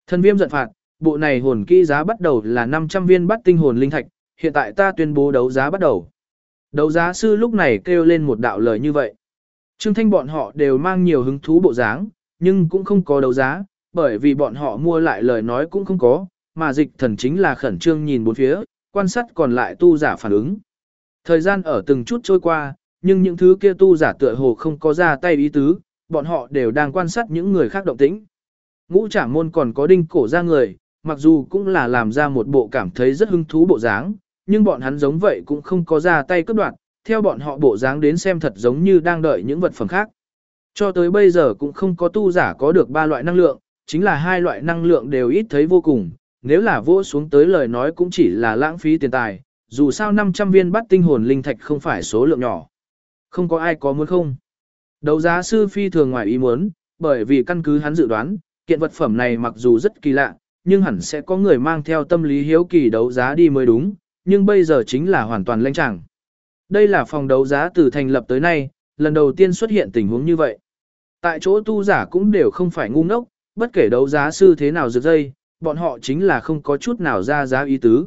Thần viêm giận phạt, bộ này hồn kỹ giá bắt đầu là 500 viên bắt tinh hồn linh thạch, hiện tại ta tuyên bố đấu giá bắt đầu. Đấu giá sư lúc này kêu lên một đạo lời như vậy. Trương Thanh bọn họ đều mang nhiều hứng thú bộ dáng, nhưng cũng không có đấu giá, bởi vì bọn họ mua lại lời nói cũng không có, mà dịch thần chính là khẩn trương nhìn bốn phía, quan sát còn lại tu giả phản ứng. Thời gian ở từng chút trôi qua, nhưng những thứ kia tu giả tựa hồ không có ra tay ý tứ, bọn họ đều đang quan sát những người khác động tĩnh. Ngũ Trảm môn còn có đinh cổ ra người, mặc dù cũng là làm ra một bộ cảm thấy rất hứng thú bộ dáng, nhưng bọn hắn giống vậy cũng không có ra tay cướp đoạt, theo bọn họ bộ dáng đến xem thật giống như đang đợi những vật phẩm khác. Cho tới bây giờ cũng không có tu giả có được 3 loại năng lượng, chính là 2 loại năng lượng đều ít thấy vô cùng, nếu là vỗ xuống tới lời nói cũng chỉ là lãng phí tiền tài, dù sao 500 viên bắt tinh hồn linh thạch không phải số lượng nhỏ. Không có ai có muốn không? Đấu giá sư phi thường ngoài ý muốn, bởi vì căn cứ hắn dự đoán, kiện vật phẩm này mặc dù rất kỳ lạ, nhưng hẳn sẽ có người mang theo tâm lý hiếu kỳ đấu giá đi mới đúng, nhưng bây giờ chính là hoàn toàn lênh chẳng. Đây là phòng đấu giá từ thành lập tới nay, lần đầu tiên xuất hiện tình huống như vậy. Tại chỗ tu giả cũng đều không phải ngu ngốc, bất kể đấu giá sư thế nào rực dây, bọn họ chính là không có chút nào ra giá ý tứ.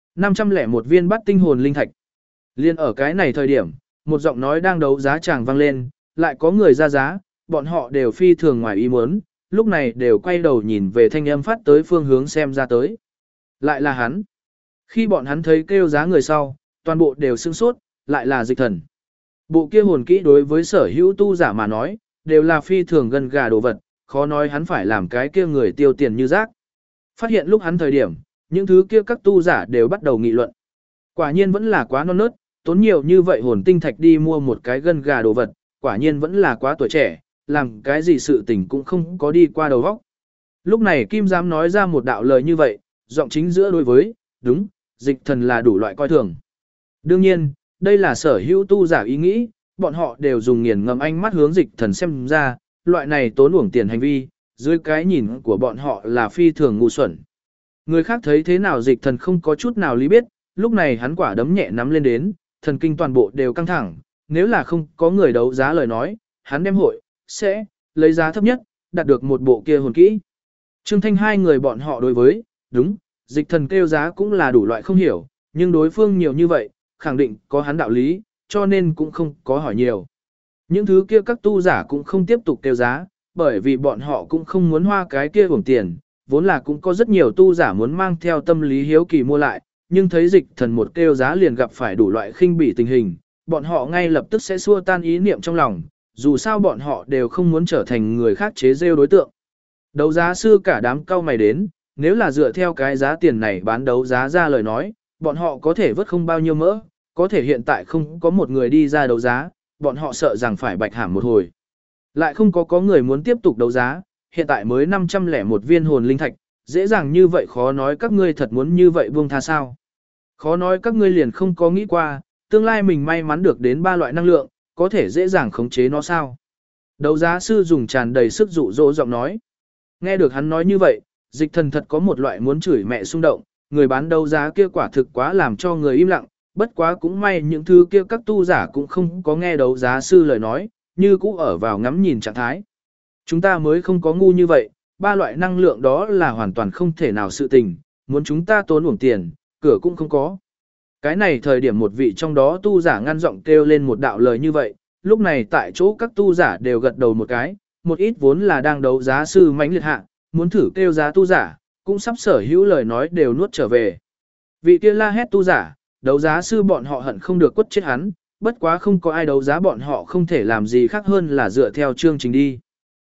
501 viên bắt tinh hồn linh thạch. Liên ở cái này thời điểm, một giọng nói đang đấu giá chàng vang lên, lại có người ra giá, bọn họ đều phi thường ngoài ý muốn, lúc này đều quay đầu nhìn về thanh âm phát tới phương hướng xem ra tới. Lại là hắn. Khi bọn hắn thấy kêu giá người sau, toàn bộ đều sửng sốt, lại là dịch thần. Bộ kia hồn kỹ đối với sở hữu tu giả mà nói, đều là phi thường gần gà đồ vật, khó nói hắn phải làm cái kia người tiêu tiền như rác. Phát hiện lúc hắn thời điểm, những thứ kia các tu giả đều bắt đầu nghị luận. Quả nhiên vẫn là quá non nớt, tốn nhiều như vậy hồn tinh thạch đi mua một cái gân gà đồ vật, quả nhiên vẫn là quá tuổi trẻ, làm cái gì sự tình cũng không có đi qua đầu óc. Lúc này Kim dám nói ra một đạo lời như vậy, giọng chính giữa đối với, đúng, dịch thần là đủ loại coi thường. Đương nhiên, đây là sở hữu tu giả ý nghĩ, bọn họ đều dùng nghiền ngẫm ánh mắt hướng dịch thần xem ra, loại này tốn uổng tiền hành vi, dưới cái nhìn của bọn họ là phi thường ngu xuẩn. Người khác thấy thế nào dịch thần không có chút nào lý biết, lúc này hắn quả đấm nhẹ nắm lên đến, thần kinh toàn bộ đều căng thẳng, nếu là không có người đấu giá lời nói, hắn đem hội, sẽ, lấy giá thấp nhất, đạt được một bộ kia hồn kỹ. Trương Thanh hai người bọn họ đối với, đúng, dịch thần kêu giá cũng là đủ loại không hiểu, nhưng đối phương nhiều như vậy, khẳng định có hắn đạo lý, cho nên cũng không có hỏi nhiều. Những thứ kia các tu giả cũng không tiếp tục kêu giá, bởi vì bọn họ cũng không muốn hoa cái kia hưởng tiền, vốn là cũng có rất nhiều tu giả muốn mang theo tâm lý hiếu kỳ mua lại, nhưng thấy dịch thần một kêu giá liền gặp phải đủ loại khinh bỉ tình hình, bọn họ ngay lập tức sẽ xua tan ý niệm trong lòng, dù sao bọn họ đều không muốn trở thành người khác chế rêu đối tượng. Đấu giá sư cả đám cao mày đến, nếu là dựa theo cái giá tiền này bán đấu giá ra lời nói, bọn họ có thể vớt không bao nhiêu mỡ, có thể hiện tại không có một người đi ra đấu giá, bọn họ sợ rằng phải bạch hãm một hồi. Lại không có người muốn tiếp tục đấu giá, hiện tại mới 501 viên hồn linh thạch, dễ dàng như vậy khó nói các ngươi thật muốn như vậy buông tha sao. Khó nói các ngươi liền không có nghĩ qua, tương lai mình may mắn được đến 3 loại năng lượng, có thể dễ dàng khống chế nó sao. Đấu giá sư dùng tràn đầy sức dụ dỗ giọng nói. Nghe được hắn nói như vậy, dịch thần thật có một loại muốn chửi mẹ xung động, người bán đấu giá kia quả thực quá làm cho người im lặng, bất quá cũng may những thứ kia các tu giả cũng không có nghe đấu giá sư lời nói, như cũ ở vào ngắm nhìn trạng thái. Chúng ta mới không có ngu như vậy, 3 loại năng lượng đó là hoàn toàn không thể nào sự tình, muốn chúng ta tốn uổng tiền, cửa cũng không có. Cái này thời điểm một vị trong đó tu giả ngăn giọng kêu lên một đạo lời như vậy, lúc này tại chỗ các tu giả đều gật đầu một cái, một ít vốn là đang đấu giá sư mãnh liệt hạ, muốn thử kêu giá tu giả, cũng sắp sở hữu lời nói đều nuốt trở về. Vị kia la hét tu giả, đấu giá sư bọn họ hận không được quất chết hắn, bất quá không có ai đấu giá bọn họ không thể làm gì khác hơn là dựa theo chương trình đi.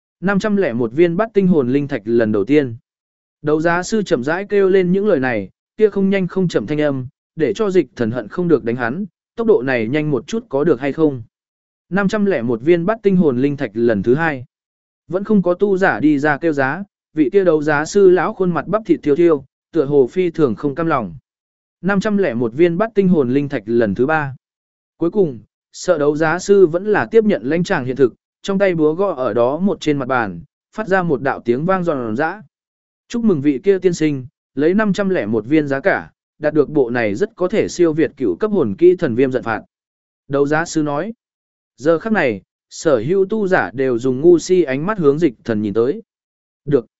501 viên bắt tinh hồn linh thạch lần đầu tiên. Đấu giá sư chậm rãi kêu lên những lời này, kia không nhanh không chậm thanh âm, để cho dịch thần hận không được đánh hắn, tốc độ này nhanh một chút có được hay không. 501 viên bắt tinh hồn linh thạch lần thứ 2. Vẫn không có tu giả đi ra kêu giá, vị kia đấu giá sư lão khuôn mặt bắp thịt thiêu thiêu, tựa hồ phi thường không cam lòng. 501 viên bắt tinh hồn linh thạch lần thứ 3. Cuối cùng, sợ đấu giá sư vẫn là tiếp nhận lãnh tràng hiện thực, trong tay búa gõ ở đó một trên mặt bàn, phát ra một đạo tiếng vang giòn giã. Chúc mừng vị kia tiên sinh, lấy 501 viên giá cả, đạt được bộ này rất có thể siêu việt cửu cấp hồn kỹ thần viêm giận phạt. Đấu giá sư nói. Giờ khắc này, sở hữu tu giả đều dùng ngu si ánh mắt hướng dịch thần nhìn tới. Được.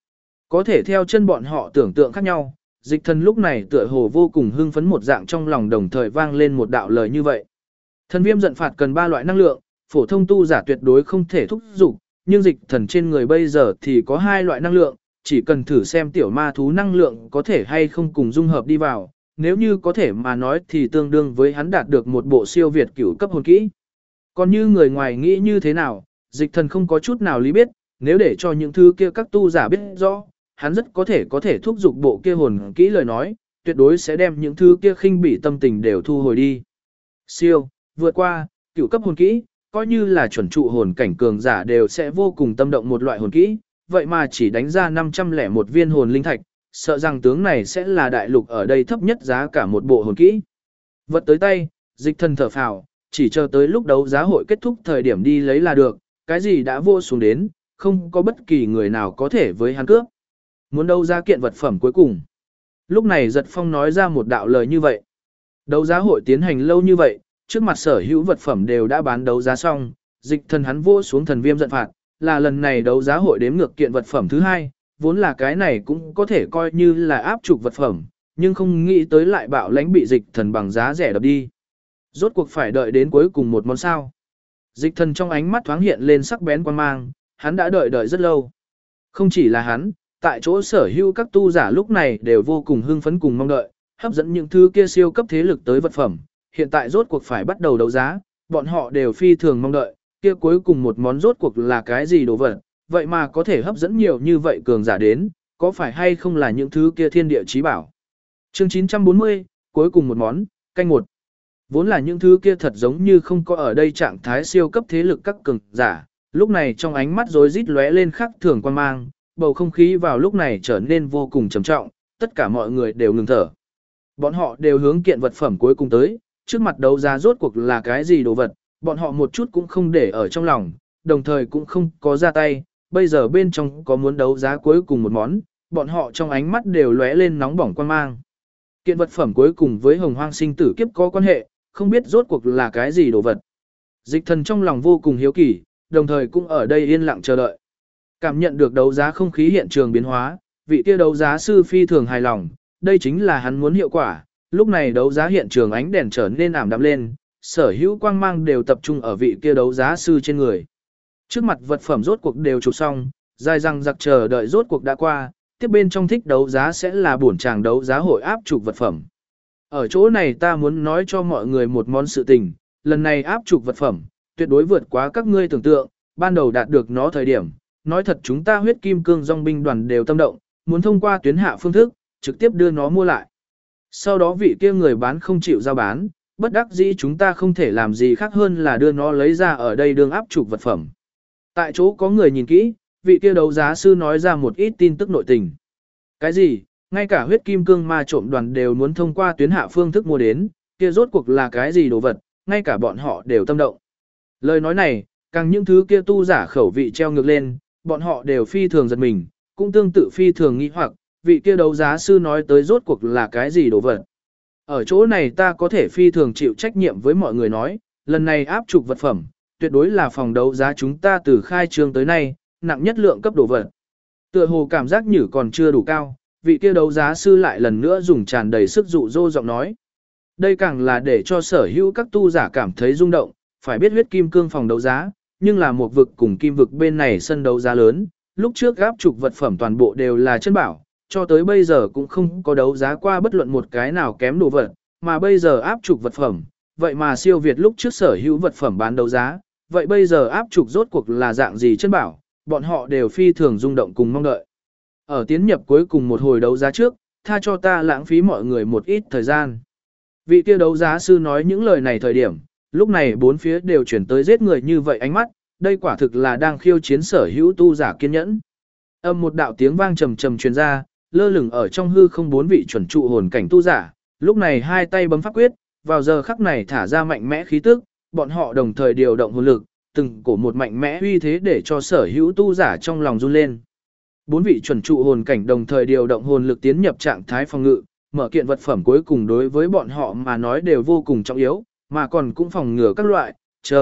Có thể theo chân bọn họ tưởng tượng khác nhau, dịch thần lúc này tựa hồ vô cùng hưng phấn một dạng trong lòng đồng thời vang lên một đạo lời như vậy. Thần viêm giận phạt cần 3 loại năng lượng, phổ thông tu giả tuyệt đối không thể thúc dục, nhưng dịch thần trên người bây giờ thì có 2 loại năng lượng, chỉ cần thử xem tiểu ma thú năng lượng có thể hay không cùng dung hợp đi vào, nếu như có thể mà nói thì tương đương với hắn đạt được một bộ siêu việt cửu cấp hồn kỹ. Còn như người ngoài nghĩ như thế nào, dịch thần không có chút nào lý biết, nếu để cho những thứ kia các tu giả biết rõ, hắn rất có thể thúc giục bộ kia hồn kỹ lời nói, tuyệt đối sẽ đem những thứ kia khinh bỉ tâm tình đều thu hồi đi. Siêu, vượt qua, cửu cấp hồn kỹ, coi như là chuẩn trụ hồn cảnh cường giả đều sẽ vô cùng tâm động một loại hồn kỹ, vậy mà chỉ đánh ra 501 viên hồn linh thạch, sợ rằng tướng này sẽ là đại lục ở đây thấp nhất giá cả một bộ hồn kỹ. Vật tới tay, dịch thần thở phào, chỉ chờ tới lúc đấu giá hội kết thúc thời điểm đi lấy là được, cái gì đã vô xuống đến, không có bất kỳ người nào có thể với hắn cướp. Muốn đấu giá kiện vật phẩm cuối cùng. Lúc này Giật Phong nói ra một đạo lời như vậy. Đấu giá hội tiến hành lâu như vậy, trước mặt sở hữu vật phẩm đều đã bán đấu giá xong, dịch thần hắn vô xuống thần viêm giận phạt, là lần này đấu giá hội đếm ngược kiện vật phẩm thứ 2, vốn là cái này cũng có thể coi như là áp trục vật phẩm, nhưng không nghĩ tới lại bạo lãnh bị dịch thần bằng giá rẻ đập đi. Rốt cuộc phải đợi đến cuối cùng một món sao. Dịch thần trong ánh mắt thoáng hiện lên sắc bén quan mang, hắn đã đợi rất lâu. Không chỉ là hắn, tại chỗ sở hữu các tu giả lúc này đều vô cùng hưng phấn cùng mong đợi, hấp dẫn những thứ kia siêu cấp thế lực tới vật phẩm, hiện tại rốt cuộc phải bắt đầu đấu giá, bọn họ đều phi thường mong đợi, kia cuối cùng một món rốt cuộc là cái gì đồ vật, vậy mà có thể hấp dẫn nhiều như vậy cường giả đến, có phải hay không là những thứ kia thiên địa chí bảo. Chương 940, cuối cùng một món, canh một. Vốn là những thứ kia thật giống như không có ở đây trạng thái siêu cấp thế lực các cường giả, lúc này trong ánh mắt rối rít lóe lên khắc thường quan mang, bầu không khí vào lúc này trở nên vô cùng trầm trọng, tất cả mọi người đều ngừng thở. Bọn họ đều hướng kiện vật phẩm cuối cùng tới, trước mặt đấu giá rốt cuộc là cái gì đồ vật, bọn họ một chút cũng không để ở trong lòng, đồng thời cũng không có ra tay, bây giờ bên trong có muốn đấu giá cuối cùng một món, bọn họ trong ánh mắt đều lóe lên nóng bỏng quan mang. Kiện vật phẩm cuối cùng với hồng hoang sinh tử kiếp có quan hệ, không biết rốt cuộc là cái gì đồ vật. Dịch thần trong lòng vô cùng hiếu kỳ, đồng thời cũng ở đây yên lặng chờ đợi. Cảm nhận được đấu giá không khí hiện trường biến hóa, vị kia đấu giá sư phi thường hài lòng, đây chính là hắn muốn hiệu quả. Lúc này đấu giá hiện trường ánh đèn trở nên ảm đạm lên, sở hữu quang mang đều tập trung ở vị kia đấu giá sư trên người. Trước mặt vật phẩm rốt cuộc đều chụp xong, dài răng giặc chờ đợi rốt cuộc đã qua, tiếp bên trong thích đấu giá sẽ là buổi tràng đấu giá hội áp trục vật phẩm. Ở chỗ này ta muốn nói cho mọi người một món sự tình, lần này áp trục vật phẩm, tuyệt đối vượt quá các ngươi tưởng tượng, ban đầu đạt được nó thời điểm, nói thật chúng ta huyết kim cương dòng binh đoàn đều tâm động, muốn thông qua tuyến hạ phương thức, trực tiếp đưa nó mua lại. Sau đó vị kia người bán không chịu giao bán, bất đắc dĩ chúng ta không thể làm gì khác hơn là đưa nó lấy ra ở đây đương áp trục vật phẩm. Tại chỗ có người nhìn kỹ, vị kia đấu giá sư nói ra một ít tin tức nội tình. Cái gì? Ngay cả huyết kim cương ma trộm đoàn đều muốn thông qua tuyến hạ phương thức mua đến, kia rốt cuộc là cái gì đồ vật, ngay cả bọn họ đều tâm động. Lời nói này, càng những thứ kia tu giả khẩu vị treo ngược lên, bọn họ đều phi thường giật mình, cũng tương tự phi thường nghi hoặc, vị kia đấu giá sư nói tới rốt cuộc là cái gì đồ vật. Ở chỗ này ta có thể phi thường chịu trách nhiệm với mọi người nói, lần này áp trục vật phẩm, tuyệt đối là phòng đấu giá chúng ta từ khai trương tới nay, nặng nhất lượng cấp đồ vật. Tựa hồ cảm giác như còn chưa đủ cao, vị kia đấu giá sư lại lần nữa dùng tràn đầy sức dụ dỗ giọng nói. Đây càng là để cho sở hữu các tu giả cảm thấy rung động, phải biết huyết kim cương phòng đấu giá, nhưng là một vực cùng kim vực bên này sân đấu giá lớn, lúc trước áp trục vật phẩm toàn bộ đều là chân bảo, cho tới bây giờ cũng không có đấu giá qua bất luận một cái nào kém đồ vật, mà bây giờ áp trục vật phẩm, vậy mà siêu việt lúc trước sở hữu vật phẩm bán đấu giá, vậy bây giờ áp trục rốt cuộc là dạng gì chân bảo, bọn họ đều phi thường rung động cùng mong đợi. Ở tiến nhập cuối cùng một hồi đấu giá trước, tha cho ta lãng phí mọi người một ít thời gian. Vị kia đấu giá sư nói những lời này thời điểm, lúc này bốn phía đều chuyển tới giết người như vậy ánh mắt, đây quả thực là đang khiêu chiến sở hữu tu giả kiên nhẫn. Âm một đạo tiếng vang trầm trầm truyền ra, lơ lửng ở trong hư không bốn vị chuẩn trụ hồn cảnh tu giả, lúc này hai tay bấm pháp quyết, vào giờ khắc này thả ra mạnh mẽ khí tức, bọn họ đồng thời điều động hồn lực, từng cổ một mạnh mẽ uy thế để cho sở hữu tu giả trong lòng run lên. Bốn vị chuẩn trụ hồn cảnh đồng thời điều động hồn lực tiến nhập trạng thái phòng ngự, mở kiện vật phẩm cuối cùng đối với bọn họ mà nói đều vô cùng trọng yếu, mà còn cũng phòng ngừa các loại,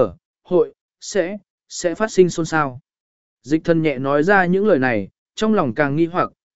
hội, sẽ phát sinh xôn xao. Dịch thân nhẹ nói ra những lời này, trong lòng càng nghi hoặc,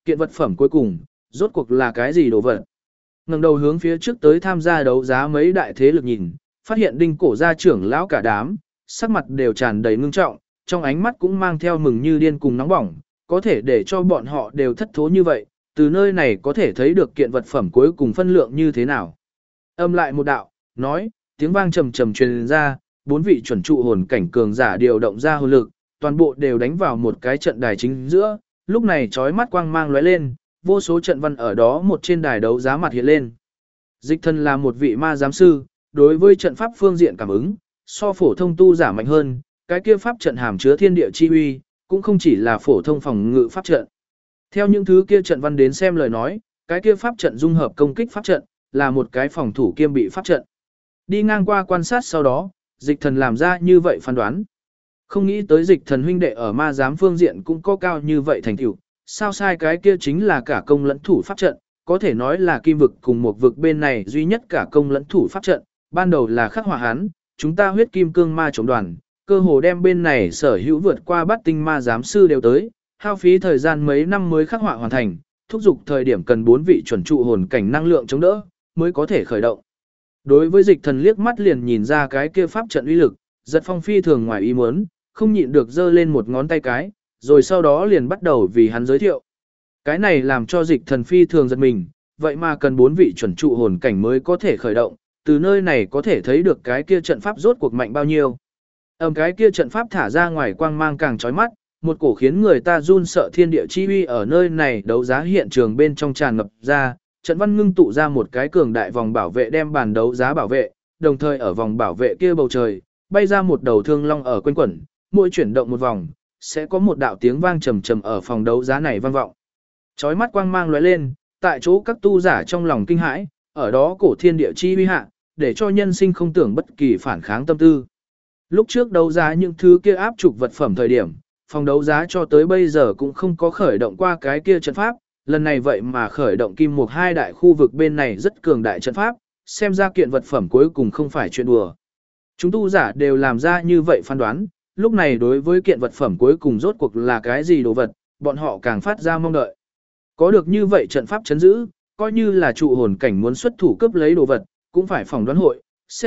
kiện vật phẩm cuối cùng, rốt cuộc là cái gì đồ vật. Ngẩng đầu hướng phía trước tới tham gia đấu giá mấy đại thế lực nhìn, phát hiện Đinh Cổ gia trưởng lão cả đám, sắc mặt đều tràn đầy ngưng trọng, trong ánh mắt cũng mang theo mừng như điên cùng nóng bỏng, có thể để cho bọn họ đều thất thố như vậy, từ nơi này có thể thấy được kiện vật phẩm cuối cùng phân lượng như thế nào. Âm lại một đạo, nói, tiếng vang trầm trầm truyền ra, 4 vị chuẩn trụ hồn cảnh cường giả điều động ra hồn lực, toàn bộ đều đánh vào một cái trận đài chính giữa, lúc này chói mắt quang mang lóe lên, vô số trận văn ở đó một trên đài đấu giá mặt hiện lên. Dịch Thần là một vị ma giám sư, đối với trận pháp phương diện cảm ứng, so phổ thông tu giả mạnh hơn, cái kia pháp trận hàm chứa thiên địa chi uy, cũng không chỉ là phổ thông phòng ngự pháp trận. Theo những thứ kia trận văn đến xem lời nói, cái kia pháp trận dung hợp công kích pháp trận, là một cái phòng thủ kiêm bị pháp trận. Đi ngang qua quan sát sau đó, Dịch Thần làm ra như vậy phán đoán. Không nghĩ tới Dịch Thần huynh đệ ở ma giám phương diện cũng có cao như vậy thành tựu, sao sai cái kia chính là cả công lẫn thủ pháp trận, có thể nói là kim vực cùng một vực bên này duy nhất cả công lẫn thủ pháp trận, ban đầu là khắc họa hắn, chúng ta huyết kim cương ma chống đoàn, cơ hồ đem bên này sở hữu vượt qua bát tinh ma giám sư đều tới, hao phí thời gian mấy năm mới khắc họa hoàn thành, thúc giục thời điểm cần 4 vị chuẩn trụ hồn cảnh năng lượng chống đỡ, mới có thể khởi động. Đối với Dịch Thần liếc mắt liền nhìn ra cái kia pháp trận uy lực, Giật Phong phi thường ngoài ý muốn, không nhịn được giơ lên một ngón tay cái, rồi sau đó liền bắt đầu vì hắn giới thiệu. Cái này làm cho Dịch Thần phi thường giật mình, vậy mà cần 4 vị chuẩn trụ hồn cảnh mới có thể khởi động, từ nơi này có thể thấy được cái kia trận pháp rốt cuộc mạnh bao nhiêu. Cái kia trận pháp thả ra ngoài quang mang càng chói mắt, một cổ khiến người ta run sợ thiên địa chi uy ở nơi này đấu giá hiện trường bên trong tràn ngập ra, trận văn ngưng tụ ra một cái cường đại vòng bảo vệ đem bàn đấu giá bảo vệ, đồng thời ở vòng bảo vệ kia bầu trời, bay ra một đầu thương long ở quanh quẩn, mỗi chuyển động một vòng, sẽ có một đạo tiếng vang trầm trầm ở phòng đấu giá này vang vọng. Chói mắt quang mang lóe lên, tại chỗ các tu giả trong lòng kinh hãi, ở đó cổ thiên địa chi uy hạ, để cho nhân sinh không tưởng bất kỳ phản kháng tâm tư. Lúc trước đấu giá những thứ kia áp trục vật phẩm thời điểm, phòng đấu giá cho tới bây giờ cũng không có khởi động qua cái kia trận pháp, lần này vậy mà khởi động kim mục hai đại khu vực bên này rất cường đại trận pháp, xem ra kiện vật phẩm cuối cùng không phải chuyện đùa. Chúng tu giả đều làm ra như vậy phán đoán, lúc này đối với kiện vật phẩm cuối cùng rốt cuộc là cái gì đồ vật, bọn họ càng phát ra mong đợi. Có được như vậy trận pháp chấn giữ, coi như là trụ hồn cảnh muốn xuất thủ cướp lấy đồ vật, cũng phải phỏng đoán hội,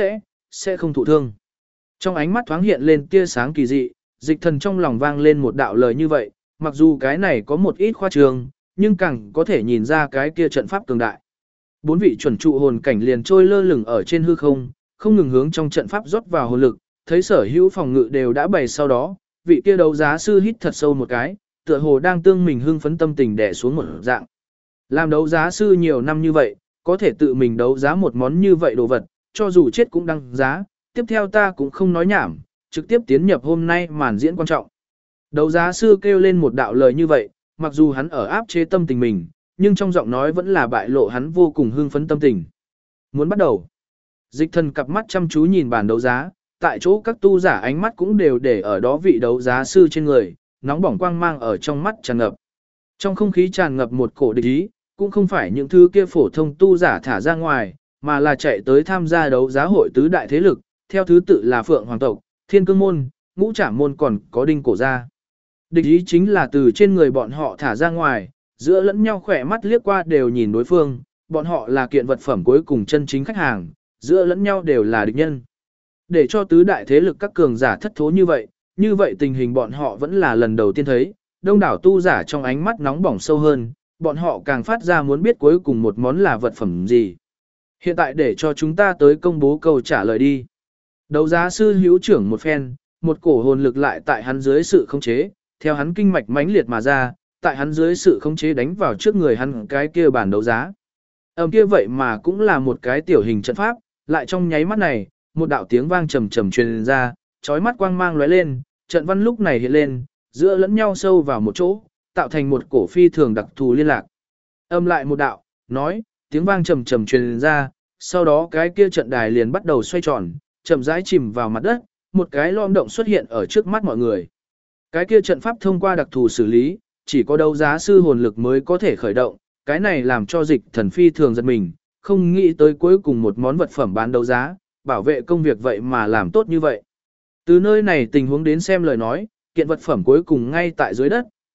sẽ không thụ thương. Trong ánh mắt thoáng hiện lên tia sáng kỳ dị, Dịch Thần trong lòng vang lên một đạo lời như vậy, mặc dù cái này có một ít khoa trương, nhưng càng có thể nhìn ra cái kia trận pháp cường đại. 4 vị chuẩn trụ hồn cảnh liền trôi lơ lửng ở trên hư không, không ngừng hướng trong trận pháp rót vào hồn lực, thấy sở hữu phòng ngự đều đã bày sau đó, vị kia đấu giá sư hít thật sâu một cái, tựa hồ đang tương mình hưng phấn tâm tình đè xuống một dạng. Làm đấu giá sư nhiều năm như vậy, có thể tự mình đấu giá một món như vậy đồ vật, cho dù chết cũng đăng giá, tiếp theo ta cũng không nói nhảm, trực tiếp tiến nhập hôm nay màn diễn quan trọng. Đấu giá sư kêu lên một đạo lời như vậy, mặc dù hắn ở áp chế tâm tình mình, nhưng trong giọng nói vẫn là bại lộ hắn vô cùng hưng phấn tâm tình. Muốn bắt đầu. Dịch Thần cặp mắt chăm chú nhìn bàn đấu giá, tại chỗ các tu giả ánh mắt cũng đều để ở đó vị đấu giá sư trên người, nóng bỏng quang mang ở trong mắt tràn ngập. Trong không khí tràn ngập một cổ địch ý, cũng không phải những thứ kia phổ thông tu giả thả ra ngoài, mà là chạy tới tham gia đấu giá hội tứ đại thế lực, theo thứ tự là Phượng Hoàng tộc, Thiên Cương môn, Ngũ Trảm môn còn có Đinh Cổ gia. Địch ý chính là từ trên người bọn họ thả ra ngoài, giữa lẫn nhau khỏe mắt liếc qua đều nhìn đối phương, bọn họ là kiện vật phẩm cuối cùng chân chính khách hàng, giữa lẫn nhau đều là địch nhân. Để cho tứ đại thế lực các cường giả thất thố như vậy tình hình bọn họ vẫn là lần đầu tiên thấy, đông đảo tu giả trong ánh mắt nóng bỏng sâu hơn, bọn họ càng phát ra muốn biết cuối cùng một món là vật phẩm gì. Hiện tại để cho chúng ta tới công bố câu trả lời đi. Đấu giá sư hữu trưởng một phen, một cổ hồn lực lại tại hắn dưới sự khống chế, theo hắn kinh mạch mãnh liệt mà ra, tại hắn dưới sự khống chế đánh vào trước người hắn cái kia bản đấu giá. Kia vậy mà cũng là một cái tiểu hình trận pháp, lại trong nháy mắt này, một đạo tiếng vang trầm trầm truyền ra, chói mắt quang mang lóe lên, trận văn lúc này hiện lên, giữa lẫn nhau sâu vào một chỗ, tạo thành một cổ phi thường đặc thù liên lạc. Lại một đạo, nói, tiếng vang trầm trầm truyền ra, sau đó cái kia trận đài liền bắt đầu xoay tròn, chậm rãi chìm vào mặt đất, một cái lõm động xuất hiện ở trước mắt mọi người. Cái kia trận pháp thông qua đặc thù xử lý, chỉ có đấu giá sư hồn lực mới có thể khởi động, cái này làm cho Dịch Thần phi thường giật mình, không nghĩ tới cuối cùng một món vật phẩm bán đấu giá, bảo vệ công việc vậy mà làm tốt như vậy. Từ nơi này tình huống đến xem lời nói, kiện vật phẩm cuối cùng ngay tại dưới đất,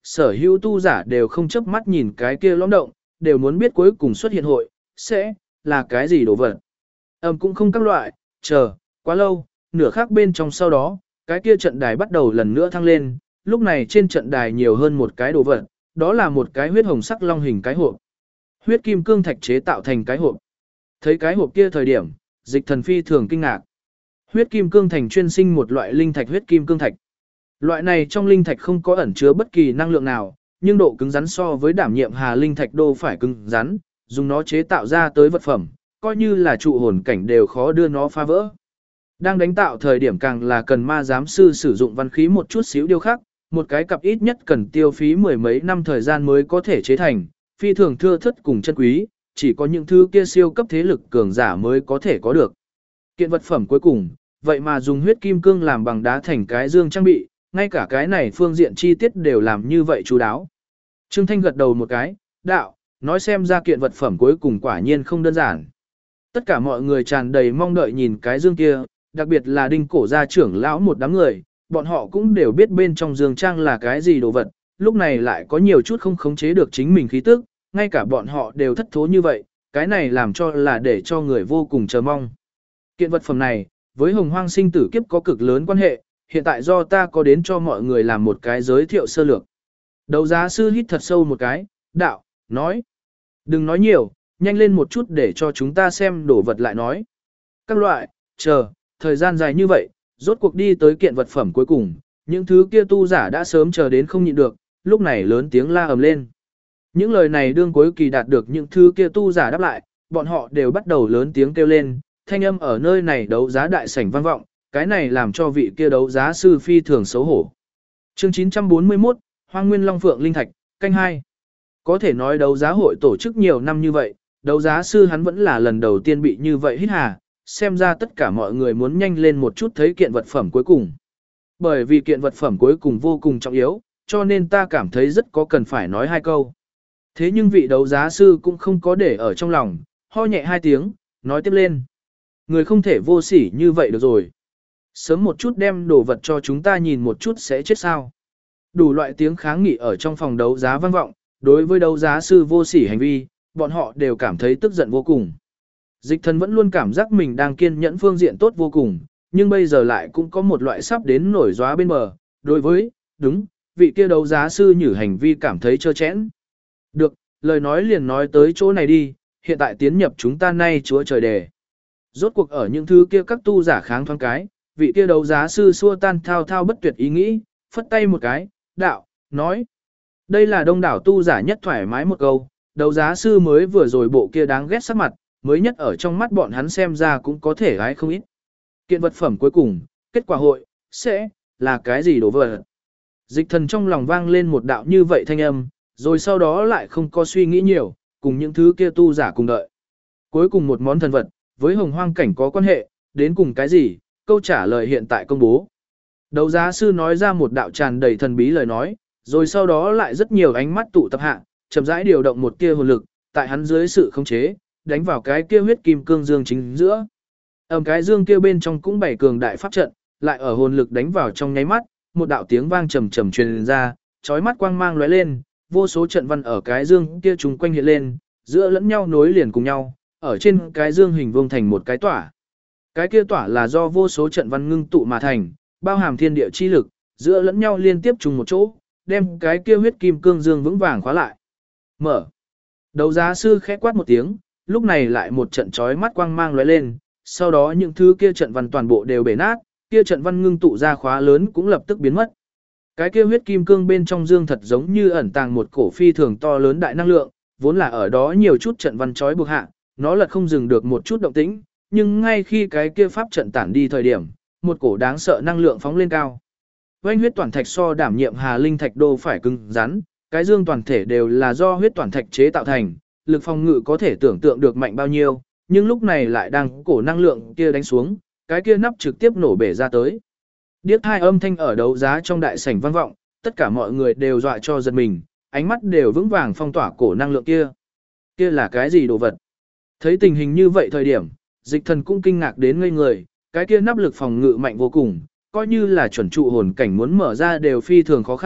sở hữu tu giả đều không chớp mắt nhìn cái kia lõm động, đều muốn biết cuối cùng xuất hiện hội, sẽ là cái gì đồ vật. Cũng không các loại, chờ, quá lâu, nửa khắc bên trong sau đó, cái kia trận đài bắt đầu lần nữa thăng lên, lúc này trên trận đài nhiều hơn một cái đồ vật, đó là một cái huyết hồng sắc long hình cái hộp. Huyết kim cương thạch chế tạo thành cái hộp. Thấy cái hộp kia thời điểm, Dịch Thần phi thường kinh ngạc. Huyết kim cương thành chuyên sinh một loại linh thạch huyết kim cương thạch. Loại này trong linh thạch không có ẩn chứa bất kỳ năng lượng nào, nhưng độ cứng rắn so với đảm nhiệm hà linh thạch đô phải cứng rắn, dùng nó chế tạo ra tới vật phẩm, coi như là trụ hồn cảnh đều khó đưa nó phá vỡ. Đang đánh tạo thời điểm càng là cần ma giám sư sử dụng văn khí một chút xíu điều khác, một cái cặp ít nhất cần tiêu phí mười mấy năm thời gian mới có thể chế thành, phi thường thưa thất cùng chân quý, chỉ có những thứ kia siêu cấp thế lực cường giả mới có thể có được. Kiện vật phẩm cuối cùng, vậy mà dùng huyết kim cương làm bằng đá thành cái dương trang bị, ngay cả cái này phương diện chi tiết đều làm như vậy chú đáo. Trương Thanh gật đầu một cái, đạo, nói xem ra kiện vật phẩm cuối cùng quả nhiên không đơn giản. Tất cả mọi người tràn đầy mong đợi nhìn cái dương kia, đặc biệt là đinh cổ gia trưởng lão một đám người, bọn họ cũng đều biết bên trong dương trang là cái gì đồ vật, lúc này lại có nhiều chút không khống chế được chính mình khí tức, ngay cả bọn họ đều thất thố như vậy, cái này làm cho là để cho người vô cùng chờ mong. Kiện vật phẩm này, với hồng hoang sinh tử kiếp có cực lớn quan hệ, hiện tại do ta có đến cho mọi người làm một cái giới thiệu sơ lược. Đấu giá sư hít thật sâu một cái, đạo, nói. Đừng nói nhiều, nhanh lên một chút để cho chúng ta xem đồ vật lại nói. Các loại, chờ, thời gian dài như vậy, rốt cuộc đi tới kiện vật phẩm cuối cùng, những thứ kia tu giả đã sớm chờ đến không nhịn được, lúc này lớn tiếng la ầm lên. Những lời này đương cuối kỳ đạt được những thứ kia tu giả đáp lại, bọn họ đều bắt đầu lớn tiếng kêu lên, thanh âm ở nơi này đấu giá đại sảnh vang vọng, cái này làm cho vị kia đấu giá sư phi thường xấu hổ. Chương 941, Hoang Nguyên Long Phượng Linh Thạch, canh 2. Có thể nói đấu giá hội tổ chức nhiều năm như vậy, đấu giá sư hắn vẫn là lần đầu tiên bị như vậy hít hà, xem ra tất cả mọi người muốn nhanh lên một chút thấy kiện vật phẩm cuối cùng. Bởi vì kiện vật phẩm cuối cùng vô cùng trọng yếu, cho nên ta cảm thấy rất có cần phải nói hai câu. Thế nhưng vị đấu giá sư cũng không có để ở trong lòng, ho nhẹ hai tiếng, nói tiếp lên. Người không thể vô sỉ như vậy được rồi. Sớm một chút đem đồ vật cho chúng ta nhìn một chút sẽ chết sao. Đủ loại tiếng kháng nghị ở trong phòng đấu giá vang vọng, đối với đấu giá sư vô sỉ hành vi, bọn họ đều cảm thấy tức giận vô cùng. Dịch Thần vẫn luôn cảm giác mình đang kiên nhẫn phương diện tốt vô cùng, nhưng bây giờ lại cũng có một loại sắp đến nổi gióa bên bờ, đối với, đúng, vị kia đấu giá sư nhử hành vi cảm thấy trơ chẽn. Được, lời nói liền nói tới chỗ này đi, hiện tại tiến nhập chúng ta nay chúa trời đề. Rốt cuộc ở những thứ kia các tu giả kháng thoáng cái, vị kia đấu giá sư xua tan thao thao bất tuyệt ý nghĩ, phất tay một cái, đạo, nói. Đây là đông đảo tu giả nhất thoải mái một câu, đấu giá sư mới vừa rồi bộ kia đáng ghét sắc mặt, mới nhất ở trong mắt bọn hắn xem ra cũng có thể gái không ít. Kiện vật phẩm cuối cùng, kết quả hội, sẽ, là cái gì đổ vỡ. Dịch Thần trong lòng vang lên một đạo như vậy thanh âm, rồi sau đó lại không có suy nghĩ nhiều, cùng những thứ kia tu giả cùng đợi. Cuối cùng một món thần vật, với hồng hoang cảnh có quan hệ, đến cùng cái gì, câu trả lời hiện tại công bố. Đấu giá sư nói ra một đạo tràn đầy thần bí lời nói, rồi sau đó lại rất nhiều ánh mắt tụ tập hạ, chậm rãi điều động một tia hồn lực, tại hắn dưới sự khống chế, đánh vào cái kia huyết kim cương dương chính giữa. Cái dương kia bên trong cũng bày cường đại pháp trận, lại ở hồn lực đánh vào trong nháy mắt, một đạo tiếng vang trầm trầm truyền ra, chói mắt quang mang lóe lên, vô số trận văn ở cái dương kia trùng quanh hiện lên, giữa lẫn nhau nối liền cùng nhau, ở trên cái dương hình vuông thành một cái tỏa. Cái kia tỏa là do vô số trận văn ngưng tụ mà thành, bao hàm thiên địa chi lực, giữa lẫn nhau liên tiếp trùng một chỗ, đem cái kia huyết kim cương dương vững vàng khóa lại. Mở. Đấu giá sư khẽ quát một tiếng, lúc này lại một trận chói mắt quang mang lóe lên, sau đó những thứ kia trận văn toàn bộ đều bể nát, kia trận văn ngưng tụ ra khóa lớn cũng lập tức biến mất. Cái kia huyết kim cương bên trong dương thật giống như ẩn tàng một cổ phi thường to lớn đại năng lượng, vốn là ở đó nhiều chút trận văn chói buộc hạ, nó lật không dừng được một chút động tĩnh, nhưng ngay khi cái kia pháp trận tản đi thời điểm, một cổ đáng sợ năng lượng phóng lên cao. Vành huyết toàn thạch so đảm nhiệm Hà Linh thạch đô phải cứng rắn, cái dương toàn thể đều là do huyết toàn thạch chế tạo thành, lực phòng ngự có thể tưởng tượng được mạnh bao nhiêu, nhưng lúc này lại đang cổ năng lượng kia đánh xuống, cái kia nắp trực tiếp nổ bể ra tới. Điếc hai âm thanh ở đấu giá trong đại sảnh vang vọng, tất cả mọi người đều dọa cho giật mình, ánh mắt đều vững vàng phong tỏa cổ năng lượng kia. Kia là cái gì đồ vật? Thấy tình hình như vậy thời điểm, Dịch Thần cũng kinh ngạc đến ngây người, cái kia nắp lực phòng ngự mạnh vô cùng, coi như là chuẩn trụ hồn cảnh muốn mở ra đều phi thường khó khăn,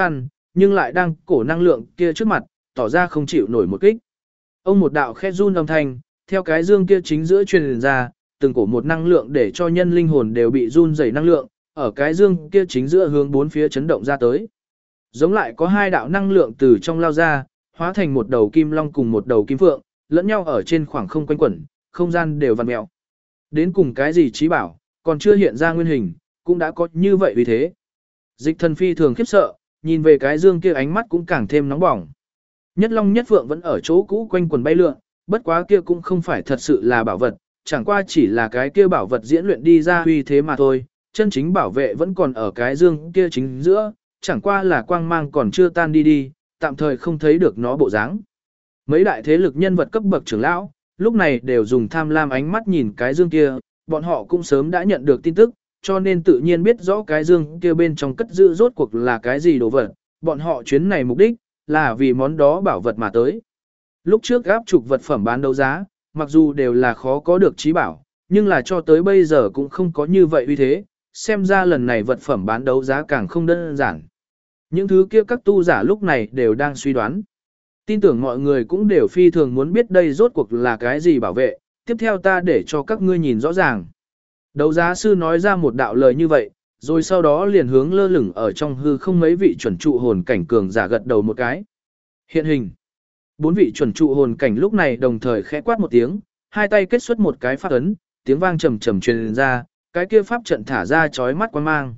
nhưng lại đang cổ năng lượng kia trước mặt, tỏ ra không chịu nổi một kích. Ông một đạo khét run âm thanh, theo cái dương kia chính giữa truyền ra, từng cổ một năng lượng để cho nhân linh hồn đều bị run rẩy năng lượng, ở cái dương kia chính giữa hướng bốn phía chấn động ra tới. Giống lại có hai đạo năng lượng từ trong lao ra, hóa thành một đầu kim long cùng một đầu kim phượng, lẫn nhau ở trên khoảng không quanh quẩn, không gian đều vặn mèo. Đến cùng cái gì trí bảo, còn chưa hiện ra nguyên hình, cũng đã có như vậy vì thế. Dịch thần phi thường khiếp sợ, nhìn về cái dương kia ánh mắt cũng càng thêm nóng bỏng. Nhất long nhất phượng vẫn ở chỗ cũ quanh quần bay lượn, bất quá kia cũng không phải thật sự là bảo vật, chẳng qua chỉ là cái kia bảo vật diễn luyện đi ra uy thế mà thôi, chân chính bảo vệ vẫn còn ở cái dương kia chính giữa, chẳng qua là quang mang còn chưa tan đi, tạm thời không thấy được nó bộ dáng. Mấy đại thế lực nhân vật cấp bậc trưởng lão, lúc này đều dùng tham lam ánh mắt nhìn cái dương kia, bọn họ cũng sớm đã nhận được tin tức, cho nên tự nhiên biết rõ cái dương kia bên trong cất giữ rốt cuộc là cái gì đồ vật, bọn họ chuyến này mục đích là vì món đó bảo vật mà tới. Lúc trước áp trục vật phẩm bán đấu giá, mặc dù đều là khó có được trí bảo, nhưng là cho tới bây giờ cũng không có như vậy uy thế, xem ra lần này vật phẩm bán đấu giá càng không đơn giản. Những thứ kia các tu giả lúc này đều đang suy đoán. Tin tưởng mọi người cũng đều phi thường muốn biết đây rốt cuộc là cái gì bảo vệ, tiếp theo ta để cho các ngươi nhìn rõ ràng. Đấu giá sư nói ra một đạo lời như vậy, rồi sau đó liền hướng lơ lửng ở trong hư không mấy vị chuẩn trụ hồn cảnh cường giả gật đầu một cái. Hiện hình. Bốn vị chuẩn trụ hồn cảnh lúc này đồng thời khẽ quát một tiếng, hai tay kết xuất một cái pháp ấn, tiếng vang trầm trầm truyền ra, cái kia pháp trận thả ra chói mắt quang mang.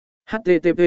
HTTP.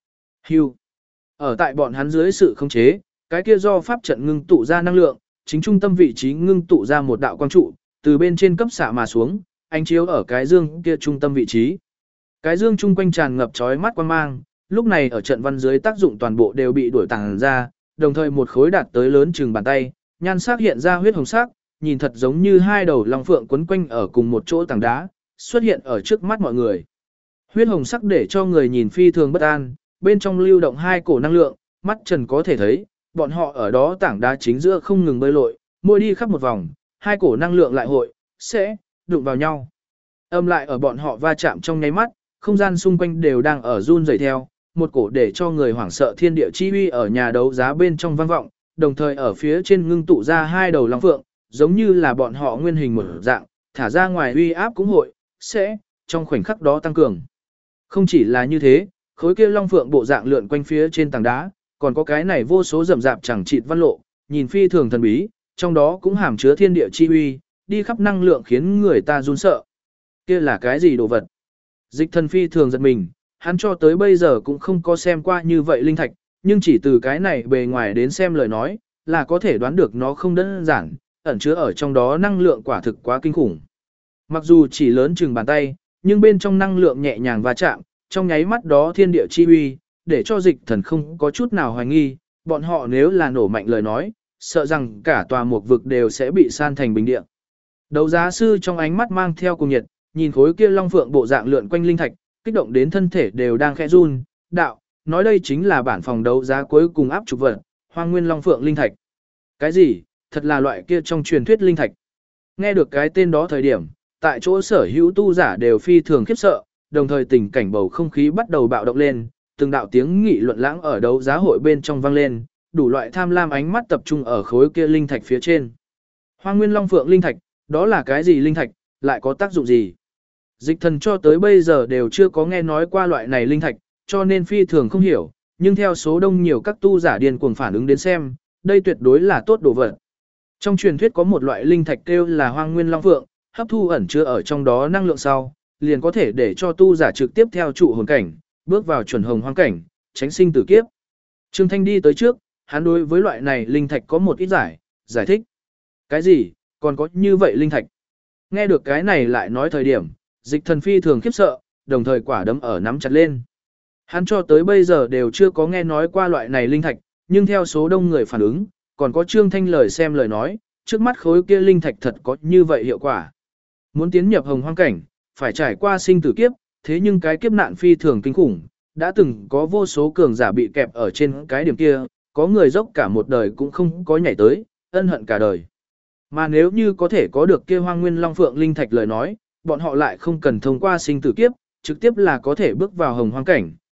Hưu. Ở tại bọn hắn dưới sự khống chế, cái kia do pháp trận ngưng tụ ra năng lượng, chính trung tâm vị trí ngưng tụ ra một đạo quang trụ, từ bên trên cấp xạ mà xuống, ánh chiếu ở cái dương kia trung tâm vị trí. Cái dương chung quanh tràn ngập chói mắt quang mang, lúc này ở trận văn dưới tác dụng toàn bộ đều bị đuổi tàng ra, đồng thời một khối đạt tới lớn chừng bàn tay, nhan sắc hiện ra huyết hồng sắc, nhìn thật giống như hai đầu long phượng quấn quanh ở cùng một chỗ tảng đá, xuất hiện ở trước mắt mọi người. Huyết hồng sắc để cho người nhìn phi thường bất an, bên trong lưu động hai cổ năng lượng, mắt trần có thể thấy, bọn họ ở đó tảng đá chính giữa không ngừng bơi lội, mỗi đi khắp một vòng, hai cổ năng lượng lại hội, sẽ đụng vào nhau. Âm lại ở bọn họ va chạm trong nháy mắt, không gian xung quanh đều đang ở run rẩy theo, một cổ để cho người hoảng sợ thiên địa chi uy ở nhà đấu giá bên trong vang vọng, đồng thời ở phía trên ngưng tụ ra hai đầu long phượng, giống như là bọn họ nguyên hình một dạng, thả ra ngoài uy áp cũng hội, sẽ trong khoảnh khắc đó tăng cường. Không chỉ là như thế, khối kia long phượng bộ dạng lượn quanh phía trên tảng đá, còn có cái này vô số rậm rạp chẳng chịt văn lộ, nhìn phi thường thần bí, trong đó cũng hàm chứa thiên địa chi uy, đi khắp năng lượng khiến người ta run sợ. Kia là cái gì đồ vật? Dịch thần phi thường giật mình, hắn cho tới bây giờ cũng không có xem qua như vậy linh thạch, nhưng chỉ từ cái này bề ngoài đến xem lời nói, là có thể đoán được nó không đơn giản, ẩn chứa ở trong đó năng lượng quả thực quá kinh khủng. Mặc dù chỉ lớn chừng bàn tay, nhưng bên trong năng lượng nhẹ nhàng va chạm, trong nháy mắt đó thiên địa chi uy, để cho dịch thần không có chút nào hoài nghi, bọn họ nếu là nổ mạnh lời nói, sợ rằng cả tòa một vực đều sẽ bị san thành bình địa. Đấu giá sư trong ánh mắt mang theo cùng nhiệt, nhìn khối kia long phượng bộ dạng lượn quanh linh thạch, kích động đến thân thể đều đang khẽ run, đạo, nói đây chính là bản phòng đấu giá cuối cùng áp trục vật, Hoang Nguyên Long Phượng linh thạch. Cái gì? Thật là loại kia trong truyền thuyết linh thạch. Nghe được cái tên đó thời điểm, tại chỗ sở hữu tu giả đều phi thường khiếp sợ, đồng thời tình cảnh bầu không khí bắt đầu bạo động lên, từng đạo tiếng nghị luận lãng ở đấu giá hội bên trong vang lên, đủ loại tham lam ánh mắt tập trung ở khối kia linh thạch phía trên. Hoang Nguyên Long Phượng linh thạch, đó là cái gì linh thạch, lại có tác dụng gì? Dịch thần cho tới bây giờ đều chưa có nghe nói qua loại này linh thạch, cho nên phi thường không hiểu, nhưng theo số đông nhiều các tu giả điên cuồng phản ứng đến xem, đây tuyệt đối là tốt đồ vật. Trong truyền thuyết có một loại linh thạch kêu là Hoang Nguyên Long Phượng, hấp thu ẩn chứa ở trong đó năng lượng sau, liền có thể để cho tu giả trực tiếp theo trụ hồn cảnh, bước vào chuẩn hồng hoang cảnh, tránh sinh tử kiếp. Trương Thanh đi tới trước, hắn đối với loại này linh thạch có một ít giải thích. Cái gì, còn có như vậy linh thạch? Nghe được cái này lại nói thời điểm, dịch thần phi thường khiếp sợ, đồng thời quả đấm ở nắm chặt lên. Hắn cho tới bây giờ đều chưa có nghe nói qua loại này linh thạch, nhưng theo số đông người phản ứng, còn có Trương Thanh lời xem lời nói, trước mắt khối kia linh thạch thật có như vậy hiệu quả. Muốn tiến nhập hồng hoang cảnh, phải trải qua sinh tử kiếp, thế nhưng cái kiếp nạn phi thường kinh khủng, đã từng có vô số cường giả bị kẹp ở trên cái điểm kia, có người dốc cả một đời cũng không có nhảy tới, ân hận cả đời. Mà nếu như có thể có được kia Hoang Nguyên Long Phượng linh thạch lời nói, bọn họ lại không cần thông qua sinh tử kiếp, trực tiếp là có thể bước vào hồng hoang cảnh,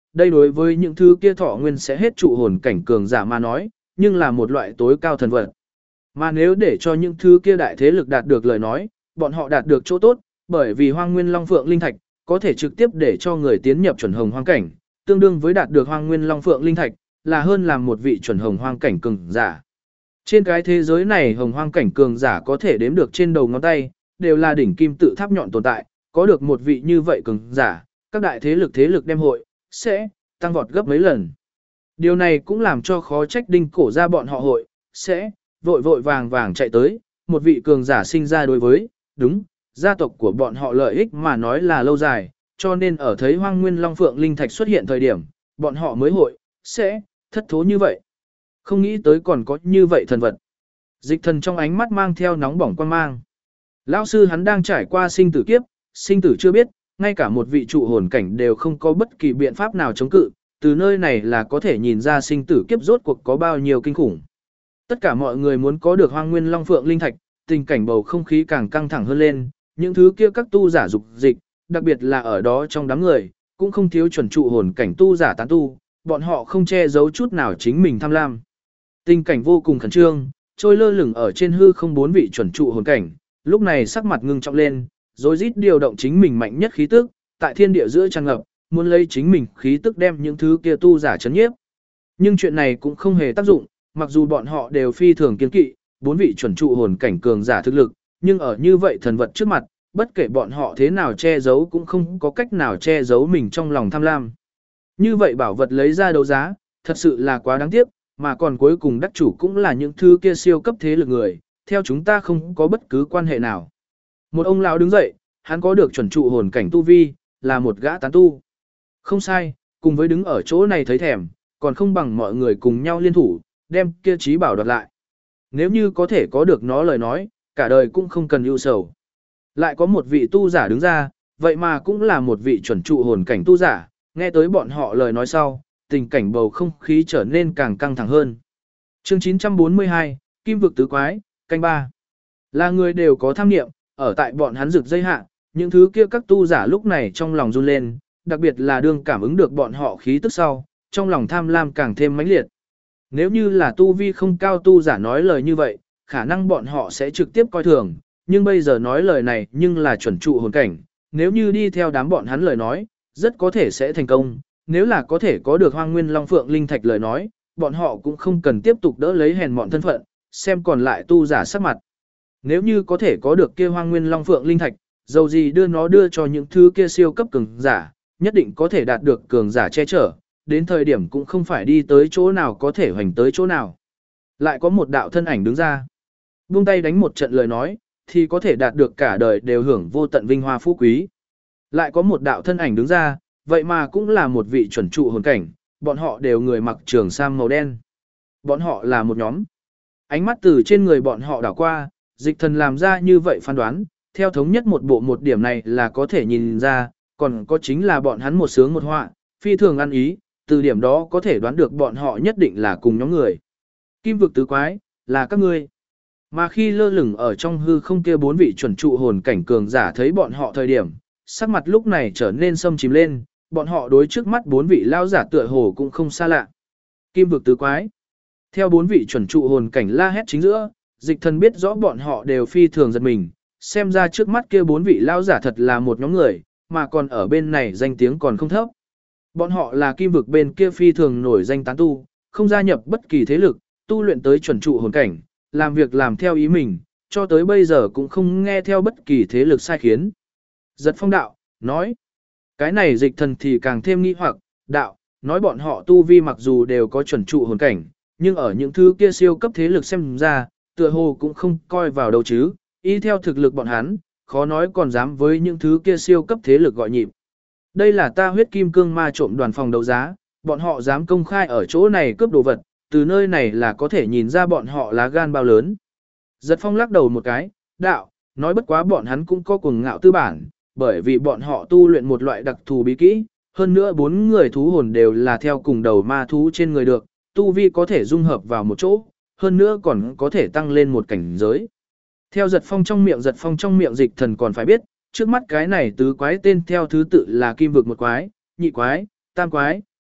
đây đối với những thứ kia thọ nguyên sẽ hết trụ hồn cảnh cường giả mà nói, nhưng là một loại tối cao thần vật. Mà nếu để cho những thứ kia đại thế lực đạt được lời nói, bọn họ đạt được chỗ tốt, bởi vì Hoang Nguyên Long Phượng Linh Thạch có thể trực tiếp để cho người tiến nhập chuẩn hồng hoang cảnh, tương đương với đạt được Hoang Nguyên Long Phượng Linh Thạch, là hơn làm một vị chuẩn hồng hoang cảnh cường giả. Trên cái thế giới này hồng hoang cảnh cường giả có thể đếm được trên đầu ngón tay, đều là đỉnh kim tự tháp nhọn tồn tại, có được một vị như vậy cường giả, các đại thế lực đem hội sẽ tăng vọt gấp mấy lần. Điều này cũng làm cho khó trách Đinh Cổ ra bọn họ hội sẽ vội vàng chạy tới, một vị cường giả sinh ra đối với đúng gia tộc của bọn họ lợi ích mà nói là lâu dài, cho nên ở thấy Hoang Nguyên Long Phượng Linh Thạch xuất hiện thời điểm, bọn họ mới hội sẽ thất thố như vậy. Không nghĩ tới còn có như vậy thần vật. Dịch Thần trong ánh mắt mang theo nóng bỏng quan mang. Lão sư hắn đang trải qua sinh tử kiếp, sinh tử chưa biết, ngay cả một vị trụ hồn cảnh đều không có bất kỳ biện pháp nào chống cự, từ nơi này là có thể nhìn ra sinh tử kiếp rốt cuộc có bao nhiêu kinh khủng. Tất cả mọi người muốn có được Hoang Nguyên Long Phượng Linh Thạch, tình cảnh bầu không khí càng căng thẳng hơn lên, những thứ kia các tu giả dục dịch, đặc biệt là ở đó trong đám người, cũng không thiếu chuẩn trụ hồn cảnh tu giả tán tu, bọn họ không che giấu chút nào chính mình tham lam. Tình cảnh vô cùng khẩn trương, trôi lơ lửng ở trên hư không bốn vị chuẩn trụ hồn cảnh, lúc này sắc mặt ngưng trọng lên, rồi rít điều động chính mình mạnh nhất khí tức, tại thiên địa giữa tràn ngập, muốn lấy chính mình khí tức đem những thứ kia tu giả chấn nhiếp. Nhưng chuyện này cũng không hề tác dụng, mặc dù bọn họ đều phi thường kiên kỵ, bốn vị chuẩn trụ hồn cảnh cường giả thực lực, nhưng ở như vậy thần vật trước mặt, bất kể bọn họ thế nào che giấu cũng không có cách nào che giấu mình trong lòng tham lam. Như vậy bảo vật lấy ra đấu giá, thật sự là quá đáng tiếc, mà còn cuối cùng đắc chủ cũng là những thứ kia siêu cấp thế lực người, theo chúng ta không có bất cứ quan hệ nào. Một ông lão đứng dậy, hắn có được chuẩn trụ hồn cảnh tu vi, là một gã tán tu. Không sai, cùng với đứng ở chỗ này thấy thèm, còn không bằng mọi người cùng nhau liên thủ, đem kia trí bảo đoạt lại. Nếu như có thể có được nó lời nói, cả đời cũng không cần ưu sầu. Lại có một vị tu giả đứng ra, vậy mà cũng là một vị chuẩn trụ hồn cảnh tu giả, nghe tới bọn họ lời nói sau, tình cảnh bầu không khí trở nên càng căng thẳng hơn. Chương 942, Kim vực tứ quái, canh ba. Là người đều có tham nghiệm, ở tại bọn hắn rực dây hạ, những thứ kia các tu giả lúc này trong lòng run lên, đặc biệt là đương cảm ứng được bọn họ khí tức sau, trong lòng tham lam càng thêm mãnh liệt. Nếu như là tu vi không cao tu giả nói lời như vậy, khả năng bọn họ sẽ trực tiếp coi thường, nhưng bây giờ nói lời này nhưng là chuẩn trụ hồn cảnh, nếu như đi theo đám bọn hắn lời nói, rất có thể sẽ thành công, nếu là có thể có được Hoang Nguyên Long Phượng Linh Thạch lời nói, bọn họ cũng không cần tiếp tục đỡ lấy hèn mọn thân phận, xem còn lại tu giả sắc mặt. Nếu như có thể có được kia Hoang Nguyên Long Phượng Linh Thạch, dầu gì đưa cho những thứ kia siêu cấp cường giả, nhất định có thể đạt được cường giả che chở, đến thời điểm cũng không phải đi tới chỗ nào có thể hoành tới chỗ nào. Lại có một đạo thân ảnh đứng ra, buông tay đánh một trận lời nói, thì có thể đạt được cả đời đều hưởng vô tận vinh hoa phú quý. Lại có một đạo thân ảnh đứng ra, vậy mà cũng là một vị chuẩn trụ hồn cảnh, bọn họ đều người mặc trường sam màu đen. Bọn họ là một nhóm. Ánh mắt từ trên người bọn họ đảo qua, Dịch Thần làm ra như vậy phán đoán, theo thống nhất một bộ một điểm này là có thể nhìn ra, còn có chính là bọn hắn một sướng một họa, phi thường ăn ý, từ điểm đó có thể đoán được bọn họ nhất định là cùng nhóm người. Kim vực tứ quái, là các ngươi. Mà khi lơ lửng ở trong hư không kia bốn vị chuẩn trụ hồn cảnh cường giả thấy bọn họ thời điểm, sắc mặt lúc này trở nên sâm chìm lên, bọn họ đối trước mắt bốn vị lao giả tựa hồ cũng không xa lạ. Kim vực tứ quái. Theo bốn vị chuẩn trụ hồn cảnh la hét chính giữa, Dịch Thần biết rõ bọn họ đều phi thường giật mình, xem ra trước mắt kia bốn vị lao giả thật là một nhóm người, mà còn ở bên này danh tiếng còn không thấp. Bọn họ là kim vực bên kia phi thường nổi danh tán tu, không gia nhập bất kỳ thế lực, tu luyện tới chuẩn trụ hồn cảnh, làm việc làm theo ý mình, cho tới bây giờ cũng không nghe theo bất kỳ thế lực sai khiến. Giật Phong đạo, nói, cái này Dịch Thần thì càng thêm nghi hoặc, đạo, nói bọn họ tu vi mặc dù đều có chuẩn trụ hồn cảnh, nhưng ở những thứ kia siêu cấp thế lực xem ra, tựa hồ cũng không coi vào đâu chứ, y theo thực lực bọn hắn, khó nói còn dám với những thứ kia siêu cấp thế lực gọi nhịp. Đây là ta huyết kim cương ma trộm đoàn phòng đấu giá, bọn họ dám công khai ở chỗ này cướp đồ vật, từ nơi này là có thể nhìn ra bọn họ lá gan bao lớn. Giật Phong lắc đầu một cái, đạo, nói bất quá bọn hắn cũng có cuồng ngạo tư bản, bởi vì bọn họ tu luyện một loại đặc thù bí kỹ, hơn nữa bốn người thú hồn đều là theo cùng đầu ma thú trên người được, tu vi có thể dung hợp vào một chỗ, hơn nữa còn có thể tăng lên một cảnh giới. Theo Giật Phong trong miệng Dịch Thần còn phải biết, trước mắt cái này tứ quái tên theo thứ tự là kim vực một quái, nhị quái, tam quái,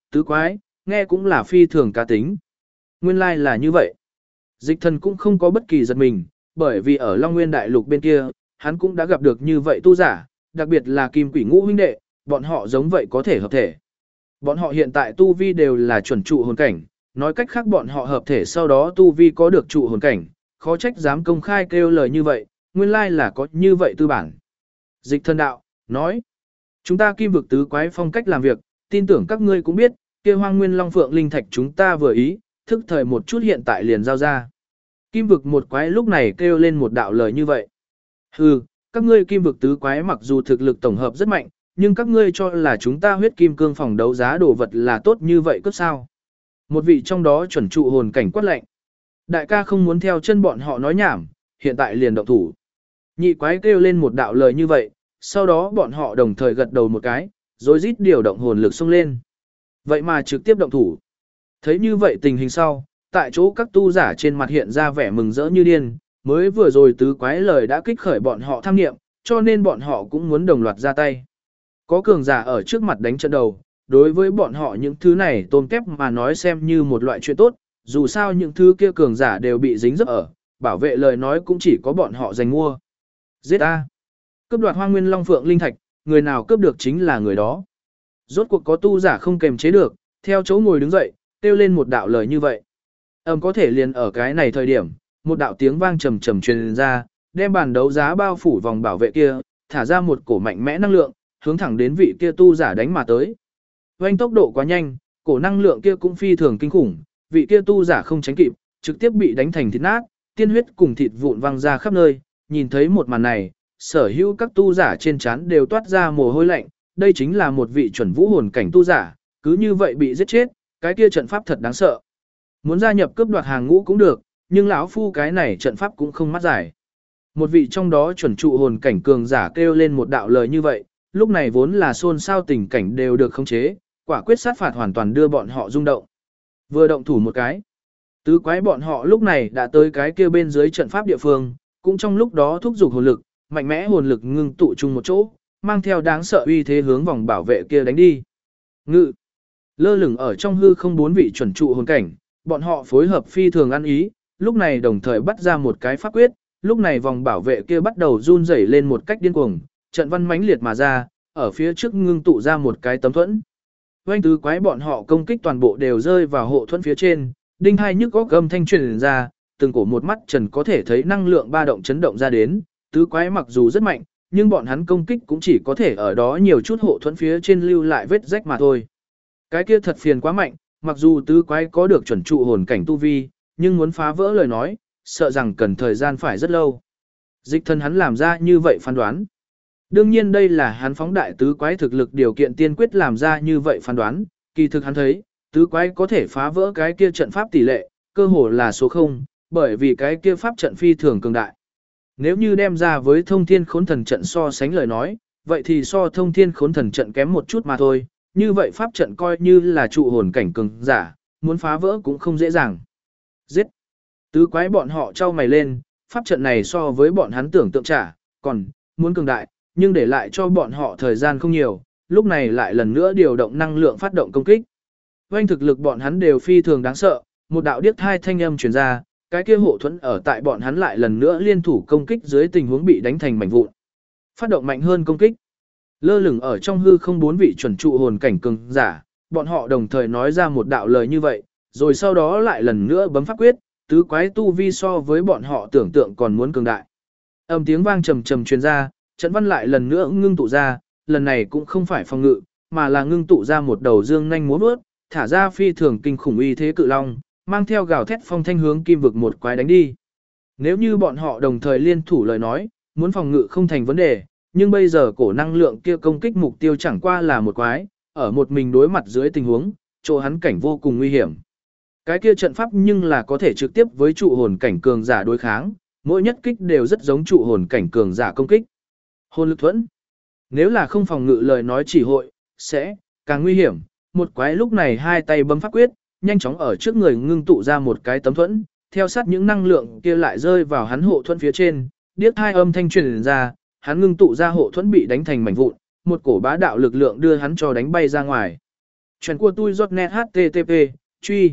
tứ quái, nghe cũng là phi thường cá tính. Nguyên lai là như vậy. Dịch thần cũng không có bất kỳ giật mình, bởi vì ở Long Nguyên Đại Lục bên kia, hắn cũng đã gặp được như vậy tu giả, đặc biệt là Kim Quỷ Ngũ huynh đệ, bọn họ giống vậy có thể hợp thể. Bọn họ hiện tại tu vi đều là chuẩn trụ hồn cảnh, nói cách khác bọn họ hợp thể sau đó tu vi có được trụ hồn cảnh, khó trách dám công khai kêu lời như vậy, nguyên lai là có như vậy tư bản. Dịch thần đạo, nói, chúng ta Kim vực tứ quái phong cách làm việc, tin tưởng các ngươi cũng biết, kia Hoang Nguyên Long Phượng linh thạch chúng ta vừa ý, thức thời một chút hiện tại liền giao ra. Kim vực một quái lúc này kêu lên một đạo lời như vậy. Hừ, các ngươi Kim vực tứ quái mặc dù thực lực tổng hợp rất mạnh, nhưng các ngươi cho là chúng ta huyết kim cương phòng đấu giá đồ vật là tốt như vậy cướp sao? Một vị trong đó chuẩn trụ hồn cảnh quát lệnh. Đại ca không muốn theo chân bọn họ nói nhảm, hiện tại liền động thủ. Nhị quái kêu lên một đạo lời như vậy, sau đó bọn họ đồng thời gật đầu một cái, rồi rít điều động hồn lực xông lên. Vậy mà trực tiếp động thủ. Thấy như vậy tình hình sau, tại chỗ các tu giả trên mặt hiện ra vẻ mừng rỡ như điên, mới vừa rồi tứ quái lời đã kích khởi bọn họ tham nghiệm, cho nên bọn họ cũng muốn đồng loạt ra tay. Có cường giả ở trước mặt đánh trận đầu, đối với bọn họ những thứ này tôm kép mà nói xem như một loại chuyện tốt, dù sao những thứ kia cường giả đều bị dính dấp ở, bảo vệ lời nói cũng chỉ có bọn họ giành mua. Giết A. Cướp đoạt Hoang Nguyên Long Phượng linh thạch, người nào cướp được chính là người đó. Rốt cuộc có tu giả không kềm chế được, theo chỗ ngồi đứng dậy, kêu lên một đạo lời như vậy. Có thể liền ở cái này thời điểm, một đạo tiếng vang trầm trầm truyền ra, đem bàn đấu giá bao phủ vòng bảo vệ kia, thả ra một cổ mạnh mẽ năng lượng, hướng thẳng đến vị kia tu giả đánh mà tới. Vành tốc độ quá nhanh, cổ năng lượng kia cũng phi thường kinh khủng, vị kia tu giả không tránh kịp, trực tiếp bị đánh thành thịt nát, tiên huyết cùng thịt vụn văng ra khắp nơi, nhìn thấy một màn này, sở hữu các tu giả trên trán đều toát ra mồ hôi lạnh, đây chính là một vị chuẩn vũ hồn cảnh tu giả, cứ như vậy bị giết chết, cái kia trận pháp thật đáng sợ. Muốn gia nhập cướp đoạt hàng ngũ cũng được, nhưng lão phu cái này trận pháp cũng không mắt giải. Một vị trong đó chuẩn trụ hồn cảnh cường giả kêu lên một đạo lời như vậy, lúc này vốn là xôn xao tình cảnh đều được khống chế, quả quyết sát phạt hoàn toàn đưa bọn họ rung động. Vừa động thủ một cái, tứ quái bọn họ lúc này đã tới cái kia bên dưới trận pháp địa phương, cũng trong lúc đó thúc giục hồn lực, mạnh mẽ hồn lực ngưng tụ chung một chỗ, mang theo đáng sợ uy thế hướng vòng bảo vệ kia đánh đi. Ngự, lơ lửng ở trong hư không bốn vị chuẩn trụ hồn cảnh, bọn họ phối hợp phi thường ăn ý, lúc này đồng thời bắt ra một cái pháp quyết, lúc này vòng bảo vệ kia bắt đầu run rẩy lên một cách điên cuồng, trận văn mãnh liệt mà ra, ở phía trước ngưng tụ ra một cái tấm thuẫn. Oanh tứ quái bọn họ công kích toàn bộ đều rơi vào hộ thuẫn phía trên, đinh hai nhức góc âm thanh truyền ra, từng cổ một mắt trần có thể thấy năng lượng ba động chấn động ra đến, tứ quái mặc dù rất mạnh, nhưng bọn hắn công kích cũng chỉ có thể ở đó nhiều chút hộ thuẫn phía trên lưu lại vết rách mà thôi. Cái kia thật phiền quá mạnh, mặc dù tứ quái có được chuẩn trụ hồn cảnh tu vi, nhưng muốn phá vỡ lời nói, sợ rằng cần thời gian phải rất lâu. Dịch thần hắn làm ra như vậy phán đoán. Đương nhiên đây là hắn phóng đại tứ quái thực lực điều kiện tiên quyết làm ra như vậy phán đoán, kỳ thực hắn thấy, tứ quái có thể phá vỡ cái kia trận pháp tỷ lệ, cơ hồ là số 0, bởi vì cái kia pháp trận phi thường cường đại. Nếu như đem ra với thông thiên khốn thần trận so sánh lời nói, vậy thì so thông thiên khốn thần trận kém một chút mà thôi, như vậy pháp trận coi như là trụ hồn cảnh cường giả, muốn phá vỡ cũng không dễ dàng. Giết! Tứ quái bọn họ trao mày lên, pháp trận này so với bọn hắn tưởng tượng trả, còn, muốn cường đại, nhưng để lại cho bọn họ thời gian không nhiều, lúc này lại lần nữa điều động năng lượng phát động công kích. Oanh thực lực bọn hắn đều phi thường đáng sợ, một đạo điếc thai thanh âm truyền ra, cái kia hộ thuẫn ở tại bọn hắn lại lần nữa liên thủ công kích dưới tình huống bị đánh thành mảnh vụn. Phát động mạnh hơn công kích. Lơ lửng ở trong hư không bốn vị chuẩn trụ hồn cảnh cường giả, bọn họ đồng thời nói ra một đạo lời như vậy, rồi sau đó lại lần nữa bấm pháp quyết, tứ quái tu vi so với bọn họ tưởng tượng còn muốn cường đại. Âm tiếng vang trầm trầm truyền ra, trận văn lại lần nữa ngưng tụ ra, lần này cũng không phải phòng ngự, mà là ngưng tụ ra một đầu dương nhanh múa vớt, thả ra phi thường kinh khủng uy thế cự long, mang theo gào thét phong thanh hướng kim vực một quái đánh đi. Nếu như bọn họ đồng thời liên thủ lời nói, muốn phòng ngự không thành vấn đề, nhưng bây giờ cổ năng lượng kia công kích mục tiêu chẳng qua là một quái, ở một mình đối mặt dưới tình huống, chỗ hắn cảnh vô cùng nguy hiểm. Cái kia trận pháp nhưng là có thể trực tiếp với trụ hồn cảnh cường giả đối kháng, mỗi nhất kích đều rất giống trụ hồn cảnh cường giả công kích. Hồn lực thuẫn. Nếu là không phòng ngự lời nói chỉ hội, sẽ càng nguy hiểm. Một quái lúc này hai tay bấm pháp quyết, nhanh chóng ở trước người ngưng tụ ra một cái tấm thuẫn, theo sát những năng lượng kia lại rơi vào hắn hộ thuẫn phía trên, điếc hai âm thanh truyền ra, hắn ngưng tụ ra hộ thuẫn bị đánh thành mảnh vụn, một cổ bá đạo lực lượng đưa hắn cho đánh bay ra ngoài. Chuyện của tôi giọt net http, truy.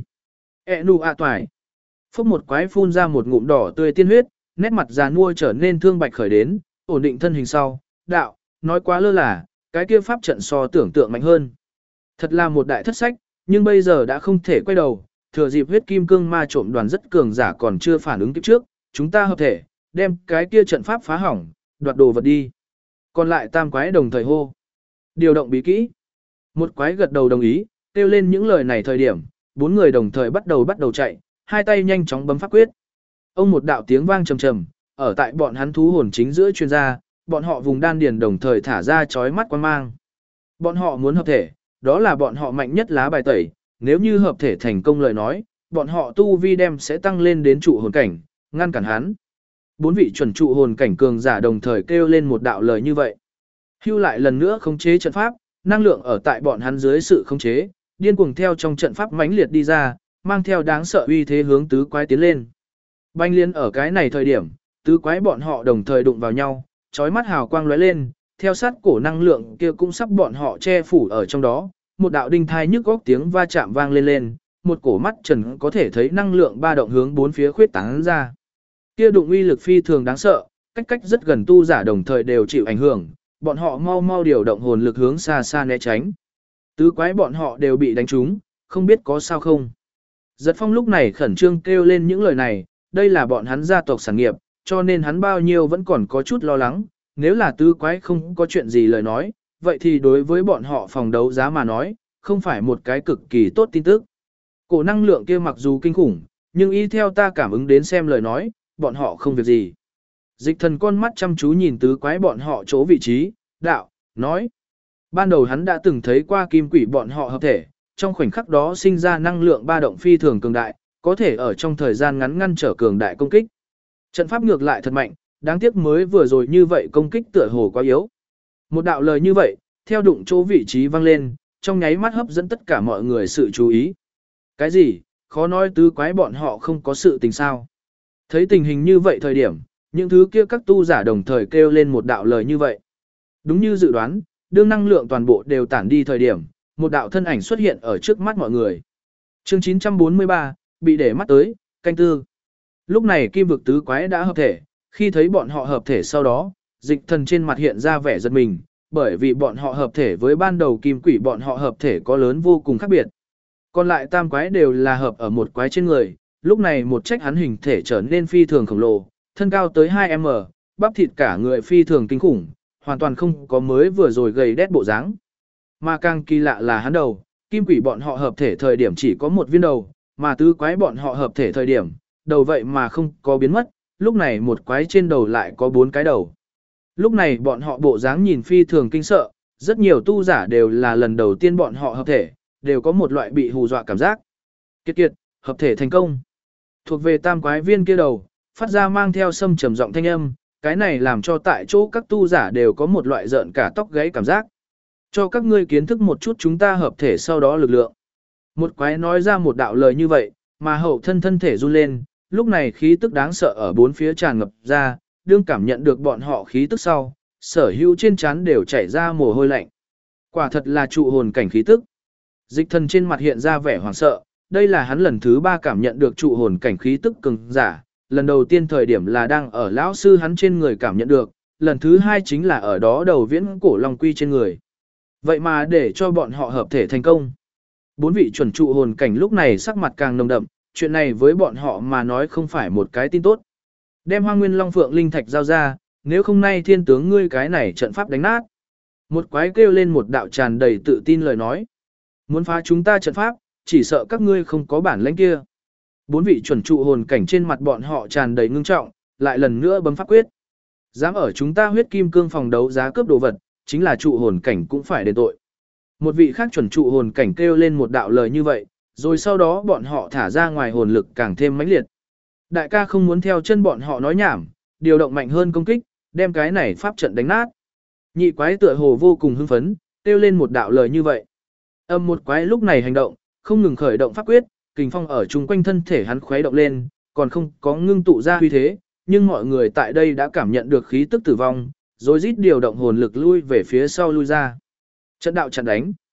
Nụ ạ toài. Phốc một quái phun ra một ngụm đỏ tươi tiên huyết, nét mặt già nua trở nên thương bạch khởi đến, ổn định thân hình sau, đạo, nói quá lơ là, cái kia pháp trận so tưởng tượng mạnh hơn. Thật là một đại thất sách, nhưng bây giờ đã không thể quay đầu, thừa dịp huyết kim cương ma trộm đoàn rất cường giả còn chưa phản ứng kịp trước, chúng ta hợp thể, đem cái kia trận pháp phá hỏng, đoạt đồ vật đi. Còn lại tam quái đồng thời hô. Điều động bí kỹ. Một quái gật đầu đồng ý, kêu lên những lời này thời điểm, bốn người đồng thời bắt đầu chạy, hai tay nhanh chóng bấm pháp quyết. Ông một đạo tiếng vang trầm trầm, ở tại bọn hắn thú hồn chính giữa chuyên gia, bọn họ vùng đan điền đồng thời thả ra chói mắt quang mang. Bọn họ muốn hợp thể, đó là bọn họ mạnh nhất lá bài tẩy, nếu như hợp thể thành công lời nói, bọn họ tu vi đem sẽ tăng lên đến trụ hồn cảnh, ngăn cản hắn. Bốn vị chuẩn trụ hồn cảnh cường giả đồng thời kêu lên một đạo lời như vậy. Hưu lại lần nữa khống chế trận pháp, năng lượng ở tại bọn hắn dưới sự khống chế, điên cuồng theo trong trận pháp mãnh liệt đi ra, mang theo đáng sợ uy thế hướng tứ quái tiến lên. Banh liên ở cái này thời điểm, tứ quái bọn họ đồng thời đụng vào nhau, chói mắt hào quang lóe lên, theo sát cổ năng lượng kia cũng sắp bọn họ che phủ ở trong đó, một đạo đinh thai nhức góc tiếng va chạm vang lên, một cổ mắt trần có thể thấy năng lượng ba động hướng bốn phía khuyết tán ra. Kia đụng uy lực phi thường đáng sợ, cách rất gần tu giả đồng thời đều chịu ảnh hưởng, bọn họ mau điều động hồn lực hướng xa xa né tránh. Tứ quái bọn họ đều bị đánh trúng, không biết có sao không. Giật Phong lúc này khẩn trương kêu lên những lời này, đây là bọn hắn gia tộc sản nghiệp, cho nên hắn bao nhiêu vẫn còn có chút lo lắng, nếu là tứ quái không có chuyện gì lời nói, vậy thì đối với bọn họ phòng đấu giá mà nói, không phải một cái cực kỳ tốt tin tức. Cổ năng lượng kia mặc dù kinh khủng, nhưng y theo ta cảm ứng đến xem lời nói, bọn họ không việc gì. Dịch Thần con mắt chăm chú nhìn tứ quái bọn họ chỗ vị trí, đạo, nói. Ban đầu hắn đã từng thấy qua kim quỷ bọn họ hợp thể, trong khoảnh khắc đó sinh ra năng lượng ba động phi thường cường đại, có thể ở trong thời gian ngắn ngăn trở cường đại công kích. Trận pháp ngược lại thật mạnh, đáng tiếc mới vừa rồi như vậy công kích tựa hồ quá yếu. Một đạo lời như vậy, theo đụng chỗ vị trí vang lên, trong nháy mắt hấp dẫn tất cả mọi người sự chú ý. Cái gì, khó nói tứ quái bọn họ không có sự tình sao. Thấy tình hình như vậy thời điểm, những thứ kia các tu giả đồng thời kêu lên một đạo lời như vậy. Đúng như dự đoán, đương năng lượng toàn bộ đều tản đi thời điểm, một đạo thân ảnh xuất hiện ở trước mắt mọi người. Chương 943, bị để mắt tới, canh tư. Lúc này kim vực tứ quái đã hợp thể, khi thấy bọn họ hợp thể sau đó, Dịch Thần trên mặt hiện ra vẻ giật mình, bởi vì bọn họ hợp thể với ban đầu kim quỷ bọn họ hợp thể có lớn vô cùng khác biệt. Còn lại tam quái đều là hợp ở một quái trên người, lúc này một trách hắn hình thể trở nên phi thường khổng lồ, thân cao tới 2m, bắp thịt cả người phi thường kinh khủng, hoàn toàn không có mới vừa rồi gầy đét bộ dáng. Mà càng kỳ lạ là hắn đầu, kim quỷ bọn họ hợp thể thời điểm chỉ có một viên đầu, mà tứ quái bọn họ hợp thể thời điểm, đầu vậy mà không có biến mất, lúc này một quái trên đầu lại có 4 cái đầu. Lúc này bọn họ bộ dáng nhìn phi thường kinh sợ, rất nhiều tu giả đều là lần đầu tiên bọn họ hợp thể, đều có một loại bị hù dọa cảm giác. Kiệt, hợp thể thành công. Thuộc về tam quái viên kia đầu, phát ra mang theo sâm trầm giọng thanh âm, cái này làm cho tại chỗ các tu giả đều có một loại rợn cả tóc gáy cảm giác. Cho các ngươi kiến thức một chút chúng ta hợp thể sau đó lực lượng. Một quái nói ra một đạo lời như vậy, mà hậu thân thể run lên, lúc này khí tức đáng sợ ở bốn phía tràn ngập ra, đương cảm nhận được bọn họ khí tức sau, sở hữu trên trán đều chảy ra mồ hôi lạnh. Quả thật là trụ hồn cảnh khí tức. Dịch Thần trên mặt hiện ra vẻ hoảng sợ, đây là hắn lần thứ 3 cảm nhận được trụ hồn cảnh khí tức cường giả, lần đầu tiên thời điểm là đang ở lão sư hắn trên người cảm nhận được, lần thứ 2 chính là ở đó đầu viễn cổ long quy trên người. Vậy mà để cho bọn họ hợp thể thành công. 4 vị chuẩn trụ hồn cảnh lúc này sắc mặt càng nồng đậm, chuyện này với bọn họ mà nói không phải một cái tin tốt. Đem Hoang Nguyên Long Phượng linh thạch giao ra, nếu không nay thiên tướng ngươi cái này trận pháp đánh nát. Một quái kêu lên một đạo tràn đầy tự tin lời nói. Muốn phá chúng ta trận pháp, chỉ sợ các ngươi không có bản lĩnh kia. 4 vị chuẩn trụ hồn cảnh trên mặt bọn họ tràn đầy ngưng trọng, lại lần nữa bấm pháp quyết. Dám ở chúng ta huyết kim cương phòng đấu giá cướp đồ vật, chính là trụ hồn cảnh cũng phải đền tội. Một vị khác chuẩn trụ hồn cảnh kêu lên một đạo lời như vậy, rồi sau đó bọn họ thả ra ngoài hồn lực càng thêm mãnh liệt. Đại ca không muốn theo chân bọn họ nói nhảm, điều động mạnh hơn công kích, đem cái này pháp trận đánh nát. Nhị quái tựa hồ vô cùng hưng phấn, kêu lên một đạo lời như vậy. Âm một quái lúc này hành động, không ngừng khởi động pháp quyết, kình phong ở chung quanh thân thể hắn khuấy động lên, còn không có ngưng tụ ra huy thế, nhưng mọi người tại đây đã cảm nhận được khí tức tử vong, rồi rít điều động hồn lực lui về phía sau lui ra. Trận đạo chặn đánh.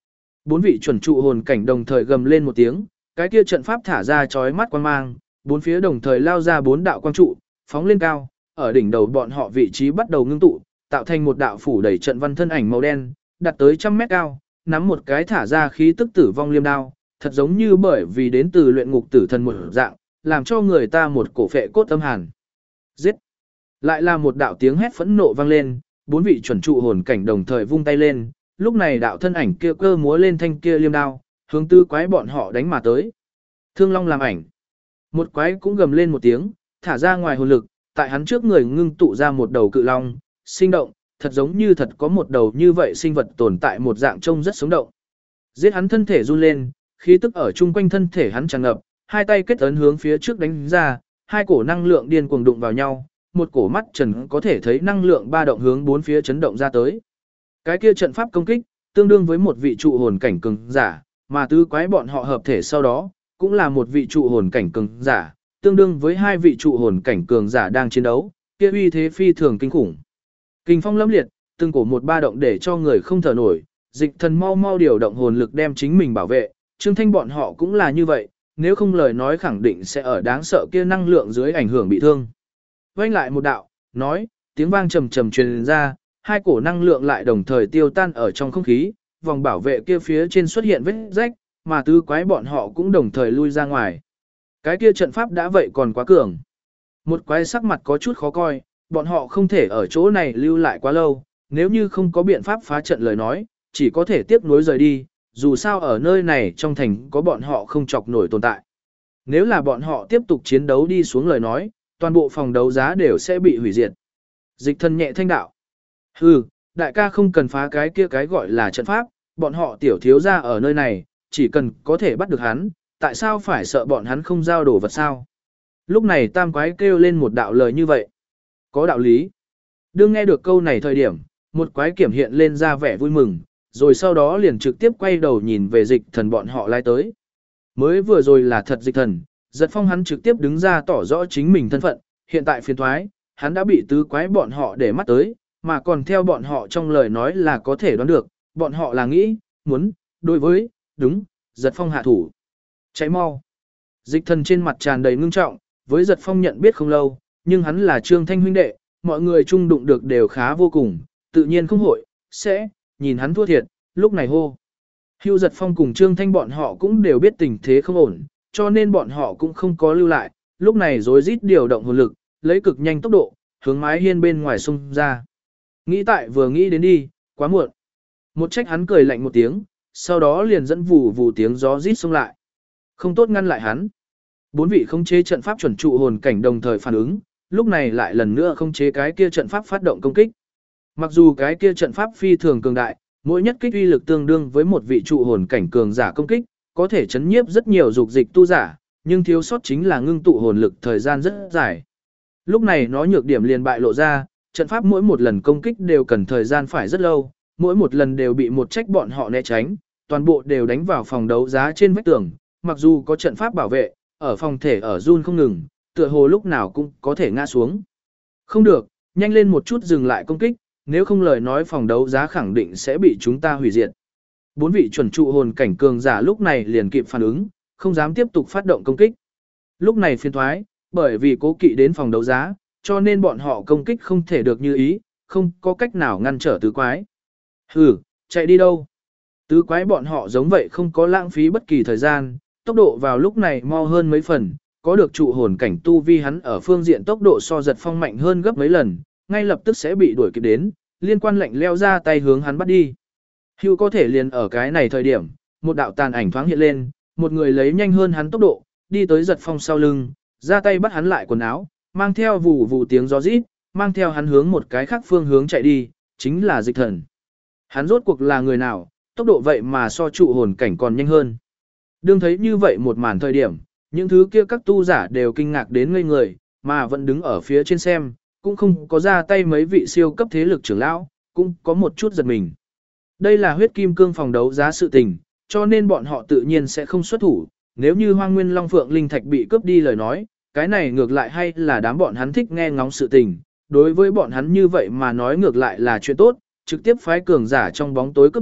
Bốn vị chuẩn trụ hồn cảnh đồng thời gầm lên một tiếng, cái kia trận pháp thả ra chói mắt quang mang, bốn phía đồng thời lao ra bốn đạo quang trụ, phóng lên cao, ở đỉnh đầu bọn họ vị trí bắt đầu ngưng tụ, tạo thành một đạo phủ đầy trận văn thân ảnh màu đen, đạt tới 100 mét cao, nắm một cái thả ra khí tức tử vong liêm đao, thật giống như bởi vì đến từ luyện ngục tử thần một dạng, làm cho người ta một cổ phệ cốt âm hàn. Giết! Lại là một đạo tiếng hét phẫn nộ vang lên, bốn vị chuẩn trụ hồn cảnh đồng thời vung tay lên, lúc này đạo thân ảnh kia cơ múa lên thanh kia liêm đao, hướng tư quái bọn họ đánh mà tới. Thương Long làm ảnh. Một quái cũng gầm lên một tiếng, thả ra ngoài hồn lực, tại hắn trước người ngưng tụ ra một đầu cự long, sinh động, thật giống như thật có một đầu như vậy sinh vật tồn tại một dạng trông rất sống động. Giết hắn thân thể run lên, khí tức ở chung quanh thân thể hắn tràn ngập, hai tay kết ấn hướng phía trước đánh ra, hai cổ năng lượng điên cuồng đụng vào nhau, một cổ mắt trần có thể thấy năng lượng ba động hướng bốn phía chấn động ra tới. Cái kia trận pháp công kích, tương đương với một vị trụ hồn cảnh cường giả, mà tứ quái bọn họ hợp thể sau đó, cũng là một vị trụ hồn cảnh cường giả, tương đương với hai vị trụ hồn cảnh cường giả đang chiến đấu, kia uy thế phi thường kinh khủng. Kình phong lâm liệt, từng cổ một ba động để cho người không thở nổi, Dịch Thần mau mau điều động hồn lực đem chính mình bảo vệ, Trương Thanh bọn họ cũng là như vậy, nếu không lời nói khẳng định sẽ ở đáng sợ kia năng lượng dưới ảnh hưởng bị thương. Vang lại một đạo, nói, tiếng vang trầm trầm truyền ra, hai cổ năng lượng lại đồng thời tiêu tan ở trong không khí, vòng bảo vệ kia phía trên xuất hiện vết rách, mà tứ quái bọn họ cũng đồng thời lui ra ngoài. Cái kia trận pháp đã vậy còn quá cường. Một quái sắc mặt có chút khó coi, bọn họ không thể ở chỗ này lưu lại quá lâu, nếu như không có biện pháp phá trận lời nói, chỉ có thể tiếp nối rời đi, dù sao ở nơi này trong thành có bọn họ không chọc nổi tồn tại. Nếu là bọn họ tiếp tục chiến đấu đi xuống lời nói, toàn bộ phòng đấu giá đều sẽ bị hủy diệt. Dịch Thần nhẹ thanh đạo. Hừ, đại ca không cần phá cái kia cái gọi là trận pháp, bọn họ tiểu thiếu ra ở nơi này, chỉ cần có thể bắt được hắn, tại sao phải sợ bọn hắn không giao đồ vật sao? Lúc này tam quái kêu lên một đạo lời như vậy. Có đạo lý. Đương nghe được câu này thời điểm, một quái kiểm hiện lên ra vẻ vui mừng, rồi sau đó liền trực tiếp quay đầu nhìn về Dịch Thần bọn họ lai tới. Mới vừa rồi là thật Dịch Thần, Giật Phong hắn trực tiếp đứng ra tỏ rõ chính mình thân phận, hiện tại phiền thoái, hắn đã bị tứ quái bọn họ để mắt tới, mà còn theo bọn họ trong lời nói là có thể đoán được, bọn họ là nghĩ, muốn, đối với, đúng, Giật Phong hạ thủ. Cháy mau. Dịch Thần trên mặt tràn đầy ngưng trọng, với Giật Phong nhận biết không lâu, nhưng hắn là Trương Thanh huynh đệ, mọi người chung đụng được đều khá vô cùng, tự nhiên không hội, sẽ, nhìn hắn thua thiệt, lúc này hô. Hưu Giật Phong cùng Trương Thanh bọn họ cũng đều biết tình thế không ổn, cho nên bọn họ cũng không có lưu lại, lúc này rối rít điều động hồn lực, lấy cực nhanh tốc độ, hướng mái hiên bên ngoài xung ra. Nghĩ tại vừa nghĩ đến đi, quá muộn. Một trách hắn cười lạnh một tiếng, sau đó liền dẫn vù vù tiếng gió rít xông lại. Không tốt ngăn lại hắn. Bốn vị khống chế trận pháp chuẩn trụ hồn cảnh đồng thời phản ứng, lúc này lại lần nữa khống chế cái kia trận pháp phát động công kích. Mặc dù cái kia trận pháp phi thường cường đại, mỗi nhất kích uy lực tương đương với một vị trụ hồn cảnh cường giả công kích, có thể chấn nhiếp rất nhiều dục dịch tu giả, nhưng thiếu sót chính là ngưng tụ hồn lực thời gian rất dài. Lúc này nó nhược điểm liền bại lộ ra, trận pháp mỗi một lần công kích đều cần thời gian phải rất lâu, mỗi một lần đều bị một trách bọn họ né tránh, toàn bộ đều đánh vào phòng đấu giá trên vách tường, mặc dù có trận pháp bảo vệ, ở phòng thể ở run không ngừng, tựa hồ lúc nào cũng có thể ngã xuống. Không được, nhanh lên một chút dừng lại công kích, nếu không lời nói phòng đấu giá khẳng định sẽ bị chúng ta hủy diệt. Bốn vị chuẩn trụ hồn cảnh cường giả lúc này liền kịp phản ứng, không dám tiếp tục phát động công kích. Lúc này phiền thoái, bởi vì cố kỵ đến phòng đấu giá, cho nên bọn họ công kích không thể được như ý, không có cách nào ngăn trở tứ quái. Hừ, chạy đi đâu? Tứ quái bọn họ giống vậy không có lãng phí bất kỳ thời gian, tốc độ vào lúc này mau hơn mấy phần, có được trụ hồn cảnh tu vi hắn ở phương diện tốc độ so Giật Phong mạnh hơn gấp mấy lần, ngay lập tức sẽ bị đuổi kịp đến, liên quan lệnh leo ra tay hướng hắn bắt đi. Hưu có thể liền ở cái này thời điểm, một đạo tàn ảnh thoáng hiện lên, một người lấy nhanh hơn hắn tốc độ, đi tới Giật Phong sau lưng, ra tay bắt hắn lại quần áo, mang theo vù vù tiếng gió rít, mang theo hắn hướng một cái khác phương hướng chạy đi, chính là Dịch Thần. Hắn rốt cuộc là người nào, tốc độ vậy mà so trụ hồn cảnh còn nhanh hơn. Đương thấy như vậy một màn thời điểm, những thứ kia các tu giả đều kinh ngạc đến ngây người, mà vẫn đứng ở phía trên xem, cũng không có ra tay mấy vị siêu cấp thế lực trưởng lão, cũng có một chút giật mình. Đây là huyết kim cương phòng đấu giá sự tình, cho nên bọn họ tự nhiên sẽ không xuất thủ, nếu như Hoang Nguyên Long Phượng Linh Thạch bị cướp đi lời nói, cái này ngược lại hay là đám bọn hắn thích nghe ngóng sự tình, đối với bọn hắn như vậy mà nói ngược lại là chuyện tốt, trực tiếp phái cường giả trong bóng tối cướp đoạt,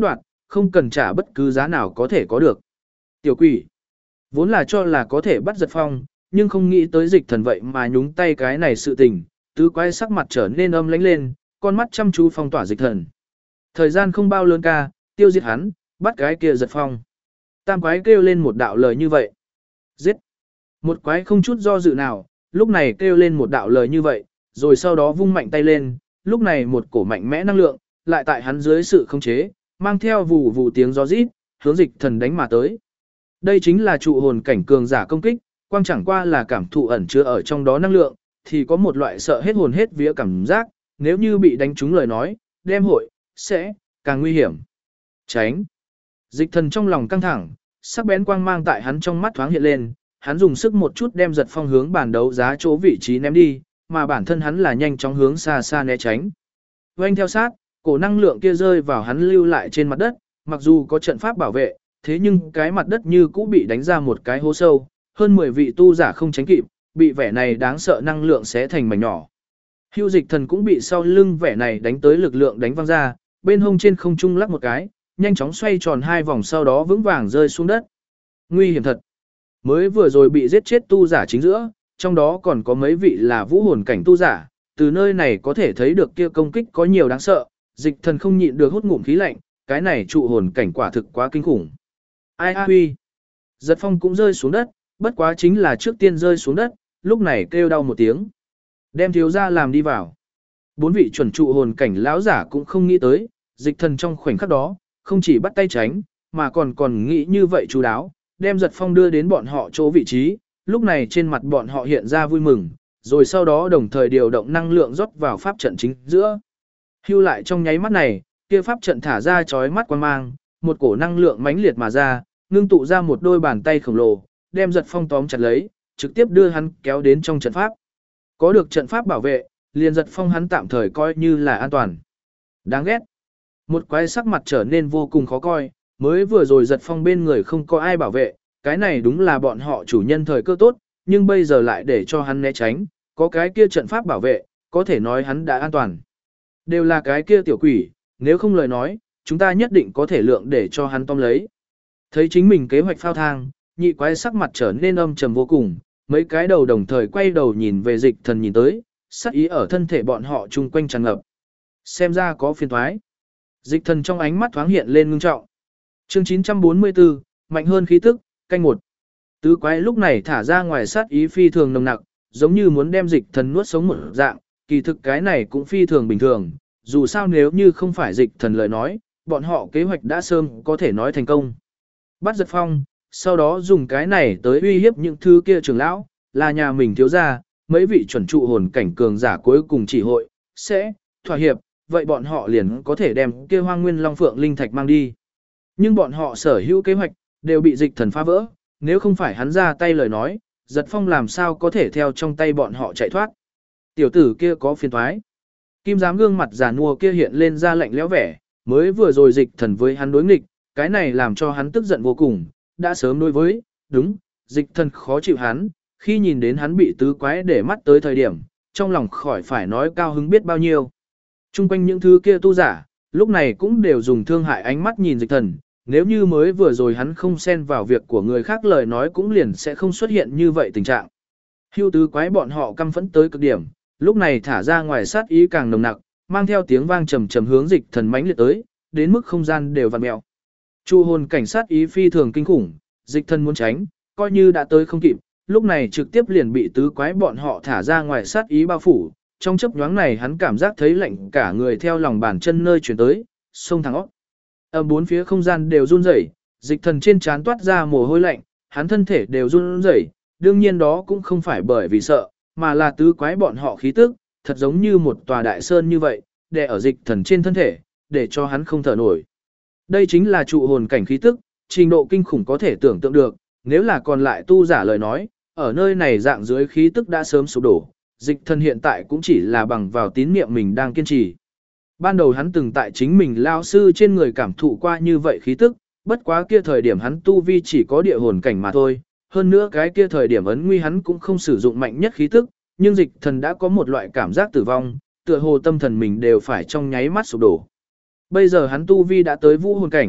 không cần trả bất cứ giá nào có thể có được. Tiểu quỷ, vốn là cho là có thể bắt giật phong, nhưng không nghĩ tới dịch thần vậy mà nhúng tay cái này sự tình, tứ quái sắc mặt trở nên âm lãnh lên, con mắt chăm chú phong tỏa dịch thần. Thời gian không bao lớn ca, tiêu diệt hắn, bắt cái kia giật phong. Tam quái kêu lên một đạo lời như vậy. Giết. Một quái không chút do dự nào, lúc này kêu lên một đạo lời như vậy, rồi sau đó vung mạnh tay lên, lúc này một cổ mạnh mẽ năng lượng, lại tại hắn dưới sự khống chế, mang theo vù vù tiếng gió rít, hướng dịch thần đánh mà tới. Đây chính là trụ hồn cảnh cường giả công kích, quang chẳng qua là cảm thụ ẩn chứa ở trong đó năng lượng, thì có một loại sợ hết hồn hết vía cảm giác, nếu như bị đánh trúng lời nói, đem hội, sẽ, càng nguy hiểm. Tránh. Dịch thần trong lòng căng thẳng, sắc bén quang mang tại hắn trong mắt thoáng hiện lên, hắn dùng sức một chút đem giật phong hướng bàn đấu giá chỗ vị trí ném đi, mà bản thân hắn là nhanh chóng hướng xa xa né tránh. Quanh theo sát, cổ năng lượng kia rơi vào hắn lưu lại trên mặt đất, mặc dù có trận pháp bảo vệ, thế nhưng cái mặt đất như cũ bị đánh ra một cái hố sâu, hơn 10 vị tu giả không tránh kịp, bị vẻ này đáng sợ năng lượng xé thành mảnh nhỏ. Hưu dịch thần cũng bị sau lưng vẻ này đánh tới lực lượng đánh văng ra, bên hông trên không trung lắc một cái, nhanh chóng xoay tròn 2 vòng sau đó vững vàng rơi xuống đất. Nguy hiểm thật. Mới vừa rồi bị giết chết tu giả chính giữa, trong đó còn có mấy vị là vũ hồn cảnh tu giả, từ nơi này có thể thấy được kia công kích có nhiều đáng sợ, dịch thần không nhịn được hút ngụm khí lạnh, cái này trụ hồn cảnh quả thực quá kinh khủng. Ai a huy. Giật phong cũng rơi xuống đất, bất quá chính là trước tiên rơi xuống đất, lúc này kêu đau một tiếng. Đem thiếu ra làm đi vào. 4 vị chuẩn trụ hồn cảnh lão giả cũng không nghĩ tới, dịch thần trong khoảnh khắc đó, không chỉ bắt tay tránh, mà còn nghĩ như vậy chú đáo, đem giật phong đưa đến bọn họ chỗ vị trí, lúc này trên mặt bọn họ hiện ra vui mừng, rồi sau đó đồng thời điều động năng lượng rót vào pháp trận chính giữa. Hưu lại trong nháy mắt này, kia pháp trận thả ra chói mắt quang mang, một cổ năng lượng mãnh liệt mà ra, ngưng tụ ra một đôi bàn tay khổng lồ, đem giật phong tóm chặt lấy, trực tiếp đưa hắn kéo đến trong trận pháp. Có được trận pháp bảo vệ, liền giật phong hắn tạm thời coi như là an toàn. Đáng ghét. Một quái sắc mặt trở nên vô cùng khó coi, mới vừa rồi giật phong bên người không có ai bảo vệ, cái này đúng là bọn họ chủ nhân thời cơ tốt, nhưng bây giờ lại để cho hắn né tránh, có cái kia trận pháp bảo vệ, có thể nói hắn đã an toàn. Đều là cái kia tiểu quỷ, nếu không lời nói, chúng ta nhất định có thể lượng để cho hắn tóm lấy. Thấy chính mình kế hoạch phao thang, nhị quái sắc mặt trở nên âm trầm vô cùng, mấy cái đầu đồng thời quay đầu nhìn về dịch thần nhìn tới, sắc ý ở thân thể bọn họ chung quanh tràn ngập. Xem ra có phiền toái. Dịch thần trong ánh mắt thoáng hiện lên ngưng trọng. Chương 944, mạnh hơn khí tức, canh 1. Tứ quái lúc này thả ra ngoài sát ý phi thường nồng nặc, giống như muốn đem dịch thần nuốt sống một dạng, kỳ thực cái này cũng phi thường bình thường, dù sao nếu như không phải dịch thần lời nói, bọn họ kế hoạch đã sớm có thể nói thành công. Bắt giật phong, sau đó dùng cái này tới uy hiếp những thứ kia trưởng lão, là nhà mình thiếu gia, mấy vị chuẩn trụ hồn cảnh cường giả cuối cùng chỉ hội, sẽ, thỏa hiệp, vậy bọn họ liền có thể đem kia hoang nguyên long phượng linh thạch mang đi. Nhưng bọn họ sở hữu kế hoạch, đều bị dịch thần phá vỡ, nếu không phải hắn ra tay lời nói, giật phong làm sao có thể theo trong tay bọn họ chạy thoát. Tiểu tử kia có phiền thoái. Kim giám gương mặt già nua kia hiện lên ra lạnh lẽo vẻ, mới vừa rồi dịch thần với hắn đối nghịch, cái này làm cho hắn tức giận vô cùng, đã sớm đối với, đúng, dịch thần khó chịu hắn, khi nhìn đến hắn bị tứ quái để mắt tới thời điểm, trong lòng khỏi phải nói cao hứng biết bao nhiêu. Trung quanh những thứ kia tu giả, lúc này cũng đều dùng thương hại ánh mắt nhìn dịch thần, nếu như mới vừa rồi hắn không xen vào việc của người khác lời nói cũng liền sẽ không xuất hiện như vậy tình trạng. Hưu tứ quái bọn họ căm phẫn tới cực điểm, lúc này thả ra ngoài sát ý càng nồng nặc, mang theo tiếng vang trầm trầm hướng dịch thần mãnh liệt tới, đến mức không gian đều vặn mèo. Chu hồn cảnh sát ý phi thường kinh khủng, dịch thần muốn tránh, coi như đã tới không kịp, lúc này trực tiếp liền bị tứ quái bọn họ thả ra ngoài sát ý bao phủ, trong chớp nhoáng này hắn cảm giác thấy lạnh cả người theo lòng bàn chân nơi chuyển tới, sông thẳng óc. Bốn phía không gian đều run rẩy, dịch thần trên trán toát ra mồ hôi lạnh, hắn thân thể đều run rẩy, đương nhiên đó cũng không phải bởi vì sợ, mà là tứ quái bọn họ khí tức, thật giống như một tòa đại sơn như vậy, đè ở dịch thần trên thân thể, để cho hắn không thở nổi. Đây chính là trụ hồn cảnh khí tức, trình độ kinh khủng có thể tưởng tượng được, nếu là còn lại tu giả lời nói, ở nơi này dạng dưới khí tức đã sớm sụp đổ, dịch thần hiện tại cũng chỉ là bằng vào tín niệm mình đang kiên trì. Ban đầu hắn từng tại chính mình lao sư trên người cảm thụ qua như vậy khí tức, bất quá kia thời điểm hắn tu vi chỉ có địa hồn cảnh mà thôi, hơn nữa cái kia thời điểm ấn nguy hắn cũng không sử dụng mạnh nhất khí tức, nhưng dịch thần đã có một loại cảm giác tử vong, tựa hồ tâm thần mình đều phải trong nháy mắt sụp đổ. Bây giờ hắn tu vi đã tới vũ hồn cảnh,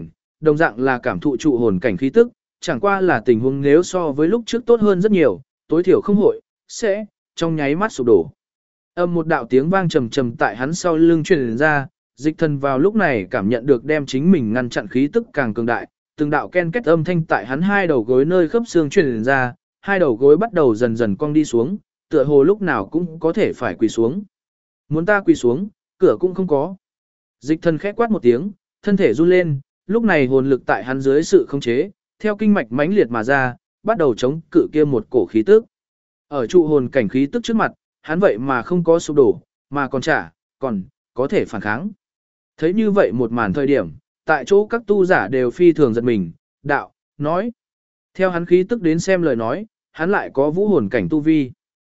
đồng dạng là cảm thụ trụ hồn cảnh khí tức, chẳng qua là tình huống nếu so với lúc trước tốt hơn rất nhiều, tối thiểu không hội, sẽ, trong nháy mắt sụp đổ. Âm một đạo tiếng vang trầm trầm tại hắn sau lưng truyền ra, Dịch Thần vào lúc này cảm nhận được đem chính mình ngăn chặn khí tức càng cường đại, từng đạo ken kết âm thanh tại hắn hai đầu gối nơi khớp xương truyền ra, hai đầu gối bắt đầu dần dần cong đi xuống, tựa hồ lúc nào cũng có thể phải quỳ xuống. Muốn ta quỳ xuống, cửa cũng không có. Dịch Thần khẽ quát một tiếng, thân thể run lên, lúc này hồn lực tại hắn dưới sự khống chế, theo kinh mạch mãnh liệt mà ra, bắt đầu chống cự kia một cổ khí tức. Ở trụ hồn cảnh khí tức trước mặt, hắn vậy mà không có sụp đổ, mà còn có thể phản kháng. Thấy như vậy một màn thời điểm, tại chỗ các tu giả đều phi thường giật mình, đạo, nói. Theo hắn khí tức đến xem lời nói, hắn lại có vũ hồn cảnh tu vi.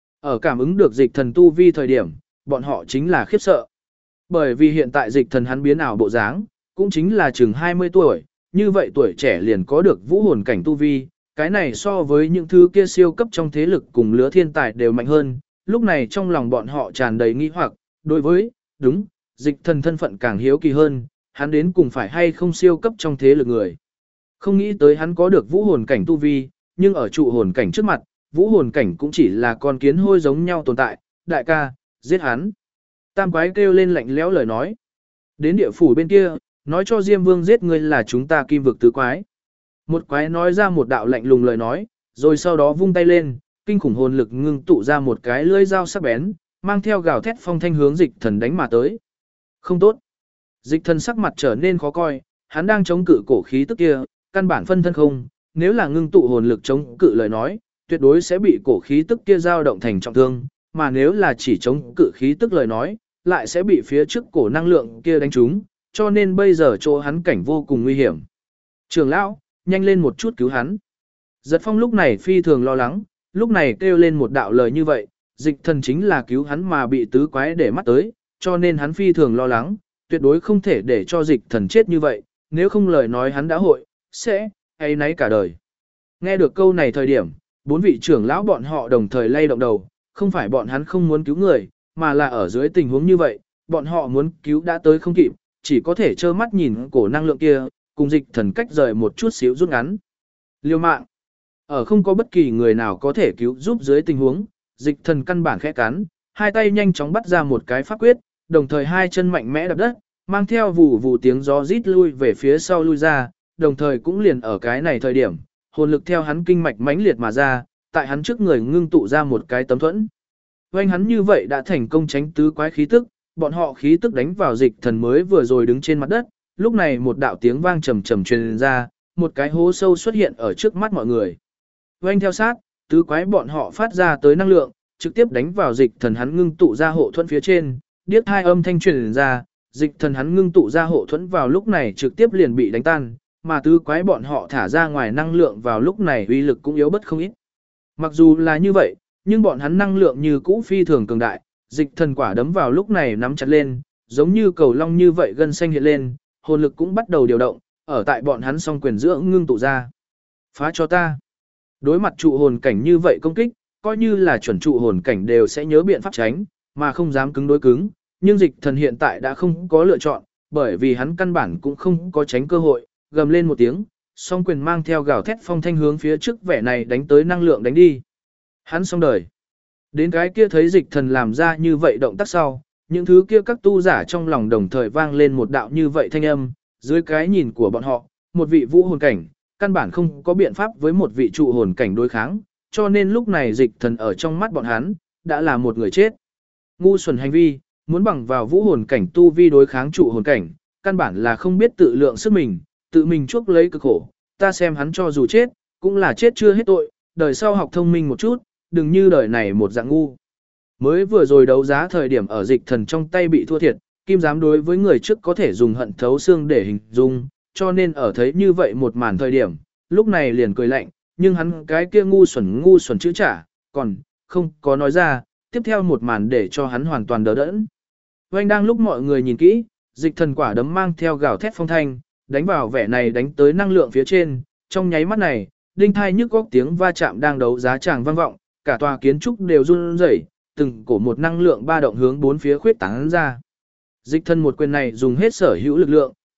Ở cảm ứng được Dịch Thần tu vi thời điểm, bọn họ chính là khiếp sợ. Bởi vì hiện tại Dịch Thần hắn biến ảo bộ dáng, cũng chính là chừng 20 tuổi, như vậy tuổi trẻ liền có được vũ hồn cảnh tu vi, cái này so với những thứ kia siêu cấp trong thế lực cùng lứa thiên tài đều mạnh hơn, lúc này trong lòng bọn họ tràn đầy nghi hoặc, đối với, đúng, Dịch Thần thân phận càng hiếu kỳ hơn, hắn đến cùng phải hay không siêu cấp trong thế lực người. Không nghĩ tới hắn có được vũ hồn cảnh tu vi, nhưng ở trụ hồn cảnh trước mặt, vũ hồn cảnh cũng chỉ là con kiến hôi giống nhau tồn tại, đại ca, giết hắn. Tam quái kêu lên lạnh lẽo lời nói. Đến địa phủ bên kia, nói cho Diêm Vương giết ngươi là chúng ta kim vực tứ quái. Một quái nói ra một đạo lạnh lùng lời nói, rồi sau đó vung tay lên, kinh khủng hồn lực ngưng tụ ra một cái lưỡi dao sắc bén, mang theo gào thét phong thanh hướng Dịch Thần đánh mà tới. Không tốt. Dịch Thần sắc mặt trở nên khó coi, hắn đang chống cự cổ khí tức kia, căn bản phân thân không, nếu là ngưng tụ hồn lực chống cự lời nói, tuyệt đối sẽ bị cổ khí tức kia dao động thành trọng thương, mà nếu là chỉ chống cự khí tức lời nói, lại sẽ bị phía trước cổ năng lượng kia đánh trúng, cho nên bây giờ chỗ hắn cảnh vô cùng nguy hiểm. Trưởng lão, nhanh lên một chút cứu hắn. Giật Phong lúc này phi thường lo lắng, lúc này kêu lên một đạo lời như vậy, Dịch Thần chính là cứu hắn mà bị tứ quái để mắt tới, cho nên hắn phi thường lo lắng, tuyệt đối không thể để cho Dịch Thần chết như vậy, nếu không lời nói hắn đã hội, sẽ, áy náy cả đời. Nghe được câu này thời điểm, bốn vị trưởng lão bọn họ đồng thời lay động đầu, không phải bọn hắn không muốn cứu người, mà là ở dưới tình huống như vậy, bọn họ muốn cứu đã tới không kịp, chỉ có thể trơ mắt nhìn cổ năng lượng kia, cùng Dịch Thần cách rời một chút xíu rút ngắn. Liêu mạng. Ở không có bất kỳ người nào có thể cứu giúp dưới tình huống, Dịch Thần căn bản khẽ cắn, hai tay nhanh chóng bắt ra một cái pháp quyết, đồng thời hai chân mạnh mẽ đập đất, mang theo vù vù tiếng gió rít lui về phía sau lui ra, đồng thời cũng liền ở cái này thời điểm, hồn lực theo hắn kinh mạch mãnh liệt mà ra, tại hắn trước người ngưng tụ ra một cái tấm thuẫn. Oanh hắn như vậy đã thành công tránh tứ quái khí tức, bọn họ khí tức đánh vào Dịch Thần mới vừa rồi đứng trên mặt đất, lúc này một đạo tiếng vang trầm trầm truyền ra, một cái hố sâu xuất hiện ở trước mắt mọi người. Oanh theo sát, tứ quái bọn họ phát ra tới năng lượng, trực tiếp đánh vào Dịch Thần hắn ngưng tụ ra hộ thuẫn phía trên, điếc hai âm thanh truyền ra, Dịch Thần hắn ngưng tụ ra hộ thuẫn vào lúc này trực tiếp liền bị đánh tan, mà tứ quái bọn họ thả ra ngoài năng lượng vào lúc này uy lực cũng yếu bất không ít. Mặc dù là như vậy, nhưng bọn hắn năng lượng như cũ phi thường cường đại, Dịch Thần quả đấm vào lúc này nắm chặt lên, giống như cầu long như vậy gân xanh hiện lên, hồn lực cũng bắt đầu điều động, ở tại bọn hắn song quyền giữa ngưng tụ ra. Phá cho ta. Đối mặt trụ hồn cảnh như vậy công kích, coi như là chuẩn trụ hồn cảnh đều sẽ nhớ biện pháp tránh, mà không dám cứng đối cứng, nhưng Dịch Thần hiện tại đã không có lựa chọn, bởi vì hắn căn bản cũng không có tránh cơ hội, gầm lên một tiếng, song quyền mang theo gào thét phong thanh hướng phía trước vẻ này đánh tới năng lượng đánh đi. Hắn xong đời. Đến cái kia thấy Dịch Thần làm ra như vậy động tác sau, những thứ kia các tu giả trong lòng đồng thời vang lên một đạo như vậy thanh âm, dưới cái nhìn của bọn họ, một vị vũ hồn cảnh, căn bản không có biện pháp với một vị trụ hồn cảnh đối kháng, cho nên lúc này Dịch Thần ở trong mắt bọn hắn, đã là một người chết. Ngu xuẩn hành vi, muốn bằng vào vũ hồn cảnh tu vi đối kháng trụ hồn cảnh, căn bản là không biết tự lượng sức mình, tự mình chuốc lấy cực khổ, ta xem hắn cho dù chết, cũng là chết chưa hết tội, đời sau học thông minh một chút, đừng như đời này một dạng ngu. Mới vừa rồi đấu giá thời điểm ở Dịch Thần trong tay bị thua thiệt, Kim Giám đối với người trước có thể dùng hận thấu xương để hình dung, cho nên ở thấy như vậy một màn thời điểm, lúc này liền cười lạnh, nhưng hắn cái kia ngu xuẩn chữ trả, còn không có nói ra, tiếp theo một màn để cho hắn hoàn toàn đỡ đẫn. Oanh đang lúc mọi người nhìn kỹ, Dịch Thần quả đấm mang theo gào thét phong thanh, đánh vào vẻ này đánh tới năng lượng phía trên, trong nháy mắt này, đinh thai nhức góc tiếng va chạm đang đấu giá tràng vang vọng, cả tòa kiến trúc đều run rẩy, từng cổ một năng lượng ba động hướng bốn phía khuyết tán ra. Dịch Thần một quyền này dùng hết sở hữu lực lượng,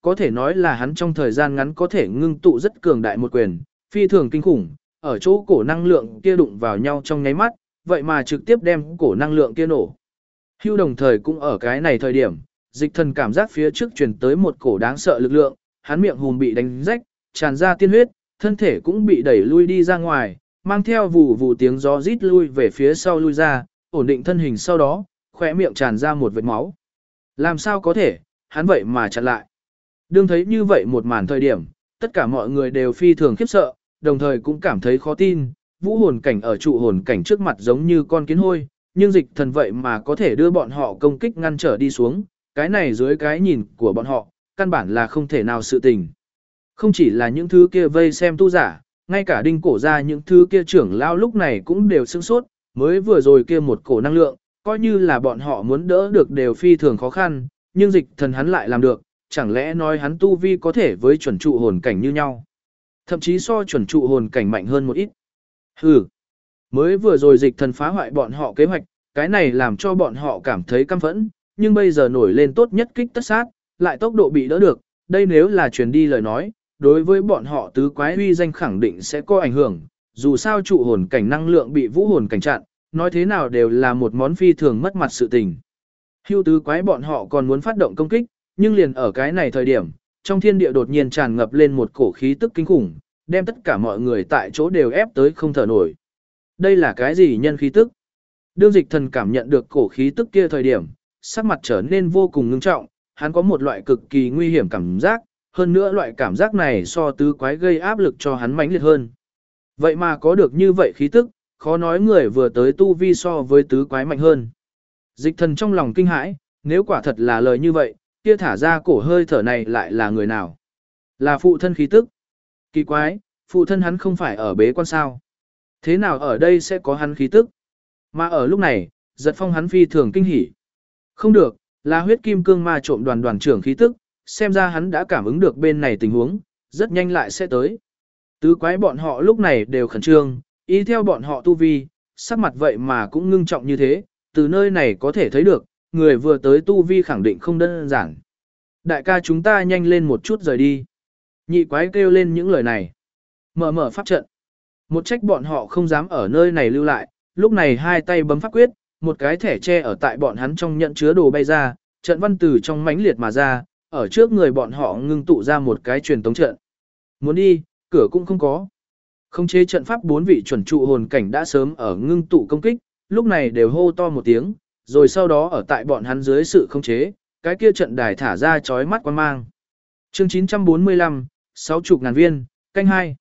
có thể nói là hắn trong thời gian ngắn có thể ngưng tụ rất cường đại một quyền, phi thường kinh khủng, ở chỗ cổ năng lượng kia đụng vào nhau trong nháy mắt, vậy mà trực tiếp đem cổ năng lượng kia nổ. Hưu đồng thời cũng ở cái này thời điểm, dịch thần cảm giác phía trước truyền tới một cổ đáng sợ lực lượng, hắn miệng hùm bị đánh rách, tràn ra tiên huyết, thân thể cũng bị đẩy lui đi ra ngoài, mang theo vù vù tiếng gió rít lui về phía sau lui ra, ổn định thân hình sau đó, khỏe miệng tràn ra một vệt máu. Làm sao có thể, hắn vậy mà chặn lại. Đương thấy như vậy một màn thời điểm, tất cả mọi người đều phi thường khiếp sợ, đồng thời cũng cảm thấy khó tin, vũ hồn cảnh ở trụ hồn cảnh trước mặt giống như con kiến hôi, nhưng dịch thần vậy mà có thể đưa bọn họ công kích ngăn trở đi xuống, cái này dưới cái nhìn của bọn họ, căn bản là không thể nào sự tình. Không chỉ là những thứ kia vây xem tu giả, ngay cả đinh cổ ra những thứ kia trưởng lao lúc này cũng đều sửng sốt, mới vừa rồi kia một cổ năng lượng, coi như là bọn họ muốn đỡ được đều phi thường khó khăn, nhưng dịch thần hắn lại làm được, chẳng lẽ nói hắn tu vi có thể với chuẩn trụ hồn cảnh như nhau. Thậm chí so chuẩn trụ hồn cảnh mạnh hơn một ít. Hừ, mới vừa rồi dịch thần phá hoại bọn họ kế hoạch, cái này làm cho bọn họ cảm thấy căm phẫn, nhưng bây giờ nổi lên tốt nhất kích tất sát, lại tốc độ bị đỡ được, đây nếu là truyền đi lời nói, đối với bọn họ tứ quái uy danh khẳng định sẽ có ảnh hưởng, dù sao trụ hồn cảnh năng lượng bị vũ hồn cảnh chặn, nói thế nào đều là một món phi thường mất mặt sự tình. Hưu tứ quái bọn họ còn muốn phát động công kích, nhưng liền ở cái này thời điểm, trong thiên địa đột nhiên tràn ngập lên một cổ khí tức kinh khủng, đem tất cả mọi người tại chỗ đều ép tới không thở nổi. Đây là cái gì nhân khí tức? Đương dịch thần cảm nhận được cổ khí tức kia thời điểm, sắc mặt trở nên vô cùng ngưng trọng, hắn có một loại cực kỳ nguy hiểm cảm giác, hơn nữa loại cảm giác này so tứ quái gây áp lực cho hắn mãnh liệt hơn. Vậy mà có được như vậy khí tức, khó nói người vừa tới tu vi so với tứ quái mạnh hơn. Dịch thần trong lòng kinh hãi, nếu quả thật là lời như vậy, kia thả ra cổ hơi thở này lại là người nào? Là phụ thân khí tức. Kỳ quái, phụ thân hắn không phải ở bế quan sao? Thế nào ở đây sẽ có hắn khí tức? Mà ở lúc này, giật phong hắn phi thường kinh hỉ. Không được, là huyết kim cương ma trộm đoàn đoàn trưởng khí tức, xem ra hắn đã cảm ứng được bên này tình huống, rất nhanh lại sẽ tới. Tứ quái bọn họ lúc này đều khẩn trương, ý theo bọn họ tu vi, sắc mặt vậy mà cũng ngưng trọng như thế, từ nơi này có thể thấy được, người vừa tới tu vi khẳng định không đơn giản. Đại ca chúng ta nhanh lên một chút rời đi. Nhị quái kêu lên những lời này. Mở pháp trận. Một trách bọn họ không dám ở nơi này lưu lại, lúc này hai tay bấm pháp quyết, một cái thẻ tre ở tại bọn hắn trong nhận chứa đồ bay ra, trận văn từ trong mãnh liệt mà ra, ở trước người bọn họ ngưng tụ ra một cái truyền tống trận. Muốn đi, cửa cũng không có. Khống chế trận pháp bốn vị chuẩn trụ hồn cảnh đã sớm ở ngưng tụ công kích, lúc này đều hô to một tiếng, rồi sau đó ở tại bọn hắn dưới sự khống chế, cái kia trận đài thả ra chói mắt quan mang. Chương 945, 60.000 viên, canh 2.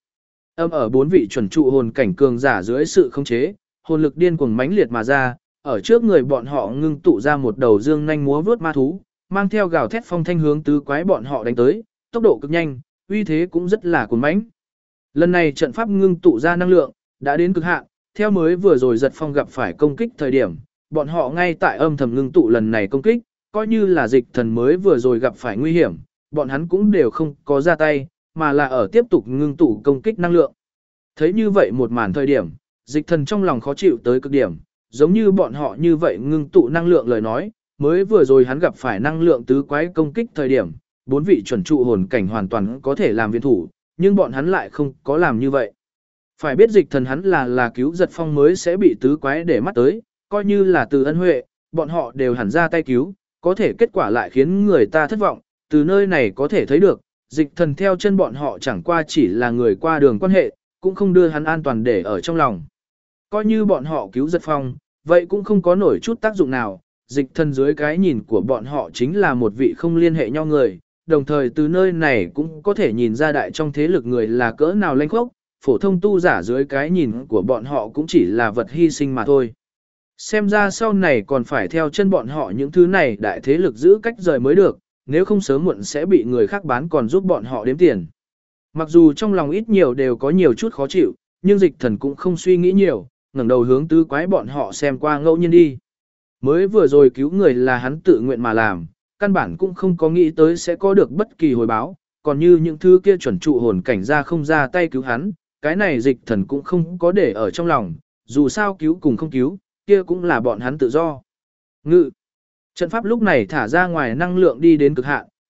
Ở bốn vị chuẩn trụ hồn cảnh cường giả dưới sự khống chế, hồn lực điên cuồng mãnh liệt mà ra, ở trước người bọn họ ngưng tụ ra một đầu dương nhanh múa vướt ma thú, mang theo gào thét phong thanh hướng tứ quái bọn họ đánh tới, tốc độ cực nhanh, uy thế cũng rất là cuồng mãnh. Lần này trận pháp ngưng tụ ra năng lượng đã đến cực hạn, theo mới vừa rồi giật phong gặp phải công kích thời điểm, bọn họ ngay tại âm thầm ngưng tụ lần này công kích, coi như là dịch thần mới vừa rồi gặp phải nguy hiểm, bọn hắn cũng đều không có ra tay, mà là ở tiếp tục ngưng tụ công kích năng lượng. Thấy như vậy một màn thời điểm, dịch thần trong lòng khó chịu tới cực điểm, giống như bọn họ như vậy ngưng tụ năng lượng lời nói, mới vừa rồi hắn gặp phải năng lượng tứ quái công kích thời điểm, bốn vị chuẩn trụ hồn cảnh hoàn toàn có thể làm viện thủ, nhưng bọn hắn lại không có làm như vậy. Phải biết dịch thần hắn là cứu giật phong mới sẽ bị tứ quái để mắt tới, coi như là từ ân huệ, bọn họ đều hẳn ra tay cứu, có thể kết quả lại khiến người ta thất vọng, từ nơi này có thể thấy được, dịch thần theo chân bọn họ chẳng qua chỉ là người qua đường quan hệ, cũng không đưa hắn an toàn để ở trong lòng. Coi như bọn họ cứu giật phong, vậy cũng không có nổi chút tác dụng nào, dịch thần dưới cái nhìn của bọn họ chính là một vị không liên hệ nhau người, đồng thời từ nơi này cũng có thể nhìn ra đại trong thế lực người là cỡ nào lanh khốc, phổ thông tu giả dưới cái nhìn của bọn họ cũng chỉ là vật hy sinh mà thôi. Xem ra sau này còn phải theo chân bọn họ những thứ này đại thế lực giữ cách rời mới được, nếu không sớm muộn sẽ bị người khác bán còn giúp bọn họ đếm tiền. Mặc dù trong lòng ít nhiều đều có nhiều chút khó chịu, nhưng dịch thần cũng không suy nghĩ nhiều, ngẩng đầu hướng tứ quái bọn họ xem qua ngẫu nhiên đi. Mới vừa rồi cứu người là hắn tự nguyện mà làm, căn bản cũng không có nghĩ tới sẽ có được bất kỳ hồi báo, còn như những thứ kia chuẩn trụ hồn cảnh ra không ra tay cứu hắn, cái này dịch thần cũng không có để ở trong lòng, dù sao cứu cùng không cứu, kia cũng là bọn hắn tự do. Ngự. Trận pháp lúc này thả ra ngoài năng lượng đi đến cực hạn,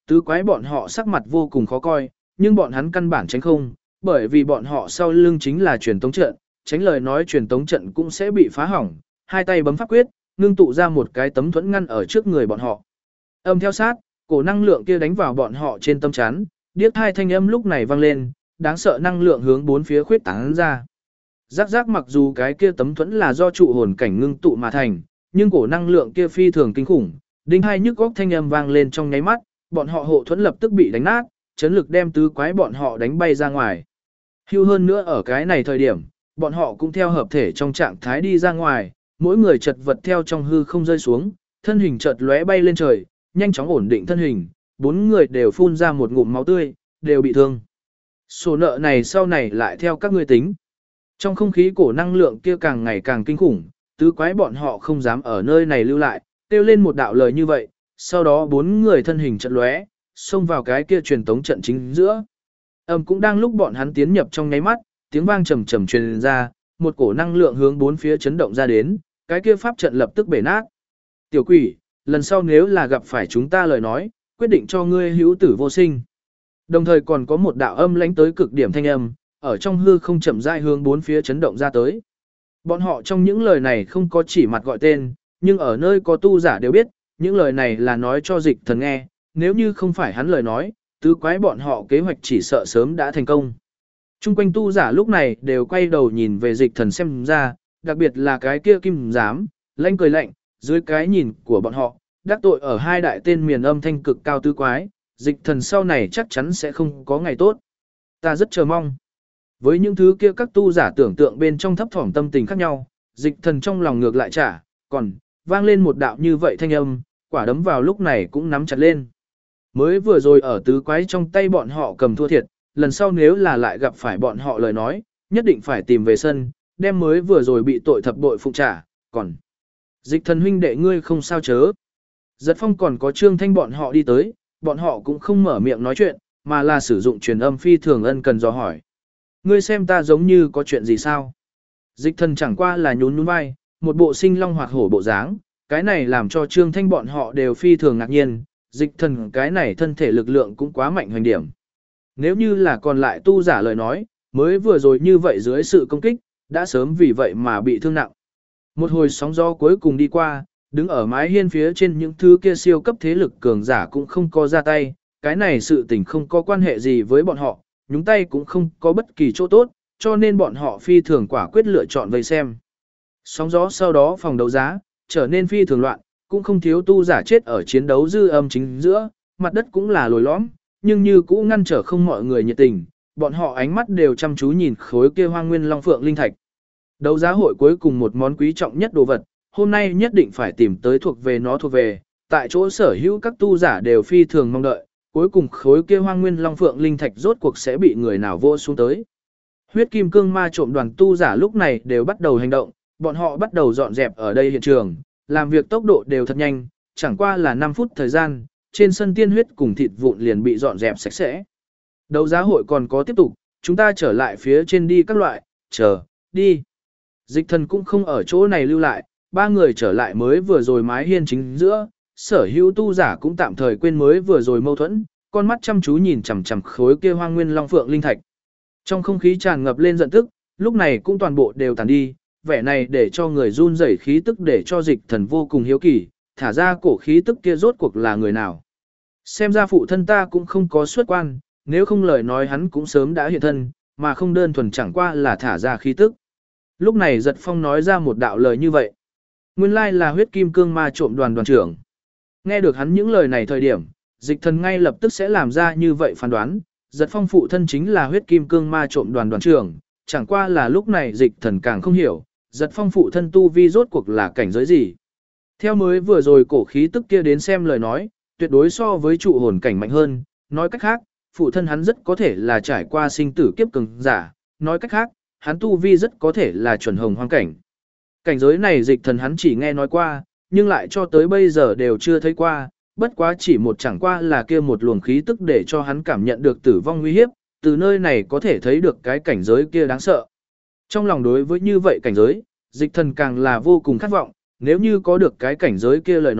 Tứ quái bọn họ sắc mặt vô cùng khó coi, nhưng bọn hắn căn bản tránh không, bởi vì bọn họ sau lưng chính là truyền tống trận, tránh lời nói truyền tống trận cũng sẽ bị phá hỏng, hai tay bấm pháp quyết, ngưng tụ ra một cái tấm thuẫn ngăn ở trước người bọn họ. Âm theo sát, cổ năng lượng kia đánh vào bọn họ trên tâm chắn, điếc hai thanh âm lúc này vang lên, đáng sợ năng lượng hướng bốn phía khuyết tán ra. Rắc rắc mặc dù cái kia tấm thuẫn là do trụ hồn cảnh ngưng tụ mà thành, nhưng cổ năng lượng kia phi thường kinh khủng, đinh hai nhức góc thanh âm vang lên trong nháy mắt, bọn họ hộ thuẫn lập tức bị đánh nát, chấn lực đem tứ quái bọn họ đánh bay ra ngoài. Hưu hơn nữa ở cái này thời điểm, bọn họ cũng theo hợp thể trong trạng thái đi ra ngoài, mỗi người chật vật theo trong hư không rơi xuống, thân hình chợt lóe bay lên trời, nhanh chóng ổn định thân hình, bốn người đều phun ra một ngụm máu tươi, đều bị thương. Sổ nợ này sau này lại theo các ngươi tính. Trong không khí cổ năng lượng kia càng ngày càng kinh khủng, tứ quái bọn họ không dám ở nơi này lưu lại, kêu lên một đạo lời như vậy, sau đó bốn người thân hình chợt lóe, xông vào cái kia truyền tống trận chính giữa. Cũng đang lúc bọn hắn tiến nhập trong nháy mắt, tiếng vang trầm trầm truyền ra, một cổ năng lượng hướng bốn phía chấn động ra đến, cái kia pháp trận lập tức bể nát. Tiểu quỷ, lần sau nếu là gặp phải chúng ta lời nói, quyết định cho ngươi hữu tử vô sinh. Đồng thời còn có một đạo âm lãnh tới cực điểm thanh âm, ở trong hư không chậm rãi hướng bốn phía chấn động ra tới. Bọn họ trong những lời này không có chỉ mặt gọi tên, nhưng ở nơi có tu giả đều biết, những lời này là nói cho Dịch Thần nghe, nếu như không phải hắn lời nói, tứ quái bọn họ kế hoạch chỉ sợ sớm đã thành công. Trung quanh tu giả lúc này đều quay đầu nhìn về Dịch Thần xem ra, đặc biệt là cái kia kim giám, lanh cười lạnh, dưới cái nhìn của bọn họ, đắc tội ở hai đại tên miền âm thanh cực cao tứ quái, Dịch Thần sau này chắc chắn sẽ không có ngày tốt. Ta rất chờ mong. Với những thứ kia các tu giả tưởng tượng bên trong thấp thỏm tâm tình khác nhau, Dịch Thần trong lòng ngược lại trả, còn vang lên một đạo như vậy thanh âm, quả đấm vào lúc này cũng nắm chặt lên. Mới vừa rồi ở tứ quái trong tay bọn họ cầm thua thiệt, lần sau nếu là lại gặp phải bọn họ lời nói, nhất định phải tìm về sân, đem mới vừa rồi bị tội thập bội phụng trả, còn Dịch Thần huynh đệ ngươi không sao chớ. Giật Phong còn có Trương Thanh bọn họ đi tới, bọn họ cũng không mở miệng nói chuyện, mà là sử dụng truyền âm phi thường ân cần dò hỏi. Ngươi xem ta giống như có chuyện gì sao? Dịch Thần chẳng qua là nhún nhún vai, một bộ sinh long hoạt hổ bộ dáng, cái này làm cho Trương Thanh bọn họ đều phi thường ngạc nhiên, Dịch Thần cái này thân thể lực lượng cũng quá mạnh hoành điểm. Nếu như là còn lại tu giả lời nói, mới vừa rồi như vậy dưới sự công kích, đã sớm vì vậy mà bị thương nặng. Một hồi sóng gió cuối cùng đi qua, đứng ở mái hiên phía trên những thứ kia siêu cấp thế lực cường giả cũng không có ra tay, cái này sự tình không có quan hệ gì với bọn họ, nhúng tay cũng không có bất kỳ chỗ tốt, cho nên bọn họ phi thường quả quyết lựa chọn vây xem. Sóng gió sau đó phòng đấu giá, trở nên phi thường loạn, cũng không thiếu tu giả chết ở chiến đấu dư âm chính giữa, mặt đất cũng là lồi lõm, nhưng như cũ ngăn trở không mọi người nhiệt tình, bọn họ ánh mắt đều chăm chú nhìn khối kia Hoang Nguyên Long Phượng linh thạch. Đấu giá hội cuối cùng một món quý trọng nhất đồ vật, hôm nay nhất định phải tìm tới thuộc về, tại chỗ sở hữu các tu giả đều phi thường mong đợi, cuối cùng khối kia Hoang Nguyên Long Phượng linh thạch rốt cuộc sẽ bị người nào vô xuống tới. Huyết Kim Cương Ma trộm đoàn tu giả lúc này đều bắt đầu hành động, bọn họ bắt đầu dọn dẹp ở đây hiện trường, làm việc tốc độ đều thật nhanh, chẳng qua là 5 phút thời gian, trên sân tiên huyết cùng thịt vụn liền bị dọn dẹp sạch sẽ. Đấu giá hội còn có tiếp tục, chúng ta trở lại phía trên đi các loại, chờ, đi. Dịch Thần cũng không ở chỗ này lưu lại, ba người trở lại mới vừa rồi mái hiên chính giữa, sở hữu tu giả cũng tạm thời quên mới vừa rồi mâu thuẫn, con mắt chăm chú nhìn chằm chằm khối kia Hoang Nguyên Long Phượng linh thạch. Trong không khí tràn ngập lên giận tức, lúc này cũng toàn bộ đều tàn đi, vẻ này để cho người run rẩy khí tức để cho Dịch Thần vô cùng hiếu kỳ, thả ra cổ khí tức kia rốt cuộc là người nào. Xem ra phụ thân ta cũng không có xuất quan, nếu không lời nói hắn cũng sớm đã hiện thân, mà không đơn thuần chẳng qua là thả ra khí tức. Lúc này Giật Phong nói ra một đạo lời như vậy. Nguyên lai là Huyết Kim Cương Ma trộm đoàn đoàn trưởng. Nghe được hắn những lời này thời điểm, Dịch Thần ngay lập tức sẽ làm ra như vậy phán đoán, Giật Phong phụ thân chính là Huyết Kim Cương Ma trộm đoàn đoàn trưởng, chẳng qua là lúc này Dịch Thần càng không hiểu, Giật Phong phụ thân tu vi rốt cuộc là cảnh giới gì. Theo mới vừa rồi cổ khí tức kia đến xem lời nói, tuyệt đối so với trụ hồn cảnh mạnh hơn, nói cách khác, phụ thân hắn rất có thể là trải qua sinh tử kiếp cường giả, nói cách khác, hắn tu vi rất có thể là chuẩn hồng hoang cảnh. Cảnh giới này Dịch Thần hắn chỉ nghe nói qua, nhưng lại cho tới bây giờ đều chưa thấy qua, bất quá chỉ một chẳng qua là kia một luồng khí tức để cho hắn cảm nhận được tử vong nguy hiếp, từ nơi này có thể thấy được cái cảnh giới kia đáng sợ. Trong lòng đối với như vậy cảnh giới, Dịch Thần càng là vô cùng khát vọng, nếu như có được cái cảnh giới kia lời nói,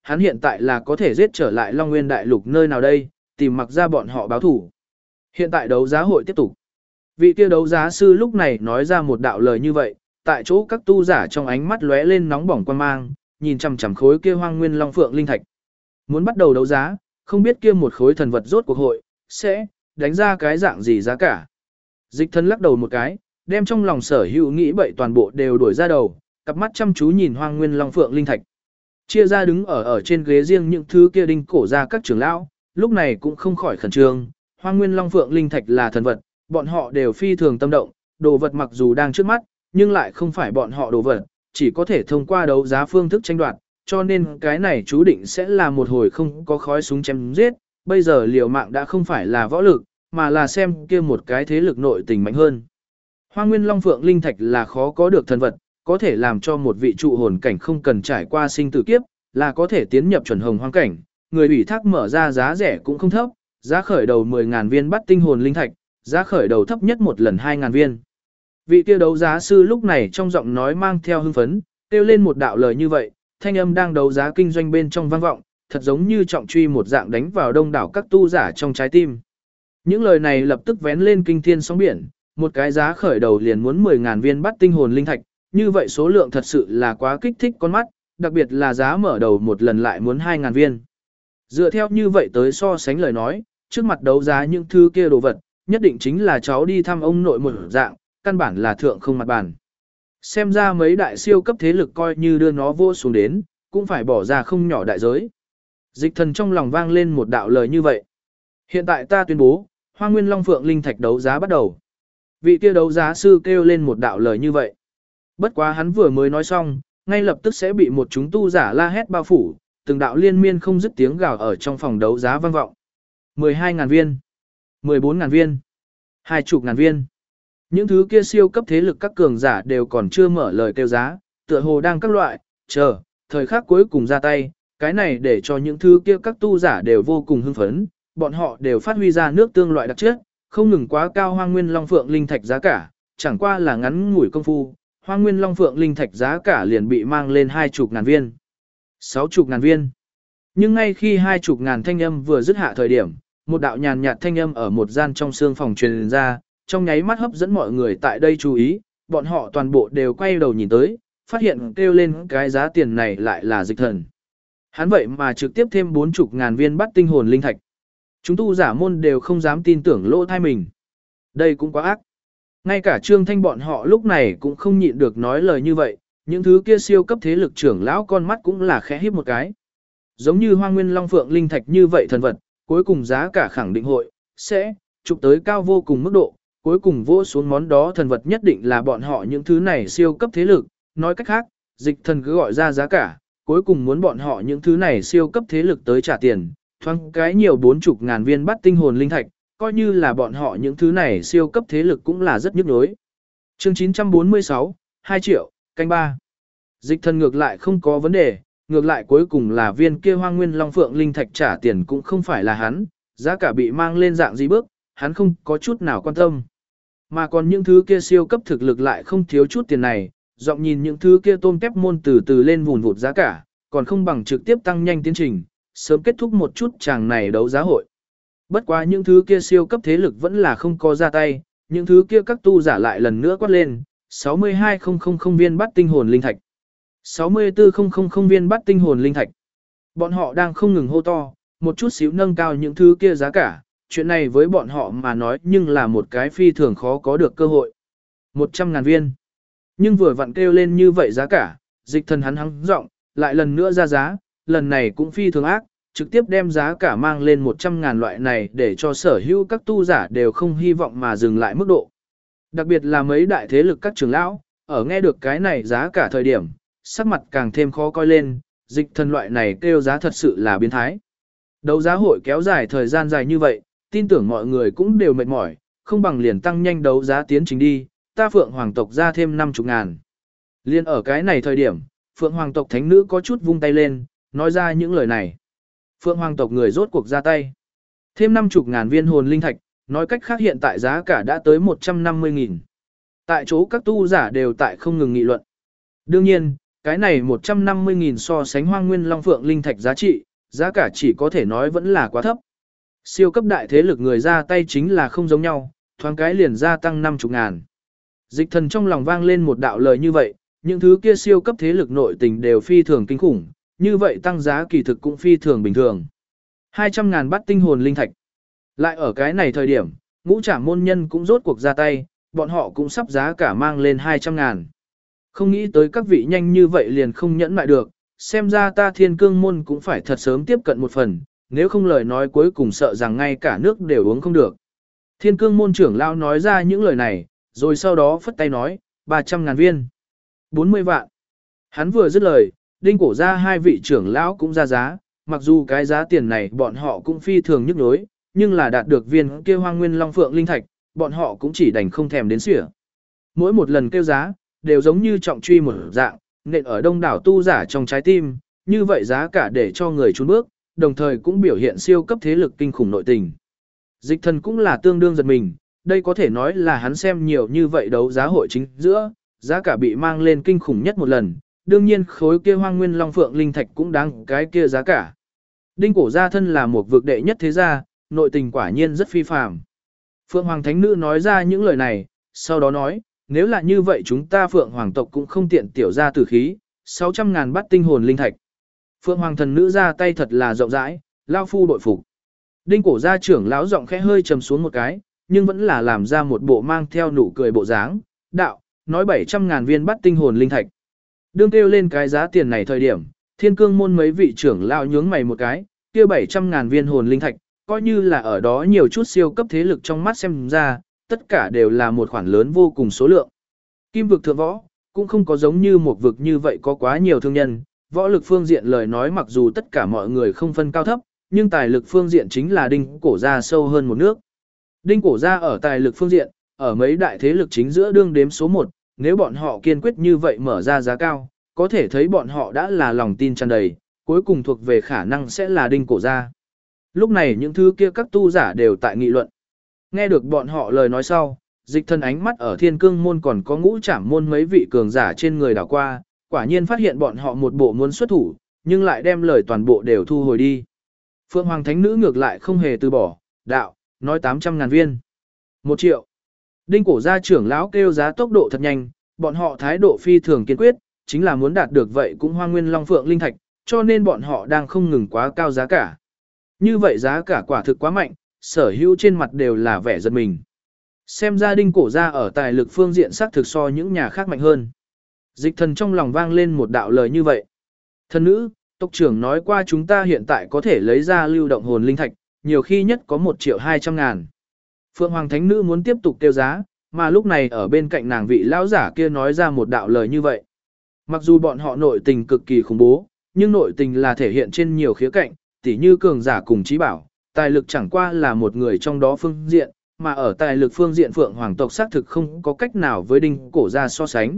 hắn hiện tại là có thể giết trở lại Long Nguyên Đại Lục nơi nào đây, tìm mặc ra bọn họ báo thủ. Hiện tại đấu giá hội tiếp tục. Vị kia đấu giá sư lúc này nói ra một đạo lời như vậy, tại chỗ các tu giả trong ánh mắt lóe lên nóng bỏng quan mang, nhìn chằm chằm khối kia Hoang Nguyên Long Phượng linh thạch. Muốn bắt đầu đấu giá, không biết kia một khối thần vật rốt cuộc hội sẽ đánh ra cái dạng gì giá cả. Dịch Thần lắc đầu một cái, đem trong lòng sở hữu nghĩ bậy toàn bộ đều đuổi ra đầu, cặp mắt chăm chú nhìn Hoang Nguyên Long Phượng linh thạch. Chia ra đứng ở trên ghế riêng những thứ kia đinh cổ ra các trưởng lão, lúc này cũng không khỏi khẩn trương. Hoang Nguyên Long Phượng linh thạch là thần vật, bọn họ đều phi thường tâm động, đồ vật mặc dù đang trước mắt, nhưng lại không phải bọn họ đồ vật, chỉ có thể thông qua đấu giá phương thức tranh đoạt, cho nên cái này chú định sẽ là một hồi không có khói súng chém giết. Bây giờ liều mạng đã không phải là võ lực, mà là xem kia một cái thế lực nội tình mạnh hơn. Hoang Nguyên Long Phượng linh thạch là khó có được thần vật, có thể làm cho một vị trụ hồn cảnh không cần trải qua sinh tử kiếp, là có thể tiến nhập chuẩn hồng hoang cảnh. Người ủy thác mở ra giá rẻ cũng không thấp, giá khởi đầu 10.000 viên bắt tinh hồn linh thạch, giá khởi đầu thấp nhất một lần 2.000 viên. Vị kia đấu giá sư lúc này trong giọng nói mang theo hưng phấn, kêu lên một đạo lời như vậy, thanh âm đang đấu giá kinh doanh bên trong vang vọng, thật giống như trọng truy một dạng đánh vào đông đảo các tu giả trong trái tim. Những lời này lập tức vén lên kinh thiên sóng biển, một cái giá khởi đầu liền muốn 10.000 viên bắt tinh hồn linh thạch, như vậy số lượng thật sự là quá kích thích con mắt, đặc biệt là giá mở đầu một lần lại muốn 2.000 viên. Dựa theo như vậy tới so sánh lời nói, trước mặt đấu giá những thứ kia đồ vật, nhất định chính là cháu đi thăm ông nội một dạng, căn bản là thượng không mặt bàn. Xem ra mấy đại siêu cấp thế lực coi như đưa nó vô xuống đến, cũng phải bỏ ra không nhỏ đại giới. Dịch Thần trong lòng vang lên một đạo lời như vậy. Hiện tại ta tuyên bố, Hoang Nguyên Long Phượng linh thạch đấu giá bắt đầu. Vị kia đấu giá sư kêu lên một đạo lời như vậy. Bất quá hắn vừa mới nói xong, ngay lập tức sẽ bị một chúng tu giả la hét bao phủ, từng đạo liên miên không dứt tiếng gào ở trong phòng đấu giá vang vọng. 12.000 viên, 14.000 viên, 20.000 viên. Những thứ kia siêu cấp thế lực các cường giả đều còn chưa mở lời kêu giá, tựa hồ đang các loại, chờ, thời khắc cuối cùng ra tay, cái này để cho những thứ kia các tu giả đều vô cùng hưng phấn, bọn họ đều phát huy ra nước tương loại đặc chất, không ngừng quá cao Hoang Nguyên Long Phượng linh thạch giá cả, chẳng qua là ngắn ngủi công phu, Hoang Nguyên Long Phượng linh thạch giá cả liền bị mang lên 20.000 viên, 60.000 viên. Nhưng ngay khi 20.000 thanh âm vừa dứt hạ thời điểm, một đạo nhàn nhạt thanh âm ở một gian trong xương phòng truyền ra, trong nháy mắt hấp dẫn mọi người tại đây chú ý, bọn họ toàn bộ đều quay đầu nhìn tới, phát hiện kêu lên cái giá tiền này lại là Dịch Thần. Hắn vậy mà trực tiếp thêm 40.000 viên bắt tinh hồn linh thạch. Chúng tu giả môn đều không dám tin tưởng lỗ thai mình. Đây cũng quá ác. Ngay cả Trương Thanh bọn họ lúc này cũng không nhịn được nói lời như vậy, những thứ kia siêu cấp thế lực trưởng lão con mắt cũng là khẽ híp một cái. Giống như Hoang Nguyên Long Phượng linh thạch như vậy thần vật, cuối cùng giá cả khẳng định hội sẽ chụp tới cao vô cùng mức độ, cuối cùng vỗ xuống món đó thần vật nhất định là bọn họ những thứ này siêu cấp thế lực, nói cách khác, Dịch Thần cứ gọi ra giá cả, cuối cùng muốn bọn họ những thứ này siêu cấp thế lực tới trả tiền, thoáng cái nhiều 40.000 viên bắt tinh hồn linh thạch, coi như là bọn họ những thứ này siêu cấp thế lực cũng là rất nhức nhối. Chương 946, 2 triệu, canh 3. Dịch Thần ngược lại không có vấn đề, ngược lại cuối cùng là viên kia Hoang Nguyên Long Phượng linh thạch trả tiền cũng không phải là hắn, giá cả bị mang lên dạng gì bước, hắn không có chút nào quan tâm. Mà còn những thứ kia siêu cấp thực lực lại không thiếu chút tiền này, giọng nhìn những thứ kia tôm tép môn từ từ lên vùn vụt giá cả, còn không bằng trực tiếp tăng nhanh tiến trình, sớm kết thúc một chút chàng này đấu giá hội. Bất quá những thứ kia siêu cấp thế lực vẫn là không có ra tay, những thứ kia các tu giả lại lần nữa quát lên, 62.000 viên bắt tinh hồn linh thạch. 64.000 viên bắt tinh hồn linh thạch. Bọn họ đang không ngừng hô to, một chút xíu nâng cao những thứ kia giá cả, chuyện này với bọn họ mà nói nhưng là một cái phi thường khó có được cơ hội. 100.000 viên. Nhưng vừa vặn kêu lên như vậy giá cả, Dịch Thần hắn hắng giọng, lại lần nữa ra giá, lần này cũng phi thường ác, trực tiếp đem giá cả mang lên 100.000 loại này để cho sở hữu các tu giả đều không hy vọng mà dừng lại mức độ. Đặc biệt là mấy đại thế lực các trưởng lão, ở nghe được cái này giá cả thời điểm, sắc mặt càng thêm khó coi lên, Dịch Thần loại này kêu giá thật sự là biến thái. Đấu giá hội kéo dài thời gian dài như vậy, tin tưởng mọi người cũng đều mệt mỏi, không bằng liền tăng nhanh đấu giá tiến trình đi, ta Phượng Hoàng tộc ra thêm 50.000. Liên ở cái này thời điểm, Phượng Hoàng tộc thánh nữ có chút vung tay lên, nói ra những lời này. Phượng Hoàng tộc người rốt cuộc ra tay. Thêm 50.000 viên hồn linh thạch, nói cách khác hiện tại giá cả đã tới 150.000. Tại chỗ các tu giả đều tại không ngừng nghị luận. Đương nhiên, cái này 150.000 so sánh Hoang Nguyên Long Phượng linh thạch giá trị, giá cả chỉ có thể nói vẫn là quá thấp. Siêu cấp đại thế lực người ra tay chính là không giống nhau, thoáng cái liền gia tăng 50.000. Dịch Thần trong lòng vang lên một đạo lời như vậy, những thứ kia siêu cấp thế lực nội tình đều phi thường kinh khủng, như vậy tăng giá kỳ thực cũng phi thường bình thường. 200.000 bát tinh hồn linh thạch. Lại ở cái này thời điểm, Ngũ Trảm môn nhân cũng rốt cuộc ra tay, bọn họ cũng sắp giá cả mang lên 200.000. Không nghĩ tới các vị nhanh như vậy liền không nhẫn lại được, xem ra ta Thiên Cương môn cũng phải thật sớm tiếp cận một phần, nếu không lời nói cuối cùng sợ rằng ngay cả nước đều uống không được. Thiên Cương môn trưởng lão nói ra những lời này, rồi sau đó phất tay nói, 300.000 viên. 40 vạn. Hắn vừa dứt lời, Đinh Cổ ra hai vị trưởng lão cũng ra giá, mặc dù cái giá tiền này bọn họ cũng phi thường nhức nhối, nhưng là đạt được viên kia Hoang Nguyên Long Phượng linh thạch, bọn họ cũng chỉ đành không thèm đến xỉa. Mỗi một lần kêu giá, đều giống như trọng truy một dạng, nện ở đông đảo tu giả trong trái tim, như vậy giá cả để cho người trốn bước, đồng thời cũng biểu hiện siêu cấp thế lực kinh khủng nội tình. Dịch Thần cũng là tương đương giật mình, đây có thể nói là hắn xem nhiều như vậy đấu giá hội chính giữa, giá cả bị mang lên kinh khủng nhất một lần, đương nhiên khối kia Hoang Nguyên Long Phượng linh thạch cũng đáng cái kia giá cả. Đinh Cổ gia thân là một vực đệ nhất thế gia, nội tình quả nhiên rất phi phàm. Phượng Hoàng Thánh Nữ nói ra những lời này, sau đó nói, nếu là như vậy chúng ta Phượng Hoàng tộc cũng không tiện tiểu ra tử khí, 600.000 bát tinh hồn linh thạch. Phượng Hoàng Thần Nữ ra tay thật là rộng rãi, lao phu đội phục. Đinh Cổ gia trưởng lão giọng khẽ hơi trầm xuống một cái, nhưng vẫn là làm ra một bộ mang theo nụ cười bộ dáng, đạo, nói 700.000 viên bát tinh hồn linh thạch. Đương kêu lên cái giá tiền này thời điểm, Thiên Cương môn mấy vị trưởng lão nhướng mày một cái, kia 700.000 viên hồn linh thạch, coi như là ở đó nhiều chút siêu cấp thế lực trong mắt xem ra, tất cả đều là một khoản lớn vô cùng số lượng. Kim vực thượng võ, cũng không có giống như một vực như vậy có quá nhiều thương nhân, võ lực phương diện lời nói mặc dù tất cả mọi người không phân cao thấp, nhưng tài lực phương diện chính là Đinh Cổ gia sâu hơn một nước. Đinh Cổ gia ở tài lực phương diện, ở mấy đại thế lực chính giữa đương đếm số 1, nếu bọn họ kiên quyết như vậy mở ra giá cao, có thể thấy bọn họ đã là lòng tin tràn đầy, cuối cùng thuộc về khả năng sẽ là Đinh Cổ gia. Lúc này những thứ kia các tu giả đều tại nghị luận. Nghe được bọn họ lời nói sau, Dịch Thần ánh mắt ở Thiên Cương môn còn có Ngũ Trảm môn mấy vị cường giả trên người đảo qua, quả nhiên phát hiện bọn họ một bộ muốn xuất thủ, nhưng lại đem lời toàn bộ đều thu hồi đi. Phượng Hoàng Thánh Nữ ngược lại không hề từ bỏ, đạo, nói 800.000 viên. 1 triệu. Đinh Cổ gia trưởng lão kêu giá tốc độ thật nhanh, bọn họ thái độ phi thường kiên quyết, chính là muốn đạt được vậy cũng Hoang Nguyên Long Phượng linh thạch, cho nên bọn họ đang không ngừng quá cao giá cả. Như vậy giá cả quả thực quá mạnh, sở hữu trên mặt đều là vẻ giật mình. Xem ra Đinh Cổ gia ở tài lực phương diện xác thực so những nhà khác mạnh hơn. Dịch Thần trong lòng vang lên một đạo lời như vậy. Thần nữ, tộc trưởng nói qua chúng ta hiện tại có thể lấy ra lưu động hồn linh thạch, nhiều khi nhất có 1.200.000. Phượng Hoàng Thánh Nữ muốn tiếp tục tiêu giá, mà lúc này ở bên cạnh nàng vị lão giả kia nói ra một đạo lời như vậy. Mặc dù bọn họ nội tình cực kỳ khủng bố, nhưng nội tình là thể hiện trên nhiều khía cạnh, tỉ như cường giả cùng trí bảo, tài lực chẳng qua là một người trong đó phương diện, mà ở tài lực phương diện Phượng Hoàng tộc xác thực không có cách nào với Đinh Cổ gia so sánh.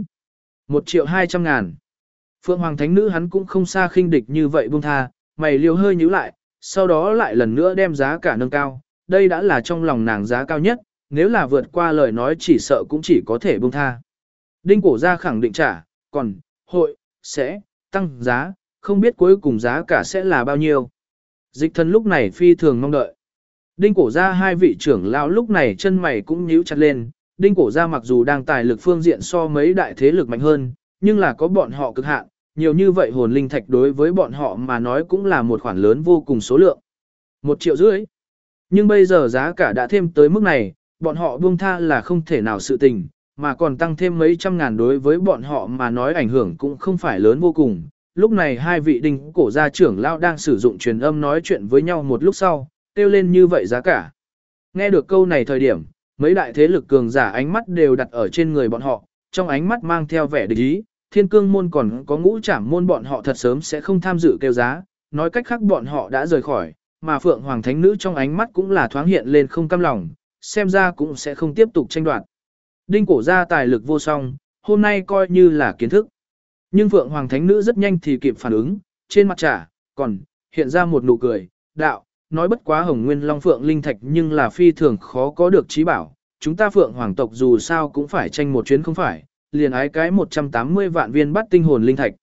1.200.000. Phượng Hoàng Thánh Nữ hắn cũng không xa khinh địch như vậy buông tha, mày liều hơi nhíu lại, sau đó lại lần nữa đem giá cả nâng cao, đây đã là trong lòng nàng giá cao nhất, nếu là vượt qua lời nói chỉ sợ cũng chỉ có thể buông tha. Đinh Cổ gia khẳng định trả, còn, hội, sẽ, tăng giá, không biết cuối cùng giá cả sẽ là bao nhiêu. Dịch Thần lúc này phi thường mong đợi. Đinh Cổ gia hai vị trưởng lão lúc này chân mày cũng nhíu chặt lên, Đinh Cổ gia mặc dù đang tài lực phương diện so mấy đại thế lực mạnh hơn, nhưng là có bọn họ cực hạn, nhiều như vậy hồn linh thạch đối với bọn họ mà nói cũng là một khoản lớn vô cùng số lượng. 1,5 triệu. Nhưng bây giờ giá cả đã thêm tới mức này, bọn họ buông tha là không thể nào sự tình, mà còn tăng thêm mấy trăm ngàn đối với bọn họ mà nói ảnh hưởng cũng không phải lớn vô cùng. Lúc này hai vị Đinh Cổ gia trưởng lão đang sử dụng truyền âm nói chuyện với nhau một lúc sau, kêu lên như vậy giá cả. Nghe được câu này thời điểm, mấy đại thế lực cường giả ánh mắt đều đặt ở trên người bọn họ, trong ánh mắt mang theo vẻ địch ý, Thiên Cương môn còn có Ngũ Trảm môn bọn họ thật sớm sẽ không tham dự kêu giá, nói cách khác bọn họ đã rời khỏi, mà Phượng Hoàng Thánh Nữ trong ánh mắt cũng là thoáng hiện lên không cam lòng, xem ra cũng sẽ không tiếp tục tranh đoạt. Đinh Cổ gia tài lực vô song, hôm nay coi như là kiến thức. Nhưng Phượng Hoàng Thánh Nữ rất nhanh thì kịp phản ứng, trên mặt trả, còn hiện ra một nụ cười, đạo, nói bất quá Hồng Nguyên Long Phượng linh thạch nhưng là phi thường khó có được trí bảo, chúng ta Phượng Hoàng tộc dù sao cũng phải tranh một chuyến không phải, liền ái cái 180 vạn viên bắt tinh hồn linh thạch.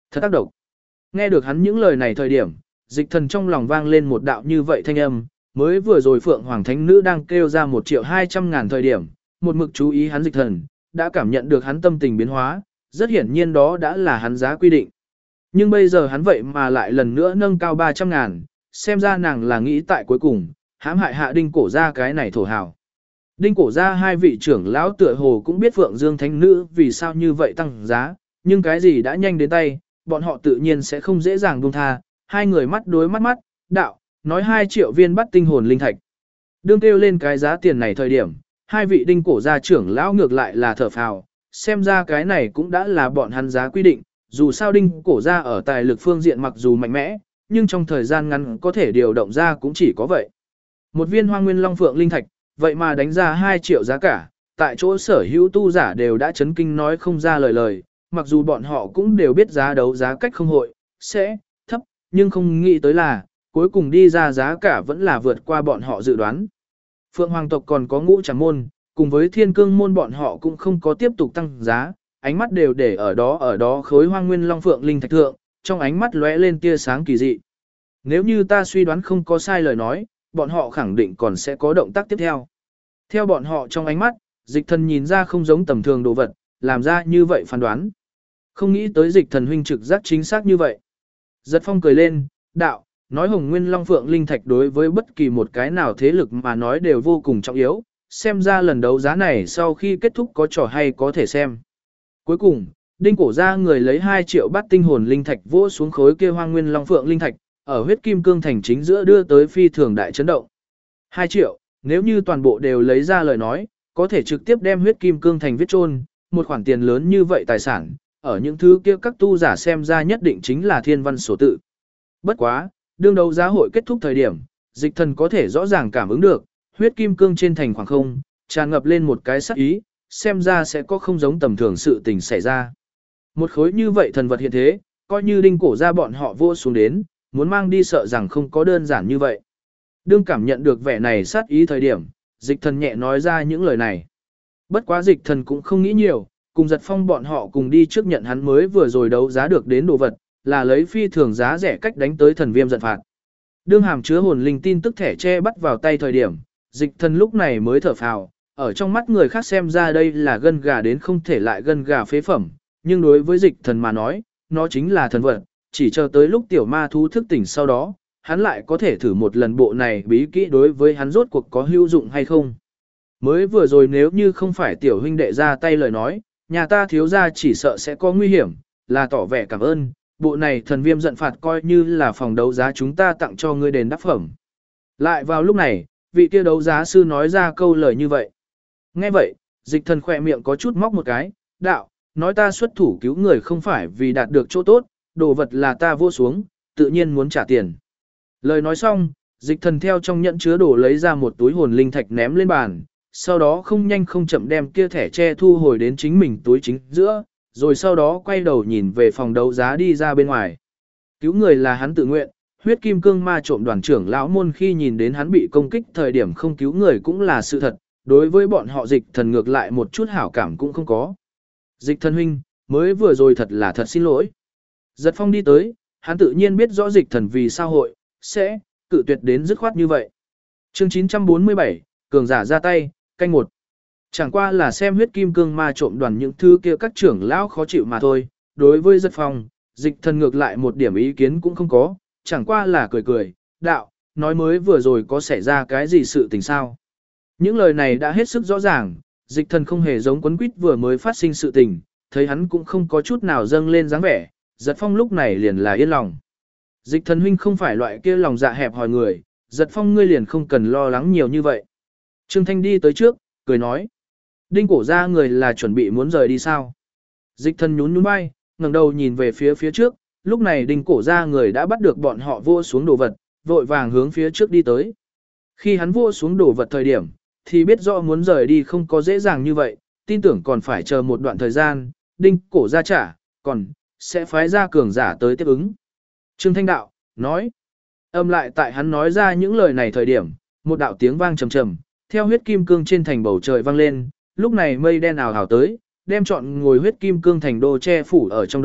Thật tác độc. Nghe được hắn những lời này thời điểm, dịch thần trong lòng vang lên một đạo như vậy thanh âm, mới vừa rồi Phượng Hoàng Thánh Nữ đang kêu ra 1.200.000 thời điểm, một mực chú ý hắn dịch thần, đã cảm nhận được hắn tâm tình biến hóa, rất hiển nhiên đó đã là hắn giá quy định. Nhưng bây giờ hắn vậy mà lại lần nữa nâng cao 300.000, xem ra nàng là nghĩ tại cuối cùng, hãm hại hạ Đinh Cổ Gia cái này thổ hào. Đinh Cổ Gia hai vị trưởng lão tựa hồ cũng biết Phượng Dương Thánh Nữ vì sao như vậy tăng giá, nhưng cái gì đã nhanh đến tay, bọn họ tự nhiên sẽ không dễ dàng buông tha, hai người mắt đối mắt, đạo, nói 2 triệu viên bắt tinh hồn linh thạch. Đương kêu lên cái giá tiền này thời điểm, hai vị Đinh Cổ Gia trưởng lão ngược lại là thở phào, xem ra cái này cũng đã là bọn hắn giá quy định, dù sao Đinh Cổ Gia ở tài lực phương diện mặc dù mạnh mẽ, nhưng trong thời gian ngắn có thể điều động ra cũng chỉ có vậy. Một viên Hoa Nguyên Long Phượng linh thạch, vậy mà đánh ra 2 triệu giá cả, tại chỗ sở hữu tu giả đều đã chấn kinh nói không ra lời, mặc dù bọn họ cũng đều biết giá đấu giá cách không hội, sẽ thấp, nhưng không nghĩ tới là, cuối cùng đi ra giá cả vẫn là vượt qua bọn họ dự đoán. Phượng Hoàng tộc còn có Ngũ Trảm môn, cùng với Thiên Cương môn bọn họ cũng không có tiếp tục tăng giá, ánh mắt đều để ở đó khối Hoa Nguyên Long Phượng linh thạch thượng, trong ánh mắt lóe lên tia sáng kỳ dị. Nếu như ta suy đoán không có sai lời nói, bọn họ khẳng định còn sẽ có động tác tiếp theo. Theo bọn họ trong ánh mắt, dịch thần nhìn ra không giống tầm thường đồ vật, làm ra như vậy phán đoán. Không nghĩ tới dịch thần huynh trực giác chính xác như vậy. Giật Phong cười lên, đạo, nói Hồng Nguyên Long Phượng linh thạch đối với bất kỳ một cái nào thế lực mà nói đều vô cùng trọng yếu, xem ra lần đấu giá này sau khi kết thúc có trò hay có thể xem. Cuối cùng, Đinh Cổ Gia người lấy 2 triệu bát tinh hồn linh thạch vỗ xuống khối kia Hoa Nguyên Long Phượng linh thạch, ở huyết kim cương thành chính giữa đưa tới phi thường đại chấn động. 2 triệu, nếu như toàn bộ đều lấy ra lời nói, có thể trực tiếp đem huyết kim cương thành viết chôn, một khoản tiền lớn như vậy tài sản, ở những thứ kia các tu giả xem ra nhất định chính là thiên văn sổ tự. Bất quá, đương đấu giá hội kết thúc thời điểm, dịch thần có thể rõ ràng cảm ứng được, huyết kim cương trên thành khoảng không, tràn ngập lên một cái sắc ý, xem ra sẽ có không giống tầm thường sự tình xảy ra. Một khối như vậy thần vật hiện thế, coi như Đinh Cổ Gia bọn họ vô xuống đến, muốn mang đi sợ rằng không có đơn giản như vậy. Đương cảm nhận được vẻ này sát ý thời điểm, dịch thần nhẹ nói ra những lời này. Bất quá dịch thần cũng không nghĩ nhiều, cùng Giật Phong bọn họ cùng đi trước nhận hắn mới vừa rồi đấu giá được đến đồ vật, là lấy phi thường giá rẻ cách đánh tới thần viêm giận phạt. Đương hàm chứa hồn linh tin tức thẻ che bắt vào tay thời điểm, dịch thần lúc này mới thở phào, ở trong mắt người khác xem ra đây là gân gà đến không thể lại gân gà phế phẩm, nhưng đối với dịch thần mà nói, nó chính là thần vật, chỉ chờ tới lúc tiểu ma thú thức tỉnh sau đó, hắn lại có thể thử một lần bộ này bí kỹ đối với hắn rốt cuộc có hữu dụng hay không. Mới vừa rồi nếu như không phải tiểu huynh đệ ra tay lời nói, nhà ta thiếu gia chỉ sợ sẽ có nguy hiểm, là tỏ vẻ cảm ơn, bộ này thần viêm giận phạt coi như là phòng đấu giá chúng ta tặng cho ngươi đền đáp phẩm. Lại vào lúc này, vị kia đấu giá sư nói ra câu lời như vậy. Nghe vậy, dịch thần khỏe miệng có chút móc một cái, đạo, nói ta xuất thủ cứu người không phải vì đạt được chỗ tốt, đồ vật là ta vô xuống, tự nhiên muốn trả tiền. Lời nói xong, dịch thần theo trong nhẫn chứa đồ lấy ra một túi hồn linh thạch ném lên bàn, sau đó không nhanh không chậm đem kia thẻ che thu hồi đến chính mình túi chính giữa, rồi sau đó quay đầu nhìn về phòng đấu giá đi ra bên ngoài. Cứu người là hắn tự nguyện, huyết kim cương ma trộm đoàn trưởng lão môn khi nhìn đến hắn bị công kích thời điểm không cứu người cũng là sự thật, đối với bọn họ dịch thần ngược lại một chút hảo cảm cũng không có. Dịch thần huynh, mới vừa rồi thật là thật xin lỗi. Giật Phong đi tới, hắn tự nhiên biết rõ dịch thần vì sao hội, sẽ, cự tuyệt đến dứt khoát như vậy. Chương 947, cường giả ra tay, canh một. Chẳng qua là xem huyết kim cương ma trộm đoàn những thứ kia các trưởng lão khó chịu mà thôi, đối với Giật Phong, dịch thần ngược lại một điểm ý kiến cũng không có, chẳng qua là cười, đạo, nói mới vừa rồi có xảy ra cái gì sự tình sao. Những lời này đã hết sức rõ ràng, dịch thần không hề giống quấn quýt vừa mới phát sinh sự tình, thấy hắn cũng không có chút nào dâng lên dáng vẻ, Giật Phong lúc này liền là yên lòng. Dịch thần huynh không phải loại kia lòng dạ hẹp hòi người, Giật Phong ngươi liền không cần lo lắng nhiều như vậy. Trương Thanh đi tới trước, cười nói. Đinh Cổ Gia người là chuẩn bị muốn rời đi sao? Dịch thần nhún nhún vai, ngẩng đầu nhìn về phía trước, lúc này Đinh Cổ Gia người đã bắt được bọn họ vô xuống đồ vật, vội vàng hướng phía trước đi tới. Khi hắn vô xuống đồ vật thời điểm, thì biết rõ muốn rời đi không có dễ dàng như vậy, tin tưởng còn phải chờ một đoạn thời gian, Đinh Cổ Gia trả, còn sẽ phái ra cường giả tới tiếp ứng. Trương Thanh đạo, nói. Âm lại tại hắn nói ra những lời này thời điểm, một đạo tiếng vang trầm trầm, theo huyết kim cương trên thành bầu trời vang lên, lúc này mây đen ảo ảo tới, đem trọn ngồi huyết kim cương thành đô che phủ ở trong đó,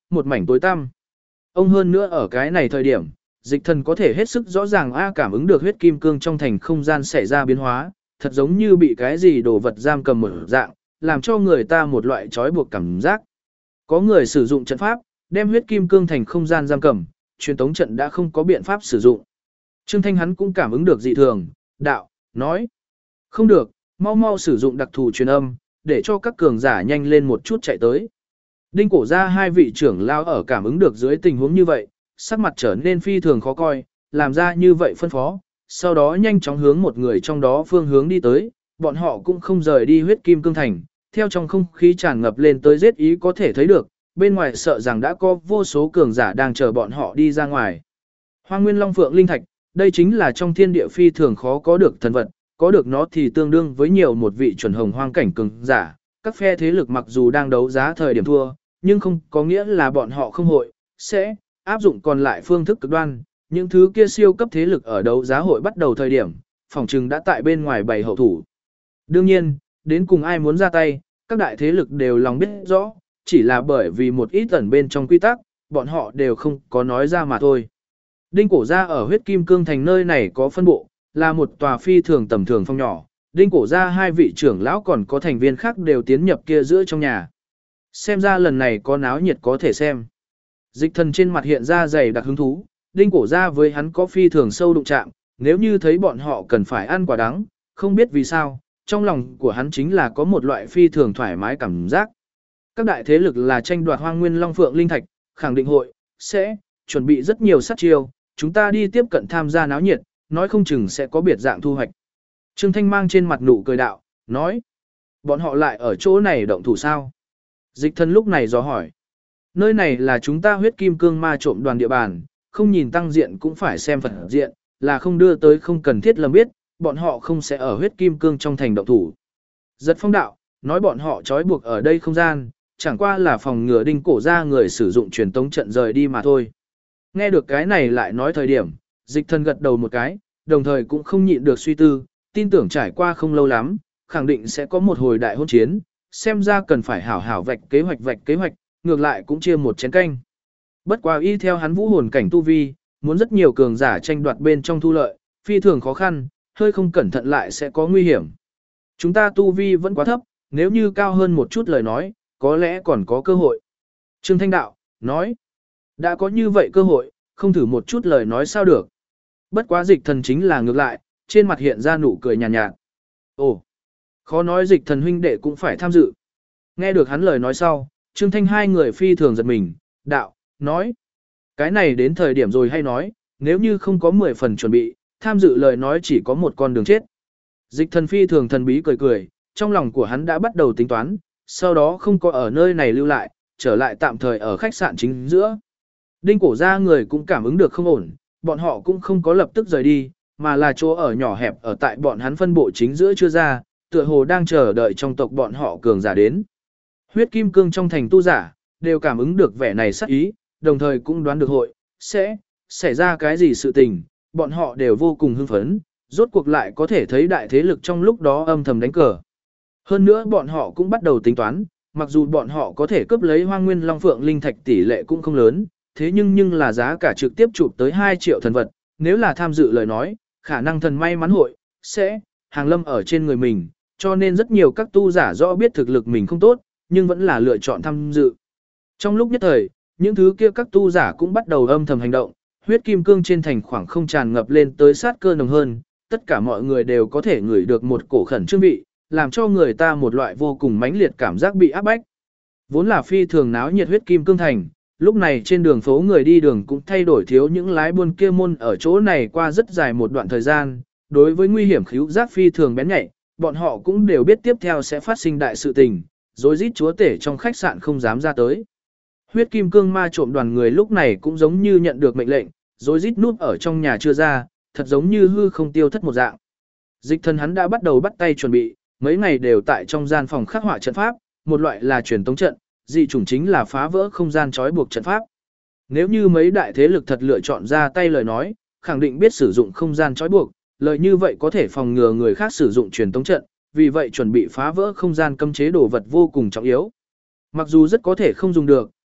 một mảnh tối tăm. Ông hơn nữa ở cái này thời điểm, dịch thần có thể hết sức rõ ràng cảm ứng được huyết kim cương trong thành không gian xảy ra biến hóa, thật giống như bị cái gì đồ vật giam cầm một dạng, làm cho người ta một loại trói buộc cảm giác. Có người sử dụng trận pháp, đem huyết kim cương thành không gian giam cầm, truyền tống trận đã không có biện pháp sử dụng. Trương Thanh hắn cũng cảm ứng được dị thường, đạo, nói, không được, mau mau sử dụng đặc thù truyền âm, để cho các cường giả nhanh lên một chút chạy tới. Đinh Cổ ra hai vị trưởng lao ở cảm ứng được dưới tình huống như vậy, sắc mặt trở nên phi thường khó coi, làm ra như vậy phân phó, sau đó nhanh chóng hướng một người trong đó phương hướng đi tới, bọn họ cũng không rời đi huyết kim cương thành, theo trong không khí tràn ngập lên tới giết ý có thể thấy được, bên ngoài sợ rằng đã có vô số cường giả đang chờ bọn họ đi ra ngoài. Hoang Nguyên Long Phượng Linh Thạch, đây chính là trong thiên địa phi thường khó có được thần vật, có được nó thì tương đương với nhiều một vị chuẩn hồng hoang cảnh cường giả, các phe thế lực mặc dù đang đấu giá thời điểm thua, nhưng không có nghĩa là bọn họ không hội, sẽ áp dụng còn lại phương thức cực đoan, những thứ kia siêu cấp thế lực ở đấu giá hội bắt đầu thời điểm, phòng trừng đã tại bên ngoài bày hậu thủ. Đương nhiên, đến cùng ai muốn ra tay, các đại thế lực đều lòng biết rõ, chỉ là bởi vì một ít ẩn bên trong quy tắc, bọn họ đều không có nói ra mà thôi. Đinh Cổ gia ở huyết kim cương thành nơi này có phân bộ, là một tòa phi thường tầm thường phong nhỏ, Đinh Cổ gia hai vị trưởng lão còn có thành viên khác đều tiến nhập kia giữa trong nhà. Xem ra lần này có náo nhiệt có thể xem. Dịch thần trên mặt hiện ra dày đặc hứng thú, Đinh Cổ gia với hắn có phi thường sâu đụng chạm, nếu như thấy bọn họ cần phải ăn quả đắng, không biết vì sao, trong lòng của hắn chính là có một loại phi thường thoải mái cảm giác. Các đại thế lực là tranh đoạt Hoang Nguyên Long Phượng Linh Thạch, khẳng định hội sẽ chuẩn bị rất nhiều sát chiêu, chúng ta đi tiếp cận tham gia náo nhiệt, nói không chừng sẽ có biệt dạng thu hoạch. Trương Thanh mang trên mặt nụ cười đạo, nói, bọn họ lại ở chỗ này động thủ sao? Dịch thần lúc này dò hỏi, nơi này là chúng ta huyết kim cương ma trộm đoàn địa bàn, không nhìn tăng diện cũng phải xem phật diện, là không đưa tới không cần thiết lầm biết, bọn họ không sẽ ở huyết kim cương trong thành động thủ. Giật Phong đạo, nói bọn họ trói buộc ở đây không gian, chẳng qua là phòng ngừa Đinh Cổ ra người sử dụng truyền tống trận rời đi mà thôi. Nghe được cái này lại nói thời điểm, dịch thần gật đầu một cái, đồng thời cũng không nhịn được suy tư, tin tưởng trải qua không lâu lắm, khẳng định sẽ có một hồi đại hôn chiến, xem ra cần phải hảo hảo vạch kế hoạch, ngược lại cũng chia một chén canh. Bất quá y theo hắn vũ hồn cảnh tu vi, muốn rất nhiều cường giả tranh đoạt bên trong thu lợi, phi thường khó khăn, hơi không cẩn thận lại sẽ có nguy hiểm. Chúng ta tu vi vẫn quá thấp, nếu như cao hơn một chút lời nói, có lẽ còn có cơ hội. Trương Thanh Đạo, nói, đã có như vậy cơ hội, không thử một chút lời nói sao được. Bất quá dịch thần chính là ngược lại, trên mặt hiện ra nụ cười nhàn nhạt. Ồ, khó nói dịch thần huynh đệ cũng phải tham dự. Nghe được hắn lời nói sau, Trương Thanh hai người phi thường giật mình, đạo, nói, cái này đến thời điểm rồi hay nói, nếu như không có 10 phần chuẩn bị, tham dự lời nói chỉ có một con đường chết. Dịch thần phi thường thần bí cười cười, trong lòng của hắn đã bắt đầu tính toán, sau đó không có ở nơi này lưu lại, trở lại tạm thời ở khách sạn chính giữa. Đinh Cổ ra người cũng cảm ứng được không ổn, bọn họ cũng không có lập tức rời đi, mà là chỗ ở nhỏ hẹp ở tại bọn hắn phân bộ chính giữa chưa ra, tựa hồ đang chờ đợi trong tộc bọn họ cường giả đến. Huyết kim cương trong thành tu giả, đều cảm ứng được vẻ này sắc ý, đồng thời cũng đoán được hội, sẽ xảy ra cái gì sự tình, bọn họ đều vô cùng hưng phấn, rốt cuộc lại có thể thấy đại thế lực trong lúc đó âm thầm đánh cờ. Hơn nữa bọn họ cũng bắt đầu tính toán, mặc dù bọn họ có thể cướp lấy Hoang Nguyên Long Phượng Linh Thạch tỷ lệ cũng không lớn, thế nhưng là giá cả trực tiếp chụp tới 2 triệu thần vật, nếu là tham dự lời nói, khả năng thần may mắn hội, sẽ hàng lâm ở trên người mình, cho nên rất nhiều các tu giả rõ biết thực lực mình không tốt, nhưng vẫn là lựa chọn tham dự. Trong lúc nhất thời, những thứ kia các tu giả cũng bắt đầu âm thầm hành động, huyết kim cương trên thành khoảng không tràn ngập lên tới sát cơ nồng hơn, tất cả mọi người đều có thể ngửi được một cổ khẩn trương vị, làm cho người ta một loại vô cùng mãnh liệt cảm giác bị áp bách. Vốn là phi thường náo nhiệt huyết kim cương thành, lúc này trên đường phố người đi đường cũng thay đổi thiếu những lái buôn kia môn ở chỗ này qua rất dài một đoạn thời gian, đối với nguy hiểm khíu giác phi thường bén nhạy, bọn họ cũng đều biết tiếp theo sẽ phát sinh đại sự tình, rồi rít chúa tể trong khách sạn không dám ra tới. Huyết kim cương ma trộm đoàn người lúc này cũng giống như nhận được mệnh lệnh, rồi rít núp ở trong nhà chưa ra, thật giống như hư không tiêu thất một dạng. Dịch thần hắn đã bắt đầu bắt tay chuẩn bị, mấy ngày đều tại trong gian phòng khắc họa trận pháp, một loại là truyền tống trận, dị chủng chính là phá vỡ không gian trói buộc trận pháp. Nếu như mấy đại thế lực thật lựa chọn ra tay lời nói, khẳng định biết sử dụng không gian trói buộc, lời như vậy có thể phòng ngừa người khác sử dụng truyền tống trận, vì vậy chuẩn bị phá vỡ không gian cấm chế đồ vật vô cùng trọng yếu. Mặc dù rất có thể không dùng được,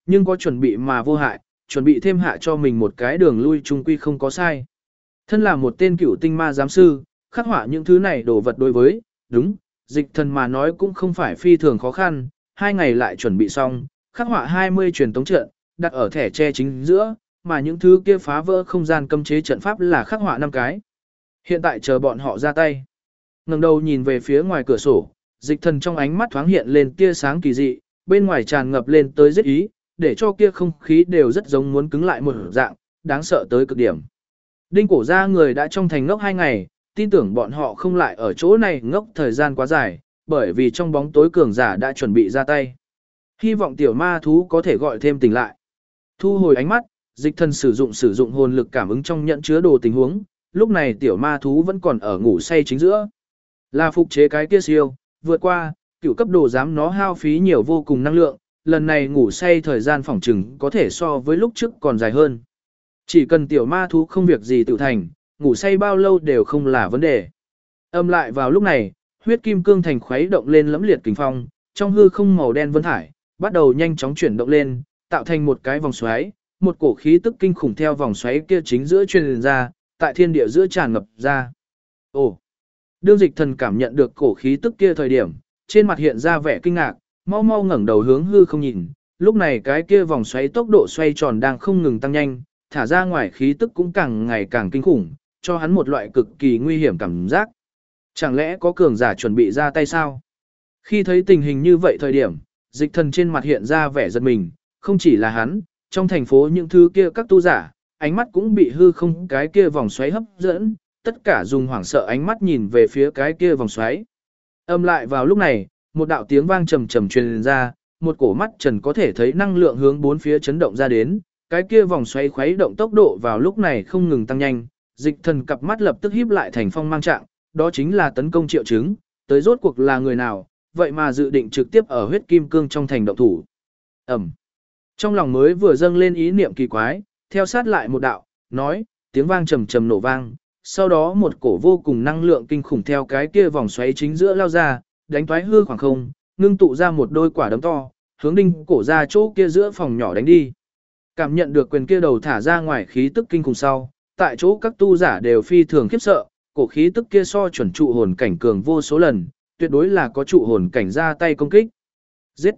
Nhưng có chuẩn bị mà vô hại, chuẩn bị thêm hạ cho mình một cái đường lui chung quy không có sai. Thân là một tên cửu tinh ma giám sư, khắc họa những thứ này đồ vật đối với, đúng, Dịch Thần mà nói cũng không phải phi thường khó khăn, 2 ngày lại chuẩn bị xong, khắc họa 20 truyền tống trận, đặt ở thẻ tre chính giữa, mà những thứ kia phá vỡ không gian cấm chế trận pháp là khắc họa 5 cái. Hiện tại chờ bọn họ ra tay. Ngẩng đầu nhìn về phía ngoài cửa sổ, Dịch Thần trong ánh mắt thoáng hiện lên tia sáng kỳ dị, bên ngoài tràn ngập lên tới giết ý, để cho kia không khí đều rất giống muốn cứng lại một dạng, đáng sợ tới cực điểm. Đinh Cổ gia người đã trong thành ngốc 2 ngày, tin tưởng bọn họ không lại ở chỗ này ngốc thời gian quá dài, bởi vì trong bóng tối cường giả đã chuẩn bị ra tay. Hy vọng tiểu ma thú có thể gọi thêm tỉnh lại. Thu hồi ánh mắt, Dịch Thần sử dụng hồn lực cảm ứng trong nhận chứa đồ tình huống, lúc này tiểu ma thú vẫn còn ở ngủ say chính giữa. Là phục chế cái kia siêu, vượt qua, cựu cấp đồ dám nó hao phí nhiều vô cùng năng lượng, lần này ngủ say thời gian phỏng chừng có thể so với lúc trước còn dài hơn. Chỉ cần tiểu ma thú không việc gì tự thành, ngủ say bao lâu đều không là vấn đề. Âm lại vào lúc này, huyết kim cương thành khuấy động lên lẫm liệt kình phong, trong hư không màu đen vân thải, bắt đầu nhanh chóng chuyển động lên, tạo thành một cái vòng xoáy, một cổ khí tức kinh khủng theo vòng xoáy kia chính giữa truyền ra, tại thiên địa giữa tràn ngập ra. Ồ! Đương Dịch Thần cảm nhận được cổ khí tức kia thời điểm, trên mặt hiện ra vẻ kinh ngạc, mau mau ngẩng đầu hướng hư không nhìn, lúc này cái kia vòng xoáy tốc độ xoay tròn đang không ngừng tăng nhanh, thả ra ngoài khí tức cũng càng ngày càng kinh khủng, cho hắn một loại cực kỳ nguy hiểm cảm giác. Chẳng lẽ có cường giả chuẩn bị ra tay sao? Khi thấy tình hình như vậy thời điểm, Dịch Thần trên mặt hiện ra vẻ giật mình, không chỉ là hắn, trong thành phố những thứ kia các tu giả, ánh mắt cũng bị hư không cái kia vòng xoáy hấp dẫn, tất cả dùng hoảng sợ ánh mắt nhìn về phía cái kia vòng xoáy. Âm lại vào lúc này, một đạo tiếng vang trầm trầm truyền ra, một cổ mắt trần có thể thấy năng lượng hướng bốn phía chấn động ra đến, cái kia vòng xoáy khuấy động tốc độ vào lúc này không ngừng tăng nhanh, Dịch Thần cặp mắt lập tức híp lại thành phong mang trạng, đó chính là tấn công triệu chứng, tới rốt cuộc là người nào, vậy mà dự định trực tiếp ở huyết kim cương trong thành động thủ. Ẩm. Trong lòng mới vừa dâng lên ý niệm kỳ quái, theo sát lại một đạo, nói, tiếng vang trầm trầm nổ vang, sau đó một cổ vô cùng năng lượng kinh khủng theo cái kia vòng xoáy chính giữa lao ra, đánh toái hư khoảng không, ngưng tụ ra một đôi quả đấm to, hướng Đinh Cổ ra chỗ kia giữa phòng nhỏ đánh đi. Cảm nhận được quyền kia đầu thả ra ngoài khí tức kinh khủng sau, tại chỗ các tu giả đều phi thường khiếp sợ, cổ khí tức kia so chuẩn trụ hồn cảnh cường vô số lần, tuyệt đối là có trụ hồn cảnh ra tay công kích. Giết!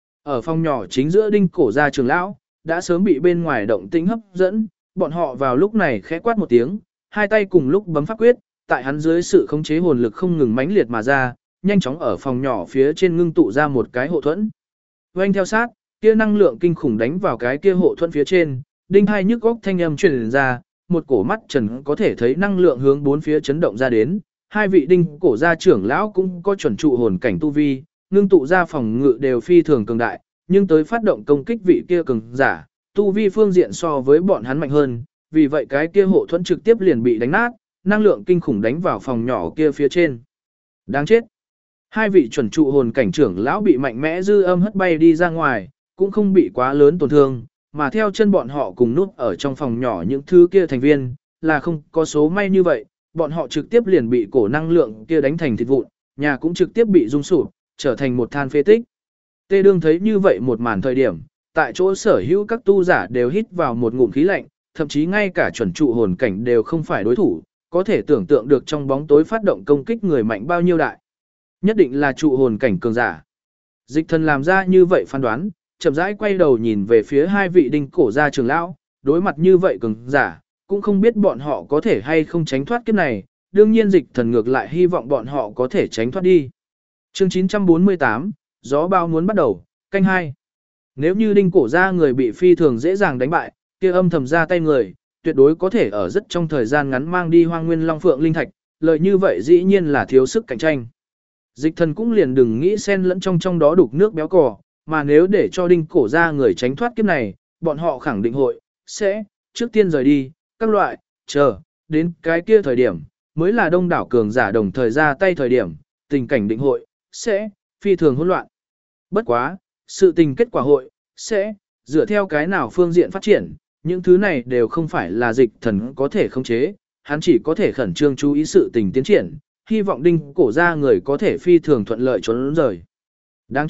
Ở phòng nhỏ chính giữa Đinh Cổ gia trưởng lão, đã sớm bị bên ngoài động tĩnh hấp dẫn, bọn họ vào lúc này khẽ quát một tiếng, hai tay cùng lúc bấm pháp quyết, tại hắn dưới sự khống chế hồn lực không ngừng mãnh liệt mà ra, nhanh chóng ở phòng nhỏ phía trên ngưng tụ ra một cái hộ thuẫn. Oanh theo sát, kia năng lượng kinh khủng đánh vào cái kia hộ thuẫn phía trên, đinh hai nhức góc thanh âm truyền ra, một cổ mắt trần có thể thấy năng lượng hướng bốn phía chấn động ra đến, hai vị Đinh Cổ gia trưởng lão cũng có chuẩn trụ hồn cảnh tu vi, ngưng tụ ra phòng ngự đều phi thường cường đại, nhưng tới phát động công kích vị kia cường giả, tu vi phương diện so với bọn hắn mạnh hơn, vì vậy cái kia hộ thuẫn trực tiếp liền bị đánh nát, năng lượng kinh khủng đánh vào phòng nhỏ kia phía trên. Đáng chết. Hai vị chuẩn trụ hồn cảnh trưởng lão bị mạnh mẽ dư âm hất bay đi ra ngoài, cũng không bị quá lớn tổn thương, mà theo chân bọn họ cùng núp ở trong phòng nhỏ những thứ kia thành viên, là không có số may như vậy, bọn họ trực tiếp liền bị cổ năng lượng kia đánh thành thịt vụn, nhà cũng trực tiếp bị rung sụp, trở thành một than phế tích. Tê Đương thấy như vậy một màn thời điểm, tại chỗ sở hữu các tu giả đều hít vào một ngụm khí lạnh, thậm chí ngay cả chuẩn trụ hồn cảnh đều không phải đối thủ, có thể tưởng tượng được trong bóng tối phát động công kích người mạnh bao nhiêu đại. Nhất định là trụ hồn cảnh cường giả. Dịch Thần làm ra như vậy phán đoán, chậm rãi quay đầu nhìn về phía hai vị Đinh Cổ gia trưởng lão, đối mặt như vậy cường giả, cũng không biết bọn họ có thể hay không tránh thoát kiếp này, đương nhiên Dịch Thần ngược lại hy vọng bọn họ có thể tránh thoát đi. Chương 948, gió bao muốn bắt đầu, canh 2. Nếu như Đinh Cổ gia người bị phi thường dễ dàng đánh bại, kia âm thầm ra tay người, tuyệt đối có thể ở rất trong thời gian ngắn mang đi Hoang Nguyên Long Phượng linh thạch, lợi như vậy dĩ nhiên là thiếu sức cạnh tranh. Dịch Thần cũng liền đừng nghĩ xen lẫn trong đó đục nước béo cò, mà nếu để cho Đinh Cổ gia người tránh thoát kiếp này, bọn họ khẳng định hội sẽ trước tiên rời đi, các loại chờ đến cái kia thời điểm mới là đông đảo cường giả đồng thời ra tay thời điểm, tình cảnh định hội sẽ phi thường hỗn loạn. Bất quá, sự tình kết quả hội sẽ dựa theo cái nào phương diện phát triển, những thứ này đều không phải là Dịch Thần có thể khống chế, hắn chỉ có thể khẩn trương chú ý sự tình tiến triển, hy vọng Đinh Cổ gia người có thể phi thường thuận lợi trốn rời. Đáng chết,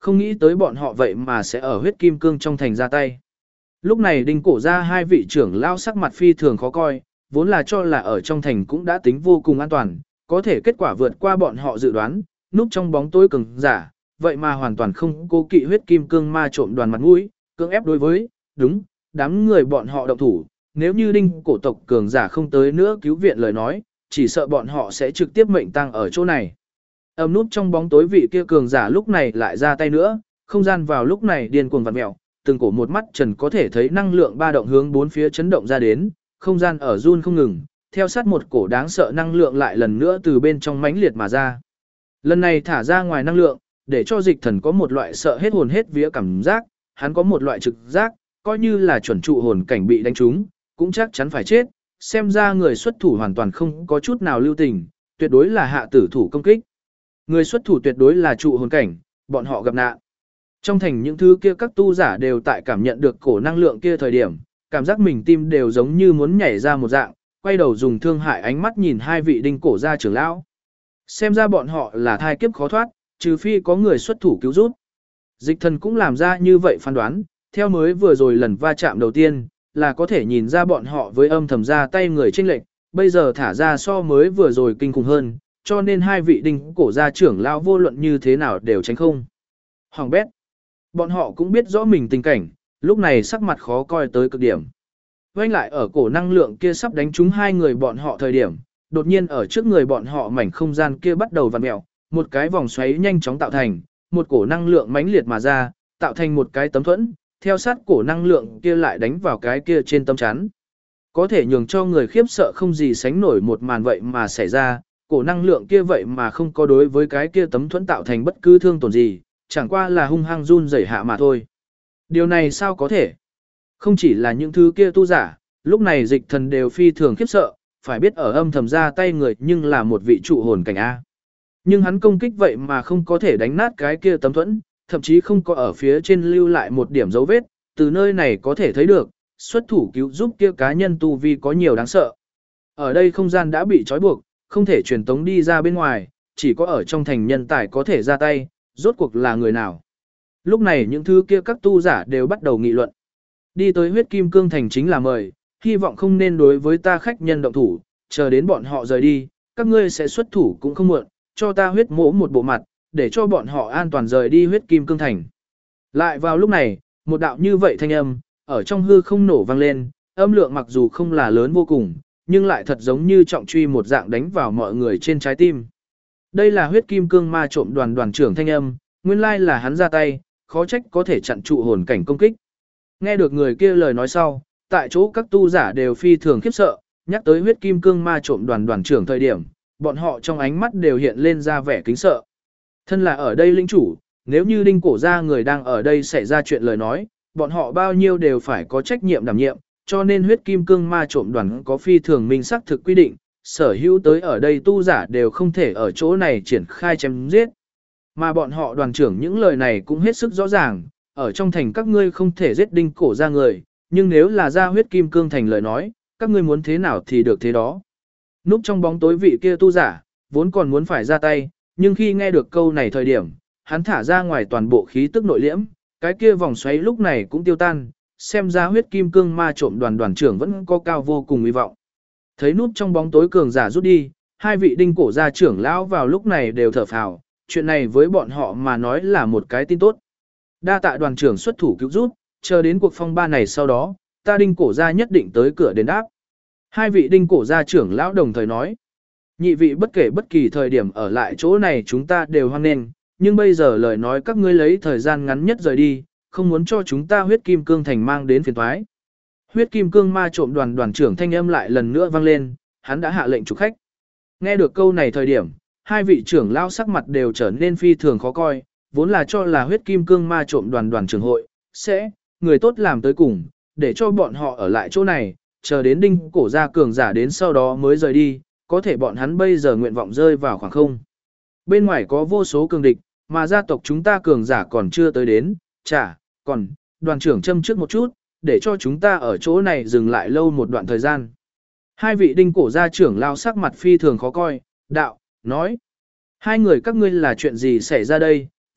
không nghĩ tới bọn họ vậy mà sẽ ở huyết kim cương trong thành ra tay. Lúc này đinh cổ ra hai vị trưởng lao sắc mặt phi thường khó coi, vốn là cho là ở trong thành cũng đã tính vô cùng an toàn, có thể kết quả vượt qua bọn họ dự đoán, núp trong bóng tối cường giả, vậy mà hoàn toàn không cố kỵ huyết kim cương ma trộm đoàn mặt mũi, cưỡng ép đối với, đúng, đám người bọn họ động thủ, nếu như đinh cổ tộc cường giả không tới nữa cứu viện lời nói, chỉ sợ bọn họ sẽ trực tiếp mệnh tăng ở chỗ này. Ầm núp trong bóng tối vị kia cường giả lúc này lại ra tay nữa, không gian vào lúc này điên cuồng vặn mèo, từng cổ một mắt trần có thể thấy năng lượng ba động hướng bốn phía chấn động ra đến, không gian ở run không ngừng, theo sát một cổ đáng sợ năng lượng lại lần nữa từ bên trong mãnh liệt mà ra. Lần này thả ra ngoài năng lượng, để cho dịch thần có một loại sợ hết hồn hết vía cảm giác, hắn có một loại trực giác, coi như là chuẩn trụ hồn cảnh bị đánh trúng, cũng chắc chắn phải chết, xem ra người xuất thủ hoàn toàn không có chút nào lưu tình, tuyệt đối là hạ tử thủ công kích. Người xuất thủ tuyệt đối là trụ hồn cảnh, bọn họ gặp nạn. Trong thành những thứ kia các tu giả đều tại cảm nhận được cổ năng lượng kia thời điểm, cảm giác mình tim đều giống như muốn nhảy ra một dạng, quay đầu dùng thương hại ánh mắt nhìn hai vị đinh cổ gia trưởng lão. Xem ra bọn họ là thai kiếp khó thoát, trừ phi có người xuất thủ cứu giúp. Dịch thần cũng làm ra như vậy phán đoán, theo mới vừa rồi lần va chạm đầu tiên, là có thể nhìn ra bọn họ với âm thầm ra tay người chênh lệch, bây giờ thả ra so mới vừa rồi kinh khủng hơn, cho nên hai vị đinh cổ gia trưởng lão vô luận như thế nào đều tránh không. Hoàng bét. Bọn họ cũng biết rõ mình tình cảnh, lúc này sắc mặt khó coi tới cực điểm. Quanh lại ở cổ năng lượng kia sắp đánh trúng hai người bọn họ thời điểm, đột nhiên ở trước người bọn họ mảnh không gian kia bắt đầu vặn mèo, một cái vòng xoáy nhanh chóng tạo thành, một cổ năng lượng mãnh liệt mà ra, tạo thành một cái tấm thuẫn, theo sát cổ năng lượng kia lại đánh vào cái kia trên tấm chắn. Có thể nhường cho người khiếp sợ không gì sánh nổi một màn vậy mà xảy ra, cổ năng lượng kia vậy mà không có đối với cái kia tấm thuẫn tạo thành bất cứ thương tổn gì, chẳng qua là hung hăng run rẩy hạ mà thôi. Điều này sao có thể? Không chỉ là những thứ kia tu giả, lúc này dịch thần đều phi thường khiếp sợ, phải biết ở âm thầm ra tay người nhưng là một vị trụ hồn cảnh A. Nhưng hắn công kích vậy mà không có thể đánh nát cái kia tấm thuẫn, thậm chí không có ở phía trên lưu lại một điểm dấu vết, từ nơi này có thể thấy được, xuất thủ cứu giúp kia cá nhân tu vi có nhiều đáng sợ. Ở đây không gian đã bị trói buộc, không thể truyền tống đi ra bên ngoài, chỉ có ở trong thành nhân tài có thể ra tay, rốt cuộc là người nào. Lúc này những thứ kia các tu giả đều bắt đầu nghị luận. Đi tới huyết kim cương thành chính là mời, hy vọng không nên đối với ta khách nhân động thủ, chờ đến bọn họ rời đi, các ngươi sẽ xuất thủ cũng không muộn, cho ta huyết mỗ một bộ mặt, để cho bọn họ an toàn rời đi huyết kim cương thành. Lại vào lúc này, một đạo như vậy thanh âm, ở trong hư không nổ vang lên, âm lượng mặc dù không là lớn vô cùng, nhưng lại thật giống như trọng truy một dạng đánh vào mọi người trên trái tim. Đây là huyết kim cương ma trộm đoàn trưởng thanh âm, nguyên lai là hắn ra tay, khó trách có thể chặn trụ hồn cảnh công kích. Nghe được người kia lời nói sau, tại chỗ các tu giả đều phi thường khiếp sợ, nhắc tới huyết kim cương ma trộm đoàn trưởng thời điểm, bọn họ trong ánh mắt đều hiện lên ra vẻ kính sợ. Thân là ở đây linh chủ, nếu như đinh cổ gia người đang ở đây xảy ra chuyện lời nói, bọn họ bao nhiêu đều phải có trách nhiệm đảm nhiệm, cho nên huyết kim cương ma trộm đoàn có phi thường minh xác thực quy định, sở hữu tới ở đây tu giả đều không thể ở chỗ này triển khai chém giết. Mà bọn họ đoàn trưởng những lời này cũng hết sức rõ ràng, ở trong thành các ngươi không thể giết đinh cổ gia người, nhưng nếu là ra huyết kim cương thành lời nói, các ngươi muốn thế nào thì được thế đó. Núp trong bóng tối vị kia tu giả, vốn còn muốn phải ra tay, nhưng khi nghe được câu này thời điểm, hắn thả ra ngoài toàn bộ khí tức nội liễm, cái kia vòng xoáy lúc này cũng tiêu tan, xem ra huyết kim cương ma trộm đoàn trưởng vẫn có cao vô cùng hy vọng. Thấy núp trong bóng tối cường giả rút đi, hai vị đinh cổ gia trưởng lão vào lúc này đều thở phào, chuyện này với bọn họ mà nói là một cái tin tốt. Đa tạ đoàn trưởng xuất thủ cứu giúp, chờ đến cuộc phong ba này sau đó, ta đinh cổ gia nhất định tới cửa đền đáp. Hai vị đinh cổ gia trưởng lão đồng thời nói, nhị vị bất kể bất kỳ thời điểm ở lại chỗ này chúng ta đều hoan nghênh, nhưng bây giờ lời nói các ngươi lấy thời gian ngắn nhất rời đi, không muốn cho chúng ta huyết kim cương thành mang đến phiền toái. Huyết kim cương ma trộm đoàn trưởng thanh âm lại lần nữa vang lên, hắn đã hạ lệnh chủ khách. Nghe được câu này thời điểm, hai vị trưởng lão sắc mặt đều trở nên phi thường khó coi, vốn là cho là huyết kim cương ma trộm đoàn trưởng hội, sẽ, người tốt làm tới cùng, để cho bọn họ ở lại chỗ này, chờ đến đinh cổ gia cường giả đến sau đó mới rời đi, có thể bọn hắn bây giờ nguyện vọng rơi vào khoảng không. Bên ngoài có vô số cường địch, mà gia tộc chúng ta cường giả còn chưa tới đến, còn, đoàn trưởng châm trước một chút, để cho chúng ta ở chỗ này dừng lại lâu một đoạn thời gian. Hai vị đinh cổ gia trưởng lao sắc mặt phi thường khó coi, đạo, nói. Hai người các ngươi là chuyện gì xảy ra đây,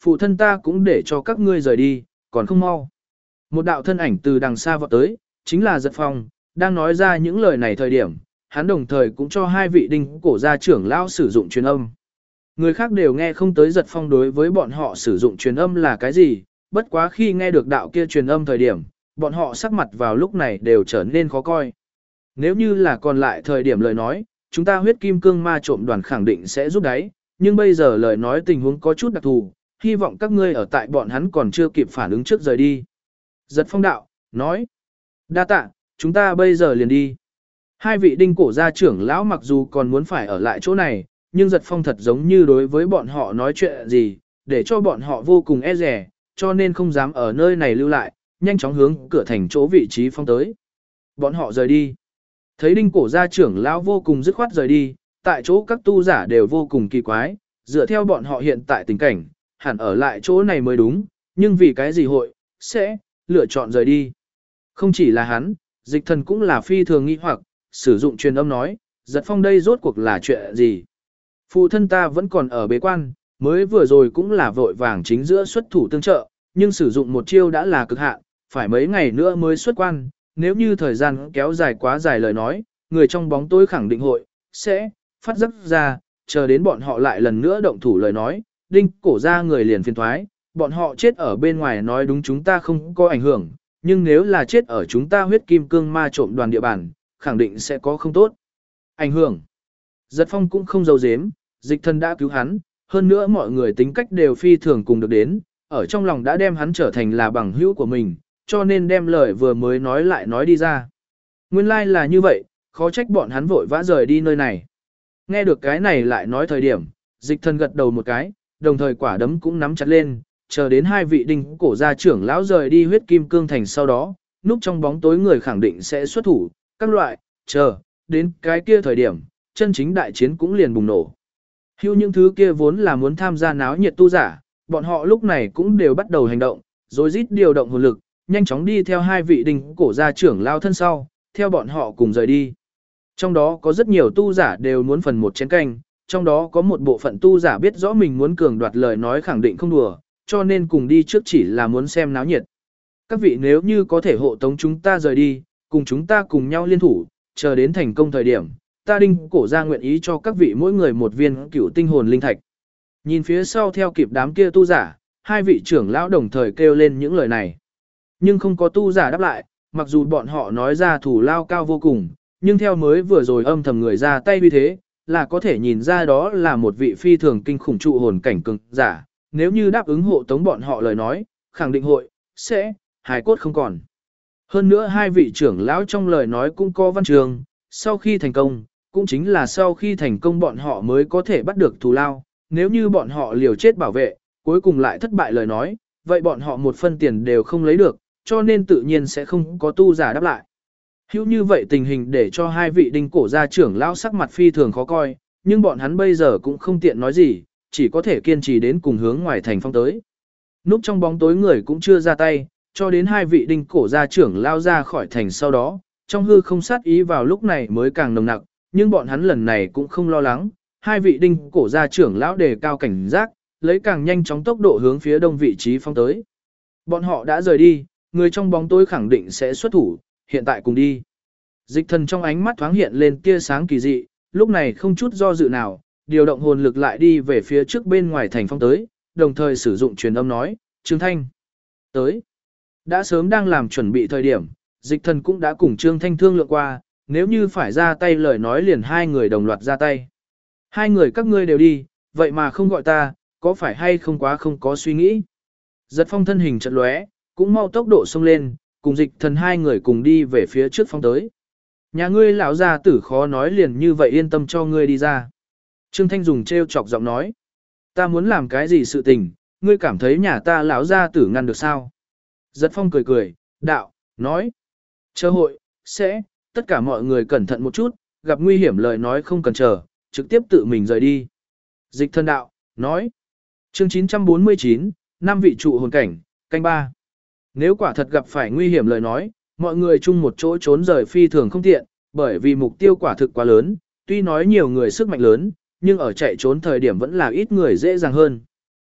phụ thân ta cũng để cho các ngươi rời đi, còn không mau. Một đạo thân ảnh từ đằng xa vọt tới, chính là Giật Phong, đang nói ra những lời này thời điểm, hắn đồng thời cũng cho hai vị đinh cổ gia trưởng lão sử dụng truyền âm. Người khác đều nghe không tới Giật Phong đối với bọn họ sử dụng truyền âm là cái gì, bất quá khi nghe được đạo kia truyền âm thời điểm, bọn họ sắc mặt vào lúc này đều trở nên khó coi. Nếu như là còn lại thời điểm lời nói, chúng ta huyết kim cương ma trộm đoàn khẳng định sẽ giúp đáy, nhưng bây giờ lời nói tình huống có chút đặc thù, hy vọng các ngươi ở tại bọn hắn còn chưa kịp phản ứng trước rời đi. Giật Phong đạo, nói, đa tạ, chúng ta bây giờ liền đi. Hai vị đinh cổ gia trưởng lão mặc dù còn muốn phải ở lại chỗ này, nhưng Giật Phong thật giống như đối với bọn họ nói chuyện gì, để cho bọn họ vô cùng e rẻ, cho nên không dám ở nơi này lưu lại, nhanh chóng hướng cửa thành chỗ vị trí phong tới. Bọn họ rời đi. Thấy đinh cổ gia trưởng lão vô cùng dứt khoát rời đi, tại chỗ các tu giả đều vô cùng kỳ quái, dựa theo bọn họ hiện tại tình cảnh, hẳn ở lại chỗ này mới đúng, nhưng vì cái gì hội, sẽ, lựa chọn rời đi. Không chỉ là hắn, Dịch Thần cũng là phi thường nghi hoặc, sử dụng truyền âm nói, Giật Phong đây rốt cuộc là chuyện gì. Phụ thân ta vẫn còn ở bế quan, mới vừa rồi cũng là vội vàng chính giữa xuất thủ tương trợ, nhưng sử dụng một chiêu đã là cực hạn, phải mấy ngày nữa mới xuất quan, nếu như thời gian kéo dài quá dài lời nói, người trong bóng tối khẳng định hội, sẽ, phát giấc ra, chờ đến bọn họ lại lần nữa động thủ lời nói, đinh cổ ra người liền phiền thoái, bọn họ chết ở bên ngoài nói đúng chúng ta không có ảnh hưởng, nhưng nếu là chết ở chúng ta huyết kim cương ma trộm đoàn địa bàn, khẳng định sẽ có không tốt. Ảnh hưởng. Giật Phong cũng không giấu giếm, Dịch Thần đã cứu hắn, hơn nữa mọi người tính cách đều phi thường cùng được đến, ở trong lòng đã đem hắn trở thành là bằng hữu của mình, cho nên đem lời vừa mới nói lại nói đi ra. Nguyên lai là như vậy, khó trách bọn hắn vội vã rời đi nơi này. Nghe được cái này lại nói thời điểm, Dịch Thần gật đầu một cái, đồng thời quả đấm cũng nắm chặt lên, chờ đến hai vị đinh cổ gia trưởng lão rời đi huyết kim cương thành sau đó, núp trong bóng tối người khẳng định sẽ xuất thủ, các loại, chờ, đến cái kia thời điểm, chân chính đại chiến cũng liền bùng nổ. Hưu những thứ kia vốn là muốn tham gia náo nhiệt tu giả, bọn họ lúc này cũng đều bắt đầu hành động, rồi rít điều động hồn lực, nhanh chóng đi theo hai vị đinh cổ gia trưởng lao thân sau, theo bọn họ cùng rời đi. Trong đó có rất nhiều tu giả đều muốn phần một chén canh, trong đó có một bộ phận tu giả biết rõ mình muốn cường đoạt lời nói khẳng định không đùa, cho nên cùng đi trước chỉ là muốn xem náo nhiệt. Các vị nếu như có thể hộ tống chúng ta rời đi, cùng chúng ta cùng nhau liên thủ, chờ đến thành công thời điểm, ta đinh cổ gia nguyện ý cho các vị mỗi người một viên cửu tinh hồn linh thạch. Nhìn phía sau theo kịp đám kia tu giả, hai vị trưởng lão đồng thời kêu lên những lời này. Nhưng không có tu giả đáp lại, mặc dù bọn họ nói ra thủ lao cao vô cùng, nhưng theo mới vừa rồi âm thầm người ra tay như thế, là có thể nhìn ra đó là một vị phi thường kinh khủng trụ hồn cảnh cường giả, nếu như đáp ứng hộ tống bọn họ lời nói, khẳng định hội, sẽ, hài cốt không còn. Hơn nữa hai vị trưởng lão trong lời nói cũng có văn trường, sau khi thành công, cũng chính là sau khi thành công bọn họ mới có thể bắt được thù lao, nếu như bọn họ liều chết bảo vệ, cuối cùng lại thất bại lời nói, vậy bọn họ một phân tiền đều không lấy được, cho nên tự nhiên sẽ không có tu giả đáp lại. Hữu như vậy tình hình để cho hai vị đinh cổ gia trưởng lão sắc mặt phi thường khó coi, nhưng bọn hắn bây giờ cũng không tiện nói gì, chỉ có thể kiên trì đến cùng hướng ngoài thành phong tới. Núp trong bóng tối người cũng chưa ra tay, cho đến hai vị đinh cổ gia trưởng lao ra khỏi thành sau đó, trong hư không sát ý vào lúc này mới càng nồng nặc, nhưng bọn hắn lần này cũng không lo lắng, hai vị đinh cổ gia trưởng lão đề cao cảnh giác, lấy càng nhanh chóng tốc độ hướng phía đông vị trí phong tới. Bọn họ đã rời đi, người trong bóng tối khẳng định sẽ xuất thủ, hiện tại cùng đi. Dịch Thần trong ánh mắt thoáng hiện lên tia sáng kỳ dị, lúc này không chút do dự nào, điều động hồn lực lại đi về phía trước bên ngoài thành phong tới, đồng thời sử dụng truyền âm nói, Trương Thanh, tới. Đã sớm đang làm chuẩn bị thời điểm, Dịch Thần cũng đã cùng Trương Thanh thương lượng qua, nếu như phải ra tay lời nói liền hai người đồng loạt ra tay. Hai người các ngươi đều đi, vậy mà không gọi ta, có phải hay không quá không có suy nghĩ. Giật Phong thân hình chợt lóe, cũng mau tốc độ xông lên, cùng Dịch Thần hai người cùng đi về phía trước phong tới. Nhà ngươi lão gia tử khó nói liền như vậy yên tâm cho ngươi đi ra. Trương Thanh dùng trêu chọc giọng nói, ta muốn làm cái gì sự tình, ngươi cảm thấy nhà ta lão gia tử ngăn được sao? Giật Phong cười cười, đạo, nói, chờ hội, sẽ, tất cả mọi người cẩn thận một chút, gặp nguy hiểm lời nói không cần chờ, trực tiếp tự mình rời đi. Dịch Thần đạo, nói, chương 949, năm vị trụ hồn cảnh, canh ba. Nếu quả thật gặp phải nguy hiểm lời nói, mọi người chung một chỗ trốn rời phi thường không tiện, bởi vì mục tiêu quả thực quá lớn, tuy nói nhiều người sức mạnh lớn, nhưng ở chạy trốn thời điểm vẫn là ít người dễ dàng hơn.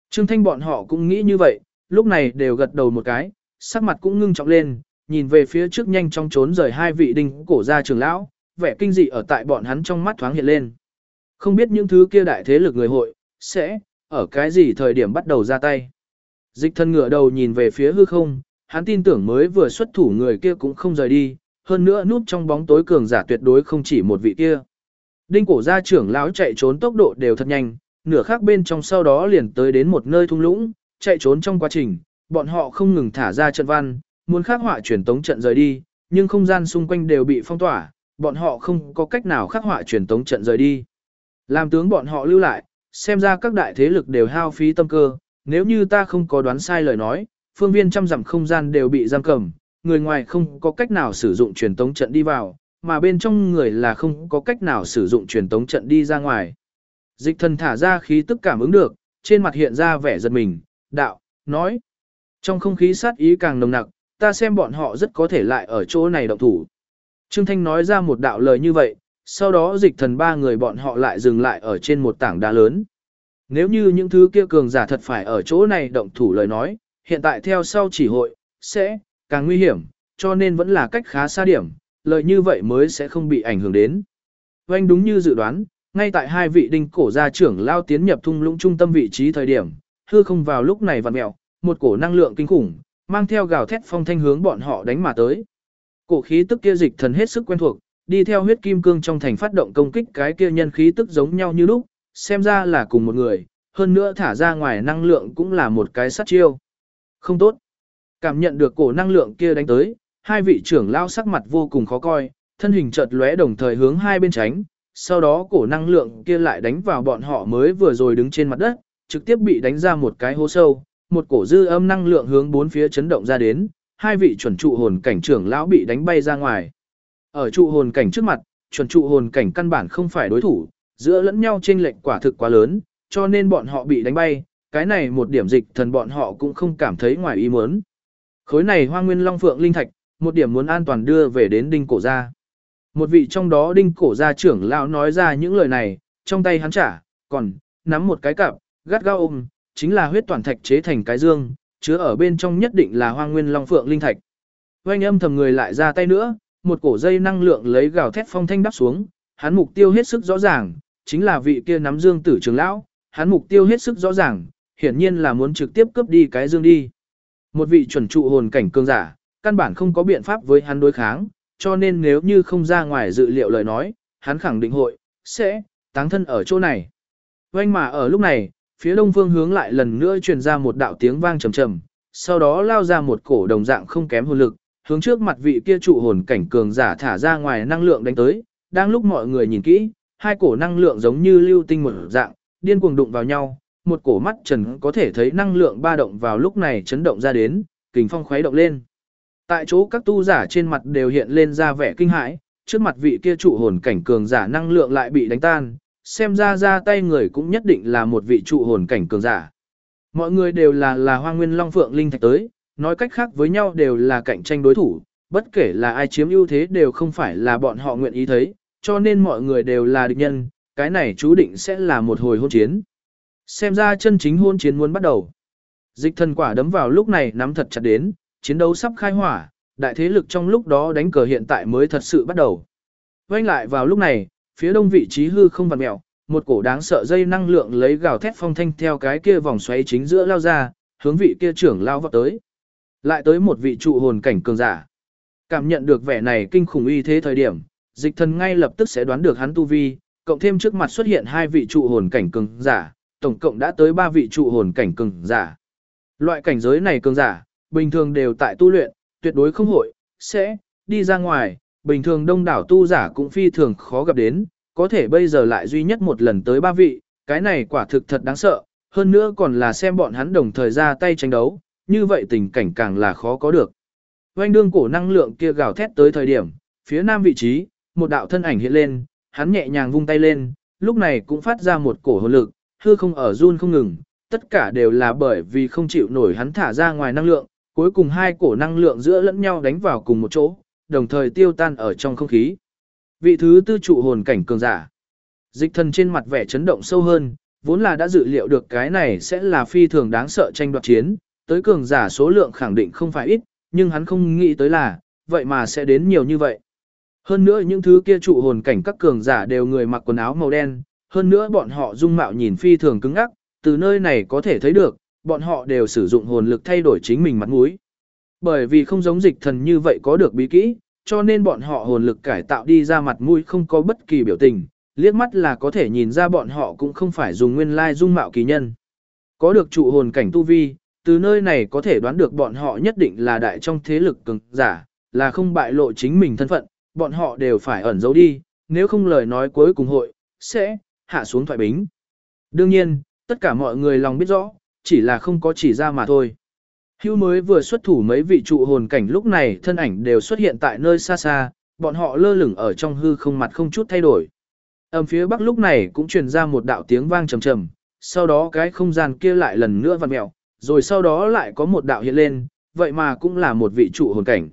Trương Thanh bọn họ cũng nghĩ như vậy, lúc này đều gật đầu một cái, sắc mặt cũng ngưng trọng lên, nhìn về phía trước nhanh chóng trốn rời hai vị đinh cổ gia trưởng lão, vẻ kinh dị ở tại bọn hắn trong mắt thoáng hiện lên. Không biết những thứ kia đại thế lực người hội, sẽ, ở cái gì thời điểm bắt đầu ra tay. Dịch Thần ngửa đầu nhìn về phía hư không, hắn tin tưởng mới vừa xuất thủ người kia cũng không rời đi, hơn nữa núp trong bóng tối cường giả tuyệt đối không chỉ một vị kia. Đinh cổ gia trưởng lão chạy trốn tốc độ đều thật nhanh, nửa khắc bên trong sau đó liền tới đến một nơi thung lũng, chạy trốn trong quá trình, bọn họ không ngừng thả ra trận văn, muốn khắc họa truyền tống trận rời đi, nhưng không gian xung quanh đều bị phong tỏa, bọn họ không có cách nào khắc họa truyền tống trận rời đi. Làm tướng bọn họ lưu lại, xem ra các đại thế lực đều hao phí tâm cơ, nếu như ta không có đoán sai lời nói, phương viên trăm dặm không gian đều bị giam cầm, người ngoài không có cách nào sử dụng truyền tống trận đi vào, mà bên trong người là không có cách nào sử dụng truyền tống trận đi ra ngoài. Dịch Thần thả ra khí tức cảm ứng được, trên mặt hiện ra vẻ giật mình, đạo, nói. Trong không khí sát ý càng nồng nặc, ta xem bọn họ rất có thể lại ở chỗ này động thủ. Trương Thanh nói ra một đạo lời như vậy, sau đó Dịch Thần ba người bọn họ lại dừng lại ở trên một tảng đá lớn. Nếu như những thứ kia cường giả thật phải ở chỗ này động thủ lời nói, hiện tại theo sau chỉ hội, sẽ, càng nguy hiểm, cho nên vẫn là cách khá xa điểm, lời như vậy mới sẽ không bị ảnh hưởng đến. Oanh đúng như dự đoán, ngay tại hai vị đinh cổ gia trưởng lao tiến nhập thung lũng trung tâm vị trí thời điểm, hư không vào lúc này vặn mẹo, một cổ năng lượng kinh khủng, mang theo gào thét phong thanh hướng bọn họ đánh mà tới. Cổ khí tức kia Dịch Thần hết sức quen thuộc, đi theo huyết kim cương trong thành phát động công kích cái kia nhân khí tức giống nhau như lúc, xem ra là cùng một người, hơn nữa thả ra ngoài năng lượng cũng là một cái sát chiêu. Không tốt. Cảm nhận được cổ năng lượng kia đánh tới, hai vị trưởng lao sắc mặt vô cùng khó coi, thân hình chợt lóe đồng thời hướng hai bên tránh, sau đó cổ năng lượng kia lại đánh vào bọn họ mới vừa rồi đứng trên mặt đất, trực tiếp bị đánh ra một cái hố sâu, một cổ dư âm năng lượng hướng bốn phía chấn động ra đến, hai vị chuẩn trụ hồn cảnh trưởng lão bị đánh bay ra ngoài. Ở trụ hồn cảnh trước mặt, chuẩn trụ hồn cảnh căn bản không phải đối thủ, giữa lẫn nhau chênh lệch quả thực quá lớn, cho nên bọn họ bị đánh bay, cái này một điểm Dịch Thần bọn họ cũng không cảm thấy ngoài ý muốn. Khối này Hoa Nguyên Long Phượng linh thạch, một điểm muốn an toàn đưa về đến đinh cổ gia. Một vị trong đó đinh cổ gia trưởng lão nói ra những lời này, trong tay hắn trả, còn nắm một cái cặp, gắt gao ôm, chính là huyết toàn thạch chế thành cái dương, chứa ở bên trong nhất định là Hoa Nguyên Long Phượng linh thạch. Oanh âm thầm người lại ra tay nữa, một cổ dây năng lượng lấy gào thét phong thanh đắp xuống, hắn mục tiêu hết sức rõ ràng, chính là vị kia nắm dương tử trưởng lão, hắn mục tiêu hết sức rõ ràng, hiển nhiên là muốn trực tiếp cướp đi cái dương đi. Một vị chuẩn trụ hồn cảnh cường giả, căn bản không có biện pháp với hắn đối kháng, cho nên nếu như không ra ngoài dự liệu lời nói, hắn khẳng định hội, sẽ, táng thân ở chỗ này. Oanh mà ở lúc này, phía đông phương hướng lại lần nữa truyền ra một đạo tiếng vang trầm trầm, sau đó lao ra một cổ đồng dạng không kém hồn lực, hướng trước mặt vị kia trụ hồn cảnh cường giả thả ra ngoài năng lượng đánh tới, đang lúc mọi người nhìn kỹ, hai cổ năng lượng giống như lưu tinh một dạng, điên cuồng đụng vào nhau, một cổ mắt trần có thể thấy năng lượng ba động vào lúc này chấn động ra đến, kình phong khuấy động lên. Tại chỗ các tu giả trên mặt đều hiện lên ra vẻ kinh hãi, trước mặt vị kia trụ hồn cảnh cường giả năng lượng lại bị đánh tan, xem ra tay người cũng nhất định là một vị trụ hồn cảnh cường giả. Mọi người đều là Hoa Nguyên Long Phượng linh thạch tới, nói cách khác với nhau đều là cạnh tranh đối thủ, bất kể là ai chiếm ưu thế đều không phải là bọn họ nguyện ý thấy, cho nên mọi người đều là địch nhân, cái này chú định sẽ là một hồi hôn chiến. Xem ra chân chính hôn chiến muốn bắt đầu. Dịch Thần quả đấm vào lúc này nắm thật chặt đến, chiến đấu sắp khai hỏa, đại thế lực trong lúc đó đánh cờ hiện tại mới thật sự bắt đầu. Quay lại vào lúc này, phía đông vị trí hư không vặn mèo, một cổ đáng sợ dây năng lượng lấy gào thét phong thanh theo cái kia vòng xoáy chính giữa lao ra, hướng vị kia trưởng lao vọt tới. Lại tới một vị trụ hồn cảnh cường giả. Cảm nhận được vẻ này kinh khủng uy thế thời điểm, Dịch Thần ngay lập tức sẽ đoán được hắn tu vi, cộng thêm trước mặt xuất hiện hai vị trụ hồn cảnh cường giả, tổng cộng đã tới 3 vị trụ hồn cảnh cường giả. Loại cảnh giới này cường giả, bình thường đều tại tu luyện, tuyệt đối không hội, sẽ, đi ra ngoài, bình thường đông đảo tu giả cũng phi thường khó gặp đến, có thể bây giờ lại duy nhất một lần tới 3 vị, cái này quả thực thật đáng sợ, hơn nữa còn là xem bọn hắn đồng thời ra tay tranh đấu, như vậy tình cảnh càng là khó có được. Oanh đương cổ năng lượng kia gào thét tới thời điểm, phía nam vị trí, một đạo thân ảnh hiện lên, hắn nhẹ nhàng vung tay lên, lúc này cũng phát ra một cổ hồn lực, hư không ở run không ngừng, tất cả đều là bởi vì không chịu nổi hắn thả ra ngoài năng lượng, cuối cùng hai cổ năng lượng giữa lẫn nhau đánh vào cùng một chỗ, đồng thời tiêu tan ở trong không khí. Vị thứ tư trụ hồn cảnh cường giả. Dịch Thần trên mặt vẻ chấn động sâu hơn, Vốn là đã dự liệu được cái này sẽ là phi thường đáng sợ tranh đoạt chiến, tới cường giả số lượng khẳng định không phải ít, nhưng hắn không nghĩ tới là, vậy mà sẽ đến nhiều như vậy. Hơn nữa những thứ kia trụ hồn cảnh các cường giả đều người mặc quần áo màu đen, hơn nữa bọn họ dung mạo nhìn phi thường cứng ắc, từ nơi này có thể thấy được, bọn họ đều sử dụng hồn lực thay đổi chính mình mặt mũi. Bởi vì không giống dịch thần như vậy có được bí kỹ, cho nên bọn họ hồn lực cải tạo đi ra mặt mũi không có bất kỳ biểu tình, liếc mắt là có thể nhìn ra bọn họ cũng không phải dùng nguyên lai dung mạo kỳ nhân. Có được trụ hồn cảnh tu vi, từ nơi này có thể đoán được bọn họ nhất định là đại trong thế lực cường giả, là không bại lộ chính mình thân phận, bọn họ đều phải ẩn giấu đi, nếu không lời nói cuối cùng hội, sẽ hạ xuống thoại bính. Đương nhiên, tất cả mọi người lòng biết rõ, chỉ là không có chỉ ra mà thôi. Hưu mới vừa xuất thủ mấy vị trụ hồn cảnh lúc này thân ảnh đều xuất hiện tại nơi xa xa, bọn họ lơ lửng ở trong hư không mặt không chút thay đổi. Phía bắc lúc này cũng truyền ra một đạo tiếng vang trầm trầm, sau đó cái không gian kia lại lần nữa vặn mèo, rồi sau đó lại có một đạo hiện lên, vậy mà cũng là một vị trụ hồn cảnh.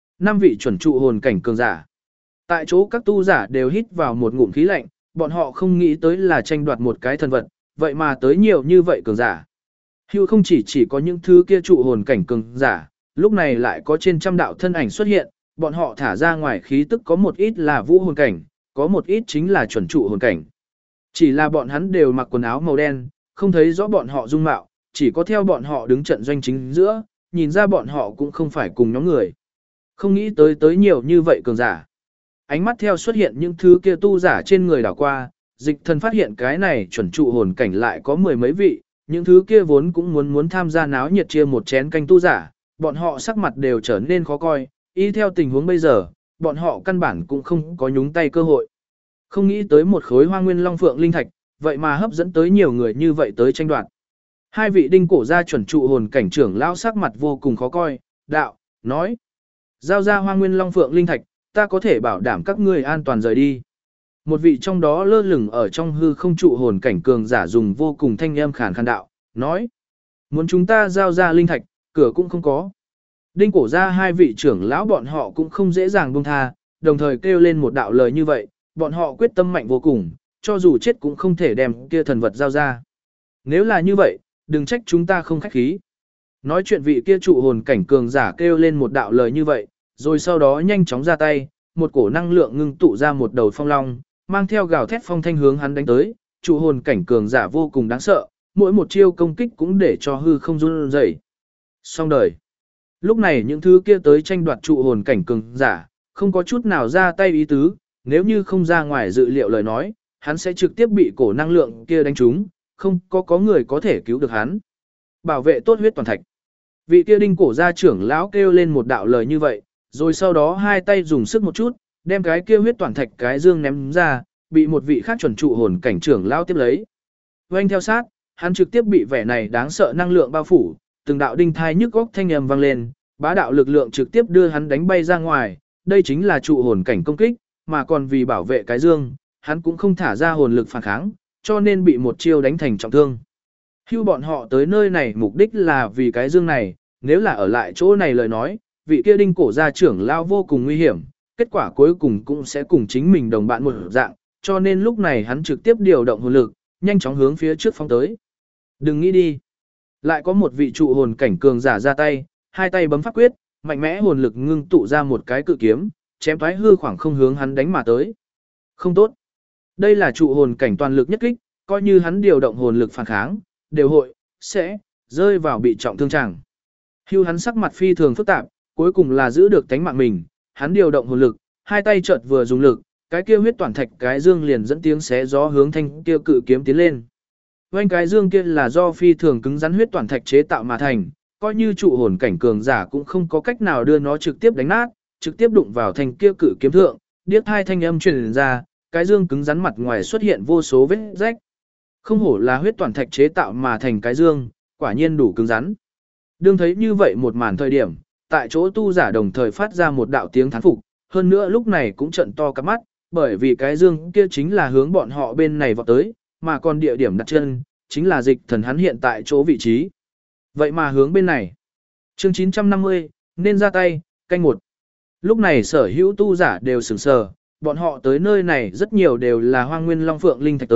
5 vị chuẩn trụ hồn cảnh cường giả. Tại chỗ các tu giả đều hít vào một ngụm khí lạnh, bọn họ không nghĩ tới là tranh đoạt một cái thần vật, vậy mà tới nhiều như vậy cường giả. Hưu không chỉ có những thứ kia trụ hồn cảnh cường giả, lúc này lại có trên trăm đạo thân ảnh xuất hiện, bọn họ thả ra ngoài khí tức có một ít là vũ hồn cảnh, có một ít chính là chuẩn trụ hồn cảnh. Chỉ là bọn hắn đều mặc quần áo màu đen, không thấy rõ bọn họ dung mạo, chỉ có theo bọn họ đứng trận doanh chính giữa, nhìn ra bọn họ cũng không phải cùng nhóm người. Không nghĩ tới nhiều như vậy cường giả. Ánh mắt theo xuất hiện những thứ kia tu giả trên người đảo qua, dịch thần phát hiện cái này chuẩn trụ hồn cảnh lại có 10 mấy vị, những thứ kia vốn cũng muốn tham gia náo nhiệt chia một chén canh tu giả, bọn họ sắc mặt đều trở nên khó coi, y theo tình huống bây giờ, bọn họ căn bản cũng không có nhúng tay cơ hội. Không nghĩ tới một khối Hoa Nguyên Long Phượng linh thạch, vậy mà hấp dẫn tới nhiều người như vậy tới tranh đoạt. Hai vị đinh cổ gia chuẩn trụ hồn cảnh trưởng lão sắc mặt vô cùng khó coi, đạo, nói: "Giao ra Hoa Nguyên Long Phượng linh thạch, ta có thể bảo đảm các ngươi an toàn rời đi." Một vị trong đó lơ lửng ở trong hư không trụ hồn cảnh cường giả dùng vô cùng thanh âm khàn khàn đạo, nói: "Muốn chúng ta giao ra linh thạch, cửa cũng không có." Đinh cổ gia hai vị trưởng lão bọn họ cũng không dễ dàng buông tha, đồng thời kêu lên một đạo lời như vậy, bọn họ quyết tâm mạnh vô cùng, cho dù chết cũng không thể đem kia thần vật giao ra. Nếu là như vậy, đừng trách chúng ta không khách khí. Nói chuyện vị kia trụ hồn cảnh cường giả kêu lên một đạo lời như vậy, rồi sau đó nhanh chóng ra tay, một cổ năng lượng ngưng tụ ra một đầu phong long, mang theo gào thét phong thanh hướng hắn đánh tới, trụ hồn cảnh cường giả vô cùng đáng sợ, mỗi một chiêu công kích cũng để cho hư không run rẩy. Xong đời. Lúc này những thứ kia tới tranh đoạt trụ hồn cảnh cường giả, không có chút nào ra tay ý tứ, nếu như không ra ngoài dự liệu lời nói, hắn sẽ trực tiếp bị cổ năng lượng kia đánh trúng, không có người có thể cứu được hắn. Bảo vệ tốt huyết toàn thạch. Vị kia đinh cổ gia trưởng lão kêu lên một đạo lời như vậy, rồi sau đó hai tay dùng sức một chút, đem cái kia huyết toàn thạch cái dương ném ra, bị một vị khác chuẩn trụ hồn cảnh trưởng lão tiếp lấy. Vành theo sát, hắn trực tiếp bị vẻ này đáng sợ năng lượng bao phủ, từng đạo đinh thai nhức góc thanh âm vang lên, bá đạo lực lượng trực tiếp đưa hắn đánh bay ra ngoài, đây chính là trụ hồn cảnh công kích, mà còn vì bảo vệ cái dương, hắn cũng không thả ra hồn lực phản kháng, cho nên bị một chiêu đánh thành trọng thương. Hưu bọn họ tới nơi này mục đích là vì cái dương này, nếu là ở lại chỗ này lời nói, vị kia đinh cổ gia trưởng lao vô cùng nguy hiểm, kết quả cuối cùng cũng sẽ cùng chính mình đồng bạn một dạng, cho nên lúc này hắn trực tiếp điều động hồn lực, nhanh chóng hướng phía trước phóng tới. Đừng nghĩ đi. Lại có một vị trụ hồn cảnh cường giả ra tay, hai tay bấm pháp quyết, mạnh mẽ hồn lực ngưng tụ ra một cái cự kiếm, chém thoái hư khoảng không hướng hắn đánh mà tới. Không tốt. Đây là trụ hồn cảnh toàn lực nhất kích, coi như hắn điều động hồn lực phản kháng, đều hội, sẽ, rơi vào bị trọng thương chẳng. Hưu hắn sắc mặt phi thường phức tạp, cuối cùng là giữ được tánh mạng mình, hắn điều động hồn lực, hai tay chợt vừa dùng lực, cái kia huyết toàn thạch cái dương liền dẫn tiếng xé gió hướng thanh kia cự kiếm tiến lên. Vành cái dương kia là do phi thường cứng rắn huyết toàn thạch chế tạo mà thành, coi như trụ hồn cảnh cường giả cũng không có cách nào đưa nó trực tiếp đánh nát, trực tiếp đụng vào thanh kia cự kiếm thượng, điếc hai thanh âm truyền ra, cái dương cứng rắn mặt ngoài xuất hiện vô số vết rách. Không hổ là huyết toàn thạch chế tạo mà thành cái dương, quả nhiên đủ cứng rắn. Đương thấy như vậy một màn thời điểm, tại chỗ tu giả đồng thời phát ra một đạo tiếng thán phục, hơn nữa lúc này cũng trận to cả mắt, bởi vì cái dương kia chính là hướng bọn họ bên này vọt tới, mà còn địa điểm đặt chân, chính là dịch thần hắn hiện tại chỗ vị trí. Vậy mà hướng bên này. Chương 950, nên ra tay, canh một. Lúc này sở hữu tu giả đều sửng sờ, bọn họ tới nơi này rất nhiều đều là Hoang Nguyên Long Phượng linh thạch tới,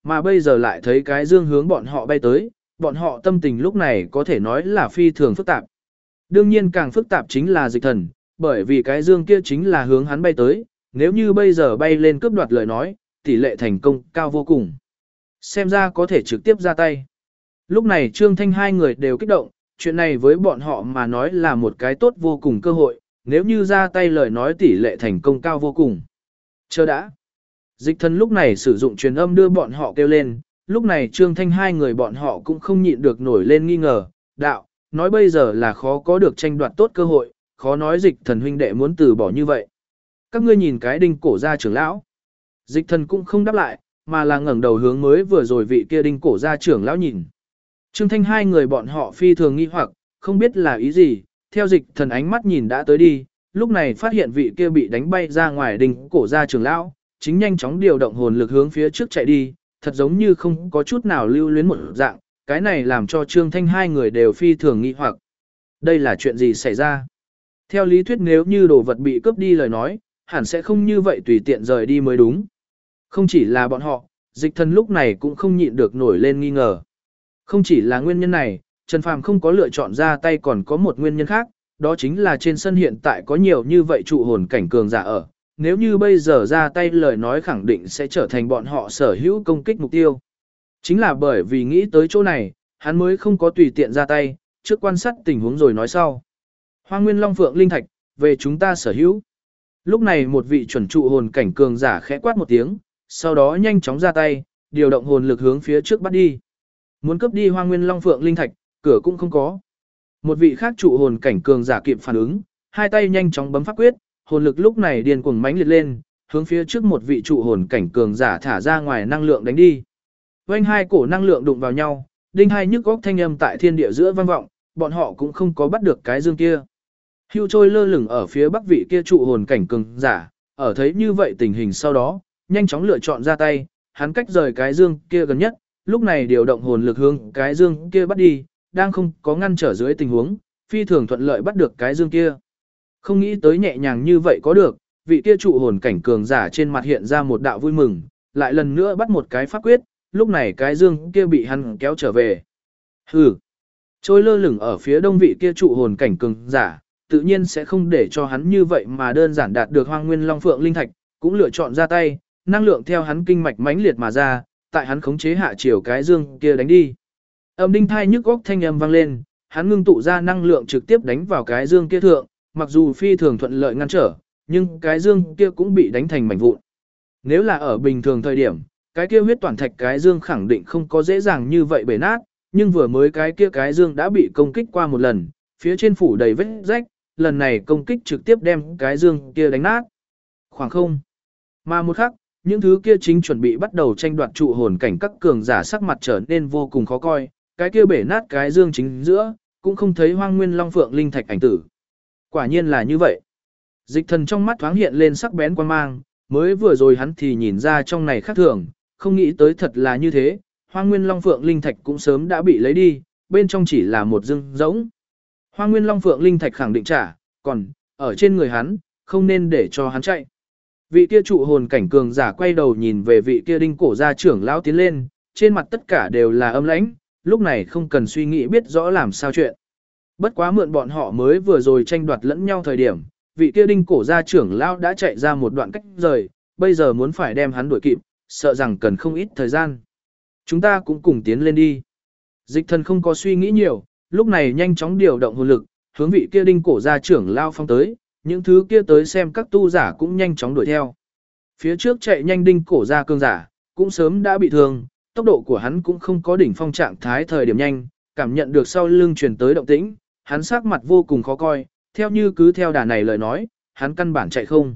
Mà bây giờ lại thấy cái dương hướng bọn họ bay tới, bọn họ tâm tình lúc này có thể nói là phi thường phức tạp. Đương nhiên càng phức tạp chính là Dịch Thần, bởi vì cái dương kia chính là hướng hắn bay tới, nếu như bây giờ bay lên cướp đoạt lời nói, tỷ lệ thành công cao vô cùng. Xem ra có thể trực tiếp ra tay. Lúc này Trương Thanh hai người đều kích động, chuyện này với bọn họ mà nói là một cái tốt vô cùng cơ hội, nếu như ra tay lời nói tỷ lệ thành công cao vô cùng. Chờ đã. Dịch Thần lúc này sử dụng truyền âm đưa bọn họ kêu lên, lúc này Trương Thanh hai người bọn họ cũng không nhịn được nổi lên nghi ngờ, đạo, nói bây giờ là khó có được tranh đoạt tốt cơ hội, khó nói Dịch Thần huynh đệ muốn từ bỏ như vậy. Các ngươi nhìn cái đinh cổ gia trưởng lão. Dịch Thần cũng không đáp lại, mà là ngẩng đầu hướng mới vừa rồi vị kia đinh cổ gia trưởng lão nhìn. Trương Thanh hai người bọn họ phi thường nghi hoặc, không biết là ý gì, theo Dịch Thần ánh mắt nhìn đã tới đi, lúc này phát hiện vị kia bị đánh bay ra ngoài đinh cổ gia trưởng lão, chính nhanh chóng điều động hồn lực hướng phía trước chạy đi, thật giống như không có chút nào lưu luyến một dạng, cái này làm cho Trương Thanh hai người đều phi thường nghi hoặc. Đây là chuyện gì xảy ra? Theo lý thuyết nếu như đồ vật bị cướp đi lời nói, hẳn sẽ không như vậy tùy tiện rời đi mới đúng. Không chỉ là bọn họ, Dịch Thần lúc này cũng không nhịn được nổi lên nghi ngờ. Không chỉ là nguyên nhân này, Trần Phàm không có lựa chọn ra tay còn có một nguyên nhân khác, đó chính là trên sân hiện tại có nhiều như vậy trụ hồn cảnh cường giả ở. Nếu như bây giờ ra tay lời nói khẳng định sẽ trở thành bọn họ sở hữu công kích mục tiêu. Chính là bởi vì nghĩ tới chỗ này, hắn mới không có tùy tiện ra tay, trước quan sát tình huống rồi nói sau. Hoa Nguyên Long Phượng Linh Thạch, về chúng ta sở hữu. Lúc này một vị chuẩn trụ hồn cảnh cường giả khẽ quát một tiếng, sau đó nhanh chóng ra tay, điều động hồn lực hướng phía trước bắt đi. Muốn cướp đi Hoa Nguyên Long Phượng Linh Thạch, cửa cũng không có. Một vị khác trụ hồn cảnh cường giả kịp phản ứng, hai tay nhanh chóng bấm pháp quyết, hồn lực lúc này điên cuồng mãnh liệt lên, hướng phía trước một vị trụ hồn cảnh cường giả thả ra ngoài năng lượng đánh đi. Vành hai cổ năng lượng đụng vào nhau, đinh hai nhức góc thanh âm tại thiên địa giữa vang vọng, bọn họ cũng không có bắt được cái dương kia. Hưu trôi lơ lửng ở phía bắc vị kia trụ hồn cảnh cường giả, ở thấy như vậy tình hình sau đó, nhanh chóng lựa chọn ra tay, hắn cách rời cái dương kia gần nhất, lúc này điều động hồn lực hướng cái dương kia bắt đi, đang không có ngăn trở dưới tình huống, phi thường thuận lợi bắt được cái dương kia. Không nghĩ tới nhẹ nhàng như vậy có được, vị kia trụ hồn cảnh cường giả trên mặt hiện ra một đạo vui mừng, lại lần nữa bắt một cái pháp quyết, lúc này cái dương kia bị hắn kéo trở về. Hừ, trôi lơ lửng ở phía đông vị kia trụ hồn cảnh cường giả, tự nhiên sẽ không để cho hắn như vậy mà đơn giản đạt được Hoang Nguyên Long Phượng Linh Thạch, cũng lựa chọn ra tay, năng lượng theo hắn kinh mạch mãnh liệt mà ra, tại hắn khống chế hạ chiều cái dương kia đánh đi. Âm đinh thai nhức góc thanh âm vang lên, hắn ngưng tụ ra năng lượng trực tiếp đánh vào cái dương kia thượng, mặc dù phi thường thuận lợi ngăn trở, nhưng cái dương kia cũng bị đánh thành mảnh vụn. Nếu là ở bình thường thời điểm, cái kia huyết toàn thạch cái dương khẳng định không có dễ dàng như vậy bể nát, nhưng vừa mới cái kia cái dương đã bị công kích qua một lần, phía trên phủ đầy vết rách, lần này công kích trực tiếp đem cái dương kia đánh nát. Khoảng không. Mà một khắc, những thứ kia chính chuẩn bị bắt đầu tranh đoạt trụ hồn cảnh các cường giả sắc mặt trở nên vô cùng khó coi, cái kia bể nát cái dương chính giữa, cũng không thấy Hoang Nguyên Long Phượng Linh Thạch ảnh tử. Quả nhiên là như vậy. Dịch Thần trong mắt thoáng hiện lên sắc bén quan mang, mới vừa rồi hắn thì nhìn ra trong này khác thường, không nghĩ tới thật là như thế, Hoang Nguyên Long Phượng Linh Thạch cũng sớm đã bị lấy đi, bên trong chỉ là một dương rỗng. Hoang Nguyên Long Phượng Linh Thạch khẳng định trả, còn, ở trên người hắn, không nên để cho hắn chạy. Vị kia trụ hồn cảnh cường giả quay đầu nhìn về vị kia đinh cổ gia trưởng lão tiến lên, trên mặt tất cả đều là âm lãnh, lúc này không cần suy nghĩ biết rõ làm sao chuyện. Bất quá mượn bọn họ mới vừa rồi tranh đoạt lẫn nhau thời điểm, vị kia đinh cổ gia trưởng lão đã chạy ra một đoạn cách rời, bây giờ muốn phải đem hắn đuổi kịp, sợ rằng cần không ít thời gian. Chúng ta cũng cùng tiến lên đi. Dịch Thần không có suy nghĩ nhiều, lúc này nhanh chóng điều động hồn lực, hướng vị kia đinh cổ gia trưởng lão phong tới, những thứ kia tới xem các tu giả cũng nhanh chóng đuổi theo. Phía trước chạy nhanh đinh cổ gia cường giả, cũng sớm đã bị thương, tốc độ của hắn cũng không có đỉnh phong trạng thái thời điểm nhanh, cảm nhận được sau lưng truyền tới động tĩnh, hắn sắc mặt vô cùng khó coi, theo như cứ theo đà này lời nói, hắn căn bản chạy không.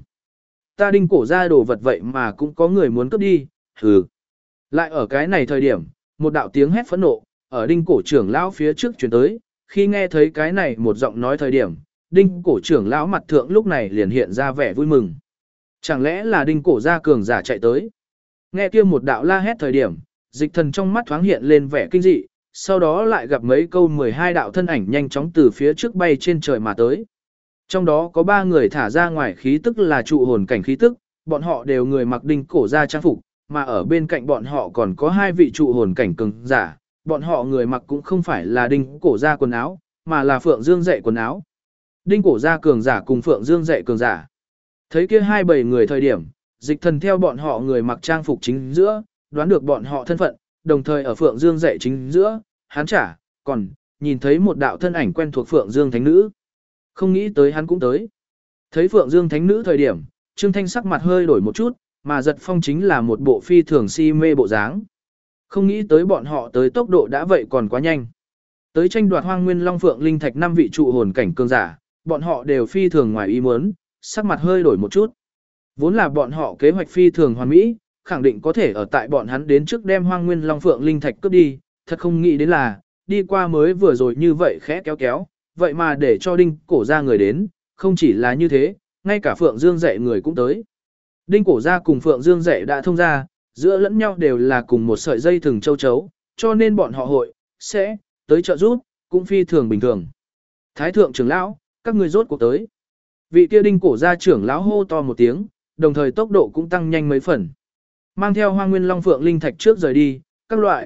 Ta đinh cổ gia đồ vật vậy mà cũng có người muốn cướp đi, hừ. Lại ở cái này thời điểm, một đạo tiếng hét phẫn nộ, ở đinh cổ trưởng lão phía trước truyền tới, khi nghe thấy cái này một giọng nói thời điểm, đinh cổ trưởng lão mặt thượng lúc này liền hiện ra vẻ vui mừng. Chẳng lẽ là đinh cổ gia cường giả chạy tới? Nghe kia một đạo la hét thời điểm, Dịch Thần trong mắt thoáng hiện lên vẻ kinh dị, sau đó lại gặp mấy câu 12 đạo thân ảnh nhanh chóng từ phía trước bay trên trời mà tới. Trong đó có 3 người thả ra ngoài khí tức là trụ hồn cảnh khí tức, bọn họ đều người mặc đinh cổ gia trang phục, mà ở bên cạnh bọn họ còn có hai vị trụ hồn cảnh cường giả, bọn họ người mặc cũng không phải là đinh cổ gia quần áo, mà là Phượng Dương dạy quần áo. Đinh cổ gia cường giả cùng Phượng Dương dạy cường giả. Thấy kia hai bầy người thời điểm, Dịch Thần theo bọn họ người mặc trang phục chính giữa, đoán được bọn họ thân phận, đồng thời ở Phượng Dương dạy chính giữa, hắn còn nhìn thấy một đạo thân ảnh quen thuộc Phượng Dương Thánh Nữ. Không nghĩ tới hắn cũng tới. Thấy Phượng Dương Thánh Nữ thời điểm, Trương Thanh sắc mặt hơi đổi một chút, mà Giật Phong chính là một bộ phi thường si mê bộ dáng. Không nghĩ tới bọn họ tới tốc độ đã vậy còn quá nhanh. Tới tranh đoạt Hoang Nguyên Long Phượng Linh Thạch 5 vị trụ hồn cảnh cường giả, bọn họ đều phi thường ngoài ý muốn, sắc mặt hơi đổi một chút. Vốn là bọn họ kế hoạch phi thường hoàn mỹ, khẳng định có thể ở tại bọn hắn đến trước đem Hoang Nguyên Long Phượng Linh Thạch cướp đi, thật không nghĩ đến là, đi qua mới vừa rồi như vậy khẽ kéo kéo, vậy mà để cho Đinh cổ gia người đến, không chỉ là như thế, ngay cả Phượng Dương dạy người cũng tới. Đinh cổ gia cùng Phượng Dương dạy đã thông ra, giữa lẫn nhau đều là cùng một sợi dây thừng châu chấu, cho nên bọn họ sẽ tới trợ giúp, cũng phi thường bình thường. Thái thượng trưởng lão, các ngươi rốt cuộc tới. Vị kia Đinh cổ gia trưởng lão hô to một tiếng, đồng thời tốc độ cũng tăng nhanh mấy phần. Mang theo Hoang Nguyên Long Phượng Linh Thạch trước rời đi, các loại,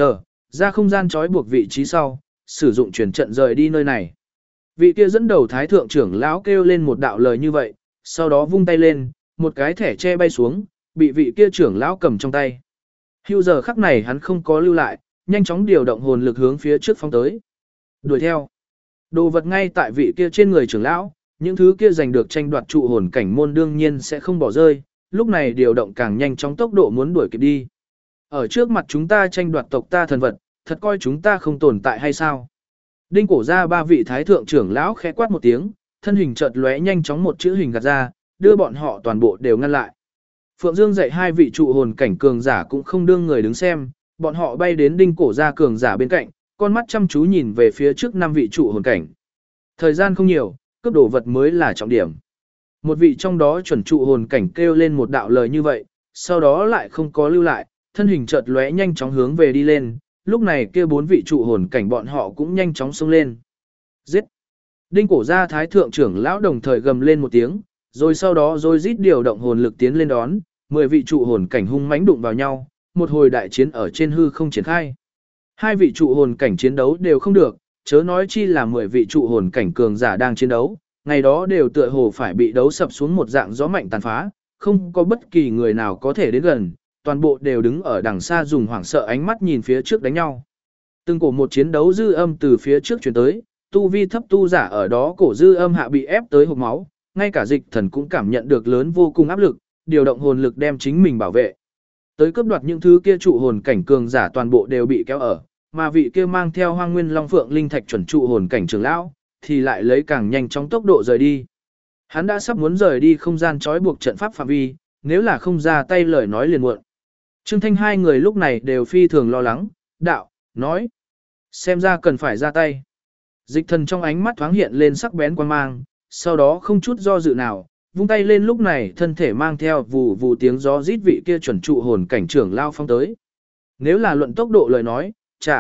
ra không gian trói buộc vị trí sau, sử dụng chuyển trận rời đi nơi này. Vị kia dẫn đầu thái thượng trưởng lão kêu lên một đạo lời như vậy, sau đó vung tay lên, một cái thẻ che bay xuống, bị vị kia trưởng lão cầm trong tay. Hưu giờ khắc này hắn không có lưu lại, nhanh chóng điều động hồn lực hướng phía trước phóng tới. Đuổi theo. Đồ vật ngay tại vị kia trên người trưởng lão, những thứ kia giành được tranh đoạt trụ hồn cảnh môn đương nhiên sẽ không bỏ rơi, lúc này điều động càng nhanh chóng tốc độ muốn đuổi kịp đi. Ở trước mặt chúng ta tranh đoạt tộc ta thần vật, thật coi chúng ta không tồn tại hay sao? Đinh cổ ra ba vị thái thượng trưởng lão khẽ quát một tiếng, thân hình chợt lóe nhanh chóng một chữ hình gạt ra, đưa bọn họ toàn bộ đều ngăn lại. Phượng Dương dạy hai vị trụ hồn cảnh cường giả cũng không đương người đứng xem, bọn họ bay đến đinh cổ ra cường giả bên cạnh, con mắt chăm chú nhìn về phía trước năm vị trụ hồn cảnh. Thời gian không nhiều, cướp đồ vật mới là trọng điểm. Một vị trong đó chuẩn trụ hồn cảnh kêu lên một đạo lời như vậy, sau đó lại không có lưu lại, thân hình chợt lóe nhanh chóng hướng về đi lên, lúc này kia bốn vị trụ hồn cảnh bọn họ cũng nhanh chóng xông lên. Giết! Đinh cổ gia thái thượng trưởng lão đồng thời gầm lên một tiếng, rồi sau đó rồi rít điều động hồn lực tiến lên đón, 10 vị trụ hồn cảnh hung mãnh đụng vào nhau, một hồi đại chiến ở trên hư không triển khai. Hai vị trụ hồn cảnh chiến đấu đều không được, chớ nói chi là 10 vị trụ hồn cảnh cường giả đang chiến đấu, ngày đó đều tựa hồ phải bị đấu sập xuống một dạng gió mạnh tàn phá, không có bất kỳ người nào có thể đến gần, toàn bộ đều đứng ở đằng xa dùng hoảng sợ ánh mắt nhìn phía trước đánh nhau. Từng cổ một chiến đấu dư âm từ phía trước truyền tới, tu vi thấp tu giả ở đó cổ dư âm hạ bị ép tới hộc máu, ngay cả Dịch Thần cũng cảm nhận được lớn vô cùng áp lực, điều động hồn lực đem chính mình bảo vệ. Tới cướp đoạt những thứ kia trụ hồn cảnh cường giả toàn bộ đều bị kéo ở, mà vị kia mang theo Hoang Nguyên Long Phượng Linh Thạch chuẩn trụ hồn cảnh trưởng lão thì lại lấy càng nhanh chóng tốc độ rời đi. Hắn đã sắp muốn rời đi không gian trói buộc trận pháp phạm vi, nếu là không ra tay lời nói liền muộn. Trương Thanh hai người lúc này đều phi thường lo lắng, đạo, nói. Xem ra cần phải ra tay. Dịch Thần trong ánh mắt thoáng hiện lên sắc bén quan mang, sau đó không chút do dự nào, vung tay lên lúc này thân thể mang theo vù vù tiếng gió rít vị kia chuẩn trụ hồn cảnh trưởng lao phong tới. Nếu là luận tốc độ lời nói,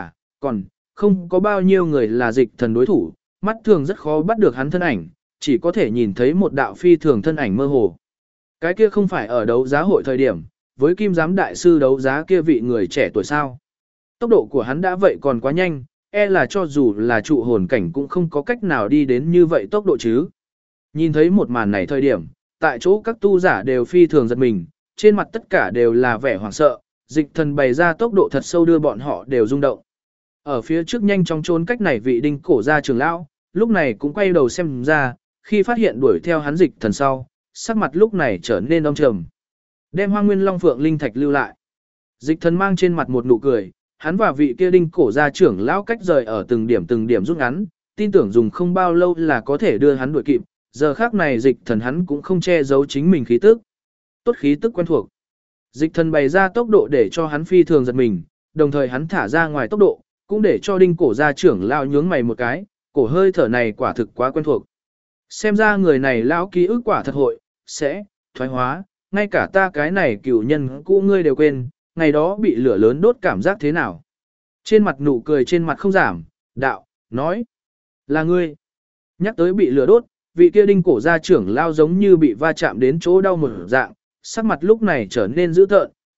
còn không có bao nhiêu người là Dịch Thần đối thủ, mắt thường rất khó bắt được hắn thân ảnh, chỉ có thể nhìn thấy một đạo phi thường thân ảnh mơ hồ. Cái kia không phải ở đấu giá hội thời điểm, với kim giám đại sư đấu giá kia vị người trẻ tuổi sao. Tốc độ của hắn đã vậy còn quá nhanh, e là cho dù là trụ hồn cảnh cũng không có cách nào đi đến như vậy tốc độ chứ. Nhìn thấy một màn này thời điểm, tại chỗ các tu giả đều phi thường giật mình, trên mặt tất cả đều là vẻ hoảng sợ, Dịch Thần bày ra tốc độ thật sâu đưa bọn họ đều rung động. Ở phía trước nhanh chóng trốn cách này vị đinh cổ gia trưởng lão, lúc này cũng quay đầu xem ra, khi phát hiện đuổi theo hắn Dịch Thần sau, sắc mặt lúc này trở nên âm trầm. Đem Hoang Nguyên Long Phượng Linh Thạch lưu lại. Dịch Thần mang trên mặt một nụ cười, hắn và vị kia đinh cổ gia trưởng lão cách rời ở từng điểm rút ngắn, tin tưởng dùng không bao lâu là có thể đưa hắn đuổi kịp, giờ khác này Dịch Thần hắn cũng không che giấu chính mình khí tức. Tốt khí tức quen thuộc. Dịch Thần bày ra tốc độ để cho hắn phi thường giật mình, đồng thời hắn thả ra ngoài tốc độ, cũng để cho đinh cổ gia trưởng lão nhướng mày một cái, cổ hơi thở này quả thực quá quen thuộc. Xem ra người này lão ký ức quả thật sẽ thoái hóa, ngay cả ta cái này cửu nhân cũ ngươi đều quên, ngày đó bị lửa lớn đốt cảm giác thế nào. Trên mặt nụ cười trên mặt không giảm, đạo, nói, là ngươi. Nhắc tới bị lửa đốt, vị kia đinh cổ gia trưởng lao giống như bị va chạm đến chỗ đau một dạng, sắc mặt lúc này trở nên dữ tợn,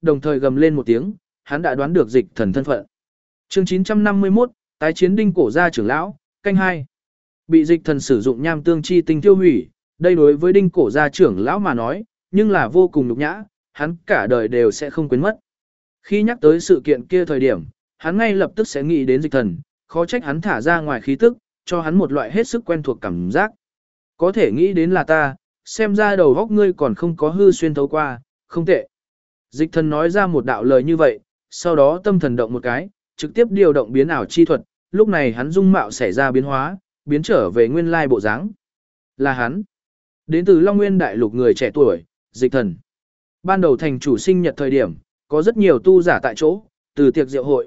đồng thời gầm lên một tiếng, hắn đã đoán được dịch thần thân phận. Chương 951, tái chiến đinh cổ gia trưởng lão, canh 2. Bị dịch thần sử dụng nham tương chi tinh tiêu hủy, đây đối với đinh cổ gia trưởng lão mà nói, nhưng là vô cùng nhục nhã, hắn cả đời đều sẽ không quên mất. Khi nhắc tới sự kiện kia thời điểm, hắn ngay lập tức sẽ nghĩ đến dịch thần, khó trách hắn thả ra ngoài khí tức, cho hắn một loại hết sức quen thuộc cảm giác. Có thể nghĩ đến là ta, xem ra đầu góc ngươi còn không có hư xuyên thấu qua, không tệ. Dịch thần nói ra một đạo lời như vậy, sau đó tâm thần động một cái, trực tiếp điều động biến ảo chi thuật, lúc này hắn dung mạo xảy ra biến hóa, biến trở về nguyên lai bộ dáng. Là hắn. Đến từ Long Nguyên Đại Lục người trẻ tuổi, dịch thần. Ban đầu thành chủ sinh nhật thời điểm, có rất nhiều tu giả tại chỗ, từ tiệc rượu hội,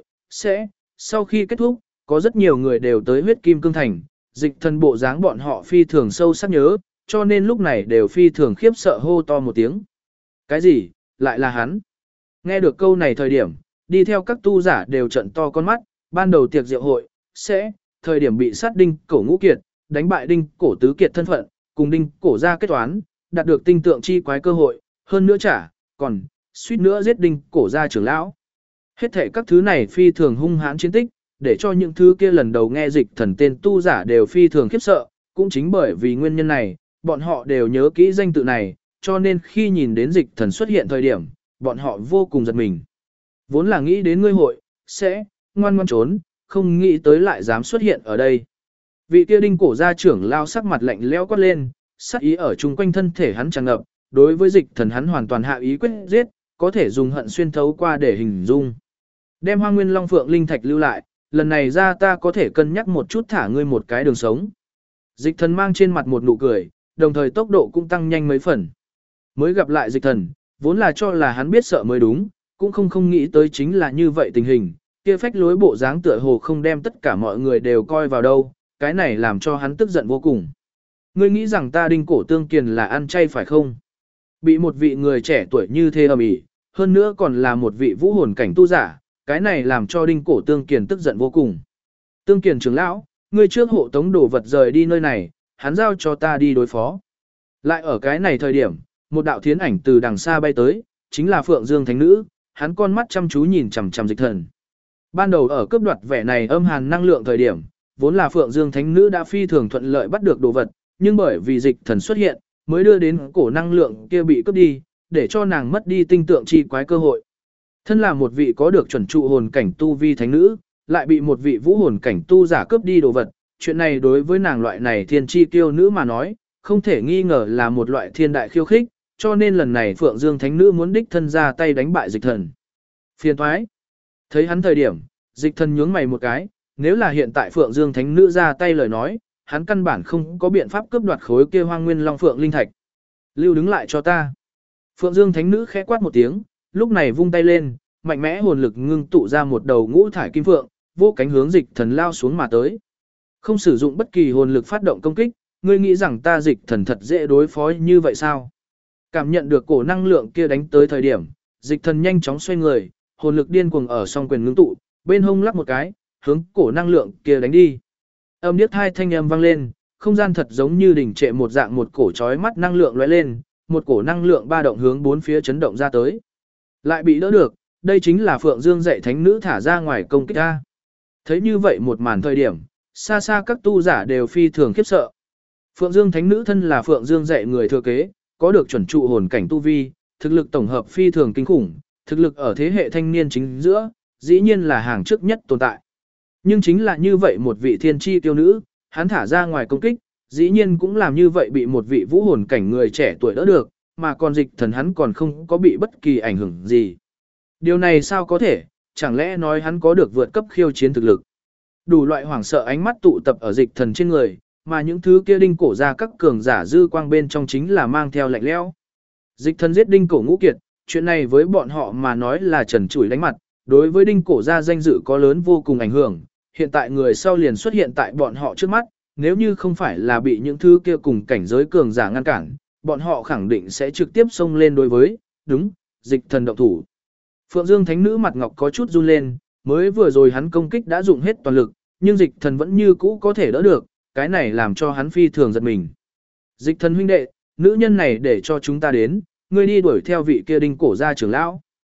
sau khi kết thúc, có rất nhiều người đều tới huyết kim cương thành, dịch thần bộ dáng bọn họ phi thường sâu sắc nhớ, cho nên lúc này đều phi thường khiếp sợ hô to một tiếng. Cái gì, lại là hắn? Nghe được câu này thời điểm, đi theo các tu giả đều trận to con mắt, ban đầu tiệc rượu hội, thời điểm bị sát đinh cổ ngũ kiệt, đánh bại đinh cổ tứ kiệt thân phận, cùng đinh cổ ra kết toán, đạt được tinh tượng chi quái cơ hội, hơn nữa còn, suýt nữa giết đinh cổ ra trưởng lão. Hết thể các thứ này phi thường hung hãn chiến tích, để cho những thứ kia lần đầu nghe dịch thần tên tu giả đều phi thường khiếp sợ, cũng chính bởi vì nguyên nhân này, bọn họ đều nhớ kỹ danh tự này, cho nên khi nhìn đến dịch thần xuất hiện thời điểm, bọn họ vô cùng giật mình. Vốn là nghĩ đến ngươi hội, sẽ ngoan ngoan trốn, không nghĩ tới lại dám xuất hiện ở đây. Vị kia đinh cổ gia trưởng lao sắc mặt lạnh lẽo quát lên, sát ý ở chung quanh thân thể hắn tràn ngập, đối với dịch thần hắn hoàn toàn hạ ý quyết giết, có thể dùng hận xuyên thấu qua để hình dung. Đem Hoang Nguyên Long Phượng linh thạch lưu lại, lần này ra ta có thể cân nhắc một chút thả ngươi một cái đường sống. Dịch thần mang trên mặt một nụ cười, đồng thời tốc độ cũng tăng nhanh mấy phần. Mới gặp lại dịch thần, vốn là cho là hắn biết sợ mới đúng, cũng không nghĩ tới chính là như vậy tình hình, kia phách lối bộ dáng tựa hồ không đem tất cả mọi người đều coi vào đâu, cái này làm cho hắn tức giận vô cùng. Ngươi nghĩ rằng ta đinh cổ tương kiền là ăn chay phải không? Bị một vị người trẻ tuổi như thế ầm ĩ, hơn nữa còn là một vị vũ hồn cảnh tu giả, cái này làm cho đinh cổ tương kiền tức giận vô cùng. Tương kiền trưởng lão, ngươi trước hộ tống đồ vật rời đi nơi này, hắn giao cho ta đi đối phó. Lại ở cái này thời điểm, một đạo thiến ảnh từ đằng xa bay tới, chính là Phượng Dương Thánh Nữ, hắn con mắt chăm chú nhìn chằm chằm dịch thần. Ban đầu ở cướp đoạt vẻ này âm hàn năng lượng thời điểm, vốn là Phượng Dương Thánh Nữ đã phi thường thuận lợi bắt được đồ vật, nhưng bởi vì dịch thần xuất hiện, mới đưa đến cổ năng lượng kia bị cướp đi, để cho nàng mất đi tinh tượng chi quái cơ hội. Thân là một vị có được chuẩn trụ hồn cảnh tu vi thánh nữ, lại bị một vị vũ hồn cảnh tu giả cướp đi đồ vật, chuyện này đối với nàng loại này thiên chi kiêu nữ mà nói, không thể nghi ngờ là một loại thiên đại khiêu khích, cho nên lần này Phượng Dương Thánh Nữ muốn đích thân ra tay đánh bại dịch thần. Phiền thoái. Thấy hắn thời điểm, dịch thần nhướng mày một cái, nếu là hiện tại Phượng Dương Thánh Nữ ra tay lời nói, hắn căn bản không có biện pháp cướp đoạt khối kia Hoang Nguyên Long Phượng linh thạch. Lưu đứng lại cho ta. Phượng Dương Thánh Nữ khẽ quát một tiếng, lúc này vung tay lên, mạnh mẽ hồn lực ngưng tụ ra một đầu ngũ thải kim phượng, vô cánh hướng dịch thần lao xuống mà tới. Không sử dụng bất kỳ hồn lực phát động công kích, ngươi nghĩ rằng ta dịch thần thật dễ đối phó như vậy sao? Cảm nhận được cổ năng lượng kia đánh tới thời điểm, dịch thần nhanh chóng xoay người, hồn lực điên cuồng ở song quyền ngưng tụ, bên hông lắc một cái, hướng cổ năng lượng kia đánh đi. Âm điếc hai thanh âm vang lên, không gian thật giống như đỉnh trệ một dạng, một cổ chói mắt năng lượng lóe lên, một cổ năng lượng ba động hướng bốn phía chấn động ra tới. Lại bị đỡ được, đây chính là Phượng Dương dạy thánh nữ thả ra ngoài công kích ra. Thấy như vậy một màn thời điểm, xa xa các tu giả đều phi thường khiếp sợ. Phượng Dương thánh nữ thân là Phượng Dương dạy người thừa kế, có được chuẩn trụ hồn cảnh tu vi, thực lực tổng hợp phi thường kinh khủng, thực lực ở thế hệ thanh niên chính giữa, dĩ nhiên là hàng trước nhất tồn tại. Nhưng chính là như vậy một vị thiên chi tiêu nữ, hắn thả ra ngoài công kích, dĩ nhiên cũng làm như vậy bị một vị vũ hồn cảnh người trẻ tuổi đỡ được, mà còn dịch thần hắn còn không có bị bất kỳ ảnh hưởng gì. Điều này sao có thể, chẳng lẽ nói hắn có được vượt cấp khiêu chiến thực lực. Đủ loại hoảng sợ ánh mắt tụ tập ở dịch thần trên người, mà những thứ kia đinh cổ ra các cường giả dư quang bên trong chính là mang theo lạnh lẽo. Dịch thần giết đinh cổ ngũ kiệt, chuyện này với bọn họ mà nói là trần trụi đánh mặt, đối với đinh cổ ra danh dự có lớn vô cùng ảnh hưởng, hiện tại người sau liền xuất hiện tại bọn họ trước mắt, nếu như không phải là bị những thứ kia cùng cảnh giới cường giả ngăn cản, bọn họ khẳng định sẽ trực tiếp xông lên đối với, đúng, dịch thần động thủ. Phượng Dương thánh nữ mặt ngọc có chút run lên, mới vừa rồi hắn công kích đã dụng hết toàn lực, nhưng dịch thần vẫn như cũ có thể đỡ được, cái này làm cho hắn phi thường giật mình. Dịch thần huynh đệ, nữ nhân này để cho chúng ta đến, ngươi đi đuổi theo vị kia đinh cổ gia trưởng lão.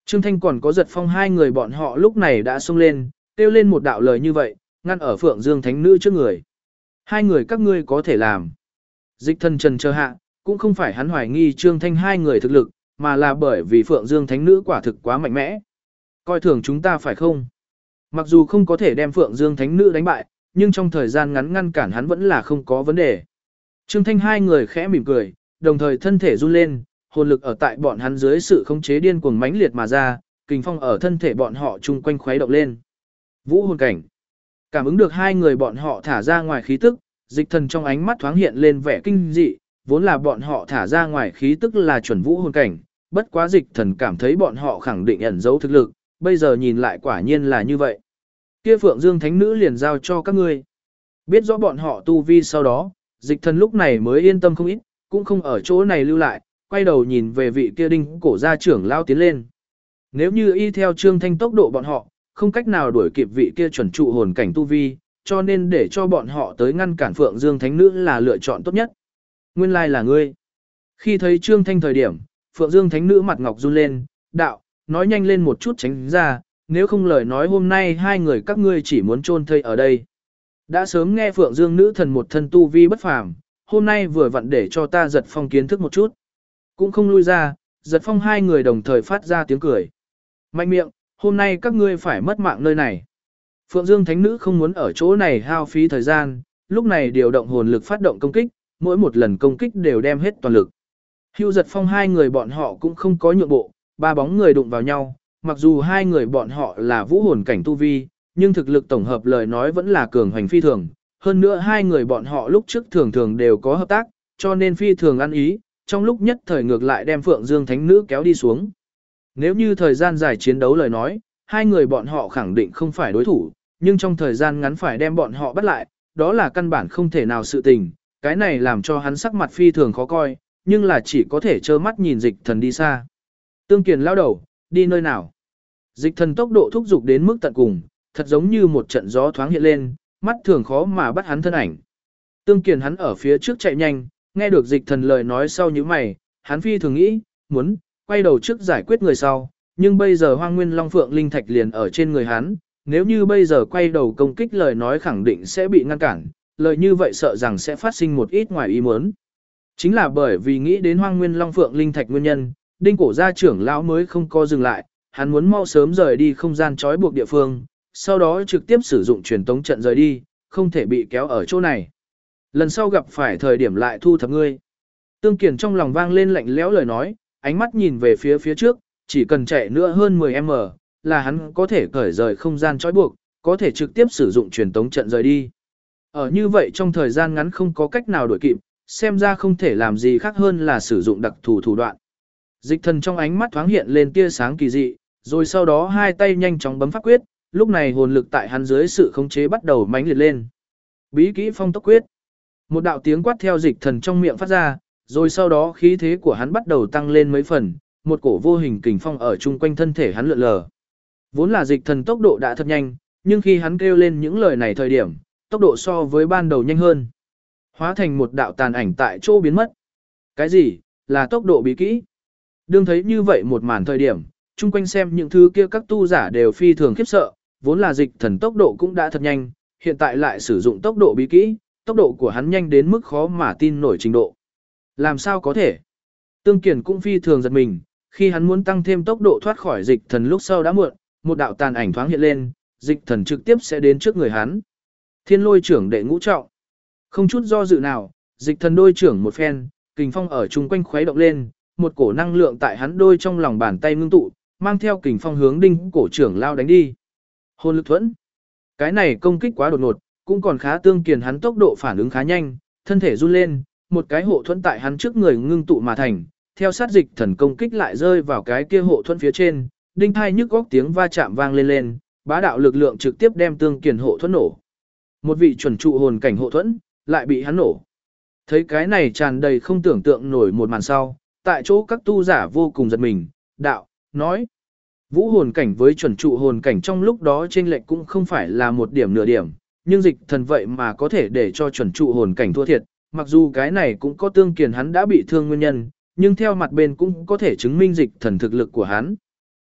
Trương Thanh còn có Giật Phong hai người bọn họ lúc này đã xông lên, kêu lên một đạo lời như vậy, ngăn ở Phượng Dương Thánh Nữ trước người. Hai người các ngươi có thể làm. Dịch Thần trần chờ hạ, cũng không phải hắn hoài nghi Trương Thanh hai người thực lực, mà là bởi vì Phượng Dương Thánh Nữ quả thực quá mạnh mẽ. Coi thường chúng ta phải không? Mặc dù không có thể đem Phượng Dương Thánh Nữ đánh bại, nhưng trong thời gian ngắn ngăn cản hắn vẫn là không có vấn đề. Trương Thanh hai người khẽ mỉm cười, đồng thời thân thể run lên, hồn lực ở tại bọn hắn dưới sự khống chế điên cuồng mãnh liệt mà ra, kình phong ở thân thể bọn họ chung quanh khuấy động lên. Vũ hồn cảnh. Cảm ứng được hai người bọn họ thả ra ngoài khí tức, Dịch Thần trong ánh mắt thoáng hiện lên vẻ kinh dị, vốn là bọn họ thả ra ngoài khí tức là chuẩn vũ hồn cảnh, bất quá Dịch Thần cảm thấy bọn họ khẳng định ẩn giấu thực lực, bây giờ nhìn lại quả nhiên là như vậy. Kia Phượng Dương Thánh Nữ liền giao cho các ngươi. Biết rõ bọn họ tu vi sau đó, Dịch Thần lúc này mới yên tâm không ít, cũng không ở chỗ này lưu lại, quay đầu nhìn về vị kia đinh cổ gia trưởng lao tiến lên. Nếu như y theo Trương Thanh tốc độ bọn họ, không cách nào đuổi kịp vị kia chuẩn trụ hồn cảnh tu vi, cho nên để cho bọn họ tới ngăn cản Phượng Dương Thánh Nữ là lựa chọn tốt nhất. Nguyên lai là ngươi. Khi thấy Trương Thanh thời điểm, Phượng Dương Thánh Nữ mặt ngọc run lên, đạo, nói nhanh lên một chút tránh ra, nếu không lời nói hôm nay hai người các ngươi chỉ muốn chôn thây ở đây. Đã sớm nghe Phượng Dương nữ thần một thân tu vi bất phàm, hôm nay vừa vặn để cho ta Giật Phong kiến thức một chút. Cũng không lui ra, Giật Phong hai người đồng thời phát ra tiếng cười. Mạnh miệng, hôm nay các ngươi phải mất mạng nơi này. Phượng Dương Thánh Nữ không muốn ở chỗ này hao phí thời gian, lúc này điều động hồn lực phát động công kích, mỗi một lần công kích đều đem hết toàn lực. Hưu Giật Phong hai người bọn họ cũng không có nhượng bộ, ba bóng người đụng vào nhau, mặc dù hai người bọn họ là vũ hồn cảnh tu vi, nhưng thực lực tổng hợp lời nói vẫn là cường hành phi thường. Hơn nữa hai người bọn họ lúc trước thường thường đều có hợp tác, cho nên phi thường ăn ý, trong lúc nhất thời ngược lại đem Phượng Dương Thánh Nữ kéo đi xuống. Nếu như thời gian dài chiến đấu lời nói, hai người bọn họ khẳng định không phải đối thủ, nhưng trong thời gian ngắn phải đem bọn họ bắt lại, đó là căn bản không thể nào sự tình, cái này làm cho hắn sắc mặt phi thường khó coi, nhưng là chỉ có thể trơ mắt nhìn Dịch Thần đi xa. Tương Kiền lao đầu, đi nơi nào? Dịch Thần tốc độ thúc giục đến mức tận cùng, thật giống như một trận gió thoáng hiện lên, mắt thường khó mà bắt hắn thân ảnh. Tương Kiền hắn ở phía trước chạy nhanh, nghe được Dịch Thần lời nói sau như mày, hắn phi thường nghĩ, muốn quay đầu trước giải quyết người sau, nhưng bây giờ Hoang Nguyên Long Phượng Linh Thạch liền ở trên người hắn, nếu như bây giờ quay đầu công kích lời nói khẳng định sẽ bị ngăn cản, lời như vậy sợ rằng sẽ phát sinh một ít ngoài ý muốn. Chính là bởi vì nghĩ đến Hoang Nguyên Long Phượng Linh Thạch nguyên nhân, Đinh cổ gia trưởng lão mới không co dừng lại, hắn muốn mau sớm rời đi không gian trói buộc địa phương, sau đó trực tiếp sử dụng truyền tống trận rời đi, không thể bị kéo ở chỗ này. Lần sau gặp phải thời điểm lại thu thập ngươi. Tương Kiền trong lòng vang lên lạnh lẽo lời nói, ánh mắt nhìn về phía trước, chỉ cần chạy nữa hơn 10m, là hắn có thể cởi rời không gian trói buộc, có thể trực tiếp sử dụng truyền tống trận rời đi. Ở như vậy trong thời gian ngắn không có cách nào đuổi kịp, xem ra không thể làm gì khác hơn là sử dụng đặc thù thủ đoạn. Dịch Thần trong ánh mắt thoáng hiện lên tia sáng kỳ dị, rồi sau đó hai tay nhanh chóng bấm pháp quyết, lúc này hồn lực tại hắn dưới sự khống chế bắt đầu mãnh liệt lên. Bí kỹ Phong Tốc Quyết. Một đạo tiếng quát theo Dịch Thần trong miệng phát ra, rồi sau đó khí thế của hắn bắt đầu tăng lên mấy phần, một cổ vô hình kình phong ở chung quanh thân thể hắn lượn lờ. Vốn là Dịch Thần tốc độ đã thật nhanh, nhưng khi hắn kêu lên những lời này thời điểm, tốc độ so với ban đầu nhanh hơn. Hóa thành một đạo tàn ảnh tại chỗ biến mất. Cái gì? Là tốc độ bí kỹ? Đương thấy như vậy một màn thời điểm, chung quanh xem những thứ kia các tu giả đều phi thường khiếp sợ, vốn là Dịch Thần tốc độ cũng đã thật nhanh, hiện tại lại sử dụng tốc độ bí kỹ, tốc độ của hắn nhanh đến mức khó mà tin nổi trình độ. Làm sao có thể? Tương Kiền cũng phi thường giật mình, khi hắn muốn tăng thêm tốc độ thoát khỏi Dịch Thần lúc sau đã muộn, một đạo tàn ảnh thoáng hiện lên, Dịch Thần trực tiếp sẽ đến trước người hắn. Thiên Lôi trưởng đệ ngũ trọng. Không chút do dự nào, Dịch Thần đôi trưởng một phen, kình phong ở chung quanh khuấy động lên, một cổ năng lượng tại hắn đôi trong lòng bàn tay ngưng tụ, mang theo kình phong hướng Đinh cổ trưởng lao đánh đi. Hồn lực thuẫn. Cái này công kích quá đột ngột, cũng còn khá Tương Kiền hắn tốc độ phản ứng khá nhanh, thân thể run lên, một cái hộ thuẫn tại hắn trước người ngưng tụ mà thành, theo sát Dịch Thần công kích lại rơi vào cái kia hộ thuẫn phía trên, đinh thai nhức góc tiếng va chạm vang lên, bá đạo lực lượng trực tiếp đem Tương Kiền hộ thuẫn nổ. Một vị chuẩn trụ hồn cảnh hộ thuẫn lại bị hắn nổ. Thấy cái này tràn đầy không tưởng tượng nổi một màn sau, tại chỗ các tu giả vô cùng giật mình, đạo, nói. Vũ hồn cảnh với chuẩn trụ hồn cảnh trong lúc đó chênh lệch cũng không phải là một điểm nửa điểm, nhưng Dịch Thần vậy mà có thể để cho chuẩn trụ hồn cảnh thua thiệt, mặc dù cái này cũng có Tương Kiền hắn đã bị thương nguyên nhân, nhưng theo mặt bên cũng có thể chứng minh Dịch Thần thực lực của hắn.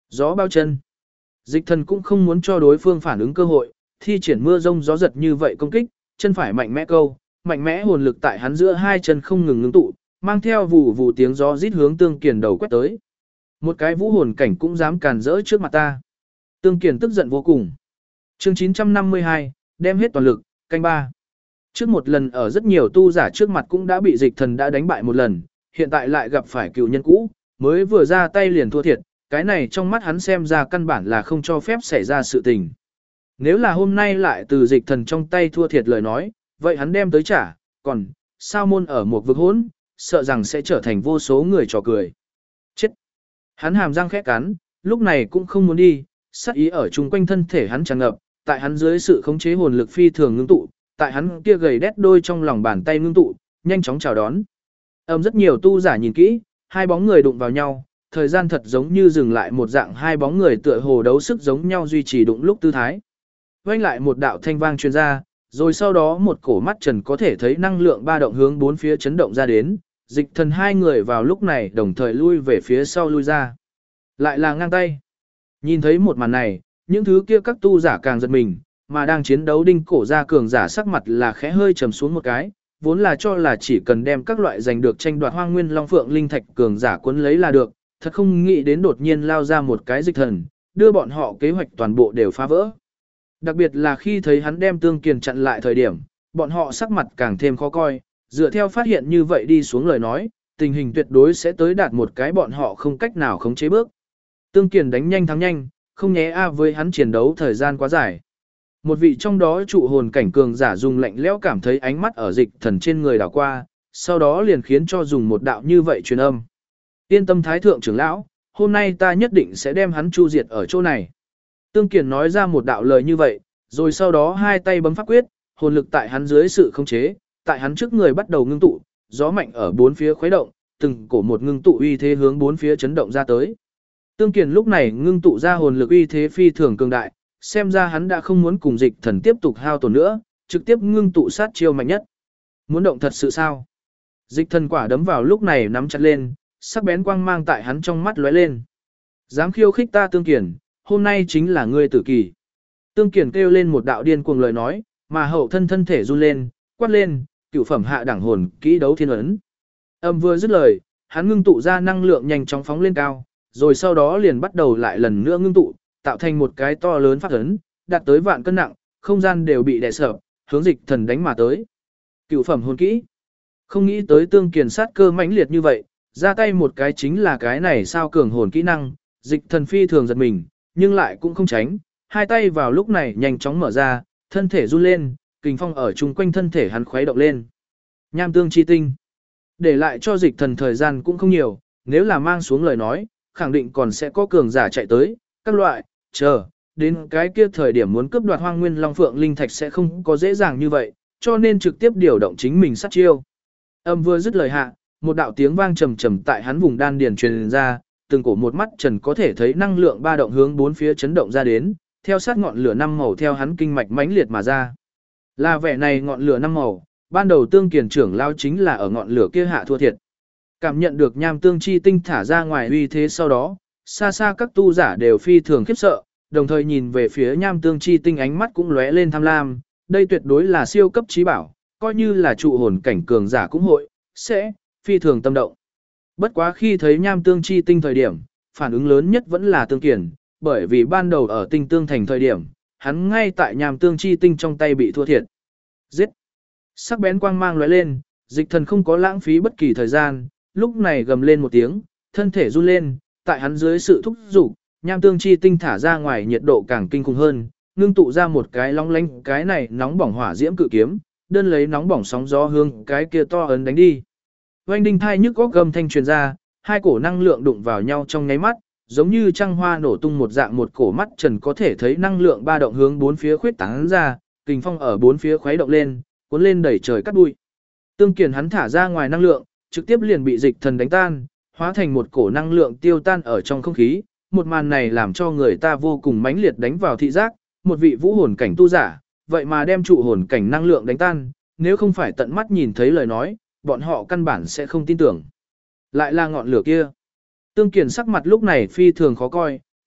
Gió bao chân. Dịch thần cũng không muốn cho đối phương phản ứng cơ hội, thi triển mưa rông gió giật như vậy công kích, chân phải mạnh mẽ câu, mạnh mẽ hồn lực tại hắn giữa hai chân không ngừng ngưng tụ, mang theo vù vù tiếng gió rít hướng Tương Kiền đầu quét tới. Một cái vũ hồn cảnh cũng dám càn rỡ trước mặt ta. Tương Kiền tức giận vô cùng. Chương 952, đem hết toàn lực, canh ba. Trước một lần ở rất nhiều tu giả trước mặt cũng đã bị dịch thần đã đánh bại một lần, hiện tại lại gặp phải cựu nhân cũ, mới vừa ra tay liền thua thiệt, cái này trong mắt hắn xem ra căn bản là không cho phép xảy ra sự tình. Nếu là hôm nay lại từ dịch thần trong tay thua thiệt lời nói, vậy hắn đem tới trả, còn, sao môn ở một vực hỗn, sợ rằng sẽ trở thành vô số người trò cười. Chết! Hắn hàm răng khẽ cắn, lúc này cũng không muốn đi, sát ý ở chung quanh thân thể hắn tràn ngập, tại hắn dưới sự khống chế hồn lực phi thường ngưng tụ, tại hắn kia gầy đét đôi trong lòng bàn tay ngưng tụ, nhanh chóng chào đón. Rất nhiều tu giả nhìn kỹ, hai bóng người đụng vào nhau, thời gian thật giống như dừng lại một dạng hai bóng người tựa hồ đấu sức giống nhau duy trì đụng lúc tư thái. Vang lại một đạo thanh vang truyền ra, rồi sau đó một cổ mắt trần có thể thấy năng lượng ba động hướng bốn phía chấn động ra đến, dịch thần hai người vào lúc này đồng thời lui về phía sau lui ra. Lại là ngang tay. Nhìn thấy một màn này, những thứ kia các tu giả càng giật mình, mà đang chiến đấu đinh cổ ra cường giả sắc mặt là khẽ hơi trầm xuống một cái, vốn là cho là chỉ cần đem các loại giành được tranh đoạt hoang nguyên long phượng linh thạch cường giả cuốn lấy là được, thật không nghĩ đến đột nhiên lao ra một cái dịch thần, đưa bọn họ kế hoạch toàn bộ đều phá vỡ. Đặc biệt là khi thấy hắn đem Tương Kiền chặn lại thời điểm, bọn họ sắc mặt càng thêm khó coi, dựa theo phát hiện như vậy đi xuống lời nói, tình hình tuyệt đối sẽ tới đạt một cái bọn họ không cách nào khống chế bước. Tương Kiền đánh nhanh thắng nhanh, không nhé với hắn chiến đấu thời gian quá dài. Một vị trong đó trụ hồn cảnh cường giả dùng lạnh lẽo cảm thấy ánh mắt ở dịch thần trên người đảo qua, sau đó liền khiến cho dùng một đạo như vậy truyền âm. Yên tâm thái thượng trưởng lão, hôm nay ta nhất định sẽ đem hắn chu diệt ở chỗ này. Tương Kiền nói ra một đạo lời như vậy, rồi sau đó hai tay bấm pháp quyết, hồn lực tại hắn dưới sự khống chế, tại hắn trước người bắt đầu ngưng tụ, gió mạnh ở bốn phía khuấy động, từng cổ một ngưng tụ uy thế hướng bốn phía chấn động ra tới. Tương Kiền lúc này ngưng tụ ra hồn lực uy thế phi thường cường đại, xem ra hắn đã không muốn cùng dịch thần tiếp tục hao tổn nữa, trực tiếp ngưng tụ sát chiêu mạnh nhất. Muốn động thật sự sao? Dịch thần quả đấm vào lúc này nắm chặt lên, sắc bén quang mang tại hắn trong mắt lóe lên. Dám khiêu khích ta Tương Kiền, hôm nay chính là ngươi tử kỳ. Tương Kiền kêu lên một đạo điên cuồng lời nói, mà hậu thân thể run lên, quát lên, cửu phẩm hạ đẳng hồn kỹ đấu thiên ấn. Vừa dứt lời, hắn ngưng tụ ra năng lượng nhanh chóng phóng lên cao, rồi sau đó liền bắt đầu lại lần nữa ngưng tụ, tạo thành một cái to lớn pháp ấn, đạt tới vạn cân nặng, không gian đều bị đè sập, hướng dịch thần đánh mà tới. Cửu phẩm hồn kỹ. Không nghĩ tới Tương Kiền sát cơ mãnh liệt như vậy, ra tay một cái chính là cái này sao cường hồn kỹ năng, dịch thần phi thường giật mình, nhưng lại cũng không tránh, hai tay vào lúc này nhanh chóng mở ra, thân thể run lên, kình phong ở chung quanh thân thể hắn khuấy động lên. Nham tương chi tinh. Để lại cho dịch thần thời gian cũng không nhiều, nếu là mang xuống lời nói, khẳng định còn sẽ có cường giả chạy tới, các loại, chờ, đến cái kia thời điểm muốn cướp đoạt hoang nguyên long phượng linh thạch sẽ không có dễ dàng như vậy, cho nên trực tiếp điều động chính mình sát chiêu. Vừa dứt lời hạ, một đạo tiếng vang trầm trầm tại hắn vùng đan điền truyền ra, từng cổ một mắt trần có thể thấy năng lượng ba động hướng bốn phía chấn động ra đến, theo sát ngọn lửa năm màu theo hắn kinh mạch mãnh liệt mà ra. Là vẻ này ngọn lửa năm màu, ban đầu Tương Kiền trưởng lao chính là ở ngọn lửa kia hạ thua thiệt. Cảm nhận được nham tương chi tinh thả ra ngoài uy thế sau đó, xa xa các tu giả đều phi thường khiếp sợ, đồng thời nhìn về phía nham tương chi tinh ánh mắt cũng lóe lên tham lam, đây tuyệt đối là siêu cấp trí bảo, coi như là trụ hồn cảnh cường giả cũng hội, sẽ, phi thường tâm động. Bất quá khi thấy nham tương chi tinh thời điểm, phản ứng lớn nhất vẫn là Tương Kiền, bởi vì ban đầu ở tinh tương thành thời điểm, hắn ngay tại nham tương chi tinh trong tay bị thua thiệt. Giết! Sắc bén quang mang lóe lên, dịch thần không có lãng phí bất kỳ thời gian, lúc này gầm lên một tiếng, thân thể run lên, tại hắn dưới sự thúc giục, nham tương chi tinh thả ra ngoài nhiệt độ càng kinh khủng hơn, ngưng tụ ra một cái long lanh, cái này nóng bỏng hỏa diễm cự kiếm, đơn lấy nóng bỏng sóng gió hương cái kia to ấn đánh đi. Oanh đinh thai nhức góc gầm thanh truyền ra, hai cổ năng lượng đụng vào nhau trong nháy mắt, giống như trăng hoa nổ tung một dạng một cổ mắt trần có thể thấy năng lượng ba động hướng bốn phía khuyết tán ra, kình phong ở bốn phía khuấy động lên, cuốn lên đẩy trời cắt bụi. Tương Kiền hắn thả ra ngoài năng lượng, trực tiếp liền bị dịch thần đánh tan, hóa thành một cổ năng lượng tiêu tan ở trong không khí. Một màn này làm cho người ta vô cùng mãnh liệt đánh vào thị giác, một vị vũ hồn cảnh tu giả, vậy mà đem trụ hồn cảnh năng lượng đánh tan, nếu không phải tận mắt nhìn thấy lời nói, bọn họ căn bản sẽ không tin tưởng. Lại là ngọn lửa kia. Tương Kiền sắc mặt lúc này phi thường khó coi,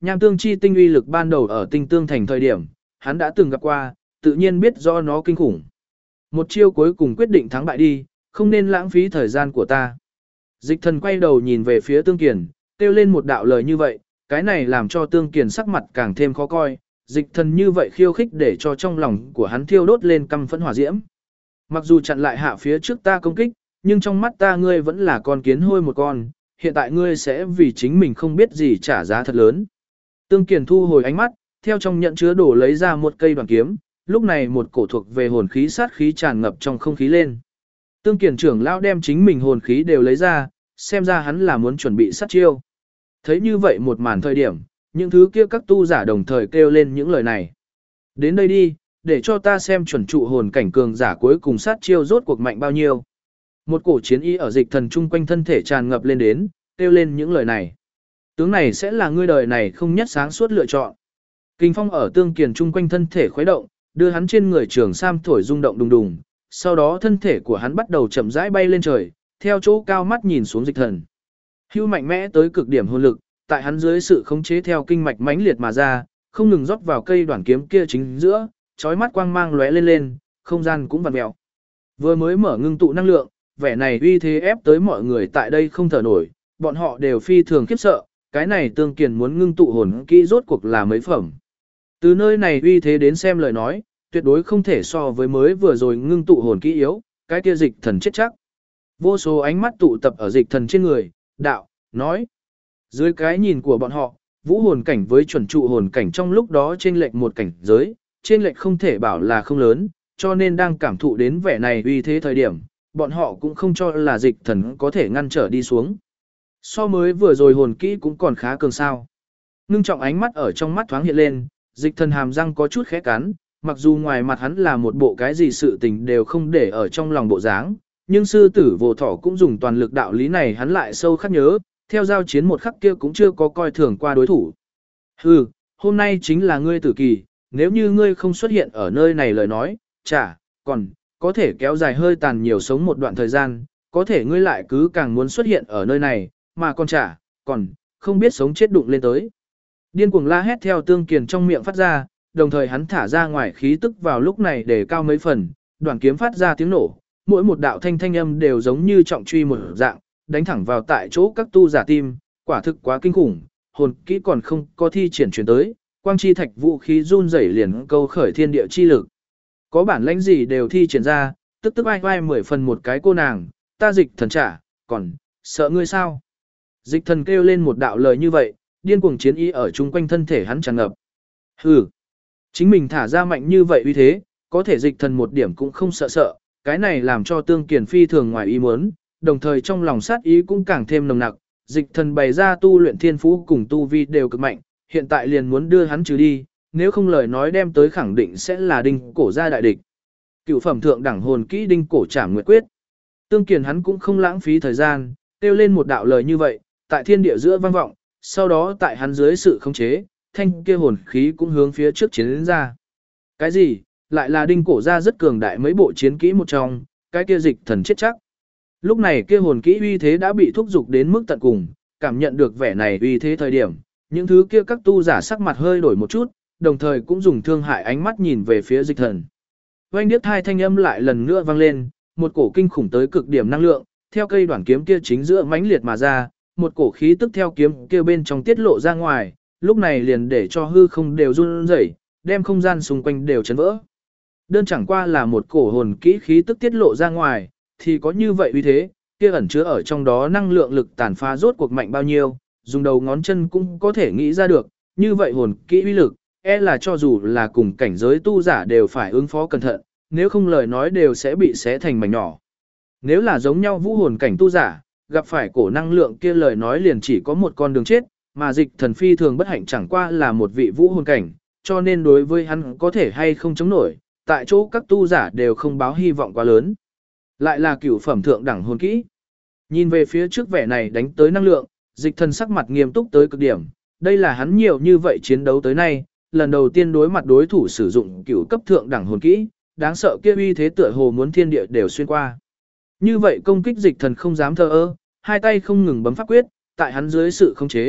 Nham tương chi tinh uy lực ban đầu ở tinh tương thành thời điểm, hắn đã từng gặp qua, tự nhiên biết do nó kinh khủng. Một chiêu cuối cùng quyết định thắng bại đi, không nên lãng phí thời gian của ta. Dịch thần quay đầu nhìn về phía Tương Kiền, kêu lên một đạo lời như vậy, cái này làm cho Tương Kiền sắc mặt càng thêm khó coi, dịch thần như vậy khiêu khích để cho trong lòng của hắn thiêu đốt lên căm phẫn hỏa diễm. Mặc dù chặn lại hạ phía trước ta công kích, nhưng trong mắt ta ngươi vẫn là con kiến hôi một con, hiện tại ngươi sẽ vì chính mình không biết gì trả giá thật lớn. Tương Kiền thu hồi ánh mắt, theo trong nhận chứa đồ lấy ra một cây đoàn kiếm, lúc này một cổ thuộc về hồn khí sát khí tràn ngập trong không khí lên. Tương Kiền trưởng lão đem chính mình hồn khí đều lấy ra, xem ra hắn là muốn chuẩn bị sát chiêu. Thấy như vậy một màn thời điểm, những thứ kia các tu giả đồng thời kêu lên những lời này. Đến đây đi, để cho ta xem chuẩn trụ hồn cảnh cường giả cuối cùng sát chiêu rốt cuộc mạnh bao nhiêu. Một cổ chiến ý ở dịch thần chung quanh thân thể tràn ngập lên đến, kêu lên những lời này. Tướng này sẽ là ngươi đời này không nhất sáng suốt lựa chọn. Kinh phong ở Tương Kiền chung quanh thân thể khuấy động, đưa hắn trên người trường sam thổi rung động đùng đùng, sau đó thân thể của hắn bắt đầu chậm rãi bay lên trời, theo chỗ cao mắt nhìn xuống dịch thần. Hưu mạnh mẽ tới cực điểm hồn lực, tại hắn dưới sự khống chế theo kinh mạch mãnh liệt mà ra, không ngừng rót vào cây đoạn kiếm kia chính giữa, chói mắt quang mang lóe lên lên, không gian cũng vặn mèo. Vừa mới mở ngưng tụ năng lượng, vẻ này uy thế ép tới mọi người tại đây không thở nổi, bọn họ đều phi thường khiếp sợ, cái này Tương Kiền muốn ngưng tụ hồn kỹ rốt cuộc là mấy phẩm. Từ nơi này uy thế đến xem lời nói, tuyệt đối không thể so với mới vừa rồi ngưng tụ hồn kỹ yếu, cái kia dịch thần chết chắc. Vô số ánh mắt tụ tập ở dịch thần trên người, đạo, nói. Dưới cái nhìn của bọn họ, vũ hồn cảnh với chuẩn trụ hồn cảnh trong lúc đó trên lệch một cảnh giới, trên lệch không thể bảo là không lớn, cho nên đang cảm thụ đến vẻ này uy thế thời điểm, bọn họ cũng không cho là dịch thần có thể ngăn trở đi xuống. So mới vừa rồi hồn kỹ cũng còn khá cường sao. Ngưng trọng ánh mắt ở trong mắt thoáng hiện lên, dịch thần hàm răng có chút khẽ cắn, mặc dù ngoài mặt hắn là một bộ cái gì sự tình đều không để ở trong lòng bộ dáng, nhưng sư tử vô thỏ cũng dùng toàn lực đạo lý này hắn lại sâu khắc nhớ, theo giao chiến một khắc kia cũng chưa có coi thường qua đối thủ. Hừ, hôm nay chính là ngươi tử kỳ, nếu như ngươi không xuất hiện ở nơi này lời nói, chả, còn, có thể kéo dài hơi tàn nhiều sống một đoạn thời gian, có thể ngươi lại cứ càng muốn xuất hiện ở nơi này, mà còn chả, còn, không biết sống chết đụng lên tới. Điên cuồng la hét theo Tương Kiền trong miệng phát ra, đồng thời hắn thả ra ngoài khí tức vào lúc này để cao mấy phần, đoạn kiếm phát ra tiếng nổ, mỗi một đạo thanh âm đều giống như trọng truy một dạng, đánh thẳng vào tại chỗ các tu giả tim, quả thực quá kinh khủng, hồn kỹ còn không có thi triển chuyển tới, quang chi thạch vũ khí run rẩy liền câu khởi thiên địa chi lực. Có bản lãnh gì đều thi triển ra, tức tức ai ai 10 phần một cái cô nàng, ta dịch thần trả, còn, sợ ngươi sao? Dịch thần kêu lên một đạo lời như vậy, điên cuồng chiến ý ở chung quanh thân thể hắn tràn ngập. Hừ, chính mình thả ra mạnh như vậy uy thế, có thể dịch thần một điểm cũng không sợ, cái này làm cho Tương Kiền phi thường ngoài ý muốn, đồng thời trong lòng sát ý cũng càng thêm nồng nặc, dịch thần bày ra tu luyện thiên phú cùng tu vi đều cực mạnh, hiện tại liền muốn đưa hắn trừ đi, nếu không lời nói đem tới khẳng định sẽ là đinh cổ gia đại địch. Cựu phẩm thượng đẳng hồn kỹ đinh cổ trảm nguyệt quyết. Tương Kiền hắn cũng không lãng phí thời gian, kêu lên một đạo lời như vậy, tại thiên địa giữa vang vọng, sau đó tại hắn dưới sự khống chế, thanh kia hồn khí cũng hướng phía trước chiến đến ra. Cái gì? Lại là đinh cổ gia rất cường đại mấy bộ chiến kỹ một trong, cái kia dịch thần chết chắc. Lúc này kia hồn kỹ uy thế đã bị thúc dục đến mức tận cùng, cảm nhận được vẻ này uy thế thời điểm, những thứ kia các tu giả sắc mặt hơi đổi một chút, đồng thời cũng dùng thương hại ánh mắt nhìn về phía dịch thần. Oanh điếc hai thanh âm lại lần nữa vang lên, một cổ kinh khủng tới cực điểm năng lượng, theo cây đoạn kiếm kia chính giữa mãnh liệt mà ra, một cổ khí tức theo kiếm kia bên trong tiết lộ ra ngoài, lúc này liền để cho hư không đều run rẩy, đem không gian xung quanh đều chấn vỡ. Đơn chẳng qua là một cổ hồn kỹ khí tức tiết lộ ra ngoài, thì có như vậy uy thế, kia ẩn chứa ở trong đó năng lượng lực tàn phá rốt cuộc mạnh bao nhiêu, dùng đầu ngón chân cũng có thể nghĩ ra được, như vậy hồn kỹ uy lực, là cho dù là cùng cảnh giới tu giả đều phải ứng phó cẩn thận, nếu không lời nói đều sẽ bị xé thành mảnh nhỏ. Nếu là giống nhau vũ hồn cảnh tu giả, gặp phải cổ năng lượng kia lời nói liền chỉ có một con đường chết, mà dịch thần phi thường bất hạnh chẳng qua là một vị vũ hồn cảnh, cho nên đối với hắn có thể hay không chống nổi, tại chỗ các tu giả đều không báo hy vọng quá lớn. Lại là cửu phẩm thượng đẳng hồn kỹ. Nhìn về phía trước vẻ này đánh tới năng lượng, dịch thần sắc mặt nghiêm túc tới cực điểm, đây là hắn nhiều như vậy chiến đấu tới nay, lần đầu tiên đối mặt đối thủ sử dụng cửu cấp thượng đẳng hồn kỹ, đáng sợ kia uy thế tựa hồ muốn thiên địa đều xuyên qua. Như vậy công kích dịch thần không dám thờ ơ, hai tay không ngừng bấm pháp quyết, tại hắn dưới sự khống chế,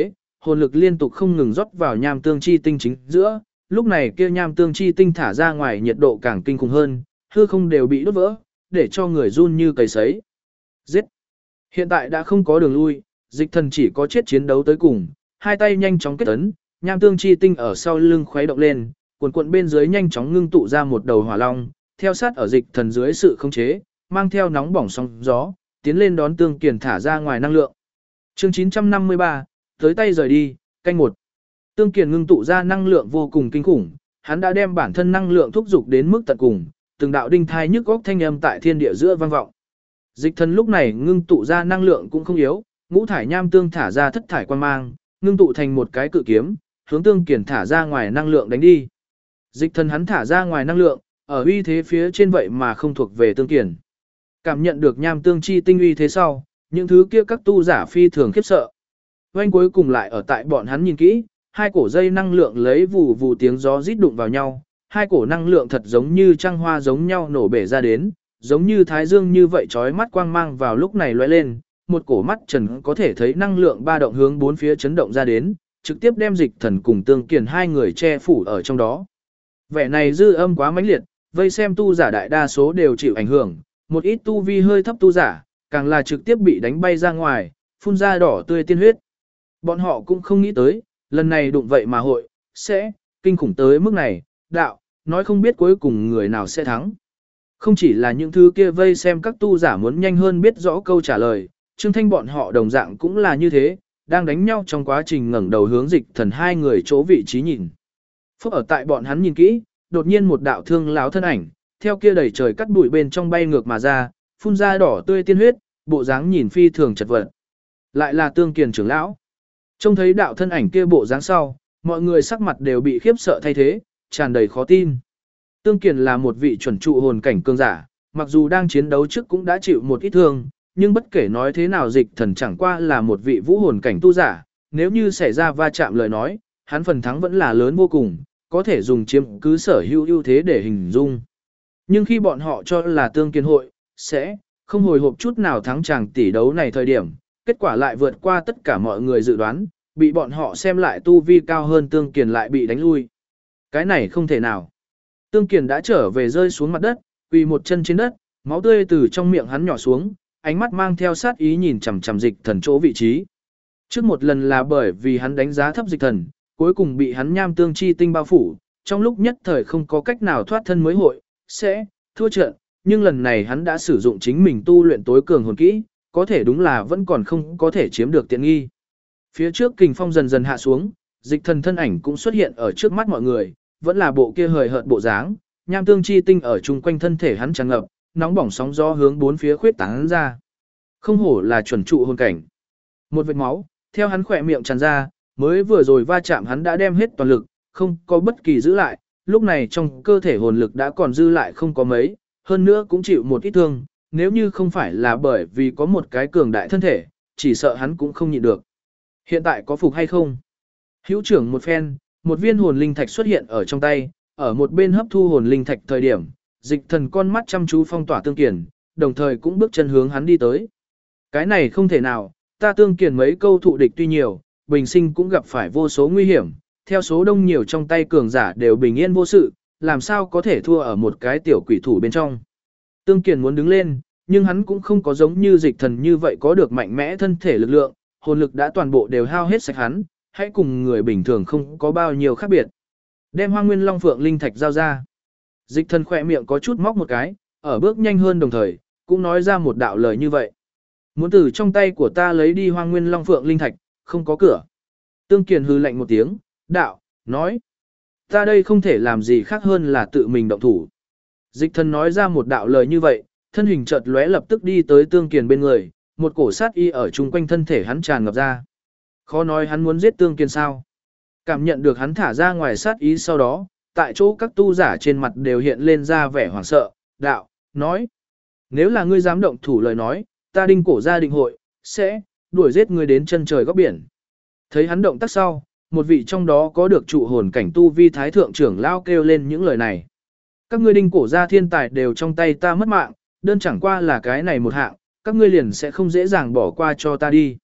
hồn lực liên tục không ngừng rót vào nham tương chi tinh chính giữa, lúc này kia nham tương chi tinh thả ra ngoài nhiệt độ càng kinh khủng hơn, hư không đều bị đốt vỡ, để cho người run như cầy sấy. Giết! Hiện tại đã không có đường lui, dịch thần chỉ có chết chiến đấu tới cùng, hai tay nhanh chóng kết ấn, nham tương chi tinh ở sau lưng khuấy động lên, cuộn cuộn bên dưới nhanh chóng ngưng tụ ra một đầu hỏa long, theo sát ở dịch thần dưới sự khống chế, mang theo nóng bỏng sóng gió, tiến lên đón Tương Kiền thả ra ngoài năng lượng. Chương 953, tới tay rời đi, canh 1. Tương Kiền ngưng tụ ra năng lượng vô cùng kinh khủng, hắn đã đem bản thân năng lượng thúc dục đến mức tận cùng, từng đạo đinh thai nhức góc thanh âm tại thiên địa giữa vang vọng. Dịch thần lúc này ngưng tụ ra năng lượng cũng không yếu, ngũ thải nham tương thả ra thất thải quan mang, ngưng tụ thành một cái cự kiếm, hướng Tương Kiền thả ra ngoài năng lượng đánh đi. Dịch thần hắn thả ra ngoài năng lượng, ở uy thế phía trên vậy mà không thuộc về Tương Kiền. Cảm nhận được nham tương chi tinh uy thế sau, những thứ kia các tu giả phi thường khiếp sợ. Oanh cuối cùng lại ở tại bọn hắn nhìn kỹ, hai cổ dây năng lượng lấy vù vù tiếng gió rít đụng vào nhau, hai cổ năng lượng thật giống như trăng hoa giống nhau nổ bể ra đến, giống như thái dương như vậy chói mắt quang mang vào lúc này lóe lên, một cổ mắt trần có thể thấy năng lượng ba động hướng bốn phía chấn động ra đến, trực tiếp đem dịch thần cùng Tương Kiền hai người che phủ ở trong đó. Vẻ này dư âm quá mãnh liệt, vây xem tu giả đại đa số đều chịu ảnh hưởng, một ít tu vi hơi thấp tu giả, càng là trực tiếp bị đánh bay ra ngoài, phun ra đỏ tươi tiên huyết. Bọn họ cũng không nghĩ tới, lần này đụng vậy mà hội, sẽ, kinh khủng tới mức này, đạo, nói không biết cuối cùng người nào sẽ thắng. Không chỉ là những thứ kia vây xem các tu giả muốn nhanh hơn biết rõ câu trả lời, Trương Thanh bọn họ đồng dạng cũng là như thế, đang đánh nhau trong quá trình ngẩng đầu hướng dịch thần hai người chỗ vị trí nhìn. Phúc ở tại bọn hắn nhìn kỹ, đột nhiên một đạo thương láo thân ảnh, theo kia đầy trời cắt bụi bên trong bay ngược mà ra, phun ra đỏ tươi tiên huyết, bộ dáng nhìn phi thường chật vật. Lại là Tương Kiền trưởng lão. Trông thấy đạo thân ảnh kia bộ dáng sau, mọi người sắc mặt đều bị khiếp sợ thay thế, tràn đầy khó tin. Tương Kiền là một vị chuẩn trụ hồn cảnh cường giả, mặc dù đang chiến đấu trước cũng đã chịu một ít thương, nhưng bất kể nói thế nào dịch thần chẳng qua là một vị vũ hồn cảnh tu giả, nếu như xảy ra va chạm lời nói, hắn phần thắng vẫn là lớn vô cùng, có thể dùng chiếm cứ sở hữu ưu thế để hình dung. Nhưng khi bọn họ cho là Tương Kiền hội, sẽ không hồi hộp chút nào thắng chàng tỷ đấu này thời điểm, kết quả lại vượt qua tất cả mọi người dự đoán, bị bọn họ xem lại tu vi cao hơn Tương Kiền lại bị đánh lui. Cái này không thể nào. Tương Kiền đã trở về rơi xuống mặt đất, quỳ một chân trên đất, máu tươi từ trong miệng hắn nhỏ xuống, ánh mắt mang theo sát ý nhìn chằm chằm dịch thần chỗ vị trí. Trước một lần là bởi vì hắn đánh giá thấp dịch thần, cuối cùng bị hắn nham tương chi tinh bao phủ, trong lúc nhất thời không có cách nào thoát thân mới hội, sẽ thua trận, nhưng lần này hắn đã sử dụng chính mình tu luyện tối cường hồn kỹ, có thể đúng là vẫn còn không có thể chiếm được tiện nghi. Phía trước kình phong dần dần hạ xuống, dịch thần thân ảnh cũng xuất hiện ở trước mắt mọi người, vẫn là bộ kia hời hợt bộ dáng, nham tương chi tinh ở chung quanh thân thể hắn tràn ngập, nóng bỏng sóng gió hướng bốn phía khuyết tán ra. Không hổ là chuẩn trụ hồn cảnh. Một vệt máu, theo hắn khỏe miệng tràn ra, mới vừa rồi va chạm hắn đã đem hết toàn lực, không có bất kỳ giữ lại, lúc này trong cơ thể hồn lực đã còn dư lại không có mấy, hơn nữa cũng chịu một ít thương, nếu như không phải là bởi vì có một cái cường đại thân thể, chỉ sợ hắn cũng không nhịn được. Hiện tại có phục hay không? Hữu trưởng một phen, một viên hồn linh thạch xuất hiện ở trong tay, ở một bên hấp thu hồn linh thạch thời điểm, dịch thần con mắt chăm chú phong tỏa Tương Kiền, đồng thời cũng bước chân hướng hắn đi tới. Cái này không thể nào, ta Tương Kiền mấy câu thụ địch tuy nhiều, bình sinh cũng gặp phải vô số nguy hiểm, theo số đông nhiều trong tay cường giả đều bình yên vô sự, làm sao có thể thua ở một cái tiểu quỷ thủ bên trong. Tương Kiền muốn đứng lên, nhưng hắn cũng không có giống như dịch thần như vậy có được mạnh mẽ thân thể lực lượng, hồn lực đã toàn bộ đều hao hết sạch hắn, hãy cùng người bình thường không có bao nhiêu khác biệt. Đem Hoang Nguyên Long Phượng linh thạch giao ra. Dịch thần khỏe miệng có chút móc một cái, ở bước nhanh hơn đồng thời, cũng nói ra một đạo lời như vậy. Muốn từ trong tay của ta lấy đi Hoang Nguyên Long Phượng linh thạch, không có cửa. Tương Kiền hừ lạnh một tiếng, đạo, nói. Ta đây không thể làm gì khác hơn là tự mình động thủ. Dịch thần nói ra một đạo lời như vậy, thân hình chợt lóe lập tức đi tới Tương Kiền bên người, một cổ sát y ở chung quanh thân thể hắn tràn ngập ra. Khó nói hắn muốn giết Tương Kiền sao. Cảm nhận được hắn thả ra ngoài sát ý sau đó, tại chỗ các tu giả trên mặt đều hiện lên ra vẻ hoảng sợ, đạo, nói. Nếu là ngươi dám động thủ lời nói, ta đinh cổ gia định hội, sẽ đuổi giết ngươi đến chân trời góc biển. Thấy hắn động tác sau, một vị trong đó có được trụ hồn cảnh tu vi thái thượng trưởng lao kêu lên những lời này. Các ngươi đinh cổ gia thiên tài đều trong tay ta mất mạng, đơn chẳng qua là cái này một hạng, các ngươi liền sẽ không dễ dàng bỏ qua cho ta đi.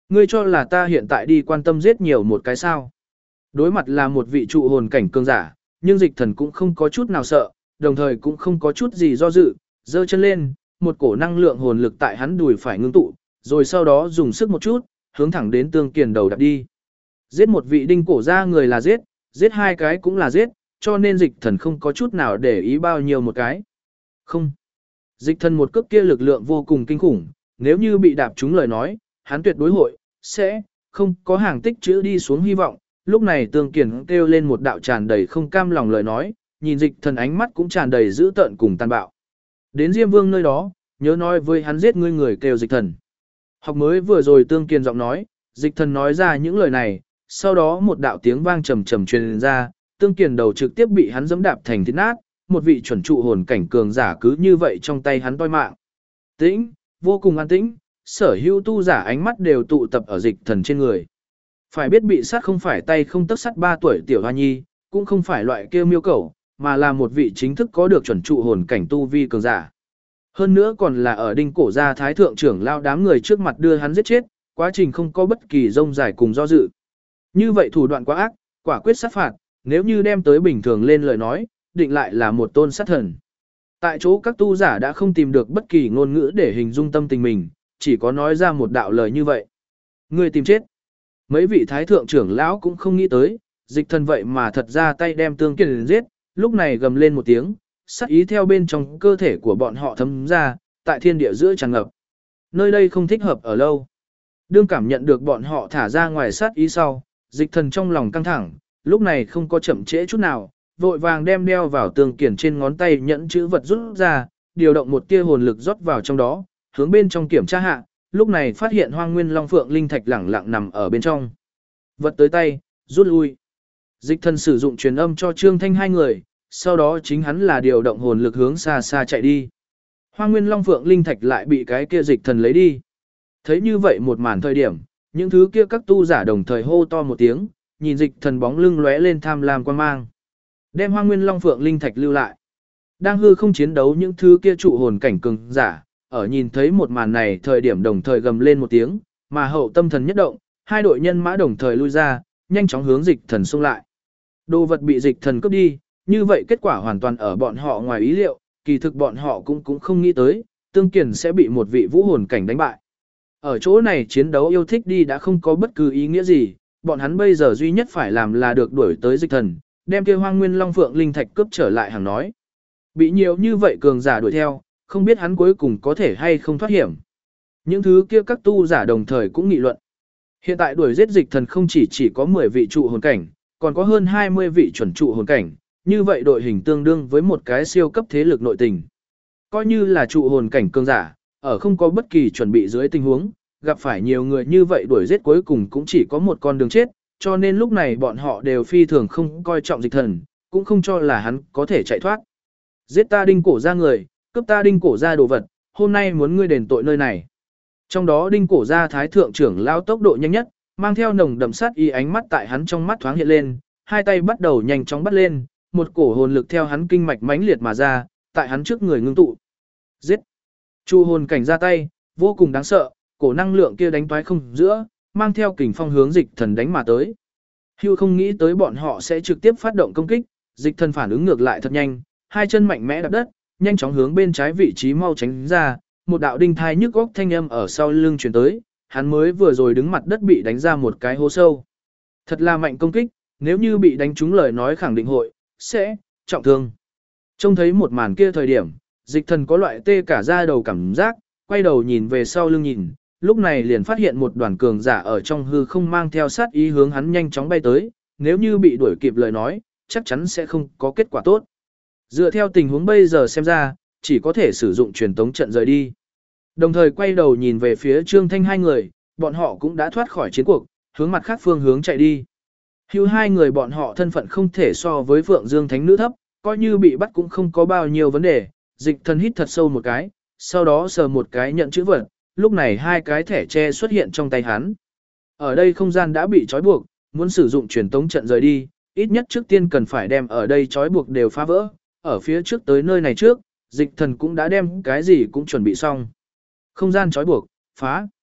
Ngươi cho là ta hiện tại đi quan tâm giết nhiều một cái sao. Đối mặt là một vị trụ hồn cảnh cường giả, nhưng dịch thần cũng không có chút nào sợ, đồng thời cũng không có chút gì do dự, giơ chân lên, một cổ năng lượng hồn lực tại hắn đùi phải ngưng tụ, rồi sau đó dùng sức một chút, hướng thẳng đến Tương Kiền đầu đập đi. Giết một vị đinh cổ ra người là giết, giết hai cái cũng là giết, cho nên dịch thần không có chút nào để ý bao nhiêu một cái. Không. Dịch thần một cước kia lực lượng vô cùng kinh khủng, nếu như bị đạp trúng lời nói, hắn tuyệt đối hội, sẽ, không có hàng tích chữ đi xuống hy vọng. Lúc này Tương Kiền kêu lên một đạo tràn đầy không cam lòng lời nói, nhìn dịch thần ánh mắt cũng tràn đầy dữ tợn cùng tàn bạo. Đến Diêm Vương nơi đó, nhớ nói với hắn giết ngươi người kêu dịch thần. Học mới vừa rồi Tương Kiền giọng nói, dịch thần nói ra những lời này, sau đó một đạo tiếng vang trầm trầm truyền ra, Tương Kiền đầu trực tiếp bị hắn giẫm đạp thành thịt nát, một vị chuẩn trụ hồn cảnh cường giả cứ như vậy trong tay hắn toi mạng. Tĩnh, vô cùng an tĩnh, sở hữu tu giả ánh mắt đều tụ tập ở dịch thần trên người. Phải biết bị sát không phải tay không tấc sắt 3 tuổi tiểu hoa nhi, cũng không phải loại kia miêu cẩu, mà là một vị chính thức có được chuẩn trụ hồn cảnh tu vi cường giả. Hơn nữa còn là ở đinh cổ gia thái thượng trưởng lao đám người trước mặt đưa hắn giết chết, quá trình không có bất kỳ rông dài cùng do dự. Như vậy thủ đoạn quá ác, quả quyết sát phạt, nếu như đem tới bình thường lên lời nói, định lại là một tôn sát thần. Tại chỗ các tu giả đã không tìm được bất kỳ ngôn ngữ để hình dung tâm tình mình, chỉ có nói ra một đạo lời như vậy. Người tìm chết. Mấy vị thái thượng trưởng lão cũng không nghĩ tới, dịch thần vậy mà thật ra tay đem Tương Kiền giết, lúc này gầm lên một tiếng, sát ý theo bên trong cơ thể của bọn họ thấm ra, tại thiên địa giữa tràn ngập. Nơi đây không thích hợp ở lâu. Đương cảm nhận được bọn họ thả ra ngoài sát ý sau, dịch thần trong lòng căng thẳng, lúc này không có chậm trễ chút nào, vội vàng đem đeo vào Tương Kiền trên ngón tay nhẫn chữ vật rút ra, điều động một tia hồn lực rót vào trong đó, hướng bên trong kiểm tra hạ, lúc này phát hiện Hoang Nguyên Long Phượng linh thạch lẳng lặng nằm ở bên trong. Vật tới tay, rút lui. Dịch thần sử dụng truyền âm cho Trương Thanh hai người, sau đó chính hắn là điều động hồn lực hướng xa xa chạy đi. Hoang Nguyên Long Phượng linh thạch lại bị cái kia dịch thần lấy đi. Thấy như vậy một màn thời điểm, những thứ kia các tu giả đồng thời hô to một tiếng, nhìn dịch thần bóng lưng lóe lên tham lam quan mang. Đem Hoang Nguyên Long Phượng linh thạch lưu lại. Đang hư không chiến đấu những thứ kia trụ hồn cảnh cường giả, ở nhìn thấy một màn này thời điểm đồng thời gầm lên một tiếng, mà hậu tâm thần nhất động, hai đội nhân mã đồng thời lui ra, nhanh chóng hướng dịch thần xông lại. Đồ vật bị dịch thần cướp đi, như vậy kết quả hoàn toàn ở bọn họ ngoài ý liệu, kỳ thực bọn họ cũng không nghĩ tới, Tương Kiền sẽ bị một vị vũ hồn cảnh đánh bại. Ở chỗ này chiến đấu yêu thích đi đã không có bất cứ ý nghĩa gì, bọn hắn bây giờ duy nhất phải làm là được đuổi tới dịch thần, đem kia Hoang Nguyên Long Phượng linh thạch cướp trở lại hàng nói. Bị nhiều như vậy cường giả đuổi theo, không biết hắn cuối cùng có thể hay không thoát hiểm. Những thứ kia các tu giả đồng thời cũng nghị luận. Hiện tại đuổi giết dịch thần không chỉ có 10 vị trụ hồn cảnh, còn có hơn 20 vị chuẩn trụ hồn cảnh, như vậy đội hình tương đương với một cái siêu cấp thế lực nội tình. Coi như là trụ hồn cảnh cường giả, ở không có bất kỳ chuẩn bị dưới tình huống, gặp phải nhiều người như vậy đuổi giết cuối cùng cũng chỉ có một con đường chết, cho nên lúc này bọn họ đều phi thường không coi trọng dịch thần, cũng không cho là hắn có thể chạy thoát. Giết ta đinh cổ ra người, cướp ta đinh cổ ra đồ vật, hôm nay muốn ngươi đền tội nơi này. Trong đó đinh cổ ra thái thượng trưởng lao tốc độ nhanh nhất, mang theo nồng đậm sát ý ánh mắt tại hắn trong mắt thoáng hiện lên, hai tay bắt đầu nhanh chóng bắt lên, một cổ hồn lực theo hắn kinh mạch mãnh liệt mà ra, tại hắn trước người ngưng tụ. Giết! Chu hồn cảnh ra tay, vô cùng đáng sợ, cổ năng lượng kia đánh toái không giữa, mang theo kình phong hướng dịch thần đánh mà tới. Hưu không nghĩ tới bọn họ sẽ trực tiếp phát động công kích, dịch thần phản ứng ngược lại thật nhanh, hai chân mạnh mẽ đạp đất, nhanh chóng hướng bên trái vị trí mau tránh ra, một đạo đinh thai nhức góc thanh âm ở sau lưng truyền tới, hắn mới vừa rồi đứng mặt đất bị đánh ra một cái hố sâu. Thật là mạnh công kích, nếu như bị đánh trúng lời nói khẳng định hội, sẽ, trọng thương. Trông thấy một màn kia thời điểm, dịch thần có loại tê cả da đầu cảm giác, quay đầu nhìn về sau lưng nhìn, lúc này liền phát hiện một đoàn cường giả ở trong hư không mang theo sát ý hướng hắn nhanh chóng bay tới, nếu như bị đuổi kịp lời nói, chắc chắn sẽ không có kết quả tốt. Dựa theo tình huống bây giờ xem ra, chỉ có thể sử dụng truyền tống trận rời đi. Đồng thời quay đầu nhìn về phía Trương Thanh hai người, bọn họ cũng đã thoát khỏi chiến cuộc, hướng mặt khác phương hướng chạy đi. Hưu hai người bọn họ thân phận không thể so với Phượng Dương Thánh Nữ thấp, coi như bị bắt cũng không có bao nhiêu vấn đề. Dịch thần hít thật sâu một cái, sau đó sờ một cái nhận chữ vật, lúc này hai cái thẻ tre xuất hiện trong tay hắn. Ở đây không gian đã bị trói buộc, muốn sử dụng truyền tống trận rời đi, ít nhất trước tiên cần phải đem ở đây trói buộc đều phá vỡ. Ở phía trước tới nơi này trước, dịch thần cũng đã đem cái gì cũng chuẩn bị xong. Không gian trói buộc, phá.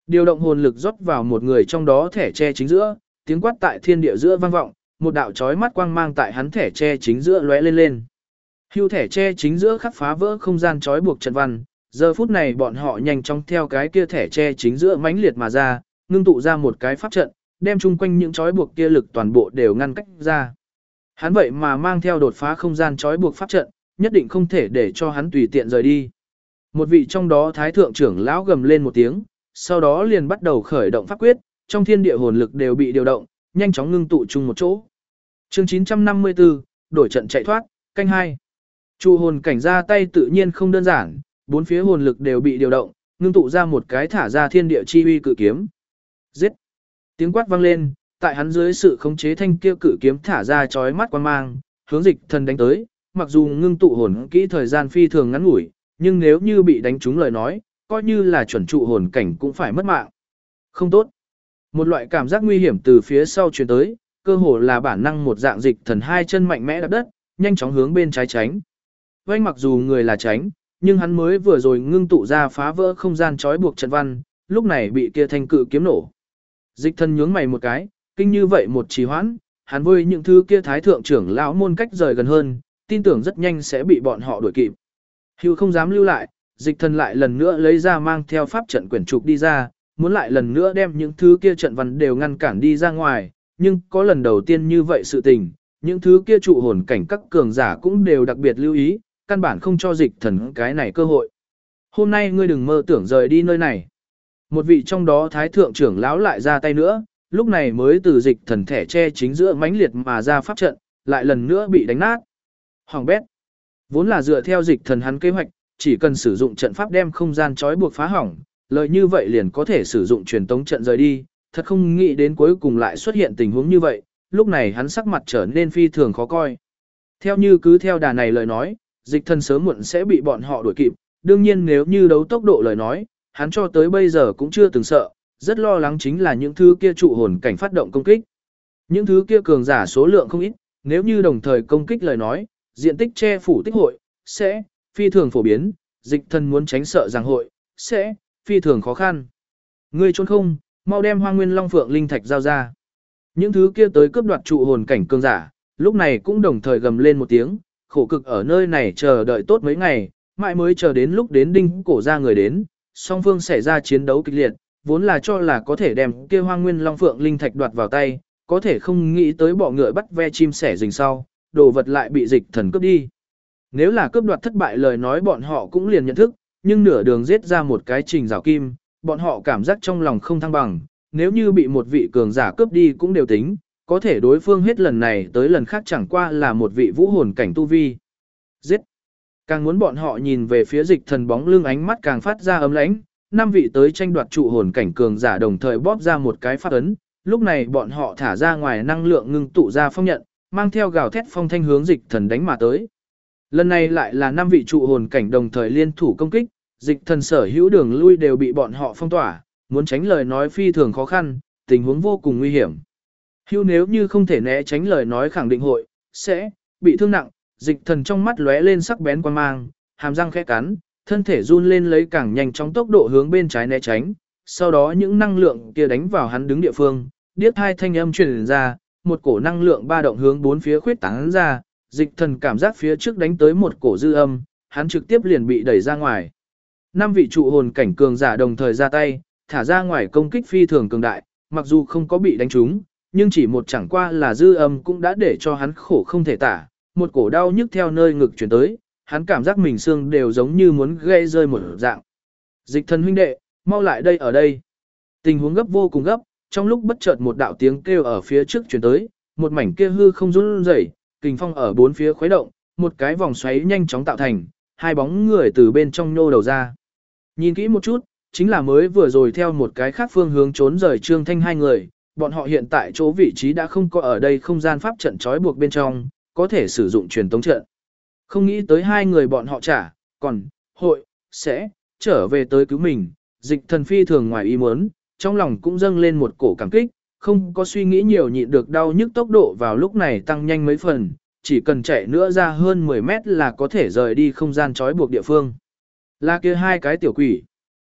Điều động hồn lực rót vào một người trong đó thẻ che chính giữa, tiếng quát tại thiên địa giữa vang vọng, một đạo chói mắt quang mang tại hắn thẻ che chính giữa lóe lên lên. Hưu thẻ che chính giữa khắc phá vỡ không gian chói buộc trận văn, giờ phút này bọn họ nhanh chóng theo cái kia thẻ che chính giữa mãnh liệt mà ra, ngưng tụ ra một cái pháp trận, đem chung quanh những chói buộc kia lực toàn bộ đều ngăn cách ra. Hắn vậy mà mang theo đột phá không gian chói buộc pháp trận, nhất định không thể để cho hắn tùy tiện rời đi. Một vị trong đó thái thượng trưởng lão gầm lên một tiếng, sau đó liền bắt đầu khởi động pháp quyết, trong thiên địa hồn lực đều bị điều động, nhanh chóng ngưng tụ chung một chỗ. Chương 954, đổi trận chạy thoát, canh 2. Trụ hồn cảnh ra tay tự nhiên không đơn giản, bốn phía hồn lực đều bị điều động, ngưng tụ ra một cái thả ra thiên địa chi uy cự kiếm. Giết! Tiếng quát vang lên, tại hắn dưới sự khống chế thanh kia cự kiếm thả ra chói mắt quang mang, hướng Dịch Thần đánh tới, mặc dù ngưng tụ hồn kỹ thời gian phi thường ngắn ngủi, nhưng nếu như bị đánh trúng lời nói, coi như là chuẩn trụ hồn cảnh cũng phải mất mạng. Không tốt. Một loại cảm giác nguy hiểm từ phía sau truyền tới, cơ hồ là bản năng một dạng Dịch Thần hai chân mạnh mẽ đạp đất, nhanh chóng hướng bên trái tránh. Vành mặc dù người là tránh, nhưng hắn mới vừa rồi ngưng tụ ra phá vỡ không gian trói buộc trận văn, lúc này bị kia thanh cự kiếm nổ. Dịch Thần nhướng mày một cái, kinh như vậy một trì hoãn, hắn với những thứ kia thái thượng trưởng lão môn cách rời gần hơn, tin tưởng rất nhanh sẽ bị bọn họ đuổi kịp. Hưu không dám lưu lại, Dịch Thần lại lần nữa lấy ra mang theo pháp trận quyển trục đi ra, muốn lại lần nữa đem những thứ kia trận văn đều ngăn cản đi ra ngoài, nhưng có lần đầu tiên như vậy sự tình, những thứ kia trụ hồn cảnh các cường giả cũng đều đặc biệt lưu ý, căn bản không cho Dịch Thần cái này cơ hội. Hôm nay ngươi đừng mơ tưởng rời đi nơi này. Một vị trong đó thái thượng trưởng lão lại ra tay nữa, lúc này mới từ Dịch Thần thẻ che chính giữa mãnh liệt mà ra pháp trận, lại lần nữa bị đánh nát. Hoàng bét. Vốn là dựa theo Dịch Thần hắn kế hoạch, chỉ cần sử dụng trận pháp đem không gian trói buộc phá hỏng, lợi như vậy liền có thể sử dụng truyền tống trận rời đi, thật không nghĩ đến cuối cùng lại xuất hiện tình huống như vậy, lúc này hắn sắc mặt trở nên phi thường khó coi. Theo như cứ theo đà này lời nói, Dịch Thần sớm muộn sẽ bị bọn họ đuổi kịp, đương nhiên nếu như đấu tốc độ lời nói, hắn cho tới bây giờ cũng chưa từng sợ, rất lo lắng chính là những thứ kia trụ hồn cảnh phát động công kích. Những thứ kia cường giả số lượng không ít, nếu như đồng thời công kích lời nói, diện tích che phủ tích hội, sẽ, phi thường phổ biến, Dịch Thần muốn tránh sợ rằng hội, sẽ, phi thường khó khăn. Ngươi trốn không, mau đem Hoang Nguyên Long Phượng linh thạch giao ra. Những thứ kia tới cướp đoạt trụ hồn cảnh cường giả, lúc này cũng đồng thời gầm lên một tiếng, khổ cực ở nơi này chờ đợi tốt mấy ngày, mãi mới chờ đến lúc đến đinh cổ ra người đến, song phương xảy ra chiến đấu kịch liệt, vốn là cho là có thể đem kia Hoang Nguyên Long Phượng linh thạch đoạt vào tay, có thể không nghĩ tới bọ ngựa bắt ve chim sẻ rình sau, đồ vật lại bị Dịch Thần cướp đi. Nếu là cướp đoạt thất bại lời nói bọn họ cũng liền nhận thức, nhưng nửa đường giết ra một cái trình rào kim, bọn họ cảm giác trong lòng không thăng bằng, nếu như bị một vị cường giả cướp đi cũng đều tính, có thể đối phương hết lần này tới lần khác chẳng qua là một vị vũ hồn cảnh tu vi. Giết! Càng muốn bọn họ nhìn về phía Dịch Thần bóng lưng ánh mắt càng phát ra ấm lãnh, năm vị tới tranh đoạt trụ hồn cảnh cường giả đồng thời bóp ra một cái pháp ấn, lúc này bọn họ thả ra ngoài năng lượng ngưng tụ ra phong nhận, mang theo gào thét phong thanh hướng Dịch Thần đánh mà tới. Lần này lại là năm vị trụ hồn cảnh đồng thời liên thủ công kích, Dịch Thần sở hữu đường lui đều bị bọn họ phong tỏa, muốn tránh lời nói phi thường khó khăn, tình huống vô cùng nguy hiểm. Hữu nếu như không thể né tránh lời nói khẳng định hội, sẽ bị thương nặng, Dịch Thần trong mắt lóe lên sắc bén quan mang, hàm răng khẽ cắn, thân thể run lên lấy càng nhanh chóng tốc độ hướng bên trái né tránh, sau đó những năng lượng kia đánh vào hắn đứng địa phương, điếc hai thanh âm truyền ra, một cổ năng lượng ba động hướng bốn phía khuyết tán ra, Dịch Thần cảm giác phía trước đánh tới một cổ dư âm, hắn trực tiếp liền bị đẩy ra ngoài. Năm vị trụ hồn cảnh cường giả đồng thời ra tay, thả ra ngoài công kích phi thường cường đại, mặc dù không có bị đánh trúng, nhưng chỉ một chẳng qua là dư âm cũng đã để cho hắn khổ không thể tả, một cổ đau nhức theo nơi ngực chuyển tới, hắn cảm giác mình xương đều giống như muốn gãy rơi một dạng. Dịch Thần huynh đệ, mau lại đây ở đây. Tình huống gấp vô cùng gấp, trong lúc bất chợt một đạo tiếng kêu ở phía trước chuyển tới, một mảnh kia hư không run rẩy, kình phong ở bốn phía khuấy động, một cái vòng xoáy nhanh chóng tạo thành, hai bóng người từ bên trong nhô đầu ra. Nhìn kỹ một chút, chính là mới vừa rồi theo một cái khác phương hướng trốn rời Trương Thanh hai người, bọn họ hiện tại chỗ vị trí đã không có ở đây không gian pháp trận trói buộc bên trong, có thể sử dụng truyền tống trận. Không nghĩ tới hai người bọn họ còn, hội, sẽ, trở về tới cứu mình, Dịch Thần phi thường ngoài ý muốn, trong lòng cũng dâng lên một cổ cảm kích, không có suy nghĩ nhiều nhịn được đau nhức tốc độ vào lúc này tăng nhanh mấy phần, chỉ cần chạy nữa ra hơn 10 mét là có thể rời đi không gian trói buộc địa phương. Là kia hai cái tiểu quỷ.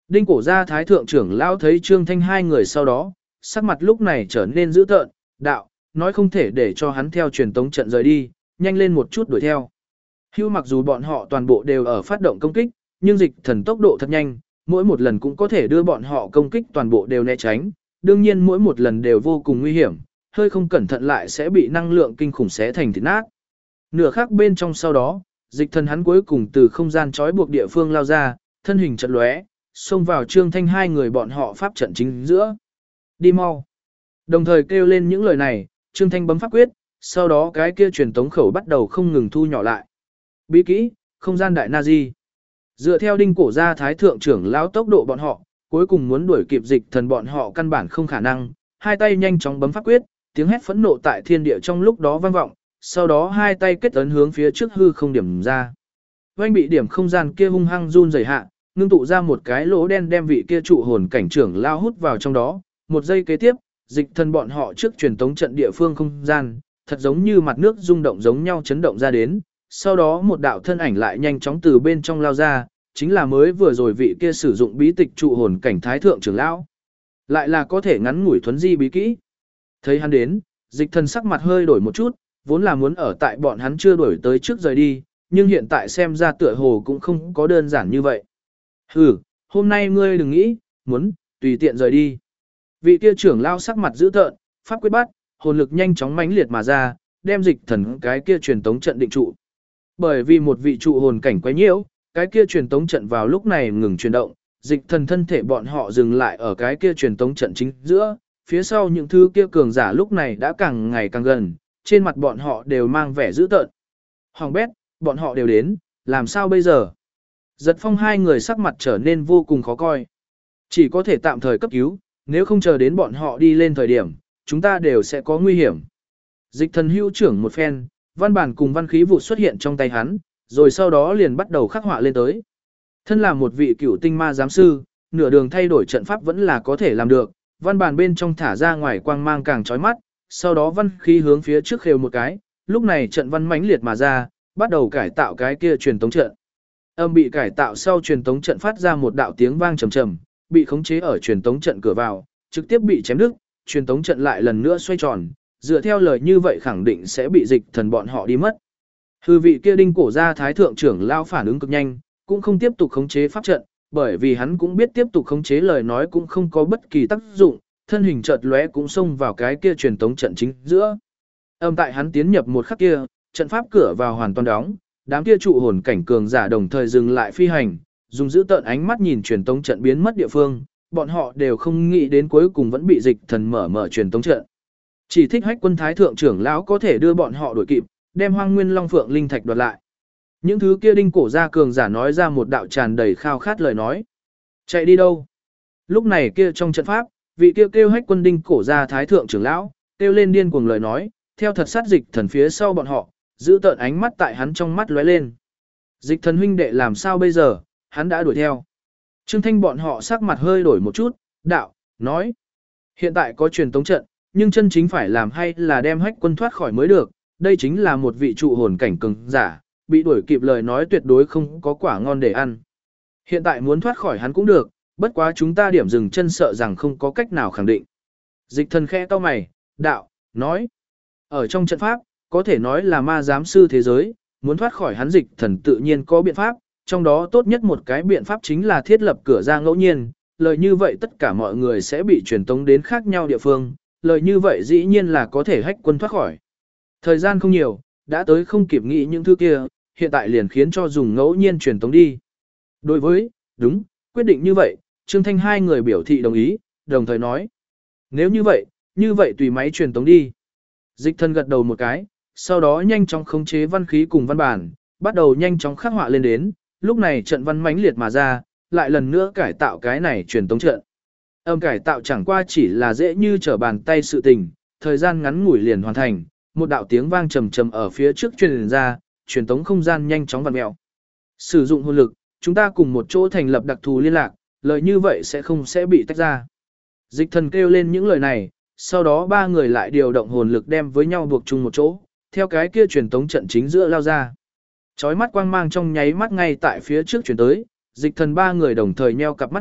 Đinh cổ gia thái thượng trưởng lão thấy Trương Thanh hai người sau đó, sắc mặt lúc này trở nên dữ tợn, đạo, nói không thể để cho hắn theo truyền tống trận rời đi, nhanh lên một chút đuổi theo. Hưu mặc dù bọn họ toàn bộ đều ở phát động công kích, nhưng dịch thần tốc độ thật nhanh, mỗi một lần cũng có thể đưa bọn họ công kích toàn bộ đều né tránh, đương nhiên mỗi một lần đều vô cùng nguy hiểm, hơi không cẩn thận lại sẽ bị năng lượng kinh khủng xé thành thịt nát. Nửa khắc bên trong sau đó, dịch thần hắn cuối cùng từ không gian trói buộc địa phương lao ra, thân hình chợt lóe, xông vào Trương Thanh hai người bọn họ pháp trận chính giữa. Đi mau. Đồng thời kêu lên những lời này, Trương Thanh bấm pháp quyết, sau đó cái kia truyền tống khẩu bắt đầu không ngừng thu nhỏ lại. Bí kỹ, không gian đại Nazi. Dựa theo đinh cổ gia thái thượng trưởng lão tốc độ bọn họ, cuối cùng muốn đuổi kịp dịch thần bọn họ căn bản không khả năng, hai tay nhanh chóng bấm pháp quyết, tiếng hét phẫn nộ tại thiên địa trong lúc đó vang vọng, sau đó hai tay kết ấn hướng phía trước hư không điểm ra. Oanh bị điểm không gian kia hung hăng run rẩy hạ, ngưng tụ ra một cái lỗ đen đem vị kia trụ hồn cảnh trưởng lao hút vào trong đó, một giây kế tiếp, dịch thần bọn họ trước truyền tống trận địa phương không gian, thật giống như mặt nước rung động giống nhau chấn động ra đến, sau đó một đạo thân ảnh lại nhanh chóng từ bên trong lao ra, chính là mới vừa rồi vị kia sử dụng bí tịch trụ hồn cảnh thái thượng trưởng lão. Lại là có thể ngắn ngủi thuấn di bí kỹ. Thấy hắn đến, dịch thần sắc mặt hơi đổi một chút, vốn là muốn ở tại bọn hắn chưa đổi tới trước rời đi, nhưng hiện tại xem ra tựa hồ cũng không có đơn giản như vậy. Hừ, hôm nay ngươi đừng nghĩ, muốn, tùy tiện rời đi. Vị kia trưởng lao sắc mặt dữ tợn, pháp quyết bắt, hồn lực nhanh chóng mãnh liệt mà ra, đem dịch thần cái kia truyền tống trận định trụ. Bởi vì một vị trụ hồn cảnh quấy nhiễu, cái kia truyền tống trận vào lúc này ngừng chuyển động, dịch thần thân thể bọn họ dừng lại ở cái kia truyền tống trận chính giữa, phía sau những thứ kia cường giả lúc này đã càng ngày càng gần, trên mặt bọn họ đều mang vẻ dữ tợn. Hoàng bét, bọn họ đều đến, làm sao bây giờ? Giật Phong hai người sắc mặt trở nên vô cùng khó coi. Chỉ có thể tạm thời cấp cứu, nếu không chờ đến bọn họ đi lên thời điểm, chúng ta đều sẽ có nguy hiểm. Dịch thần hưu trưởng một phen, văn bản cùng văn khí vụ xuất hiện trong tay hắn, rồi sau đó liền bắt đầu khắc họa lên tới. Thân là một vị cửu tinh ma giám sư, nửa đường thay đổi trận pháp vẫn là có thể làm được, văn bản bên trong thả ra ngoài quang mang càng chói mắt, sau đó văn khí hướng phía trước khều một cái, lúc này trận văn mãnh liệt mà ra, bắt đầu cải tạo cái kia truyền tống trận. Âm bị cải tạo sau truyền tống trận phát ra một đạo tiếng vang trầm trầm, bị khống chế ở truyền tống trận cửa vào, trực tiếp bị chém đứt, truyền tống trận lại lần nữa xoay tròn, dựa theo lời như vậy khẳng định sẽ bị dịch thần bọn họ đi mất. Hư vị kia đinh cổ gia thái thượng trưởng lao phản ứng cực nhanh, cũng không tiếp tục khống chế pháp trận, bởi vì hắn cũng biết tiếp tục khống chế lời nói cũng không có bất kỳ tác dụng, thân hình chợt lóe cũng xông vào cái kia truyền tống trận chính giữa. Âm tại hắn tiến nhập một khắc kia, trận pháp cửa vào hoàn toàn đóng, đám kia trụ hồn cảnh cường giả đồng thời dừng lại phi hành, dùng giữ tợn ánh mắt nhìn truyền tống trận biến mất địa phương, bọn họ đều không nghĩ đến cuối cùng vẫn bị dịch thần mở truyền tống trận. Chỉ thích Hách Quân thái thượng trưởng lão có thể đưa bọn họ đuổi kịp, đem Hoang Nguyên Long Phượng linh thạch đoạt lại. Những thứ kia đinh cổ gia cường giả nói ra một đạo tràn đầy khao khát lời nói. Chạy đi đâu? Lúc này kia trong trận pháp, vị kia kêu Hách Quân đinh cổ gia thái thượng trưởng lão, kêu lên điên cuồng lời nói, theo thật sát dịch thần phía sau bọn họ, giữ tợn ánh mắt tại hắn trong mắt lóe lên. Dịch thần huynh đệ làm sao bây giờ, hắn đã đuổi theo. Trương Thanh bọn họ sắc mặt hơi đổi một chút, đạo, nói. Hiện tại có truyền tống trận, nhưng chân chính phải làm hay là đem Hách Quân thoát khỏi mới được, đây chính là một vị trụ hồn cảnh cường giả, bị đuổi kịp lời nói tuyệt đối không có quả ngon để ăn. Hiện tại muốn thoát khỏi hắn cũng được, bất quá chúng ta điểm dừng chân sợ rằng không có cách nào khẳng định. Dịch thần khẽ cau mày, đạo, nói. Ở trong trận pháp, có thể nói là ma giám sư thế giới, muốn thoát khỏi hắn dịch thần tự nhiên có biện pháp, trong đó tốt nhất một cái biện pháp chính là thiết lập cửa ra ngẫu nhiên, lời như vậy tất cả mọi người sẽ bị truyền tống đến khác nhau địa phương, lời như vậy dĩ nhiên là có thể Hách Quân thoát khỏi. Thời gian không nhiều, đã tới không kịp nghĩ những thứ kia, hiện tại liền khiến cho dùng ngẫu nhiên truyền tống đi. Đối với, đúng, quyết định như vậy, Trương Thanh hai người biểu thị đồng ý, đồng thời nói. Nếu như vậy tùy máy truyền tống đi. Dịch thần gật đầu một cái, sau đó nhanh chóng khống chế văn khí cùng văn bản, bắt đầu nhanh chóng khắc họa lên đến, lúc này trận văn mãnh liệt mà ra, lại lần nữa cải tạo cái này truyền tống trận. Âm cải tạo chẳng qua chỉ là dễ như trở bàn tay sự tình, thời gian ngắn ngủi liền hoàn thành, một đạo tiếng vang trầm trầm ở phía trước truyền ra, truyền tống không gian nhanh chóng vặn mèo. Sử dụng hồn lực, chúng ta cùng một chỗ thành lập đặc thù liên lạc, lời như vậy sẽ bị tách ra. Dịch thần kêu lên những lời này, sau đó ba người lại điều động hồn lực đem với nhau buộc chung một chỗ, theo cái kia truyền tống trận chính giữa lao ra. Chói mắt quang mang trong nháy mắt ngay tại phía trước chuyển tới, dịch thần ba người đồng thời nheo cặp mắt lại,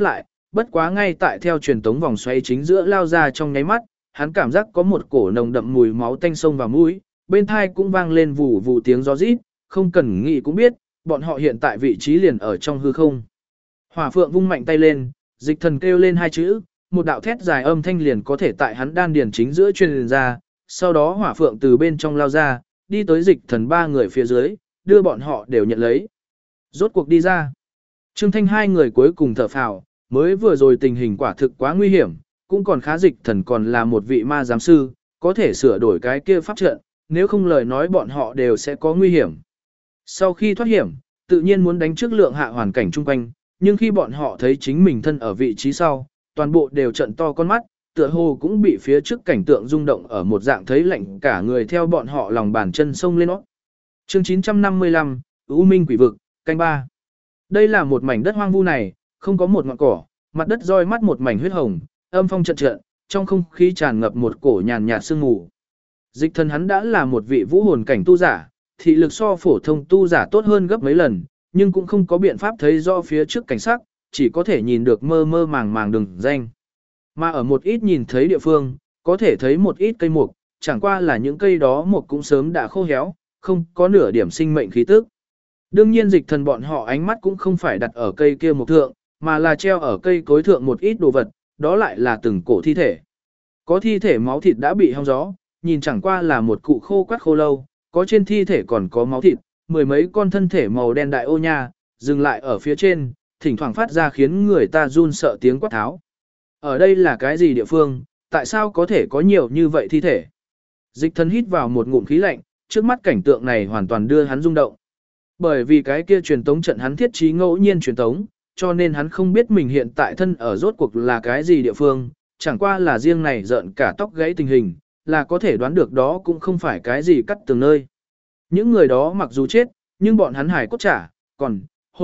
bất quá ngay tại theo truyền tống vòng xoáy chính giữa lao ra trong nháy mắt, hắn cảm giác có một cổ nồng đậm mùi máu tanh sông vào mũi, bên tai cũng vang lên vù vù tiếng gió rít, không cần nghĩ cũng biết, bọn họ hiện tại vị trí liền ở trong hư không. Hỏa Phượng vung mạnh tay lên, Dịch Thần kêu lên hai chữ, một đạo thét dài âm thanh liền có thể tại hắn đan điền chính giữa truyền ra, sau đó Hỏa Phượng từ bên trong lao ra, đi tới Dịch Thần ba người phía dưới, đưa bọn họ đều nhận lấy. Rốt cuộc đi ra. Trương Thanh hai người cuối cùng thở phào, mới vừa rồi tình hình quả thực quá nguy hiểm, cũng còn khá Dịch Thần còn là một vị ma giám sư, có thể sửa đổi cái kia pháp trận, nếu không lời nói bọn họ đều sẽ có nguy hiểm. Sau khi thoát hiểm, tự nhiên muốn đánh trước lượng hạ hoàn cảnh chung quanh, nhưng khi bọn họ thấy chính mình thân ở vị trí sau, toàn bộ đều trận to con mắt, tựa hồ cũng bị phía trước cảnh tượng rung động ở một dạng thấy lạnh cả người theo bọn họ lòng bàn chân sông lên nó. Chương 955, U Minh Quỷ Vực, canh 3. Đây là một mảnh đất hoang vu này, không có một ngọn cỏ, mặt đất roi mắt một mảnh huyết hồng, âm phong trận trận, trong không khí tràn ngập một cổ nhàn nhạt sương mù. Dịch Thần hắn đã là một vị vũ hồn cảnh tu giả, thị lực so phổ thông tu giả tốt hơn gấp mấy lần, nhưng cũng không có biện pháp thấy rõ phía trước cảnh sắc, chỉ có thể nhìn được mơ mơ màng màng đường danh. Mà ở một ít nhìn thấy địa phương, có thể thấy một ít cây mục, chẳng qua là những cây đó mục cũng sớm đã khô héo, không có nửa điểm sinh mệnh khí tức. Đương nhiên Dịch Thần bọn họ ánh mắt cũng không phải đặt ở cây kia mục thượng, mà là treo ở cây cối thượng một ít đồ vật, đó lại là từng cổ thi thể. Có thi thể máu thịt đã bị hong gió, nhìn chẳng qua là một cụ khô quắt khô lâu, có trên thi thể còn có máu thịt, mười mấy con thân thể màu đen đại ô nha, dừng lại ở phía trên, thỉnh thoảng phát ra khiến người ta run sợ tiếng quát tháo. Ở đây là cái gì địa phương, tại sao có thể có nhiều như vậy thi thể? Dịch Thần hít vào một ngụm khí lạnh, trước mắt cảnh tượng này hoàn toàn đưa hắn rung động. Bởi vì cái kia truyền tống trận hắn thiết trí ngẫu nhiên truyền tống, cho nên hắn không biết mình hiện tại thân ở rốt cuộc là cái gì địa phương, chẳng qua là riêng này giận cả tóc gãy tình hình, là có thể đoán được đó cũng không phải cái gì cắt từng nơi. Những người đó mặc dù chết, nhưng bọn hắn hải cốt trả, còn,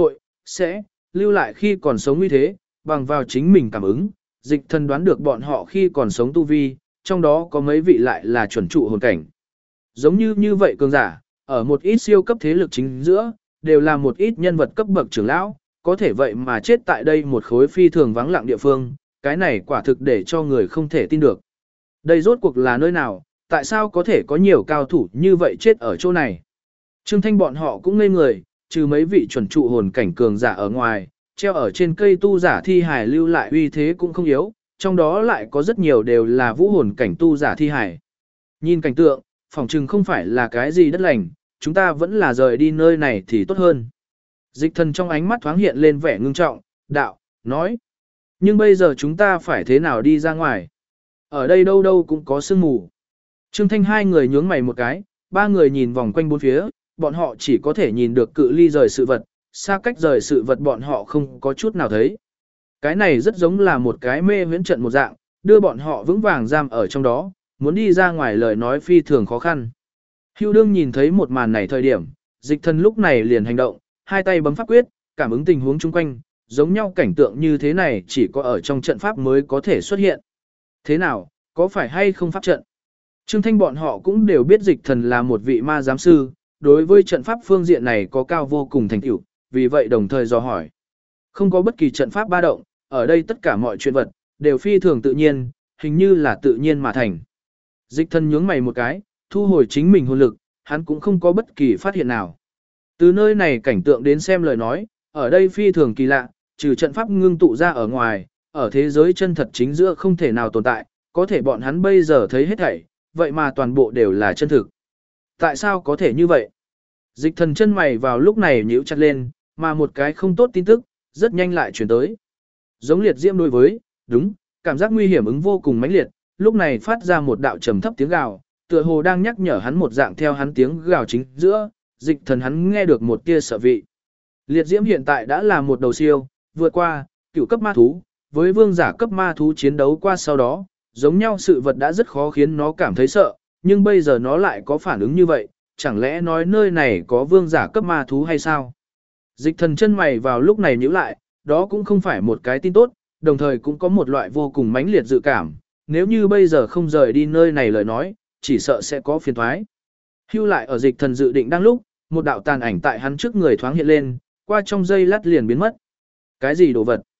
sẽ, lưu lại khi còn sống như thế, bằng vào chính mình cảm ứng, Dịch Thần đoán được bọn họ khi còn sống tu vi, trong đó có mấy vị lại là chuẩn trụ hồn cảnh. Giống như vậy cường giả, ở một ít siêu cấp thế lực chính giữa, đều là một ít nhân vật cấp bậc trưởng lão, có thể vậy mà chết tại đây một khối phi thường vắng lặng địa phương, cái này quả thực để cho người không thể tin được. Đây rốt cuộc là nơi nào, tại sao có thể có nhiều cao thủ như vậy chết ở chỗ này? Trương Thanh bọn họ cũng ngây người, trừ mấy vị chuẩn trụ hồn cảnh cường giả ở ngoài, treo ở trên cây tu giả thi hài lưu lại uy thế cũng không yếu, trong đó lại có rất nhiều đều là vũ hồn cảnh tu giả thi hài. Nhìn cảnh tượng, phỏng chừng không phải là cái gì đất lành, chúng ta vẫn là rời đi nơi này thì tốt hơn. Dịch Thần trong ánh mắt thoáng hiện lên vẻ ngưng trọng, đạo, nói. Nhưng bây giờ chúng ta phải thế nào đi ra ngoài? Ở đây đâu đâu cũng có sương mù. Trương Thanh hai người nhướng mày một cái, ba người nhìn vòng quanh bốn phía, bọn họ chỉ có thể nhìn được cự ly rời sự vật, xa cách rời sự vật bọn họ không có chút nào thấy. Cái này rất giống là một cái mê huyễn trận một dạng, đưa bọn họ vững vàng giam ở trong đó, muốn đi ra ngoài lời nói phi thường khó khăn. Hưu Đương nhìn thấy một màn này thời điểm, Dịch Thần lúc này liền hành động, hai tay bấm pháp quyết, cảm ứng tình huống chung quanh, giống nhau cảnh tượng như thế này chỉ có ở trong trận pháp mới có thể xuất hiện. Thế nào, có phải hay không pháp trận? Trương Thanh bọn họ cũng đều biết Dịch Thần là một vị ma giám sư, đối với trận pháp phương diện này có cao vô cùng thành tựu, vì vậy đồng thời dò hỏi. Không có bất kỳ trận pháp ba động, ở đây tất cả mọi chuyện vật, đều phi thường tự nhiên, hình như là tự nhiên mà thành. Dịch Thần nhướng mày một cái, thu hồi chính mình hồn lực, hắn cũng không có bất kỳ phát hiện nào. Từ nơi này cảnh tượng đến xem lời nói, ở đây phi thường kỳ lạ, trừ trận pháp ngưng tụ ra ở ngoài, ở thế giới chân thật chính giữa không thể nào tồn tại, có thể bọn hắn bây giờ thấy hết thảy, vậy mà toàn bộ đều là chân thực. Tại sao có thể như vậy? Dịch Thần chân mày vào lúc này nhíu chặt lên, mà một cái không tốt tin tức, rất nhanh lại chuyển tới. Giống liệt diễm đối với, đúng, cảm giác nguy hiểm ứng vô cùng mãnh liệt, lúc này phát ra một đạo trầm thấp tiếng gào, tựa hồ đang nhắc nhở hắn một dạng theo hắn tiếng gào chính giữa, Dịch Thần hắn nghe được một tia sợ vị. Liệt diễm hiện tại đã là một đầu siêu, vượt qua, cựu cấp ma thú, với vương giả cấp ma thú chiến đấu qua sau đó, giống nhau sự vật đã rất khó khiến nó cảm thấy sợ, nhưng bây giờ nó lại có phản ứng như vậy, chẳng lẽ nói nơi này có vương giả cấp ma thú hay sao? Dịch Thần chân mày vào lúc này nhíu lại, đó cũng không phải một cái tin tốt, đồng thời cũng có một loại vô cùng mãnh liệt dự cảm, nếu như bây giờ không rời đi nơi này lời nói, chỉ sợ sẽ có phiền toái. Hưu lại ở Dịch Thần dự định đang lúc, một đạo tàn ảnh tại hắn trước người thoáng hiện lên, qua trong giây lát liền biến mất. Cái gì đồ vật?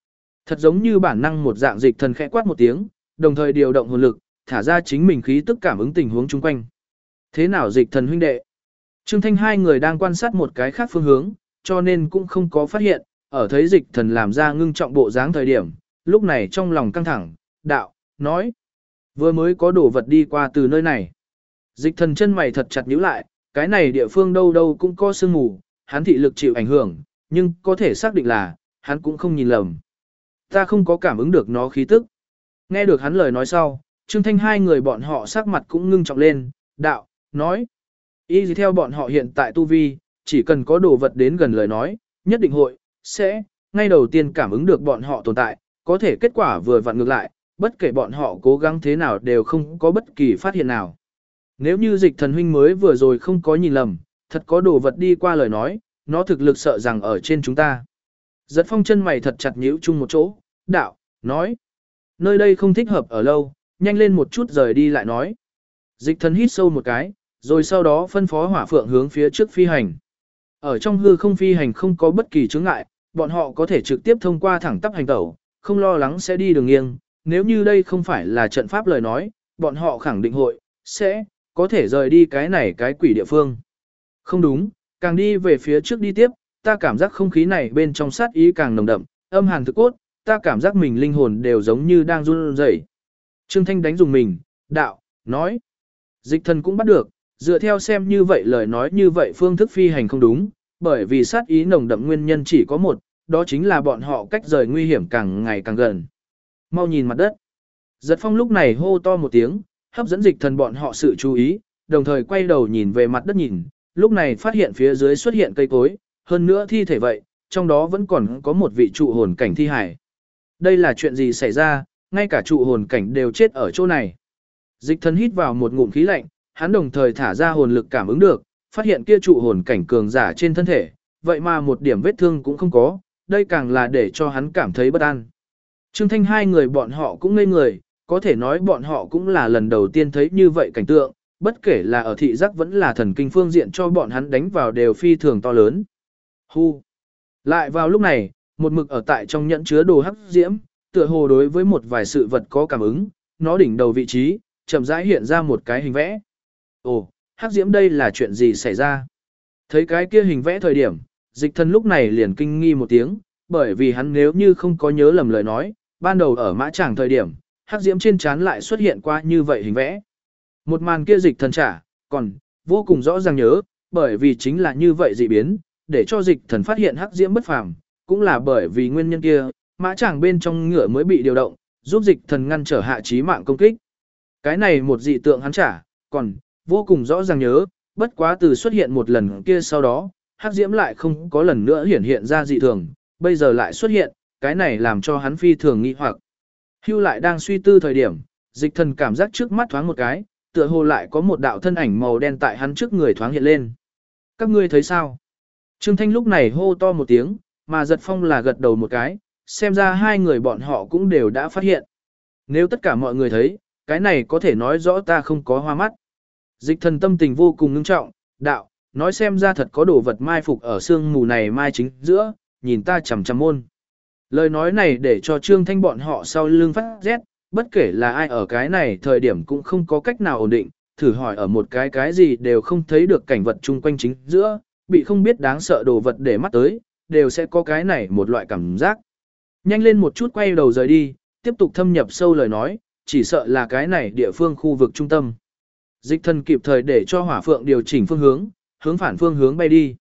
Thật giống như bản năng một dạng, Dịch Thần khẽ quát một tiếng, đồng thời điều động hồn lực, thả ra chính mình khí tức cảm ứng tình huống chung quanh. Thế nào Dịch Thần huynh đệ? Trương Thanh hai người đang quan sát một cái khác phương hướng, cho nên cũng không có phát hiện, ở thấy Dịch Thần làm ra ngưng trọng bộ dáng thời điểm, lúc này trong lòng căng thẳng, đạo, nói. Vừa mới có đồ vật đi qua từ nơi này. Dịch Thần chân mày thật chặt nhíu lại, cái này địa phương đâu đâu cũng có sương mù, hắn thị lực chịu ảnh hưởng, nhưng có thể xác định là, hắn cũng không nhìn lầm. Ta không có cảm ứng được nó khí tức. Nghe được hắn lời nói sau, Trương Thanh hai người bọn họ sắc mặt cũng ngưng trọng lên, đạo, nói. Y gì theo bọn họ hiện tại tu vi, chỉ cần có đồ vật đến gần lời nói, nhất định hội, sẽ, ngay đầu tiên cảm ứng được bọn họ tồn tại, có thể kết quả vừa vặn ngược lại, bất kể bọn họ cố gắng thế nào đều không có bất kỳ phát hiện nào. Nếu như Dịch Thần huynh mới vừa rồi không có nhìn lầm, thật có đồ vật đi qua lời nói, nó thực lực sợ rằng ở trên chúng ta. Giật Phong chân mày thật chặt nhíu chung một chỗ, đạo, nói. Nơi đây không thích hợp ở lâu, nhanh lên một chút rời đi lại nói. Dịch Thần hít sâu một cái, rồi sau đó phân phó Hỏa Phượng hướng phía trước phi hành. Ở trong hư không phi hành không có bất kỳ chướng ngại, bọn họ có thể trực tiếp thông qua thẳng tắp hành tẩu, không lo lắng sẽ đi đường nghiêng. Nếu như đây không phải là trận pháp lời nói, bọn họ khẳng định hội, sẽ, có thể rời đi cái này cái quỷ địa phương. Không đúng, càng đi về phía trước đi tiếp, ta cảm giác không khí này bên trong sát ý càng nồng đậm, âm hàn thực cốt, ta cảm giác mình linh hồn đều giống như đang run rẩy. Trương Thanh đánh dùng mình, đạo, nói. Dịch Thần cũng bắt được, dựa theo xem như vậy lời nói như vậy phương thức phi hành không đúng, bởi vì sát ý nồng đậm nguyên nhân chỉ có một, đó chính là bọn họ cách rời nguy hiểm càng ngày càng gần. Mau nhìn mặt đất. Giật Phong lúc này hô to một tiếng, hấp dẫn Dịch Thần bọn họ sự chú ý, đồng thời quay đầu nhìn về mặt đất nhìn, lúc này phát hiện phía dưới xuất hiện cây cối, hơn nữa thi thể vậy, trong đó vẫn còn có một vị trụ hồn cảnh thi hải. Đây là chuyện gì xảy ra, ngay cả trụ hồn cảnh đều chết ở chỗ này. Dịch Thần hít vào một ngụm khí lạnh, hắn đồng thời thả ra hồn lực cảm ứng được, phát hiện kia trụ hồn cảnh cường giả trên thân thể, vậy mà một điểm vết thương cũng không có, đây càng là để cho hắn cảm thấy bất an. Trương Thanh hai người bọn họ cũng ngây người, có thể nói bọn họ cũng là lần đầu tiên thấy như vậy cảnh tượng, bất kể là ở thị giác vẫn là thần kinh phương diện cho bọn hắn đánh vào đều phi thường to lớn. Hu. Lại vào lúc này, một mực ở tại trong nhẫn chứa đồ hắc diễm, tựa hồ đối với một vài sự vật có cảm ứng, nó đỉnh đầu vị trí, chậm rãi hiện ra một cái hình vẽ. Ồ, hắc diễm đây là chuyện gì xảy ra? Thấy cái kia hình vẽ thời điểm, Dịch Thần lúc này liền kinh nghi một tiếng, bởi vì hắn nếu như không có nhớ lầm lời nói, ban đầu ở mã tràng thời điểm, hắc diễm trên trán lại xuất hiện qua như vậy hình vẽ. Một màn kia Dịch Thần trả, còn vô cùng rõ ràng nhớ, bởi vì chính là như vậy dị biến, để cho Dịch Thần phát hiện hắc diễm bất phàm, cũng là bởi vì nguyên nhân kia, mã tràng bên trong ngựa mới bị điều động, giúp Dịch Thần ngăn trở hạ chí mạng công kích. Cái này một dị tượng hắn trả, còn vô cùng rõ ràng nhớ, bất quá từ xuất hiện một lần kia sau đó, hắc diễm lại không có lần nữa hiển hiện ra dị thường, bây giờ lại xuất hiện, cái này làm cho hắn phi thường nghi hoặc. Hưu lại đang suy tư thời điểm, Dịch Thần cảm giác trước mắt thoáng một cái, tựa hồ lại có một đạo thân ảnh màu đen tại hắn trước người thoáng hiện lên. Các ngươi thấy sao? Trương Thanh lúc này hô to một tiếng, mà Giật Phong là gật đầu một cái, xem ra hai người bọn họ cũng đều đã phát hiện. Nếu tất cả mọi người thấy, cái này có thể nói rõ ta không có hoa mắt. Dịch Thần tâm tình vô cùng ngưng trọng, đạo, nói xem ra thật có đồ vật mai phục ở sương mù này mai chính giữa, nhìn ta chằm chằm môn. Lời nói này để cho Trương Thanh bọn họ sau lưng phát rét, bất kể là ai ở cái này thời điểm cũng không có cách nào ổn định, thử hỏi ở một cái gì đều không thấy được cảnh vật chung quanh chính giữa, bị không biết đáng sợ đồ vật để mắt tới, đều sẽ có cái này một loại cảm giác. Nhanh lên một chút quay đầu rời đi, tiếp tục thâm nhập sâu lời nói, chỉ sợ là cái này địa phương khu vực trung tâm. Dịch Thần kịp thời để cho Hỏa Phượng điều chỉnh phương hướng, hướng phản phương hướng bay đi.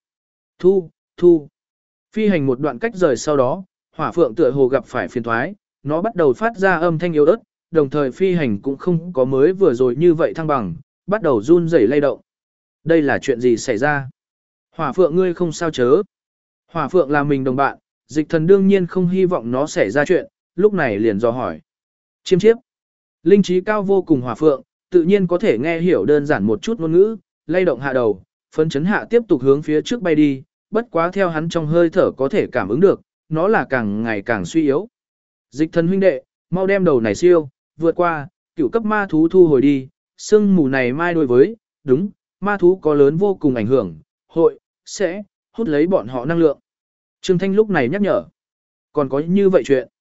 Thu. Phi hành một đoạn cách rời sau đó, Hỏa Phượng tựa hồ gặp phải phiền toái, nó bắt đầu phát ra âm thanh yếu ớt, đồng thời phi hành cũng không có mới vừa rồi như vậy thăng bằng, bắt đầu run rẩy lay động. Đây là chuyện gì xảy ra? Hỏa Phượng ngươi không sao chớ? Hỏa Phượng là mình đồng bạn, Dịch Thần đương nhiên không hy vọng nó xảy ra chuyện, lúc này liền dò hỏi. Chiêm chiếp. Linh trí cao vô cùng Hỏa Phượng, tự nhiên có thể nghe hiểu đơn giản một chút ngôn ngữ, lay động hạ đầu, phấn chấn hạ tiếp tục hướng phía trước bay đi, bất quá theo hắn trong hơi thở có thể cảm ứng được, nó là càng ngày càng suy yếu. Dịch Thần huynh đệ, mau đem đầu này siêu, vượt qua, cửu cấp ma thú thu hồi đi, sương mù này mai đối với, đúng, ma thú có lớn vô cùng ảnh hưởng, sẽ, hút lấy bọn họ năng lượng. Trương Thanh lúc này nhắc nhở. Còn có như vậy chuyện.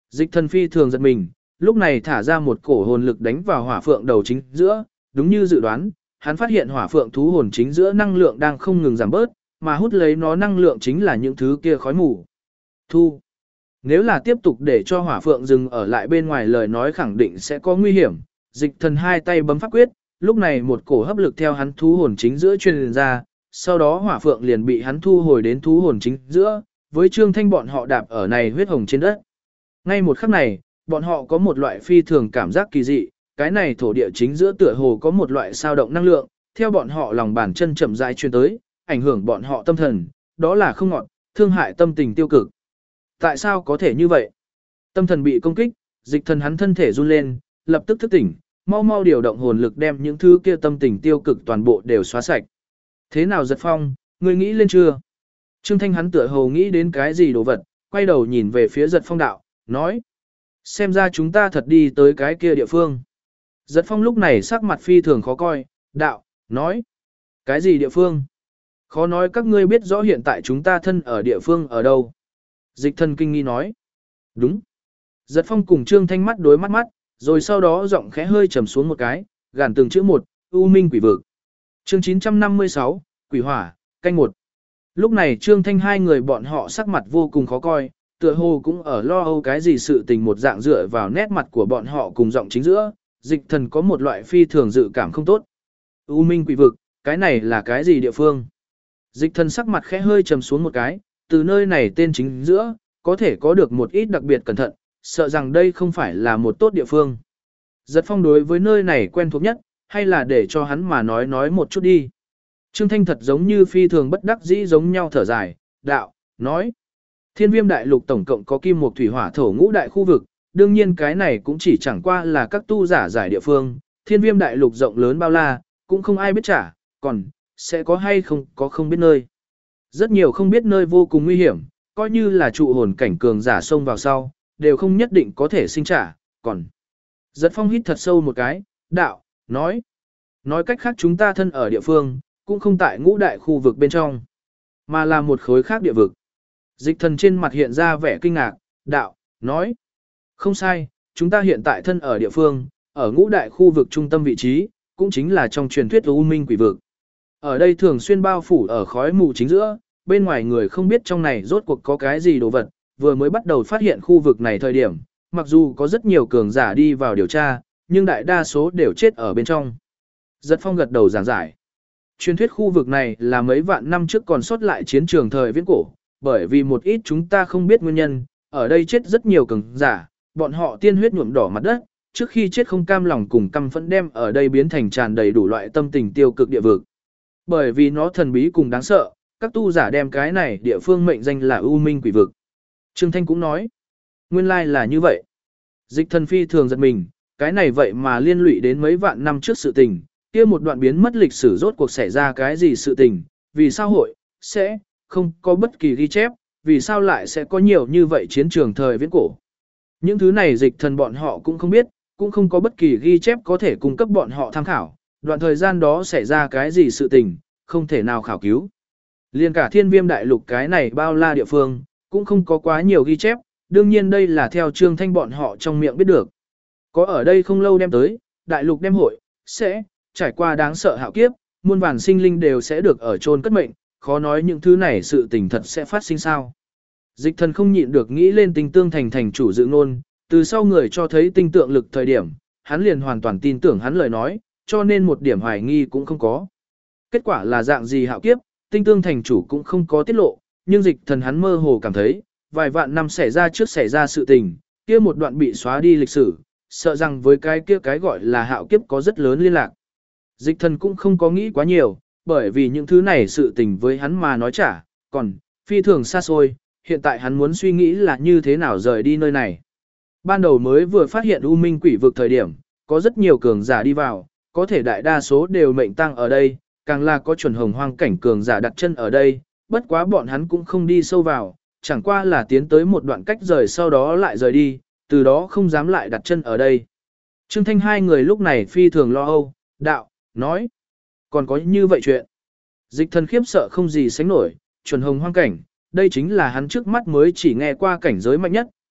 Dịch thần phi thường giật mình, lúc này thả ra một cổ hồn lực đánh vào hỏa phượng đầu chính giữa, đúng như dự đoán, hắn phát hiện hỏa phượng thú hồn chính giữa năng lượng đang không ngừng giảm bớt, mà hút lấy nó năng lượng chính là những thứ kia khói mù. Thu. Nếu là tiếp tục để cho hỏa phượng dừng ở lại bên ngoài lời nói khẳng định sẽ có nguy hiểm. Dịch thần hai tay bấm pháp quyết, lúc này một cổ hấp lực theo hắn thú hồn chính giữa truyền ra, sau đó hỏa phượng liền bị hắn thu hồi đến thú hồn chính giữa, với Trương Thanh bọn họ đạp ở này huyết hồng trên đất. Ngay một khắc này, bọn họ có một loại phi thường cảm giác kỳ dị, cái này thổ địa chính giữa tựa hồ có một loại sao động năng lượng, theo bọn họ lòng bàn chân chậm rãi truyền tới, ảnh hưởng bọn họ tâm thần, đó là không ngọt, thương hại tâm tình tiêu cực. Tại sao có thể như vậy? Tâm thần bị công kích, dịch thần hắn thân thể run lên, lập tức thức tỉnh, mau mau điều động hồn lực đem những thứ kia tâm tình tiêu cực toàn bộ đều xóa sạch. Thế nào Giật Phong, ngươi nghĩ lên chưa? Trương Thanh hắn tựa hồ nghĩ đến cái gì đồ vật, quay đầu nhìn về phía Giật Phong đạo, nói. Xem ra chúng ta thật đi tới cái kia địa phương. Giật Phong lúc này sắc mặt phi thường khó coi, đạo, nói. Cái gì địa phương? Khó nói các ngươi biết rõ hiện tại chúng ta thân ở địa phương ở đâu. Dịch thần kinh nghi nói. Đúng. Giật Phong cùng Trương Thanh mắt đối mắt mắt, rồi sau đó giọng khẽ hơi trầm xuống một cái, gàn từng chữ một, U Minh quỷ vực. Chương 956, Quỷ hỏa, canh một. Lúc này Trương Thanh hai người bọn họ sắc mặt vô cùng khó coi, tựa hồ cũng ở lo âu cái gì sự tình một dạng dựa vào nét mặt của bọn họ cùng giọng chính giữa, dịch thần có một loại phi thường dự cảm không tốt. U Minh quỷ vực, cái này là cái gì địa phương? Dịch thần sắc mặt khẽ hơi trầm xuống một cái, từ nơi này tên chính giữa, có thể có được một ít đặc biệt cẩn thận, sợ rằng đây không phải là một tốt địa phương. Giật Phong đối với nơi này quen thuộc nhất, hay là để cho hắn mà nói một chút đi. Trương Thanh thật giống như phi thường bất đắc dĩ giống nhau thở dài, đạo, nói. Thiên Viêm đại lục tổng cộng có kim mộc thủy hỏa thổ ngũ đại khu vực, đương nhiên cái này cũng chỉ chẳng qua là các tu giả giải địa phương, Thiên Viêm đại lục rộng lớn bao la, cũng không ai biết trả, còn sẽ có hay không có không biết nơi. Rất nhiều không biết nơi vô cùng nguy hiểm, coi như là trụ hồn cảnh cường giả xông vào sau, đều không nhất định có thể sinh trả, còn. Giật Phong hít thật sâu một cái, đạo, nói. Nói cách khác chúng ta thân ở địa phương, cũng không tại ngũ đại khu vực bên trong, mà là một khối khác địa vực. Dịch thần trên mặt hiện ra vẻ kinh ngạc, đạo, nói. Không sai, chúng ta hiện tại thân ở địa phương, ở ngũ đại khu vực trung tâm vị trí, cũng chính là trong truyền thuyết U Minh quỷ vực. Ở đây thường xuyên bao phủ ở khói mù chính giữa, bên ngoài người không biết trong này rốt cuộc có cái gì đồ vật, vừa mới bắt đầu phát hiện khu vực này thời điểm, mặc dù có rất nhiều cường giả đi vào điều tra, nhưng đại đa số đều chết ở bên trong. Giật Phong gật đầu giảng giải. Truyền thuyết khu vực này là mấy vạn năm trước còn sót lại chiến trường thời viễn cổ, bởi vì một ít chúng ta không biết nguyên nhân, ở đây chết rất nhiều cường giả, bọn họ tiên huyết nhuộm đỏ mặt đất, trước khi chết không cam lòng cùng căm phẫn đem ở đây biến thành tràn đầy đủ loại tâm tình tiêu cực địa vực. Bởi vì nó thần bí cùng đáng sợ, các tu giả đem cái này địa phương mệnh danh là U Minh quỷ vực. Trương Thanh cũng nói, nguyên lai là như vậy. Dịch thần phi thường giật mình, cái này vậy mà liên lụy đến mấy vạn năm trước sự tình, kia một đoạn biến mất lịch sử rốt cuộc xảy ra cái gì sự tình, vì sao hội, sẽ, không có bất kỳ ghi chép, vì sao lại sẽ có nhiều như vậy chiến trường thời viễn cổ. Những thứ này dịch thần bọn họ cũng không biết, cũng không có bất kỳ ghi chép có thể cung cấp bọn họ tham khảo, đoạn thời gian đó xảy ra cái gì sự tình, không thể nào khảo cứu. Liên cả Thiên Viêm đại lục cái này bao la địa phương, cũng không có quá nhiều ghi chép, đương nhiên đây là theo Trương Thanh bọn họ trong miệng biết được. Có ở đây không lâu đem tới, đại lục đem hội, sẽ, trải qua đáng sợ hạo kiếp, muôn vàn sinh linh đều sẽ được ở chôn cất mệnh, khó nói những thứ này sự tình thật sẽ phát sinh sao. Dịch thần không nhịn được nghĩ lên Tinh Tương thành thành chủ dự ngôn, từ sau người cho thấy tinh tượng lực thời điểm, hắn liền hoàn toàn tin tưởng hắn lời nói, cho nên một điểm hoài nghi cũng không có. Kết quả là dạng gì hạo kiếp, Tinh Tương thành chủ cũng không có tiết lộ, nhưng dịch thần hắn mơ hồ cảm thấy, vài vạn năm xảy ra trước xảy ra sự tình, kia một đoạn bị xóa đi lịch sử, sợ rằng với cái kia cái gọi là hạo kiếp có rất lớn liên lạc. Dịch thần cũng không có nghĩ quá nhiều, bởi vì những thứ này sự tình với hắn mà nói chả, còn, phi thường xa xôi, hiện tại hắn muốn suy nghĩ là như thế nào rời đi nơi này. Ban đầu mới vừa phát hiện U Minh quỷ vực thời điểm, có rất nhiều cường giả đi vào, có thể đại đa số đều mệnh tăng ở đây, càng là có chuẩn hồng hoang cảnh cường giả đặt chân ở đây, bất quá bọn hắn cũng không đi sâu vào, chẳng qua là tiến tới một đoạn cách rời sau đó lại rời đi, từ đó không dám lại đặt chân ở đây. Trương Thanh hai người lúc này phi thường lo âu, đạo, nói, còn có như vậy chuyện. Dịch thần khiếp sợ không gì sánh nổi, chuẩn hồng hoang cảnh, đây chính là hắn trước mắt mới chỉ nghe qua cảnh giới mạnh nhất,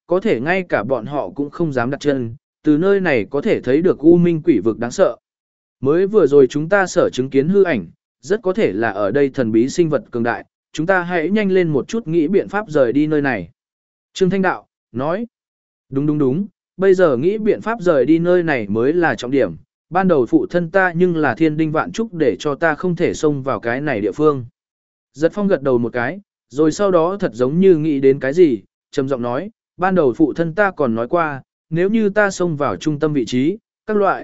có thể ngay cả bọn họ cũng không dám đặt chân, từ nơi này có thể thấy được U Minh quỷ vực đáng sợ. Mới vừa rồi chúng ta sở chứng kiến hư ảnh, rất có thể là ở đây thần bí sinh vật cường đại, chúng ta hãy nhanh lên một chút nghĩ biện pháp rời đi nơi này. Trương Thanh Đạo, nói, đúng, bây giờ nghĩ biện pháp rời đi nơi này mới là trọng điểm, ban đầu phụ thân ta nhưng là thiên đinh vạn trúc để cho ta không thể xông vào cái này địa phương. Giật Phong gật đầu một cái, rồi sau đó thật giống như nghĩ đến cái gì, trầm giọng nói, ban đầu phụ thân ta còn nói qua, nếu như ta xông vào trung tâm vị trí, các loại,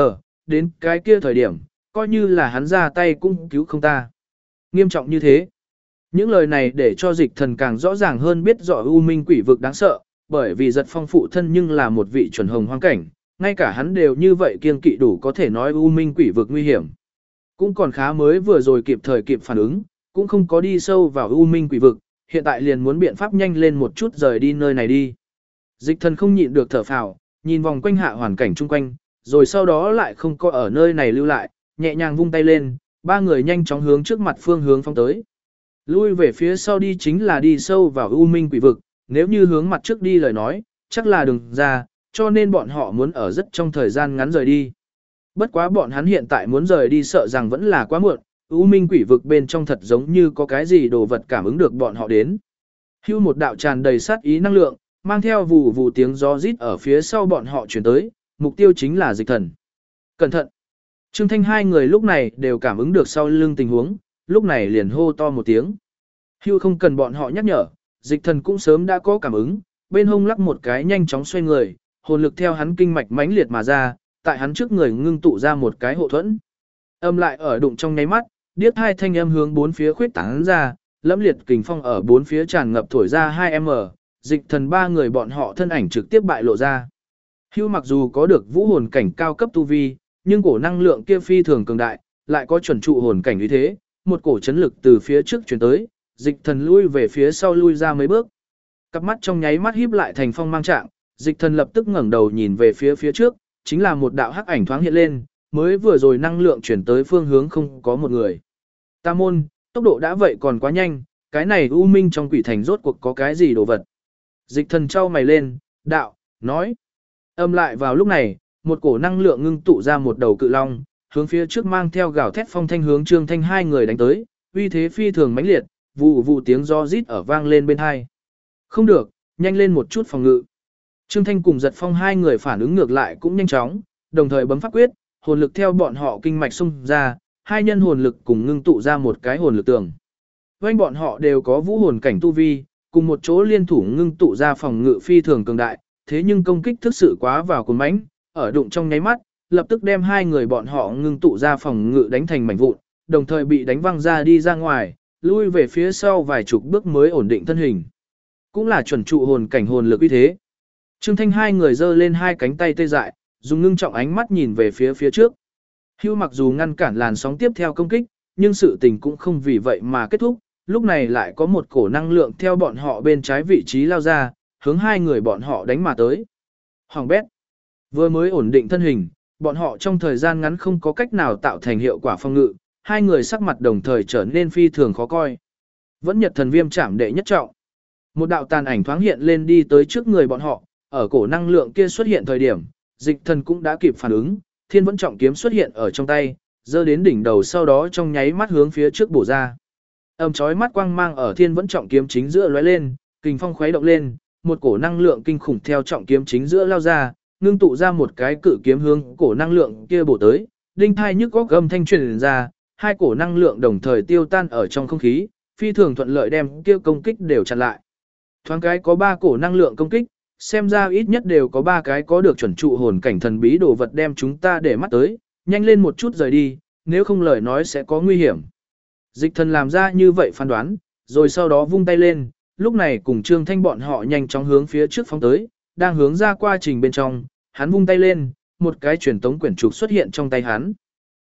đến cái kia thời điểm, coi như là hắn ra tay cũng cứu không ta. Nghiêm trọng như thế. Những lời này để cho Dịch Thần càng rõ ràng hơn biết rõ U Minh quỷ vực đáng sợ, bởi vì Giật Phong phụ thân nhưng là một vị chuẩn hồng hoang cảnh, ngay cả hắn đều như vậy kiêng kỵ đủ có thể nói U Minh quỷ vực nguy hiểm. Cũng còn khá mới vừa rồi kịp thời kịp phản ứng, cũng không có đi sâu vào U Minh quỷ vực, hiện tại liền muốn biện pháp nhanh lên một chút rời đi nơi này đi. Dịch Thần không nhịn được thở phào, nhìn vòng quanh hạ hoàn cảnh chung quanh, rồi sau đó lại không có ở nơi này lưu lại, nhẹ nhàng vung tay lên, ba người nhanh chóng hướng trước mặt phương hướng phóng tới. Lui về phía sau đi chính là đi sâu vào U Minh quỷ vực, nếu như hướng mặt trước đi lời nói, chắc là đừng ra, cho nên bọn họ muốn ở rất trong thời gian ngắn rời đi. Bất quá bọn hắn hiện tại muốn rời đi sợ rằng vẫn là quá muộn, U Minh quỷ vực bên trong thật giống như có cái gì đồ vật cảm ứng được bọn họ đến. Hưu một đạo tràn đầy sát ý năng lượng, mang theo vù vù tiếng gió rít ở phía sau bọn họ chuyển tới, mục tiêu chính là Dịch Thần. Cẩn thận! Trương Thanh hai người lúc này đều cảm ứng được sau lưng tình huống, lúc này liền hô to một tiếng. Hưu không cần bọn họ nhắc nhở, Dịch Thần cũng sớm đã có cảm ứng, bên hông lắc một cái nhanh chóng xoay người, hồn lực theo hắn kinh mạch mãnh liệt mà ra, tại hắn trước người ngưng tụ ra một cái hộ thuẫn. Âm lại ở đụng trong nháy mắt, điếc hai thanh âm hướng bốn phía khuyết tán ra, lẫm liệt kình phong ở bốn phía tràn ngập thổi ra 2m, Dịch Thần ba người bọn họ thân ảnh trực tiếp bại lộ ra. Hưu mặc dù có được vũ hồn cảnh cao cấp tu vi, nhưng cổ năng lượng kia phi thường cường đại, lại có chuẩn trụ hồn cảnh như thế, một cổ chấn lực từ phía trước truyền tới, Dịch Thần lui về phía sau lui ra mấy bước. Cặp mắt trong nháy mắt híp lại thành phong mang trạng, Dịch Thần lập tức ngẩng đầu nhìn về phía trước, chính là một đạo hắc ảnh thoáng hiện lên, mới vừa rồi năng lượng chuyển tới phương hướng không có một người. Ta môn, tốc độ đã vậy còn quá nhanh, cái này U Minh trong quỷ thành rốt cuộc có cái gì đồ vật. Dịch Thần trao mày lên, đạo, nói. Âm lại vào lúc này, một cổ năng lượng ngưng tụ ra một đầu cự long, hướng phía trước mang theo gào thét phong thanh hướng Trương Thanh hai người đánh tới, uy thế phi thường mãnh liệt, vụ vụ tiếng gió rít ở vang lên bên hai. Không được, nhanh lên một chút phòng ngự. Trương Thanh cùng Giật Phong hai người phản ứng ngược lại cũng nhanh chóng, đồng thời bấm pháp quyết, hồn lực theo bọn họ kinh mạch xung ra, hai nhân hồn lực cùng ngưng tụ ra một cái hồn lực tường. Vành bọn họ đều có vũ hồn cảnh tu vi, cùng một chỗ liên thủ ngưng tụ ra phòng ngự phi thường cường đại, thế nhưng công kích thực sự quá vào cuốn mãnh, ở đụng trong nháy mắt, lập tức đem hai người bọn họ ngưng tụ ra phòng ngự đánh thành mảnh vụn, đồng thời bị đánh văng ra đi ra ngoài, lui về phía sau vài chục bước mới ổn định thân hình. Cũng là chuẩn trụ hồn cảnh hồn lực uy thế. Trương Thanh hai người giơ lên hai cánh tay tê dại, dùng ngưng trọng ánh mắt nhìn về phía trước. Hưu mặc dù ngăn cản làn sóng tiếp theo công kích, nhưng sự tình cũng không vì vậy mà kết thúc, lúc này lại có một cổ năng lượng theo bọn họ bên trái vị trí lao ra, hướng hai người bọn họ đánh mà tới. Hoàng bét. Vừa mới ổn định thân hình, bọn họ trong thời gian ngắn không có cách nào tạo thành hiệu quả phòng ngự, hai người sắc mặt đồng thời trở nên phi thường khó coi. Vẫn Nhật Thần Viêm chạm đệ nhất trọng. Một đạo tàn ảnh thoáng hiện lên đi tới trước người bọn họ, ở cổ năng lượng kia xuất hiện thời điểm, Dịch Thần cũng đã kịp phản ứng, Thiên Vẫn Trọng kiếm xuất hiện ở trong tay, giơ đến đỉnh đầu sau đó trong nháy mắt hướng phía trước bổ ra. Chói mắt quang mang ở Thiên Vẫn Trọng kiếm chính giữa lóe lên, kình phong khuấy động lên, một cổ năng lượng kinh khủng theo trọng kiếm chính giữa lao ra, ngưng tụ ra một cái cự kiếm hướng cổ năng lượng kia bổ tới, đinh thai nhức góc âm thanh truyền ra, hai cổ năng lượng đồng thời tiêu tan ở trong không khí, phi thường thuận lợi đem kia công kích đều chặn lại. Thoáng cái có 3 cổ năng lượng công kích, xem ra ít nhất đều có 3 cái có được chuẩn trụ hồn cảnh thần bí đồ vật đem chúng ta để mắt tới, nhanh lên một chút rời đi, nếu không lời nói sẽ có nguy hiểm. Dịch Thần làm ra như vậy phán đoán, rồi sau đó vung tay lên, lúc này cùng Trương Thanh bọn họ nhanh chóng hướng phía trước phóng tới, đang hướng ra quá trình bên trong, hắn vung tay lên, một cái truyền tống quyển trục xuất hiện trong tay hắn.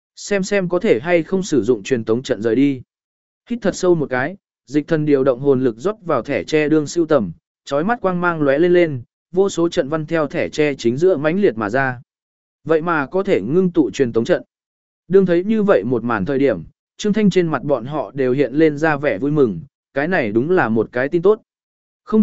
Xem có thể hay không sử dụng truyền tống trận rời đi. Hít thật sâu một cái, Dịch Thần điều động hồn lực rót vào thẻ tre đương siêu tầm, chói mắt quang mang lóe lên, vô số trận văn theo thẻ tre chính giữa mãnh liệt mà ra. Vậy mà có thể ngưng tụ truyền tống trận. Đương thấy như vậy một màn thời điểm, Trương Thanh trên mặt bọn họ đều hiện lên ra vẻ vui mừng, cái này đúng là một cái tin tốt. Không được,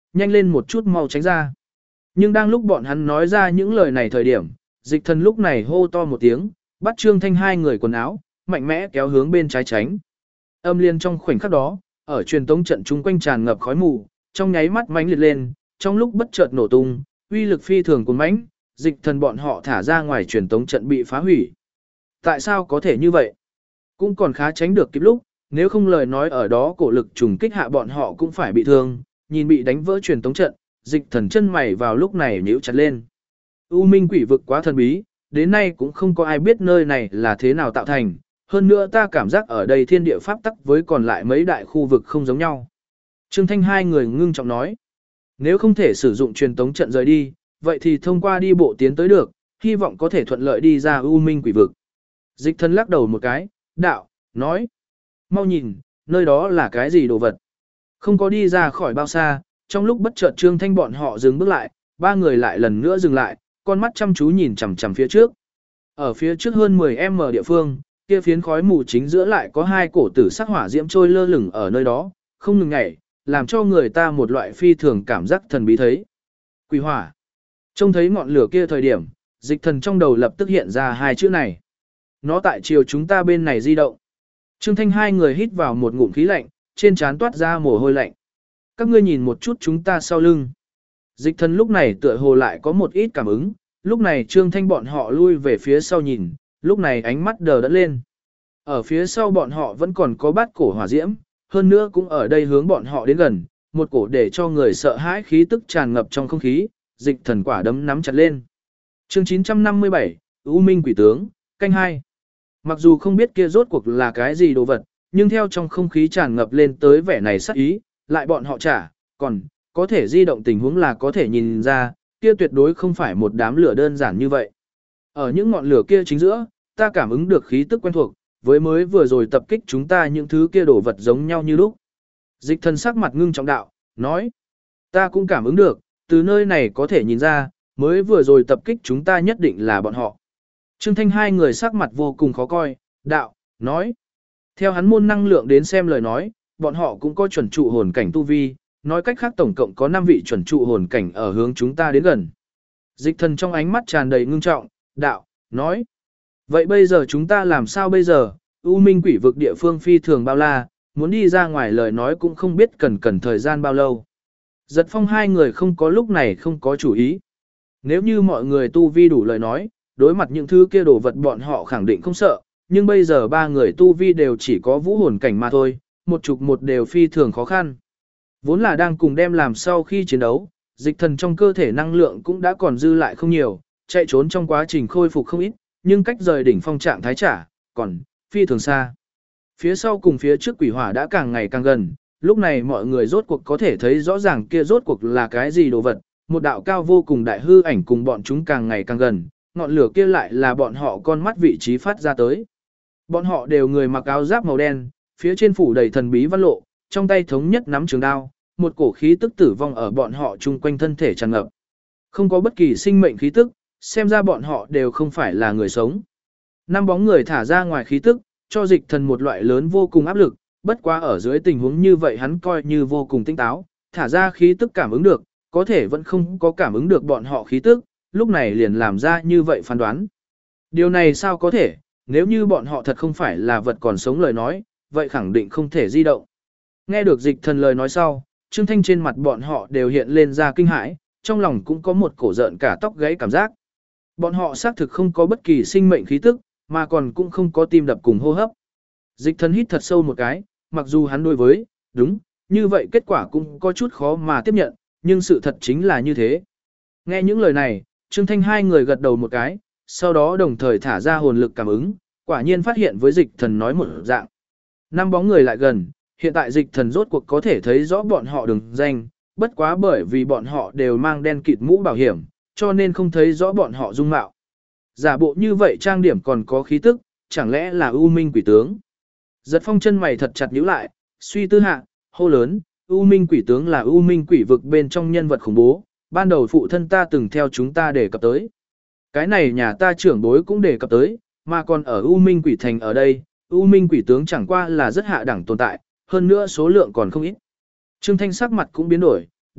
nhanh lên một chút mau tránh ra. Nhưng đang lúc bọn hắn nói ra những lời này thời điểm, dịch thần lúc này hô to một tiếng, bắt Trương Thanh hai người quần áo, mạnh mẽ kéo hướng bên trái tránh. Âm liên trong khoảnh khắc đó, ở truyền tống trận chung quanh tràn ngập khói mù, trong nháy mắt mãnh liệt lên, trong lúc bất chợt nổ tung, uy lực phi thường cuồn mãnh, dịch thần bọn họ thả ra ngoài truyền tống trận bị phá hủy. Tại sao có thể như vậy? Cũng còn khá tránh được kịp lúc, nếu không lời nói ở đó cổ lực trùng kích hạ bọn họ cũng phải bị thương, nhìn bị đánh vỡ truyền tống trận, dịch thần chân mày vào lúc này nhíu chặt lên. U Minh quỷ vực quá thần bí, đến nay cũng không có ai biết nơi này là thế nào tạo thành, hơn nữa ta cảm giác ở đây thiên địa pháp tắc với còn lại mấy đại khu vực không giống nhau. Trương Thanh hai người ngưng trọng nói, nếu không thể sử dụng truyền tống trận rời đi, vậy thì thông qua đi bộ tiến tới được, hy vọng có thể thuận lợi đi ra U Minh quỷ vực. Dịch thần lắc đầu một cái, đạo, nói, mau nhìn, nơi đó là cái gì đồ vật. Không có đi ra khỏi bao xa, trong lúc bất chợt Trương Thanh bọn họ dừng bước lại, ba người lại lần nữa dừng lại, con mắt chăm chú nhìn chằm chằm phía trước. Ở phía trước hơn 10m địa phương, kia phiến khói mù chính giữa lại có hai cổ tử sắc hỏa diễm trôi lơ lửng ở nơi đó, không ngừng nhảy, làm cho người ta một loại phi thường cảm giác thần bí thấy. Quỷ hỏa. Trông thấy ngọn lửa kia thời điểm, dịch thần trong đầu lập tức hiện ra hai chữ này. Nó tại chiều chúng ta bên này di động. Trương Thanh hai người hít vào một ngụm khí lạnh, trên trán toát ra mồ hôi lạnh. Các ngươi nhìn một chút chúng ta sau lưng. Dịch thần lúc này tựa hồ lại có một ít cảm ứng, lúc này Trương Thanh bọn họ lui về phía sau nhìn, lúc này ánh mắt đờ đẫn lên. Ở phía sau bọn họ vẫn còn có bát cổ hỏa diễm, hơn nữa cũng ở đây hướng bọn họ đến gần, một cổ để cho người sợ hãi khí tức tràn ngập trong không khí, dịch thần quả đấm nắm chặt lên. Chương 957, U Minh quỷ tướng, canh 2. Mặc dù không biết kia rốt cuộc là cái gì đồ vật, nhưng theo trong không khí tràn ngập lên tới vẻ này sắc ý, lại bọn họ trả, còn có thể di động tình huống là có thể nhìn ra, kia tuyệt đối không phải một đám lửa đơn giản như vậy. Ở những ngọn lửa kia chính giữa, ta cảm ứng được khí tức quen thuộc, với mới vừa rồi tập kích chúng ta những thứ kia đồ vật giống nhau như lúc. Dịch thần sắc mặt ngưng trọng đạo, nói, ta cũng cảm ứng được, từ nơi này có thể nhìn ra, mới vừa rồi tập kích chúng ta nhất định là bọn họ. Trương Thanh hai người sắc mặt vô cùng khó coi, đạo, nói, theo hắn môn năng lượng đến xem lời nói, bọn họ cũng có chuẩn trụ hồn cảnh tu vi, nói cách khác tổng cộng có 5 vị chuẩn trụ hồn cảnh ở hướng chúng ta đến gần. Dịch thần trong ánh mắt tràn đầy ngưng trọng, đạo, nói, vậy bây giờ chúng ta làm sao bây giờ, U Minh quỷ vực địa phương phi thường bao la, muốn đi ra ngoài lời nói cũng không biết cần thời gian bao lâu. Giật Phong hai người không có lúc này không có chủ ý. Nếu như mọi người tu vi đủ lời nói, đối mặt những thứ kia đồ vật bọn họ khẳng định không sợ, nhưng bây giờ ba người tu vi đều chỉ có vũ hồn cảnh mà thôi, một chục một đều phi thường khó khăn. Vốn là đang cùng đem làm sau khi chiến đấu, dịch thần trong cơ thể năng lượng cũng đã còn dư lại không nhiều, chạy trốn trong quá trình khôi phục không ít, nhưng cách rời đỉnh phong trạng thái trả, còn phi thường xa. Phía sau cùng phía trước quỷ hỏa đã càng ngày càng gần, lúc này mọi người rốt cuộc có thể thấy rõ ràng kia rốt cuộc là cái gì đồ vật, một đạo cao vô cùng đại hư ảnh cùng bọn chúng càng ngày càng gần, ngọn lửa kia lại là bọn họ con mắt vị trí phát ra tới. Bọn họ đều người mặc áo giáp màu đen, phía trên phủ đầy thần bí văn lộ, trong tay thống nhất nắm trường đao, một cổ khí tức tử vong ở bọn họ chung quanh thân thể tràn ngập. Không có bất kỳ sinh mệnh khí tức, xem ra bọn họ đều không phải là người sống. Năm bóng người thả ra ngoài khí tức, cho dịch thần một loại lớn vô cùng áp lực, bất quá ở dưới tình huống như vậy hắn coi như vô cùng tinh táo, thả ra khí tức cảm ứng được, có thể vẫn không có cảm ứng được bọn họ khí tức, lúc này liền làm ra như vậy phán đoán. Điều này sao có thể, nếu như bọn họ thật không phải là vật còn sống lời nói, vậy khẳng định không thể di động. Nghe được dịch thần lời nói sau, Trương Thanh trên mặt bọn họ đều hiện lên ra kinh hãi, trong lòng cũng có một cổ giận cả tóc gáy cảm giác. Bọn họ xác thực không có bất kỳ sinh mệnh khí tức, mà còn cũng không có tim đập cùng hô hấp. Dịch thần hít thật sâu một cái, mặc dù hắn đối với, đúng, như vậy kết quả cũng có chút khó mà tiếp nhận, nhưng sự thật chính là như thế. Nghe những lời này, Trương Thanh hai người gật đầu một cái, sau đó đồng thời thả ra hồn lực cảm ứng, quả nhiên phát hiện với dịch thần nói một dạng. Năm bóng người lại gần, hiện tại dịch thần rốt cuộc có thể thấy rõ bọn họ đường danh, bất quá bởi vì bọn họ đều mang đen kịt mũ bảo hiểm, cho nên không thấy rõ bọn họ dung mạo. Giả bộ như vậy trang điểm còn có khí tức, chẳng lẽ là U Minh quỷ tướng. Giật Phong chân mày thật chặt nhíu lại, suy tư hạ, hô lớn, U Minh quỷ tướng là U Minh quỷ vực bên trong nhân vật khủng bố, ban đầu phụ thân ta từng theo chúng ta đề cập tới. Cái này nhà ta trưởng bối cũng đề cập tới, mà còn ở U Minh quỷ thành ở đây, U Minh quỷ tướng chẳng qua là rất hạ đẳng tồn tại, hơn nữa số lượng còn không ít. Trương Thanh sắc mặt cũng biến đổi, đạo,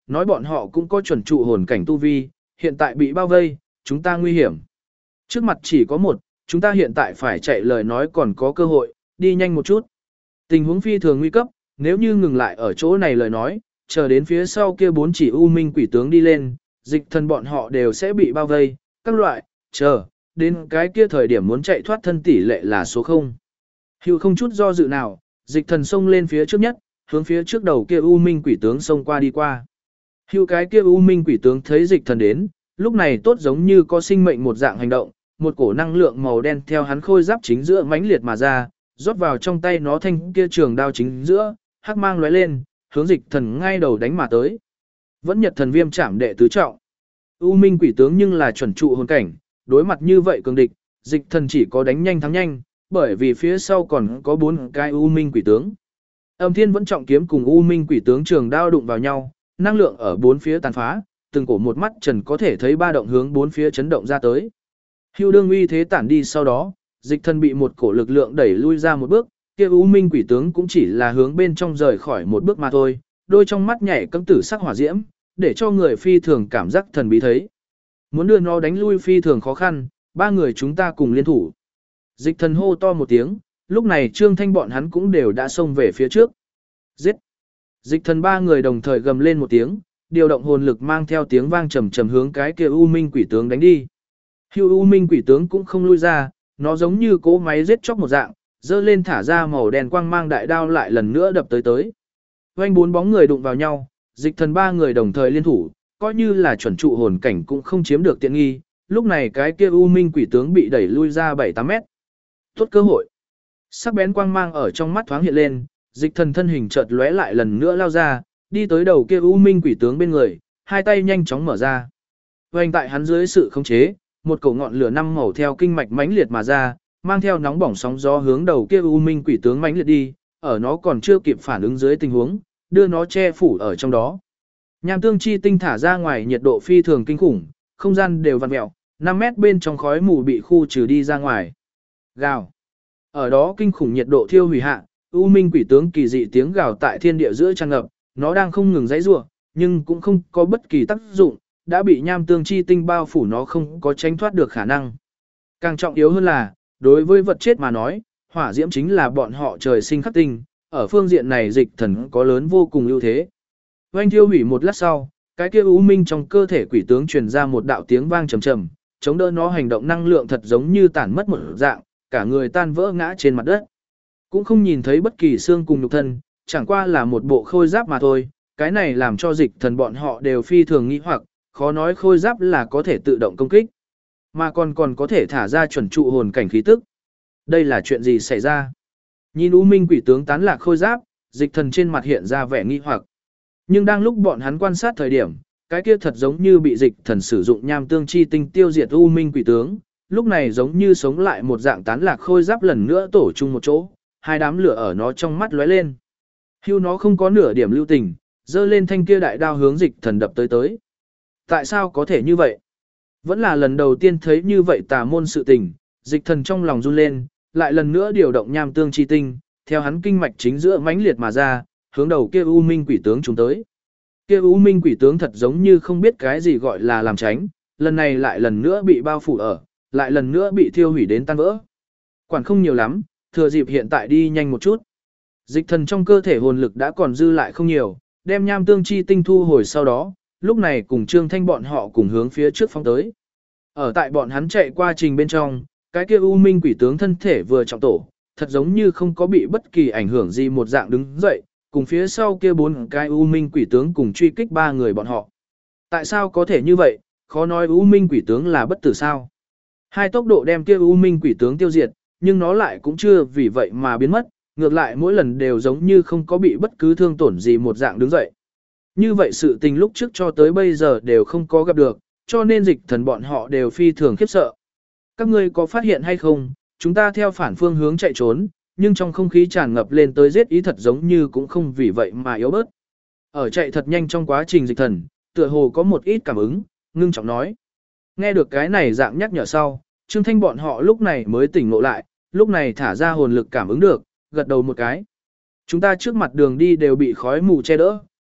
nói bọn họ cũng có chuẩn trụ hồn cảnh tu vi, hiện tại bị bao vây, chúng ta nguy hiểm. Trước mặt chỉ có một, chúng ta hiện tại phải chạy lời nói còn có cơ hội, đi nhanh một chút. Tình huống phi thường nguy cấp, nếu như ngừng lại ở chỗ này lời nói, chờ đến phía sau kia 4 chỉ u minh quỷ tướng đi lên, dịch thần bọn họ đều sẽ bị bao vây, các loại, chờ, đến cái kia thời điểm muốn chạy thoát thân tỷ lệ là số 0. Hưu không chút do dự nào, dịch thần xông lên phía trước nhất, hướng phía trước đầu kia u minh quỷ tướng xông qua đi qua. Hưu cái kia u minh quỷ tướng thấy dịch thần đến, lúc này tốt giống như có sinh mệnh một dạng hành động, một cổ năng lượng màu đen theo hắn khôi giáp chính giữa mãnh liệt mà ra, rót vào trong tay nó thanh kia trường đao chính giữa, hắc mang lóe lên, hướng dịch thần ngay đầu đánh mà tới. Vẫn nhật thần viêm chạm đệ tứ trọng. U minh quỷ tướng nhưng là chuẩn trụ hồn cảnh, đối mặt như vậy cường địch, dịch thần chỉ có đánh nhanh thắng nhanh, bởi vì phía sau còn có 4 cái u minh quỷ tướng. Âm thiên vẫn trọng kiếm cùng u minh quỷ tướng trường đao đụng vào nhau, năng lượng ở 4 phía tàn phá, từng cổ một mắt trần có thể thấy ba động hướng 4 phía chấn động ra tới. Hưu đương uy thế tản đi sau đó, dịch thần bị một cổ lực lượng đẩy lui ra một bước, kia u minh quỷ tướng cũng chỉ là hướng bên trong rời khỏi một bước mà thôi, đôi trong mắt nhảy cấm tử sắc hỏa diễm, để cho người phi thường cảm giác thần bí thấy. Muốn đưa nó đánh lui phi thường khó khăn, 3 người chúng ta cùng liên thủ. Dịch thần hô to một tiếng, lúc này Trương Thanh bọn hắn cũng đều đã xông về phía trước. Giết! Dịch thần 3 người đồng thời gầm lên một tiếng, điều động hồn lực mang theo tiếng vang trầm trầm hướng cái kia u minh quỷ tướng đánh đi. Hưu u minh quỷ tướng cũng không lui ra, nó giống như cỗ máy giết chóc một dạng, dơ lên thả ra màu đen quang mang đại đao lại lần nữa đập tới. Oanh 4 bóng người đụng vào nhau, dịch thần 3 người đồng thời liên thủ, coi như là chuẩn trụ hồn cảnh cũng không chiếm được tiện nghi, lúc này cái kia u minh quỷ tướng bị đẩy lui ra 7-8 mét. Tốt cơ hội. Sắc bén quang mang ở trong mắt thoáng hiện lên, dịch thần thân hình chợt lóe lại lần nữa lao ra, đi tới đầu kia u minh quỷ tướng bên người, hai tay nhanh chóng mở ra. Oanh tại hắn dưới sự khống chế, một cổ ngọn lửa 5 màu theo kinh mạch mãnh liệt mà ra, mang theo nóng bỏng sóng gió hướng đầu kia u minh quỷ tướng mãnh liệt đi, ở nó còn chưa kịp phản ứng dưới tình huống, đưa nó che phủ ở trong đó. Nham tương chi tinh thả ra ngoài nhiệt độ phi thường kinh khủng, không gian đều vặn vẹo, 5 mét bên trong khói mù bị khu trừ đi ra ngoài. Gào. Ở đó kinh khủng nhiệt độ thiêu hủy hạ, u minh quỷ tướng kỳ dị tiếng gào tại thiên địa giữa tràn ngập, nó đang không ngừng giãy giụa, nhưng cũng không có bất kỳ tác dụng, đã bị nham tương chi tinh bao phủ, nó không có tránh thoát được khả năng. Càng trọng yếu hơn là, đối với vật chết mà nói, hỏa diễm chính là bọn họ trời sinh khắc tinh, ở phương diện này dịch thần có lớn vô cùng ưu thế. Oanh thiêu hủy một lát sau, cái kia u minh trong cơ thể quỷ tướng truyền ra một đạo tiếng vang trầm trầm, chống đỡ nó hành động năng lượng thật giống như tản mất một dạng, cả người tan vỡ ngã trên mặt đất. Cũng không nhìn thấy bất kỳ xương cùng nhục thân, chẳng qua là một bộ khôi giáp mà thôi, cái này làm cho dịch thần bọn họ đều phi thường nghi hoặc, khó nói khôi giáp là có thể tự động công kích, mà còn có thể thả ra chuẩn trụ hồn cảnh khí tức. Đây là chuyện gì xảy ra? Nhìn u minh quỷ tướng tán lạc khôi giáp, dịch thần trên mặt hiện ra vẻ nghi hoặc. Nhưng đang lúc bọn hắn quan sát thời điểm, cái kia thật giống như bị dịch thần sử dụng nham tương chi tinh tiêu diệt u minh quỷ tướng, lúc này giống như sống lại một dạng tán lạc khôi giáp lần nữa tổ chung một chỗ, hai đám lửa ở nó trong mắt lóe lên. Hưu nó không có nửa điểm lưu tình, giơ lên thanh kia đại đao hướng dịch thần đập tới. Tại sao có thể như vậy? Vẫn là lần đầu tiên thấy như vậy tà môn sự tình, dịch thần trong lòng run lên, lại lần nữa điều động nham tương chi tinh, theo hắn kinh mạch chính giữa mãnh liệt mà ra, hướng đầu kia u minh quỷ tướng chúng tới. Kia u minh quỷ tướng thật giống như không biết cái gì gọi là làm tránh, lần này lại lần nữa bị bao phủ ở, lại lần nữa bị thiêu hủy đến tan vỡ. Quản không nhiều lắm, thừa dịp hiện tại đi nhanh một chút. Dịch thần trong cơ thể hồn lực đã còn dư lại không nhiều, đem nham tương chi tinh thu hồi sau đó, lúc này cùng Trương Thanh bọn họ cùng hướng phía trước phóng tới. Ở tại bọn hắn chạy qua trình bên trong, cái kia u minh quỷ tướng thân thể vừa trọng tổ, thật giống như không có bị bất kỳ ảnh hưởng gì một dạng đứng dậy, cùng phía sau kia 4 cái u minh quỷ tướng cùng truy kích 3 người bọn họ. Tại sao có thể như vậy, khó nói u minh quỷ tướng là bất tử sao? Hai tốc độ đem kia u minh quỷ tướng tiêu diệt, nhưng nó lại cũng chưa vì vậy mà biến mất, ngược lại mỗi lần đều giống như không có bị bất cứ thương tổn gì một dạng đứng dậy. Như vậy sự tình lúc trước cho tới bây giờ đều không có gặp được, cho nên dịch thần bọn họ đều phi thường khiếp sợ. Các ngươi có phát hiện hay không, chúng ta theo phản phương hướng chạy trốn, nhưng trong không khí tràn ngập lên tới giết ý thật giống như cũng không vì vậy mà yếu bớt. Ở chạy thật nhanh trong quá trình dịch thần, tựa hồ có một ít cảm ứng, ngưng trọng nói. Nghe được cái này dạng nhắc nhở sau, Trương Thanh bọn họ lúc này mới tỉnh ngộ lại, lúc này thả ra hồn lực cảm ứng được, gật đầu một cái. Chúng ta trước mặt đường đi đều bị khói mù che đỡ,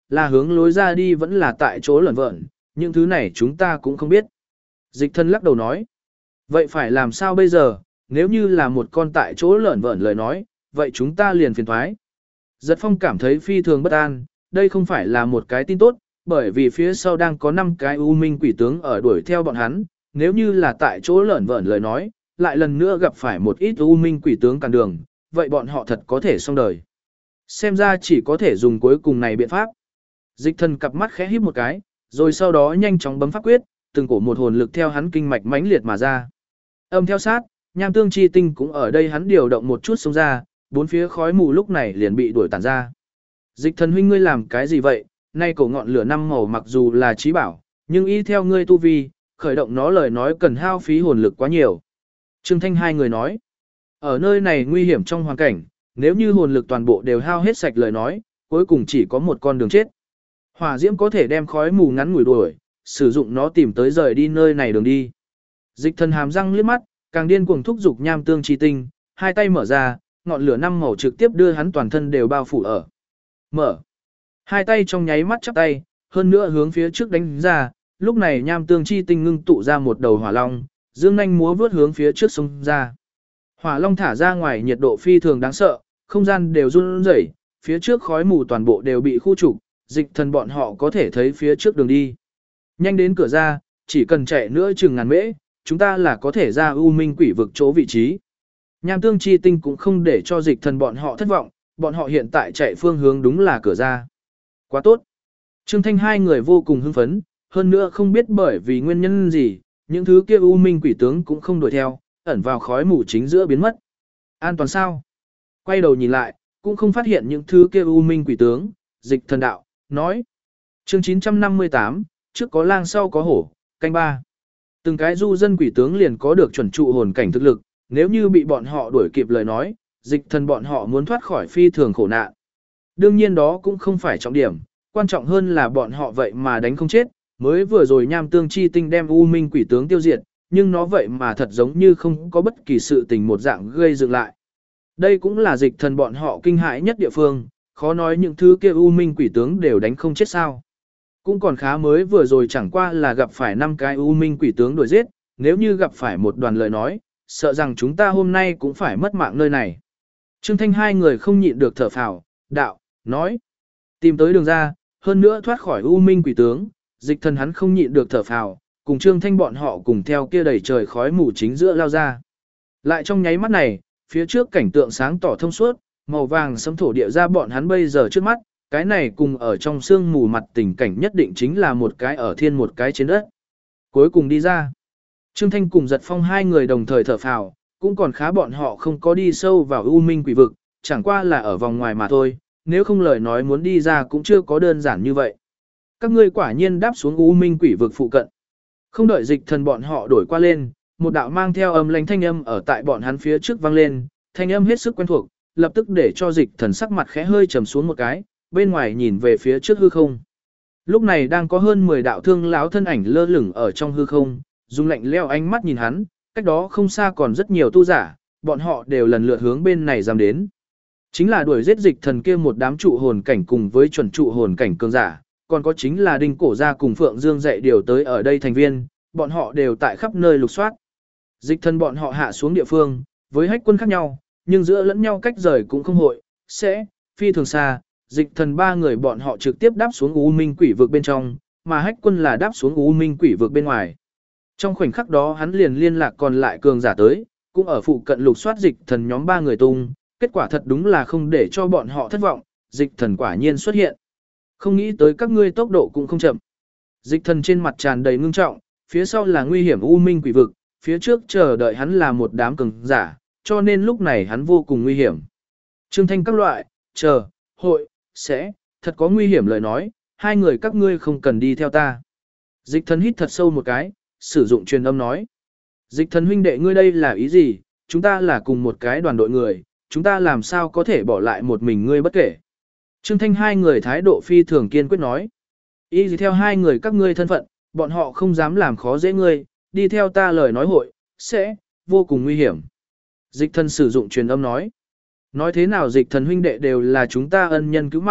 là hướng lối ra đi vẫn là tại chỗ lẩn vợn, những thứ này chúng ta cũng không biết. Dịch thân lắc đầu nói, vậy phải làm sao bây giờ, nếu như là một con tại chỗ lẩn vợn lời nói, vậy chúng ta liền phiền thoái. Giật Phong cảm thấy phi thường bất an, đây không phải là một cái tin tốt, bởi vì phía sau đang có 5 cái u minh quỷ tướng ở đuổi theo bọn hắn, nếu như là tại chỗ lẩn vợn lời nói, lại lần nữa gặp phải một ít u minh quỷ tướng cản đường, vậy bọn họ thật có thể xong đời. Xem ra chỉ có thể dùng cuối cùng này biện pháp. Dịch thần cặp mắt khẽ híp một cái, rồi sau đó nhanh chóng bấm pháp quyết, từng cổ một hồn lực theo hắn kinh mạch mãnh liệt mà ra. Âm theo sát, nham tương chi tinh cũng ở đây hắn điều động một chút xông ra, bốn phía khói mù lúc này liền bị đuổi tản ra. Dịch thần huynh ngươi làm cái gì vậy? Nay cổ ngọn lửa 5 màu mặc dù là trí bảo, nhưng y theo ngươi tu vi, khởi động nó lời nói cần hao phí hồn lực quá nhiều. Trương Thanh hai người nói, ở nơi này nguy hiểm trong hoàn cảnh, nếu như hồn lực toàn bộ đều hao hết sạch lời nói, cuối cùng chỉ có một con đường chết. Hỏa diễm có thể đem khói mù ngắn ngủi đuổi, sử dụng nó tìm tới rời đi nơi này đường đi. Dịch thần hàm răng liếc mắt, càng điên cuồng thúc giục nham tương chi tinh, hai tay mở ra, ngọn lửa 5 màu trực tiếp đưa hắn toàn thân đều bao phủ ở. Mở. Hai tay trong nháy mắt chắp tay, hơn nữa hướng phía trước đánh ra, lúc này nham tương chi tinh ngưng tụ ra một đầu hỏa long, dương nhanh múa vướt hướng phía trước xông ra. Hỏa long thả ra ngoài nhiệt độ phi thường đáng sợ, không gian đều run rẩy, phía trước khói mù toàn bộ đều bị khu trục, dịch thần bọn họ có thể thấy phía trước đường đi. Nhanh đến cửa ra, chỉ cần chạy nữa chừng ngàn mễ, chúng ta là có thể ra u minh quỷ vực chỗ vị trí. Nham tương chi tinh cũng không để cho dịch thần bọn họ thất vọng, bọn họ hiện tại chạy phương hướng đúng là cửa ra. Quá tốt. Trương Thanh hai người vô cùng hưng phấn, hơn nữa không biết bởi vì nguyên nhân gì, những thứ kia u minh quỷ tướng cũng không đuổi theo, ẩn vào khói mù chính giữa biến mất. An toàn sao? Quay đầu nhìn lại, cũng không phát hiện những thứ kia u minh quỷ tướng, dịch thần đạo, nói. Chương 958, trước có lang sau có hổ, canh ba. Từng cái du dân quỷ tướng liền có được chuẩn trụ hồn cảnh thực lực, nếu như bị bọn họ đuổi kịp lời nói, dịch thần bọn họ muốn thoát khỏi phi thường khổ nạn. Đương nhiên đó cũng không phải trọng điểm, quan trọng hơn là bọn họ vậy mà đánh không chết, mới vừa rồi nham tương chi tinh đem u minh quỷ tướng tiêu diệt, nhưng nó vậy mà thật giống như không có bất kỳ sự tình một dạng gây dựng lại. Đây cũng là dịch thần bọn họ kinh hãi nhất địa phương, khó nói những thứ kia u minh quỷ tướng đều đánh không chết sao. Cũng còn khá mới vừa rồi chẳng qua là gặp phải 5 cái u minh quỷ tướng đuổi giết, nếu như gặp phải một đoàn lời nói, sợ rằng chúng ta hôm nay cũng phải mất mạng nơi này. Trương Thanh hai người không nhịn được thở phào, đạo, nói, tìm tới đường ra, hơn nữa thoát khỏi u minh quỷ tướng, dịch thần hắn không nhịn được thở phào, cùng Trương Thanh bọn họ cùng theo kia đầy trời khói mù chính giữa lao ra. Lại trong nháy mắt này, phía trước cảnh tượng sáng tỏ thông suốt, màu vàng sẫm thổ địa ra bọn hắn bây giờ trước mắt, cái này cùng ở trong sương mù mặt tình cảnh nhất định chính là một cái ở thiên một cái trên đất. Cuối cùng đi ra, Trương Thanh cùng Giật Phong hai người đồng thời thở phào, cũng còn khá bọn họ không có đi sâu vào u minh quỷ vực, chẳng qua là ở vòng ngoài mà thôi, nếu không lời nói muốn đi ra cũng chưa có đơn giản như vậy. Các ngươi quả nhiên đáp xuống u minh quỷ vực phụ cận. Không đợi dịch thần bọn họ đổi qua lên, một đạo mang theo âm lãnh thanh âm ở tại bọn hắn phía trước vang lên, thanh âm hết sức quen thuộc, lập tức để cho dịch thần sắc mặt khẽ hơi trầm xuống một cái, bên ngoài nhìn về phía trước hư không. Lúc này đang có hơn 10 đạo thương lão thân ảnh lơ lửng ở trong hư không, dùng lạnh lẽo ánh mắt nhìn hắn, cách đó không xa còn rất nhiều tu giả, bọn họ đều lần lượt hướng bên này dám đến. Chính là đuổi giết dịch thần kia một đám trụ hồn cảnh cùng với chuẩn trụ hồn cảnh cường giả, còn có chính là Đinh Cổ Gia cùng Phượng Dương dạy điều tới ở đây thành viên, bọn họ đều tại khắp nơi lục soát. Dịch thần bọn họ hạ xuống địa phương, với hách quân khác nhau, nhưng giữa lẫn nhau cách rời cũng không hội, sẽ, phi thường xa, dịch thần ba người bọn họ trực tiếp đáp xuống U Minh quỷ vực bên trong, mà hách quân là đáp xuống U Minh quỷ vực bên ngoài. Trong khoảnh khắc đó hắn liền liên lạc còn lại cường giả tới, cũng ở phụ cận lục soát dịch thần nhóm ba người tung, kết quả thật đúng là không để cho bọn họ thất vọng, dịch thần quả nhiên xuất hiện. Không nghĩ tới các ngươi tốc độ cũng không chậm. Dịch thần trên mặt tràn đầy ngưng trọng, phía sau là nguy hiểm U Minh quỷ vực, phía trước chờ đợi hắn là một đám cường giả, cho nên lúc này hắn vô cùng nguy hiểm. Trương Thanh các loại, chờ, hội, sẽ, thật có nguy hiểm lời nói, hai người các ngươi không cần đi theo ta. Dịch thần hít thật sâu một cái, sử dụng truyền âm nói. Dịch thần huynh đệ ngươi đây là ý gì, chúng ta là cùng một cái đoàn đội người, chúng ta làm sao có thể bỏ lại một mình ngươi bất kể. Trương Thanh hai người thái độ phi thường kiên quyết nói. Ý gì theo hai người các ngươi thân phận, bọn họ không dám làm khó dễ ngươi, đi theo ta lời nói hội, sẽ, vô cùng nguy hiểm. Dịch thần sử dụng truyền âm nói. Nói thế nào dịch thần huynh đệ đều là chúng ta ân nhân cứu mạng,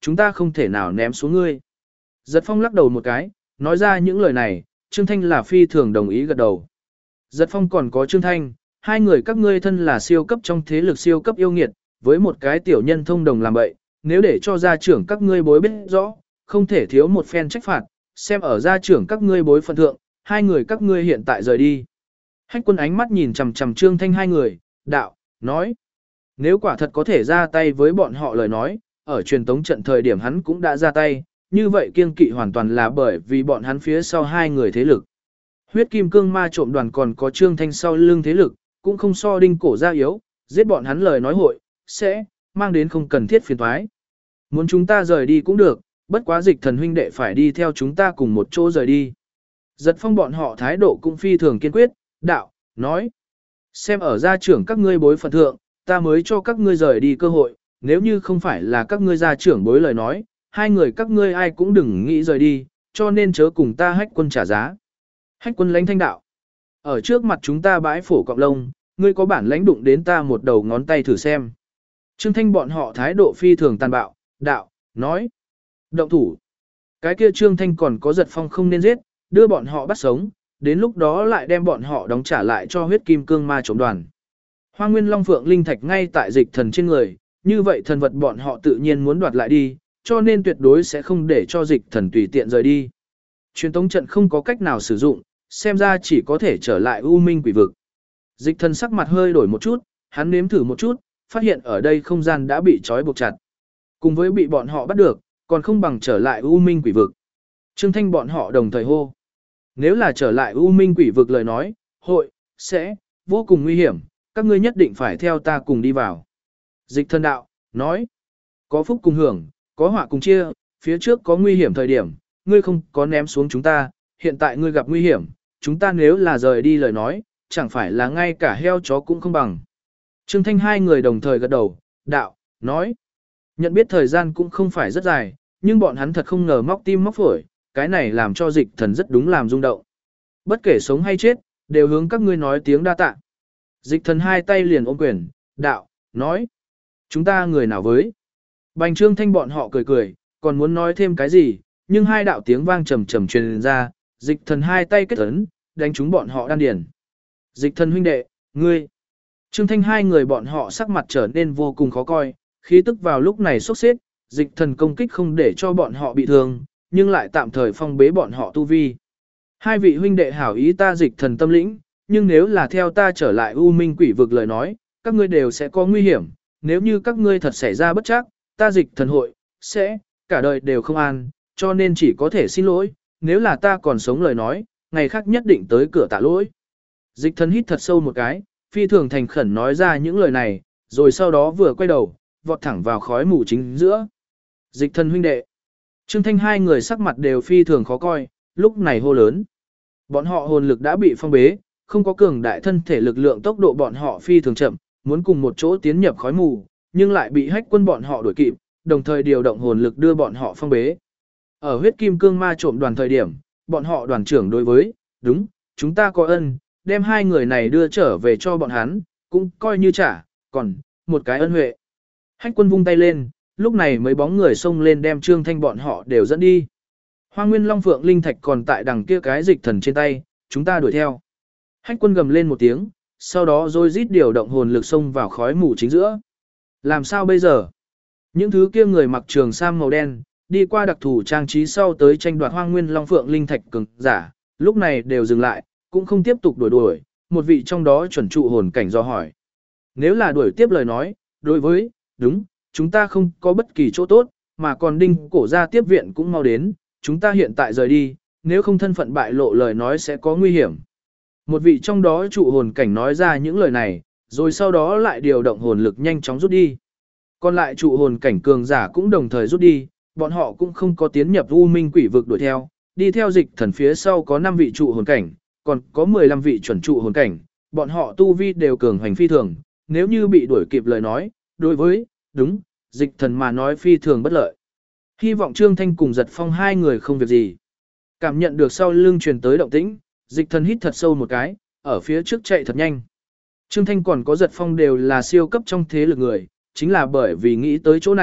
chúng ta không thể nào ném xuống ngươi. Giật Phong lắc đầu một cái, nói ra những lời này, Trương Thanh là phi thường đồng ý gật đầu. Giật Phong còn có Trương Thanh, hai người các ngươi thân là siêu cấp trong thế lực siêu cấp yêu nghiệt, với một cái tiểu nhân thông đồng làm bậy, nếu để cho gia trưởng các ngươi bối biết rõ, không thể thiếu một phen trách phạt, xem ở gia trưởng các ngươi bối phận thượng, hai người các ngươi hiện tại rời đi. Hách Quân ánh mắt nhìn chằm chằm Trương Thanh hai người, đạo, nói. Nếu quả thật có thể ra tay với bọn họ lời nói, ở truyền tống trận thời điểm hắn cũng đã ra tay, như vậy kiêng kỵ hoàn toàn là bởi vì bọn hắn phía sau hai người thế lực. Huyết Kim Cương Ma trộm đoàn còn có Trương Thanh sau lưng thế lực, cũng không so Đinh Cổ gia yếu, giết bọn hắn lời nói hội, sẽ mang đến không cần thiết phiền toái. Muốn chúng ta rời đi cũng được, bất quá Dịch Thần huynh đệ phải đi theo chúng ta cùng một chỗ rời đi. Giật Phong bọn họ thái độ cũng phi thường kiên quyết, đạo, nói. Xem ở gia trưởng các ngươi bối phận thượng, ta mới cho các ngươi rời đi cơ hội, nếu như không phải là các ngươi gia trưởng bối lời nói, hai người các ngươi ai cũng đừng nghĩ rời đi, cho nên chớ cùng ta Hách Quân trả giá. Hách Quân lãnh thanh đạo. Ở trước mặt chúng ta bãi phổ cọng lông, ngươi có bản lãnh đụng đến ta một đầu ngón tay thử xem. Trương Thanh bọn họ thái độ phi thường tàn bạo, đạo, nói. Động thủ. Cái kia Trương Thanh còn có Giật Phong không nên giết, đưa bọn họ bắt sống, đến lúc đó lại đem bọn họ đóng trả lại cho Huyết Kim Cương Ma trộm đoàn. Hoa Nguyên Long Phượng Linh Thạch ngay tại Dịch Thần trên người, như vậy thần vật bọn họ tự nhiên muốn đoạt lại đi, cho nên tuyệt đối sẽ không để cho Dịch Thần tùy tiện rời đi. Truyền tống trận không có cách nào sử dụng, xem ra chỉ có thể trở lại U Minh Quỷ Vực. Dịch Thần sắc mặt hơi đổi một chút, hắn nếm thử một chút, phát hiện ở đây không gian đã bị trói buộc chặt. Cùng với bị bọn họ bắt được, còn không bằng trở lại U Minh Quỷ Vực. Trương Thanh bọn họ đồng thời hô. Nếu là trở lại U Minh Quỷ Vực lời nói, hội, sẽ, vô cùng nguy hiểm, các ngươi nhất định phải theo ta cùng đi vào. Dịch Thần đạo, nói. Có phúc cùng hưởng, có họa cùng chia, phía trước có nguy hiểm thời điểm, ngươi không có ném xuống chúng ta, hiện tại ngươi gặp nguy hiểm, chúng ta nếu là rời đi lời nói, chẳng phải là ngay cả heo chó cũng không bằng. Trương Thanh hai người đồng thời gật đầu, đạo, nói. Nhận biết thời gian cũng không phải rất dài, nhưng bọn hắn thật không ngờ móc tim móc phổi, cái này làm cho Dịch Thần rất đúng làm rung động. Bất kể sống hay chết, đều hướng các ngươi nói tiếng đa tạ. Dịch Thần hai tay liền ôm quyền, đạo, nói. Chúng ta người nào với? Bành Trương Thanh bọn họ cười cười, còn muốn nói thêm cái gì, nhưng hai đạo tiếng vang trầm trầm truyền ra, Dịch Thần hai tay kết ấn, đánh trúng bọn họ đan điền. Dịch Thần huynh đệ, ngươi. Trương Thanh hai người bọn họ sắc mặt trở nên vô cùng khó coi, khí tức vào lúc này sốc xếp, Dịch Thần công kích không để cho bọn họ bị thương, nhưng lại tạm thời phong bế bọn họ tu vi. Hai vị huynh đệ hảo ý ta Dịch Thần tâm lĩnh, nhưng nếu là theo ta trở lại U Minh Quỷ Vực lời nói, các ngươi đều sẽ có nguy hiểm, nếu như các ngươi thật xảy ra bất trắc, ta Dịch Thần hội, sẽ, cả đời đều không an, cho nên chỉ có thể xin lỗi, nếu là ta còn sống lời nói, ngày khác nhất định tới cửa tạ lỗi. Dịch Thần hít thật sâu một cái, phi thường thành khẩn nói ra những lời này, rồi sau đó vừa quay đầu, vọt thẳng vào khói mù chính giữa. Dịch Thần huynh đệ. Trương Thanh hai người sắc mặt đều phi thường khó coi, lúc này hô lớn. Bọn họ hồn lực đã bị phong bế, không có cường đại thân thể lực lượng, tốc độ bọn họ phi thường chậm, muốn cùng một chỗ tiến nhập khói mù, nhưng lại bị Hách Quân bọn họ đuổi kịp, đồng thời điều động hồn lực đưa bọn họ phong bế. Ở Huyết Kim Cương Ma trộm đoàn thời điểm, bọn họ đoàn trưởng đối với, đúng, chúng ta có ân, đem hai người này đưa trở về cho bọn hắn, cũng coi như trả, còn, một cái ân huệ. Hách Quân vung tay lên, lúc này mấy bóng người xông lên đem Trương Thanh bọn họ đều dẫn đi. Hoa Nguyên Long Phượng Linh Thạch còn tại đằng kia cái Dịch Thần trên tay, chúng ta đuổi theo. Hách Quân gầm lên một tiếng, sau đó rồi rít điều động hồn lực xông vào khói mù chính giữa. Làm sao bây giờ? Những thứ kia người mặc trường sam màu đen, đi qua đặc thù trang trí sau tới tranh đoạt Hoa Nguyên Long Phượng Linh Thạch cường giả, lúc này đều dừng lại, cũng không tiếp tục đuổi, một vị trong đó chuẩn trụ hồn cảnh do hỏi. Nếu là đuổi tiếp lời nói, đối với, đúng, chúng ta không có bất kỳ chỗ tốt, mà còn Đinh Cổ ra tiếp viện cũng mau đến, chúng ta hiện tại rời đi, nếu không thân phận bại lộ lời nói sẽ có nguy hiểm. Một vị trong đó trụ hồn cảnh nói ra những lời này, rồi sau đó lại điều động hồn lực nhanh chóng rút đi. Còn lại trụ hồn cảnh cường giả cũng đồng thời rút đi, bọn họ cũng không có tiến nhập U Minh Quỷ Vực đuổi theo, đi theo Dịch Thần phía sau có 5 vị trụ hồn cảnh, còn có 15 vị chuẩn trụ hồn cảnh, bọn họ tu vi đều cường hành phi thường, nếu như bị đuổi kịp lời nói, đối với, đúng, Dịch Thần mà nói phi thường bất lợi. Hy vọng Trương Thanh cùng Giật Phong hai người không việc gì. Cảm nhận được sau lưng truyền tới động tĩnh, Dịch Thần hít thật sâu một cái, ở phía trước chạy thật nhanh. Trương Thanh còn có Giật Phong đều là siêu cấp trong thế lực người, chính là bởi vì nghĩ tới chỗ này,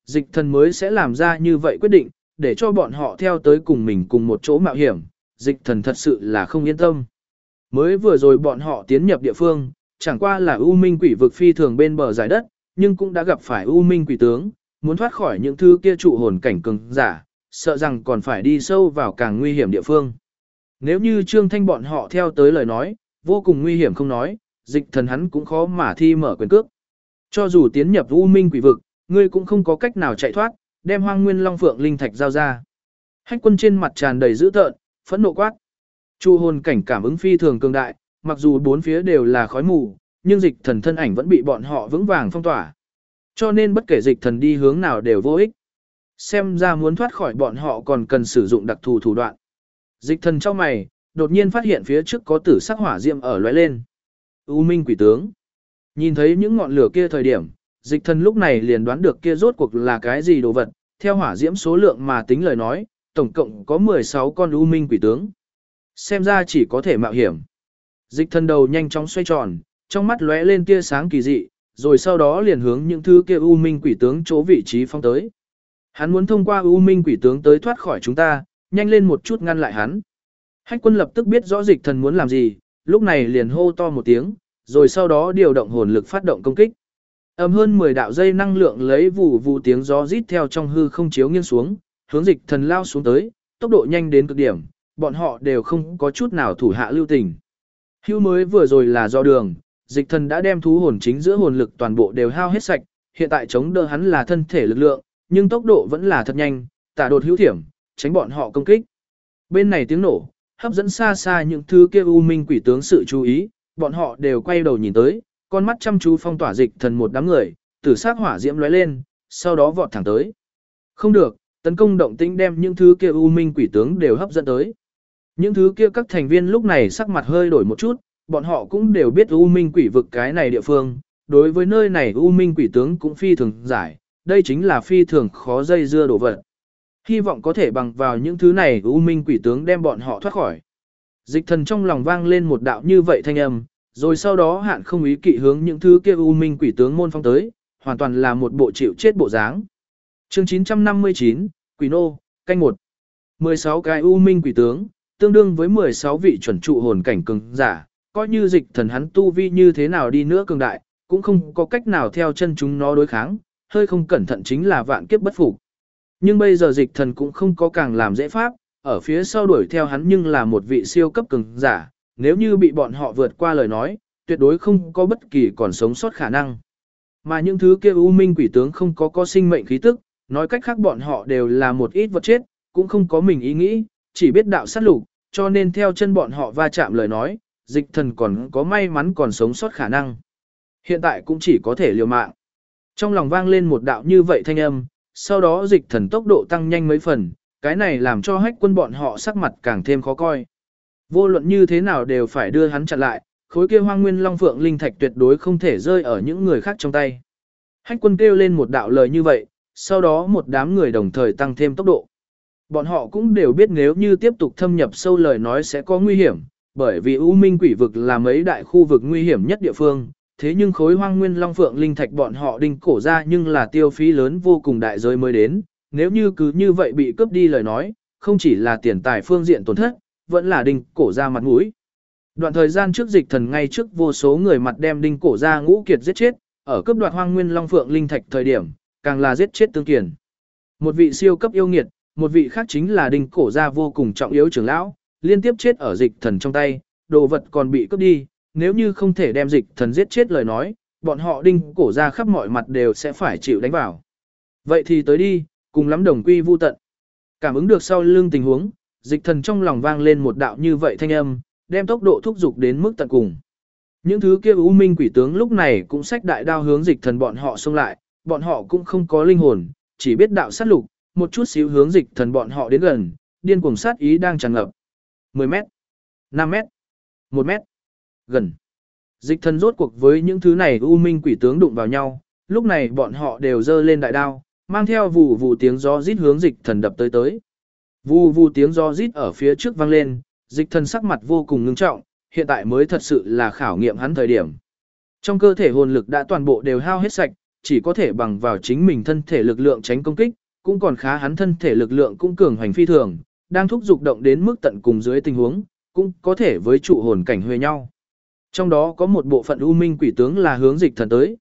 dịch thần mới sẽ làm ra như vậy quyết định, để cho bọn họ theo tới cùng mình cùng một chỗ mạo hiểm, dịch thần thật sự là không yên tâm. Mới vừa rồi bọn họ tiến nhập địa phương, chẳng qua là U Minh quỷ vực phi thường bên bờ giải đất, nhưng cũng đã gặp phải U Minh quỷ tướng, muốn thoát khỏi những thứ kia trụ hồn cảnh cường giả, sợ rằng còn phải đi sâu vào càng nguy hiểm địa phương. Nếu như Trương Thanh bọn họ theo tới lời nói, vô cùng nguy hiểm không nói, dịch thần hắn cũng khó mà thi mở quyền cước. Cho dù tiến nhập U Minh quỷ vực, ngươi cũng không có cách nào chạy thoát, đem Hoang Nguyên Long Phượng linh thạch giao ra. Hách Quân trên mặt tràn đầy dữ tợn, phẫn nộ quát. Trụ hồn cảnh cảm ứng phi thường cường đại, mặc dù bốn phía đều là khói mù, nhưng dịch thần thân ảnh vẫn bị bọn họ vững vàng phong tỏa. Cho nên bất kể dịch thần đi hướng nào đều vô ích. Xem ra muốn thoát khỏi bọn họ còn cần sử dụng đặc thù thủ đoạn. Dịch thần trong mày, đột nhiên phát hiện phía trước có tử sắc hỏa diệm ở lóe lên. U Minh quỷ tướng. Nhìn thấy những ngọn lửa kia thời điểm, dịch thần lúc này liền đoán được kia rốt cuộc là cái gì đồ vật. Theo hỏa diễm số lượng mà tính lời nói, tổng cộng có 16 con U Minh quỷ tướng. Xem ra chỉ có thể mạo hiểm. Dịch thần đầu nhanh chóng xoay tròn, trong mắt lóe lên tia sáng kỳ dị, rồi sau đó liền hướng những thứ kia U Minh quỷ tướng chỗ vị trí phong tới. Hắn muốn thông qua U Minh quỷ tướng tới thoát khỏi chúng ta, nhanh lên một chút ngăn lại hắn. Hách Quân lập tức biết rõ dịch thần muốn làm gì, lúc này liền hô to một tiếng, rồi sau đó điều động hồn lực phát động công kích. Ầm hơn 10 đạo dây năng lượng lấy vụ vụ tiếng gió rít theo trong hư không chiếu nghiêng xuống, hướng dịch thần lao xuống tới, tốc độ nhanh đến cực điểm, bọn họ đều không có chút nào thủ hạ lưu tình. Hưu mới vừa rồi là do đường, dịch thần đã đem thú hồn chính giữa hồn lực toàn bộ đều hao hết sạch, hiện tại chống đỡ hắn là thân thể lực lượng, nhưng tốc độ vẫn là thật nhanh, tả đột hữu thiểm, tránh bọn họ công kích. Bên này tiếng nổ, hấp dẫn xa xa những thứ kia U Minh quỷ tướng sự chú ý, bọn họ đều quay đầu nhìn tới, con mắt chăm chú phong tỏa dịch thần một đám người, tử sắc hỏa diễm lóe lên, sau đó vọt thẳng tới. Không được, tấn công động tĩnh đem những thứ kia U Minh quỷ tướng đều hấp dẫn tới. Những thứ kia các thành viên lúc này sắc mặt hơi đổi một chút, bọn họ cũng đều biết U Minh quỷ vực cái này địa phương, đối với nơi này U Minh quỷ tướng cũng phi thường giải, đây chính là phi thường khó dây dưa đổ vật. Hy vọng có thể bằng vào những thứ này U Minh quỷ tướng đem bọn họ thoát khỏi. Dịch thần trong lòng vang lên một đạo như vậy thanh âm, rồi sau đó hạn không ý kỵ hướng những thứ kia U Minh quỷ tướng môn phong tới, hoàn toàn là một bộ chịu chết bộ dáng. Chương 959, Quỷ nô, canh 1. 16 cái U Minh quỷ tướng, tương đương với 16 vị chuẩn trụ hồn cảnh cường giả, coi như dịch thần hắn tu vi như thế nào đi nữa cường đại, cũng không có cách nào theo chân chúng nó đối kháng, hơi không cẩn thận chính là vạn kiếp bất phục. Nhưng bây giờ dịch thần cũng không có càng làm dễ pháp, ở phía sau đuổi theo hắn nhưng là một vị siêu cấp cường giả, nếu như bị bọn họ vượt qua lời nói, tuyệt đối không có bất kỳ còn sống sót khả năng. Mà những thứ kia U Minh quỷ tướng không có sinh mệnh khí tức, nói cách khác bọn họ đều là một ít vật chết, cũng không có mình ý nghĩ, chỉ biết đạo sát lục, cho nên theo chân bọn họ va chạm lời nói, dịch thần còn có may mắn còn sống sót khả năng. Hiện tại cũng chỉ có thể liều mạng. Trong lòng vang lên một đạo như vậy thanh âm, sau đó dịch thần tốc độ tăng nhanh mấy phần, cái này làm cho Hách Quân bọn họ sắc mặt càng thêm khó coi. Vô luận như thế nào đều phải đưa hắn chặn lại, khối kia Hoang Nguyên Long Phượng linh thạch tuyệt đối không thể rơi ở những người khác trong tay. Hách Quân kêu lên một đạo lời như vậy, sau đó một đám người đồng thời tăng thêm tốc độ. Bọn họ cũng đều biết nếu như tiếp tục thâm nhập sâu lời nói sẽ có nguy hiểm, bởi vì U Minh quỷ vực là mấy đại khu vực nguy hiểm nhất địa phương, thế nhưng khối Hoang Nguyên Long Phượng linh thạch bọn họ đinh cổ ra nhưng là tiêu phí lớn vô cùng đại giới mới đến, nếu như cứ như vậy bị cướp đi lời nói, không chỉ là tiền tài phương diện tổn thất, vẫn là đinh cổ ra mặt mũi. Đoạn thời gian trước dịch thần ngay trước vô số người mặt đem đinh cổ ra ngũ kiệt giết chết, ở cướp đoạt Hoang Nguyên Long Phượng linh thạch thời điểm, càng là giết chết tương kiền. Một vị siêu cấp yêu nghiệt, một vị khác chính là đinh cổ ra vô cùng trọng yếu trưởng lão, liên tiếp chết ở dịch thần trong tay, đồ vật còn bị cướp đi, nếu như không thể đem dịch thần giết chết lời nói, bọn họ đinh cổ ra khắp mọi mặt đều sẽ phải chịu đánh vào. Vậy thì tới đi, cùng lắm đồng quy vu tận. Cảm ứng được sau lưng tình huống, dịch thần trong lòng vang lên một đạo như vậy thanh âm, đem tốc độ thúc giục đến mức tận cùng. Những thứ kia U Minh quỷ tướng lúc này cũng xách đại đao hướng dịch thần bọn họ xông lại, bọn họ cũng không có linh hồn, chỉ biết đạo sát lục, một chút xíu hướng dịch thần bọn họ đến gần, điên cuồng sát ý đang tràn ngập. 10 mét, 5 mét, 1 mét, gần. Dịch thần rốt cuộc với những thứ này U Minh quỷ tướng đụng vào nhau, lúc này bọn họ đều giơ lên đại đao, mang theo vù vù tiếng gió rít hướng dịch thần đập tới tới. Vù vù tiếng gió rít ở phía trước vang lên, dịch thần sắc mặt vô cùng ngưng trọng, hiện tại mới thật sự là khảo nghiệm hắn thời điểm. Trong cơ thể hồn lực đã toàn bộ đều hao hết sạch, chỉ có thể bằng vào chính mình thân thể lực lượng tránh công kích, cũng còn khá hắn thân thể lực lượng cũng cường hành phi thường, đang thúc dục động đến mức tận cùng dưới tình huống, cũng có thể với trụ hồn cảnh huề nhau. Trong đó có một bộ phận U Minh quỷ tướng là hướng Dịch Thần tới,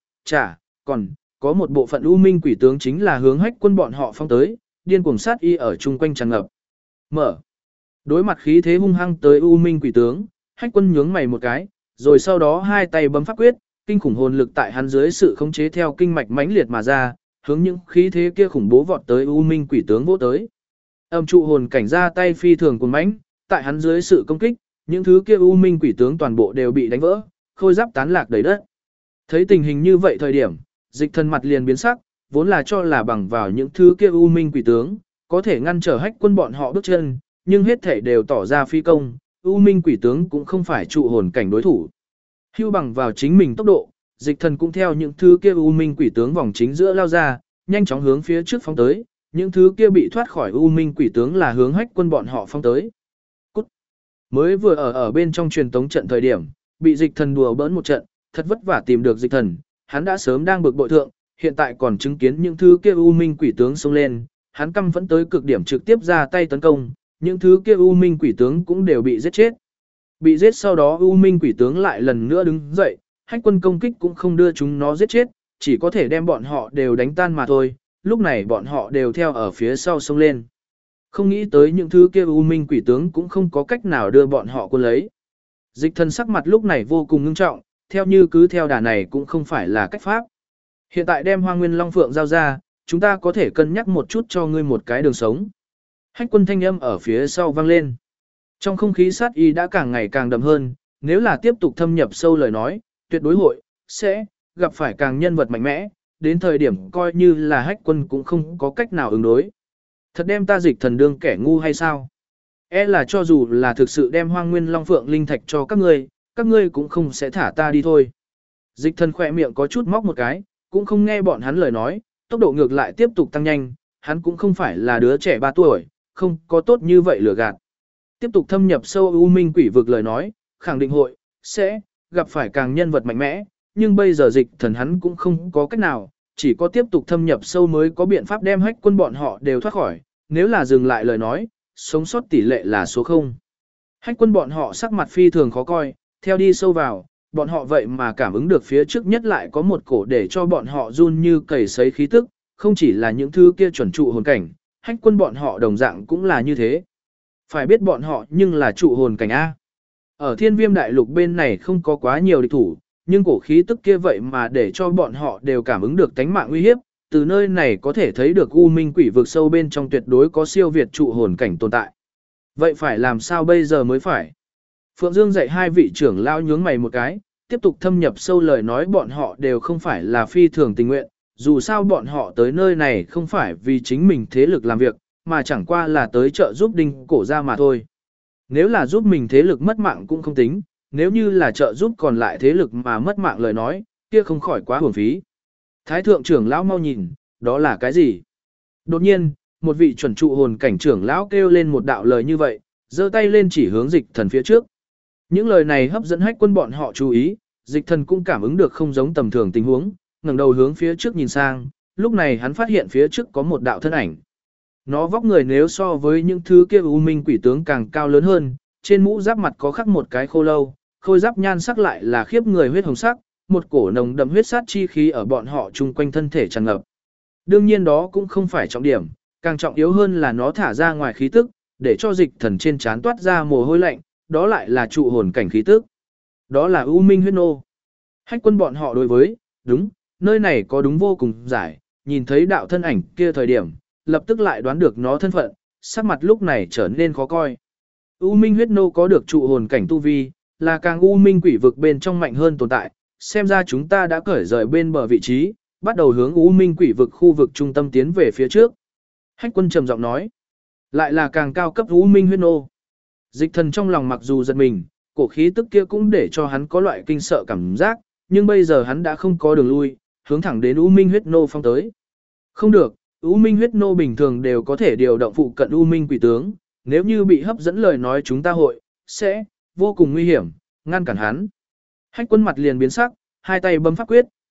còn có một bộ phận U Minh quỷ tướng chính là hướng Hách Quân bọn họ phong tới, điên cuồng sát y ở chung quanh tràn ngập. Mở. Đối mặt khí thế hung hăng tới U Minh quỷ tướng, Hách Quân nhướng mày một cái, rồi sau đó hai tay bấm pháp quyết, kinh khủng hồn lực tại hắn dưới sự khống chế theo kinh mạch mãnh liệt mà ra, hướng những khí thế kia khủng bố vọt tới U Minh quỷ tướng vỗ tới. Âm trụ hồn cảnh ra tay phi thường cuồng mãnh, tại hắn dưới sự công kích, những thứ kia U Minh quỷ tướng toàn bộ đều bị đánh vỡ, khôi giáp tán lạc đầy đất. Thấy tình hình như vậy thời điểm, Dịch Thần mặt liền biến sắc, vốn là cho là bằng vào những thứ kia U Minh quỷ tướng, có thể ngăn trở Hách Quân bọn họ bước chân, nhưng hết thể đều tỏ ra phi công, U Minh quỷ tướng cũng không phải trụ hồn cảnh đối thủ. Hưu bằng vào chính mình tốc độ, Dịch Thần cũng theo những thứ kia U Minh quỷ tướng vòng chính giữa lao ra, nhanh chóng hướng phía trước phóng tới, những thứ kia bị thoát khỏi U Minh quỷ tướng là hướng Hách Quân bọn họ phóng tới. Cút. Mới vừa ở bên trong truyền tống trận thời điểm, bị Dịch Thần đùa bỡn một trận, thật vất vả tìm được Dịch Thần, hắn đã sớm đang bực bội thượng, hiện tại còn chứng kiến những thứ kia U Minh quỷ tướng xông lên, hắn căm phẫn tới cực điểm trực tiếp ra tay tấn công, những thứ kia U Minh quỷ tướng cũng đều bị giết chết. Bị giết sau đó U Minh quỷ tướng lại lần nữa đứng dậy, Hách Quân công kích cũng không đưa chúng nó giết chết, chỉ có thể đem bọn họ đều đánh tan mà thôi, lúc này bọn họ đều theo ở phía sau xông lên. Không nghĩ tới những thứ kia U Minh quỷ tướng cũng không có cách nào đưa bọn họ cuốn lấy. Dịch Thần sắc mặt lúc này vô cùng ngưng trọng, theo như cứ theo đà này cũng không phải là cách pháp. Hiện tại đem Hoa Nguyên Long Phượng giao ra, chúng ta có thể cân nhắc một chút cho ngươi một cái đường sống. Hách Quân thanh âm ở phía sau vang lên. Trong không khí sát y đã càng ngày càng đậm hơn, nếu là tiếp tục thâm nhập sâu lời nói, tuyệt đối sẽ gặp phải càng nhân vật mạnh mẽ, đến thời điểm coi như là Hách Quân cũng không có cách nào ứng đối. Thật đem ta Dịch Thần đương kẻ ngu hay sao? Là cho dù là thực sự đem Hoang Nguyên Long Phượng linh thạch cho các ngươi cũng không sẽ thả ta đi thôi. Dịch Thần khỏe miệng có chút móc một cái, cũng không nghe bọn hắn lời nói, tốc độ ngược lại tiếp tục tăng nhanh, hắn cũng không phải là đứa trẻ 3 tuổi, không có tốt như vậy lừa gạt. Tiếp tục thâm nhập sâu U Minh quỷ vực lời nói, khẳng định sẽ gặp phải càng nhân vật mạnh mẽ, nhưng bây giờ Dịch Thần hắn cũng không có cách nào, chỉ có tiếp tục thâm nhập sâu mới có biện pháp đem Hách Quân bọn họ đều thoát khỏi, nếu là dừng lại lời nói, sống sót tỷ lệ là số 0. Hách Quân bọn họ sắc mặt phi thường khó coi, theo đi sâu vào, bọn họ vậy mà cảm ứng được phía trước nhất lại có một cổ để cho bọn họ run như cầy sấy khí tức, không chỉ là những thứ kia chuẩn trụ hồn cảnh, Hách Quân bọn họ đồng dạng cũng là như thế. Phải biết bọn họ nhưng là trụ hồn cảnh A. Ở Thiên Viêm Đại Lục bên này không có quá nhiều địch thủ, nhưng cổ khí tức kia vậy mà để cho bọn họ đều cảm ứng được tánh mạng uy hiếp, từ nơi này có thể thấy được U Minh quỷ vực sâu bên trong tuyệt đối có siêu việt trụ hồn cảnh tồn tại. Vậy phải làm sao bây giờ mới phải? Phượng Dương dạy hai vị trưởng lao nhướng mày một cái, tiếp tục thâm nhập sâu lời nói bọn họ đều không phải là phi thường tình nguyện, dù sao bọn họ tới nơi này không phải vì chính mình thế lực làm việc, mà chẳng qua là tới trợ giúp Đinh Cổ gia mà thôi. Nếu là giúp mình thế lực mất mạng cũng không tính, nếu như là trợ giúp còn lại thế lực mà mất mạng lời nói, kia không khỏi quá hưởng phí. Thái thượng trưởng lão mau nhìn, đó là cái gì? Đột nhiên, một vị chuẩn trụ hồn cảnh trưởng lão kêu lên một đạo lời như vậy, giơ tay lên chỉ hướng Dịch Thần phía trước. Những lời này hấp dẫn Hách Quân bọn họ chú ý, Dịch Thần cũng cảm ứng được không giống tầm thường tình huống, ngẩng đầu hướng phía trước nhìn sang, lúc này hắn phát hiện phía trước có một đạo thân ảnh. Nó vóc người nếu so với những thứ kia U Minh quỷ tướng càng cao lớn hơn, trên mũ giáp mặt có khắc một cái khô lâu, khôi giáp nhan sắc lại là khiếp người huyết hồng sắc, một cổ nồng đậm huyết sát chi khí ở bọn họ chung quanh thân thể tràn ngập. Đương nhiên đó cũng không phải trọng điểm, càng trọng yếu hơn là nó thả ra ngoài khí tức, để cho Dịch Thần trên trán toát ra mồ hôi lạnh, đó lại là trụ hồn cảnh khí tức. Đó là U Minh huyết nô. Hách Quân bọn họ đối với, đúng, nơi này có đúng vô cùng giải, nhìn thấy đạo thân ảnh kia thời điểm, lập tức lại đoán được nó thân phận, sắc mặt lúc này trở nên khó coi. U Minh huyết nô có được trụ hồn cảnh tu vi, là càng U Minh quỷ vực bên trong mạnh hơn tồn tại, xem ra chúng ta đã cởi rời bên bờ vị trí, bắt đầu hướng U Minh quỷ vực khu vực trung tâm tiến về phía trước. Hách Quân trầm giọng nói, lại là càng cao cấp U Minh huyết nô. Dịch Thần trong lòng mặc dù giật mình, cổ khí tức kia cũng để cho hắn có loại kinh sợ cảm giác, nhưng bây giờ hắn đã không có đường lui, hướng thẳng đến U Minh huyết nô phong tới. Không được, U Minh huyết nô bình thường đều có thể điều động phụ cận U Minh quỷ tướng, nếu như bị hấp dẫn lời nói chúng ta sẽ vô cùng nguy hiểm, ngăn cản hắn. Hách Quân mặt liền biến sắc, hai tay bấm pháp quyết,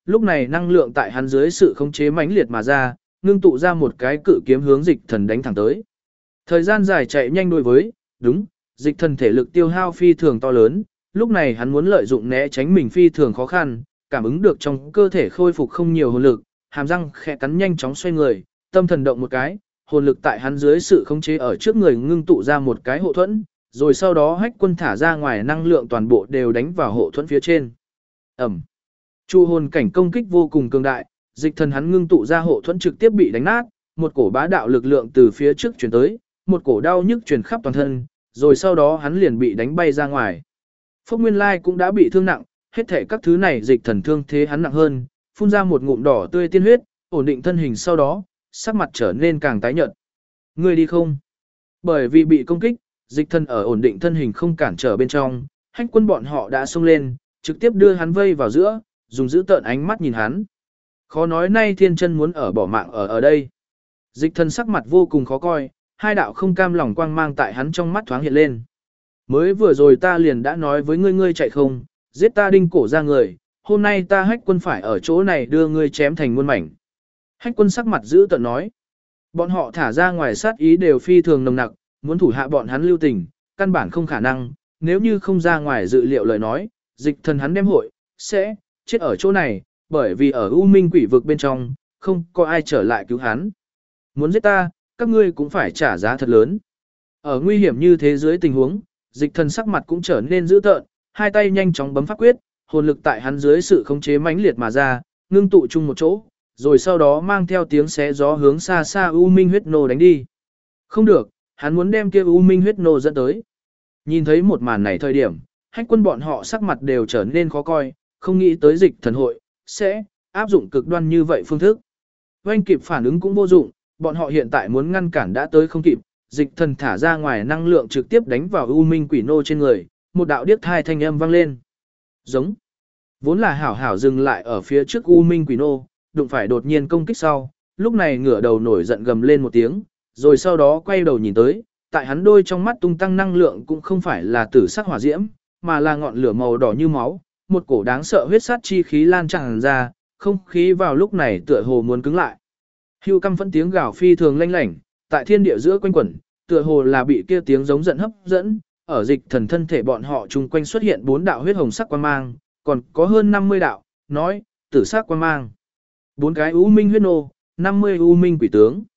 lúc này năng lượng tại hắn dưới sự khống chế mãnh liệt mà ra, ngưng tụ ra một cái cự kiếm hướng dịch thần đánh thẳng tới. Thời gian dài chạy nhanh đối với, đúng, dịch thần thể lực tiêu hao phi thường to lớn, lúc này hắn muốn lợi dụng né tránh mình phi thường khó khăn, cảm ứng được trong cơ thể khôi phục không nhiều hồn lực, hàm răng khẽ cắn nhanh chóng xoay người, tâm thần động một cái, hồn lực tại hắn dưới sự khống chế ở trước người ngưng tụ ra một cái hộ thuẫn, rồi sau đó Hách Quân thả ra ngoài năng lượng toàn bộ đều đánh vào hộ thuẫn phía trên. Ẩm. Chu hồn cảnh công kích vô cùng cường đại, dịch thần hắn ngưng tụ ra hộ thuẫn trực tiếp bị đánh nát, một cổ bá đạo lực lượng từ phía trước truyền tới, một cổ đau nhức truyền khắp toàn thân, rồi sau đó hắn liền bị đánh bay ra ngoài. Phúc Nguyên Lai cũng đã bị thương nặng, hết thể các thứ này dịch thần thương thế hắn nặng hơn, phun ra một ngụm đỏ tươi tiên huyết, ổn định thân hình sau đó, sắc mặt trở nên càng tái nhợt. Ngươi đi không? Bởi vì bị công kích, dịch thần ở ổn định thân hình không cản trở bên trong, Hách Quân bọn họ đã xông lên, trực tiếp đưa hắn vây vào giữa, dùng giữ tợn ánh mắt nhìn hắn. Khó nói nay thiên chân muốn bỏ mạng ở đây. Dịch thần sắc mặt vô cùng khó coi, hai đạo không cam lòng quang mang tại hắn trong mắt thoáng hiện lên. Mới vừa rồi ta liền đã nói với ngươi chạy không, giết ta đinh cổ ra người, hôm nay ta Hách Quân phải ở chỗ này đưa ngươi chém thành muôn mảnh. Hách Quân sắc mặt giữ tợn nói. Bọn họ thả ra ngoài sát ý đều phi thường nồng nặc, muốn thủ hạ bọn hắn lưu tình, căn bản không khả năng, nếu như không ra ngoài dự liệu lời nói, dịch thần hắn đem hội, sẽ chết ở chỗ này, bởi vì ở U Minh quỷ vực bên trong, không có ai trở lại cứu hắn. Muốn giết ta, các ngươi cũng phải trả giá thật lớn. Ở nguy hiểm như thế dưới tình huống, dịch thần sắc mặt cũng trở nên dữ tợn, hai tay nhanh chóng bấm pháp quyết, hồn lực tại hắn dưới sự khống chế mãnh liệt mà ra, ngưng tụ chung một chỗ, rồi sau đó mang theo tiếng xé gió hướng xa xa U Minh huyết nô đánh đi. Không được, hắn muốn đem kia U Minh huyết nô dẫn tới. Nhìn thấy một màn này thời điểm, Hách Quân bọn họ sắc mặt đều trở nên khó coi, không nghĩ tới dịch thần hội sẽ áp dụng cực đoan như vậy phương thức. Oanh kịp phản ứng cũng vô dụng, bọn họ hiện tại muốn ngăn cản đã tới không kịp, dịch thần thả ra ngoài năng lượng trực tiếp đánh vào U Minh quỷ nô trên người, một đạo điếc thai thanh âm vang lên. Giống. Vốn là hảo hảo dừng lại ở phía trước U Minh quỷ nô, đụng phải đột nhiên công kích sau, lúc này ngửa đầu nổi giận gầm lên một tiếng, rồi sau đó quay đầu nhìn tới, tại hắn đôi trong mắt tung tăng năng lượng cũng không phải là tử sắc hỏa diễm, mà là ngọn lửa màu đỏ như máu, một cổ đáng sợ huyết sát chi khí lan tràn ra, không khí vào lúc này tựa hồ muốn cứng lại. Hưu căm phẫn tiếng gào phi thường lanh lảnh, tại thiên địa giữa quanh quẩn, tựa hồ là bị kia tiếng giống giận hấp dẫn, ở dịch thần thân thể bọn họ chung quanh xuất hiện 4 đạo huyết hồng sắc quang mang, còn có hơn 50 đạo, nói, tử sắc quang mang. 4 cái U Minh huyết nô, 50 U Minh quỷ tướng.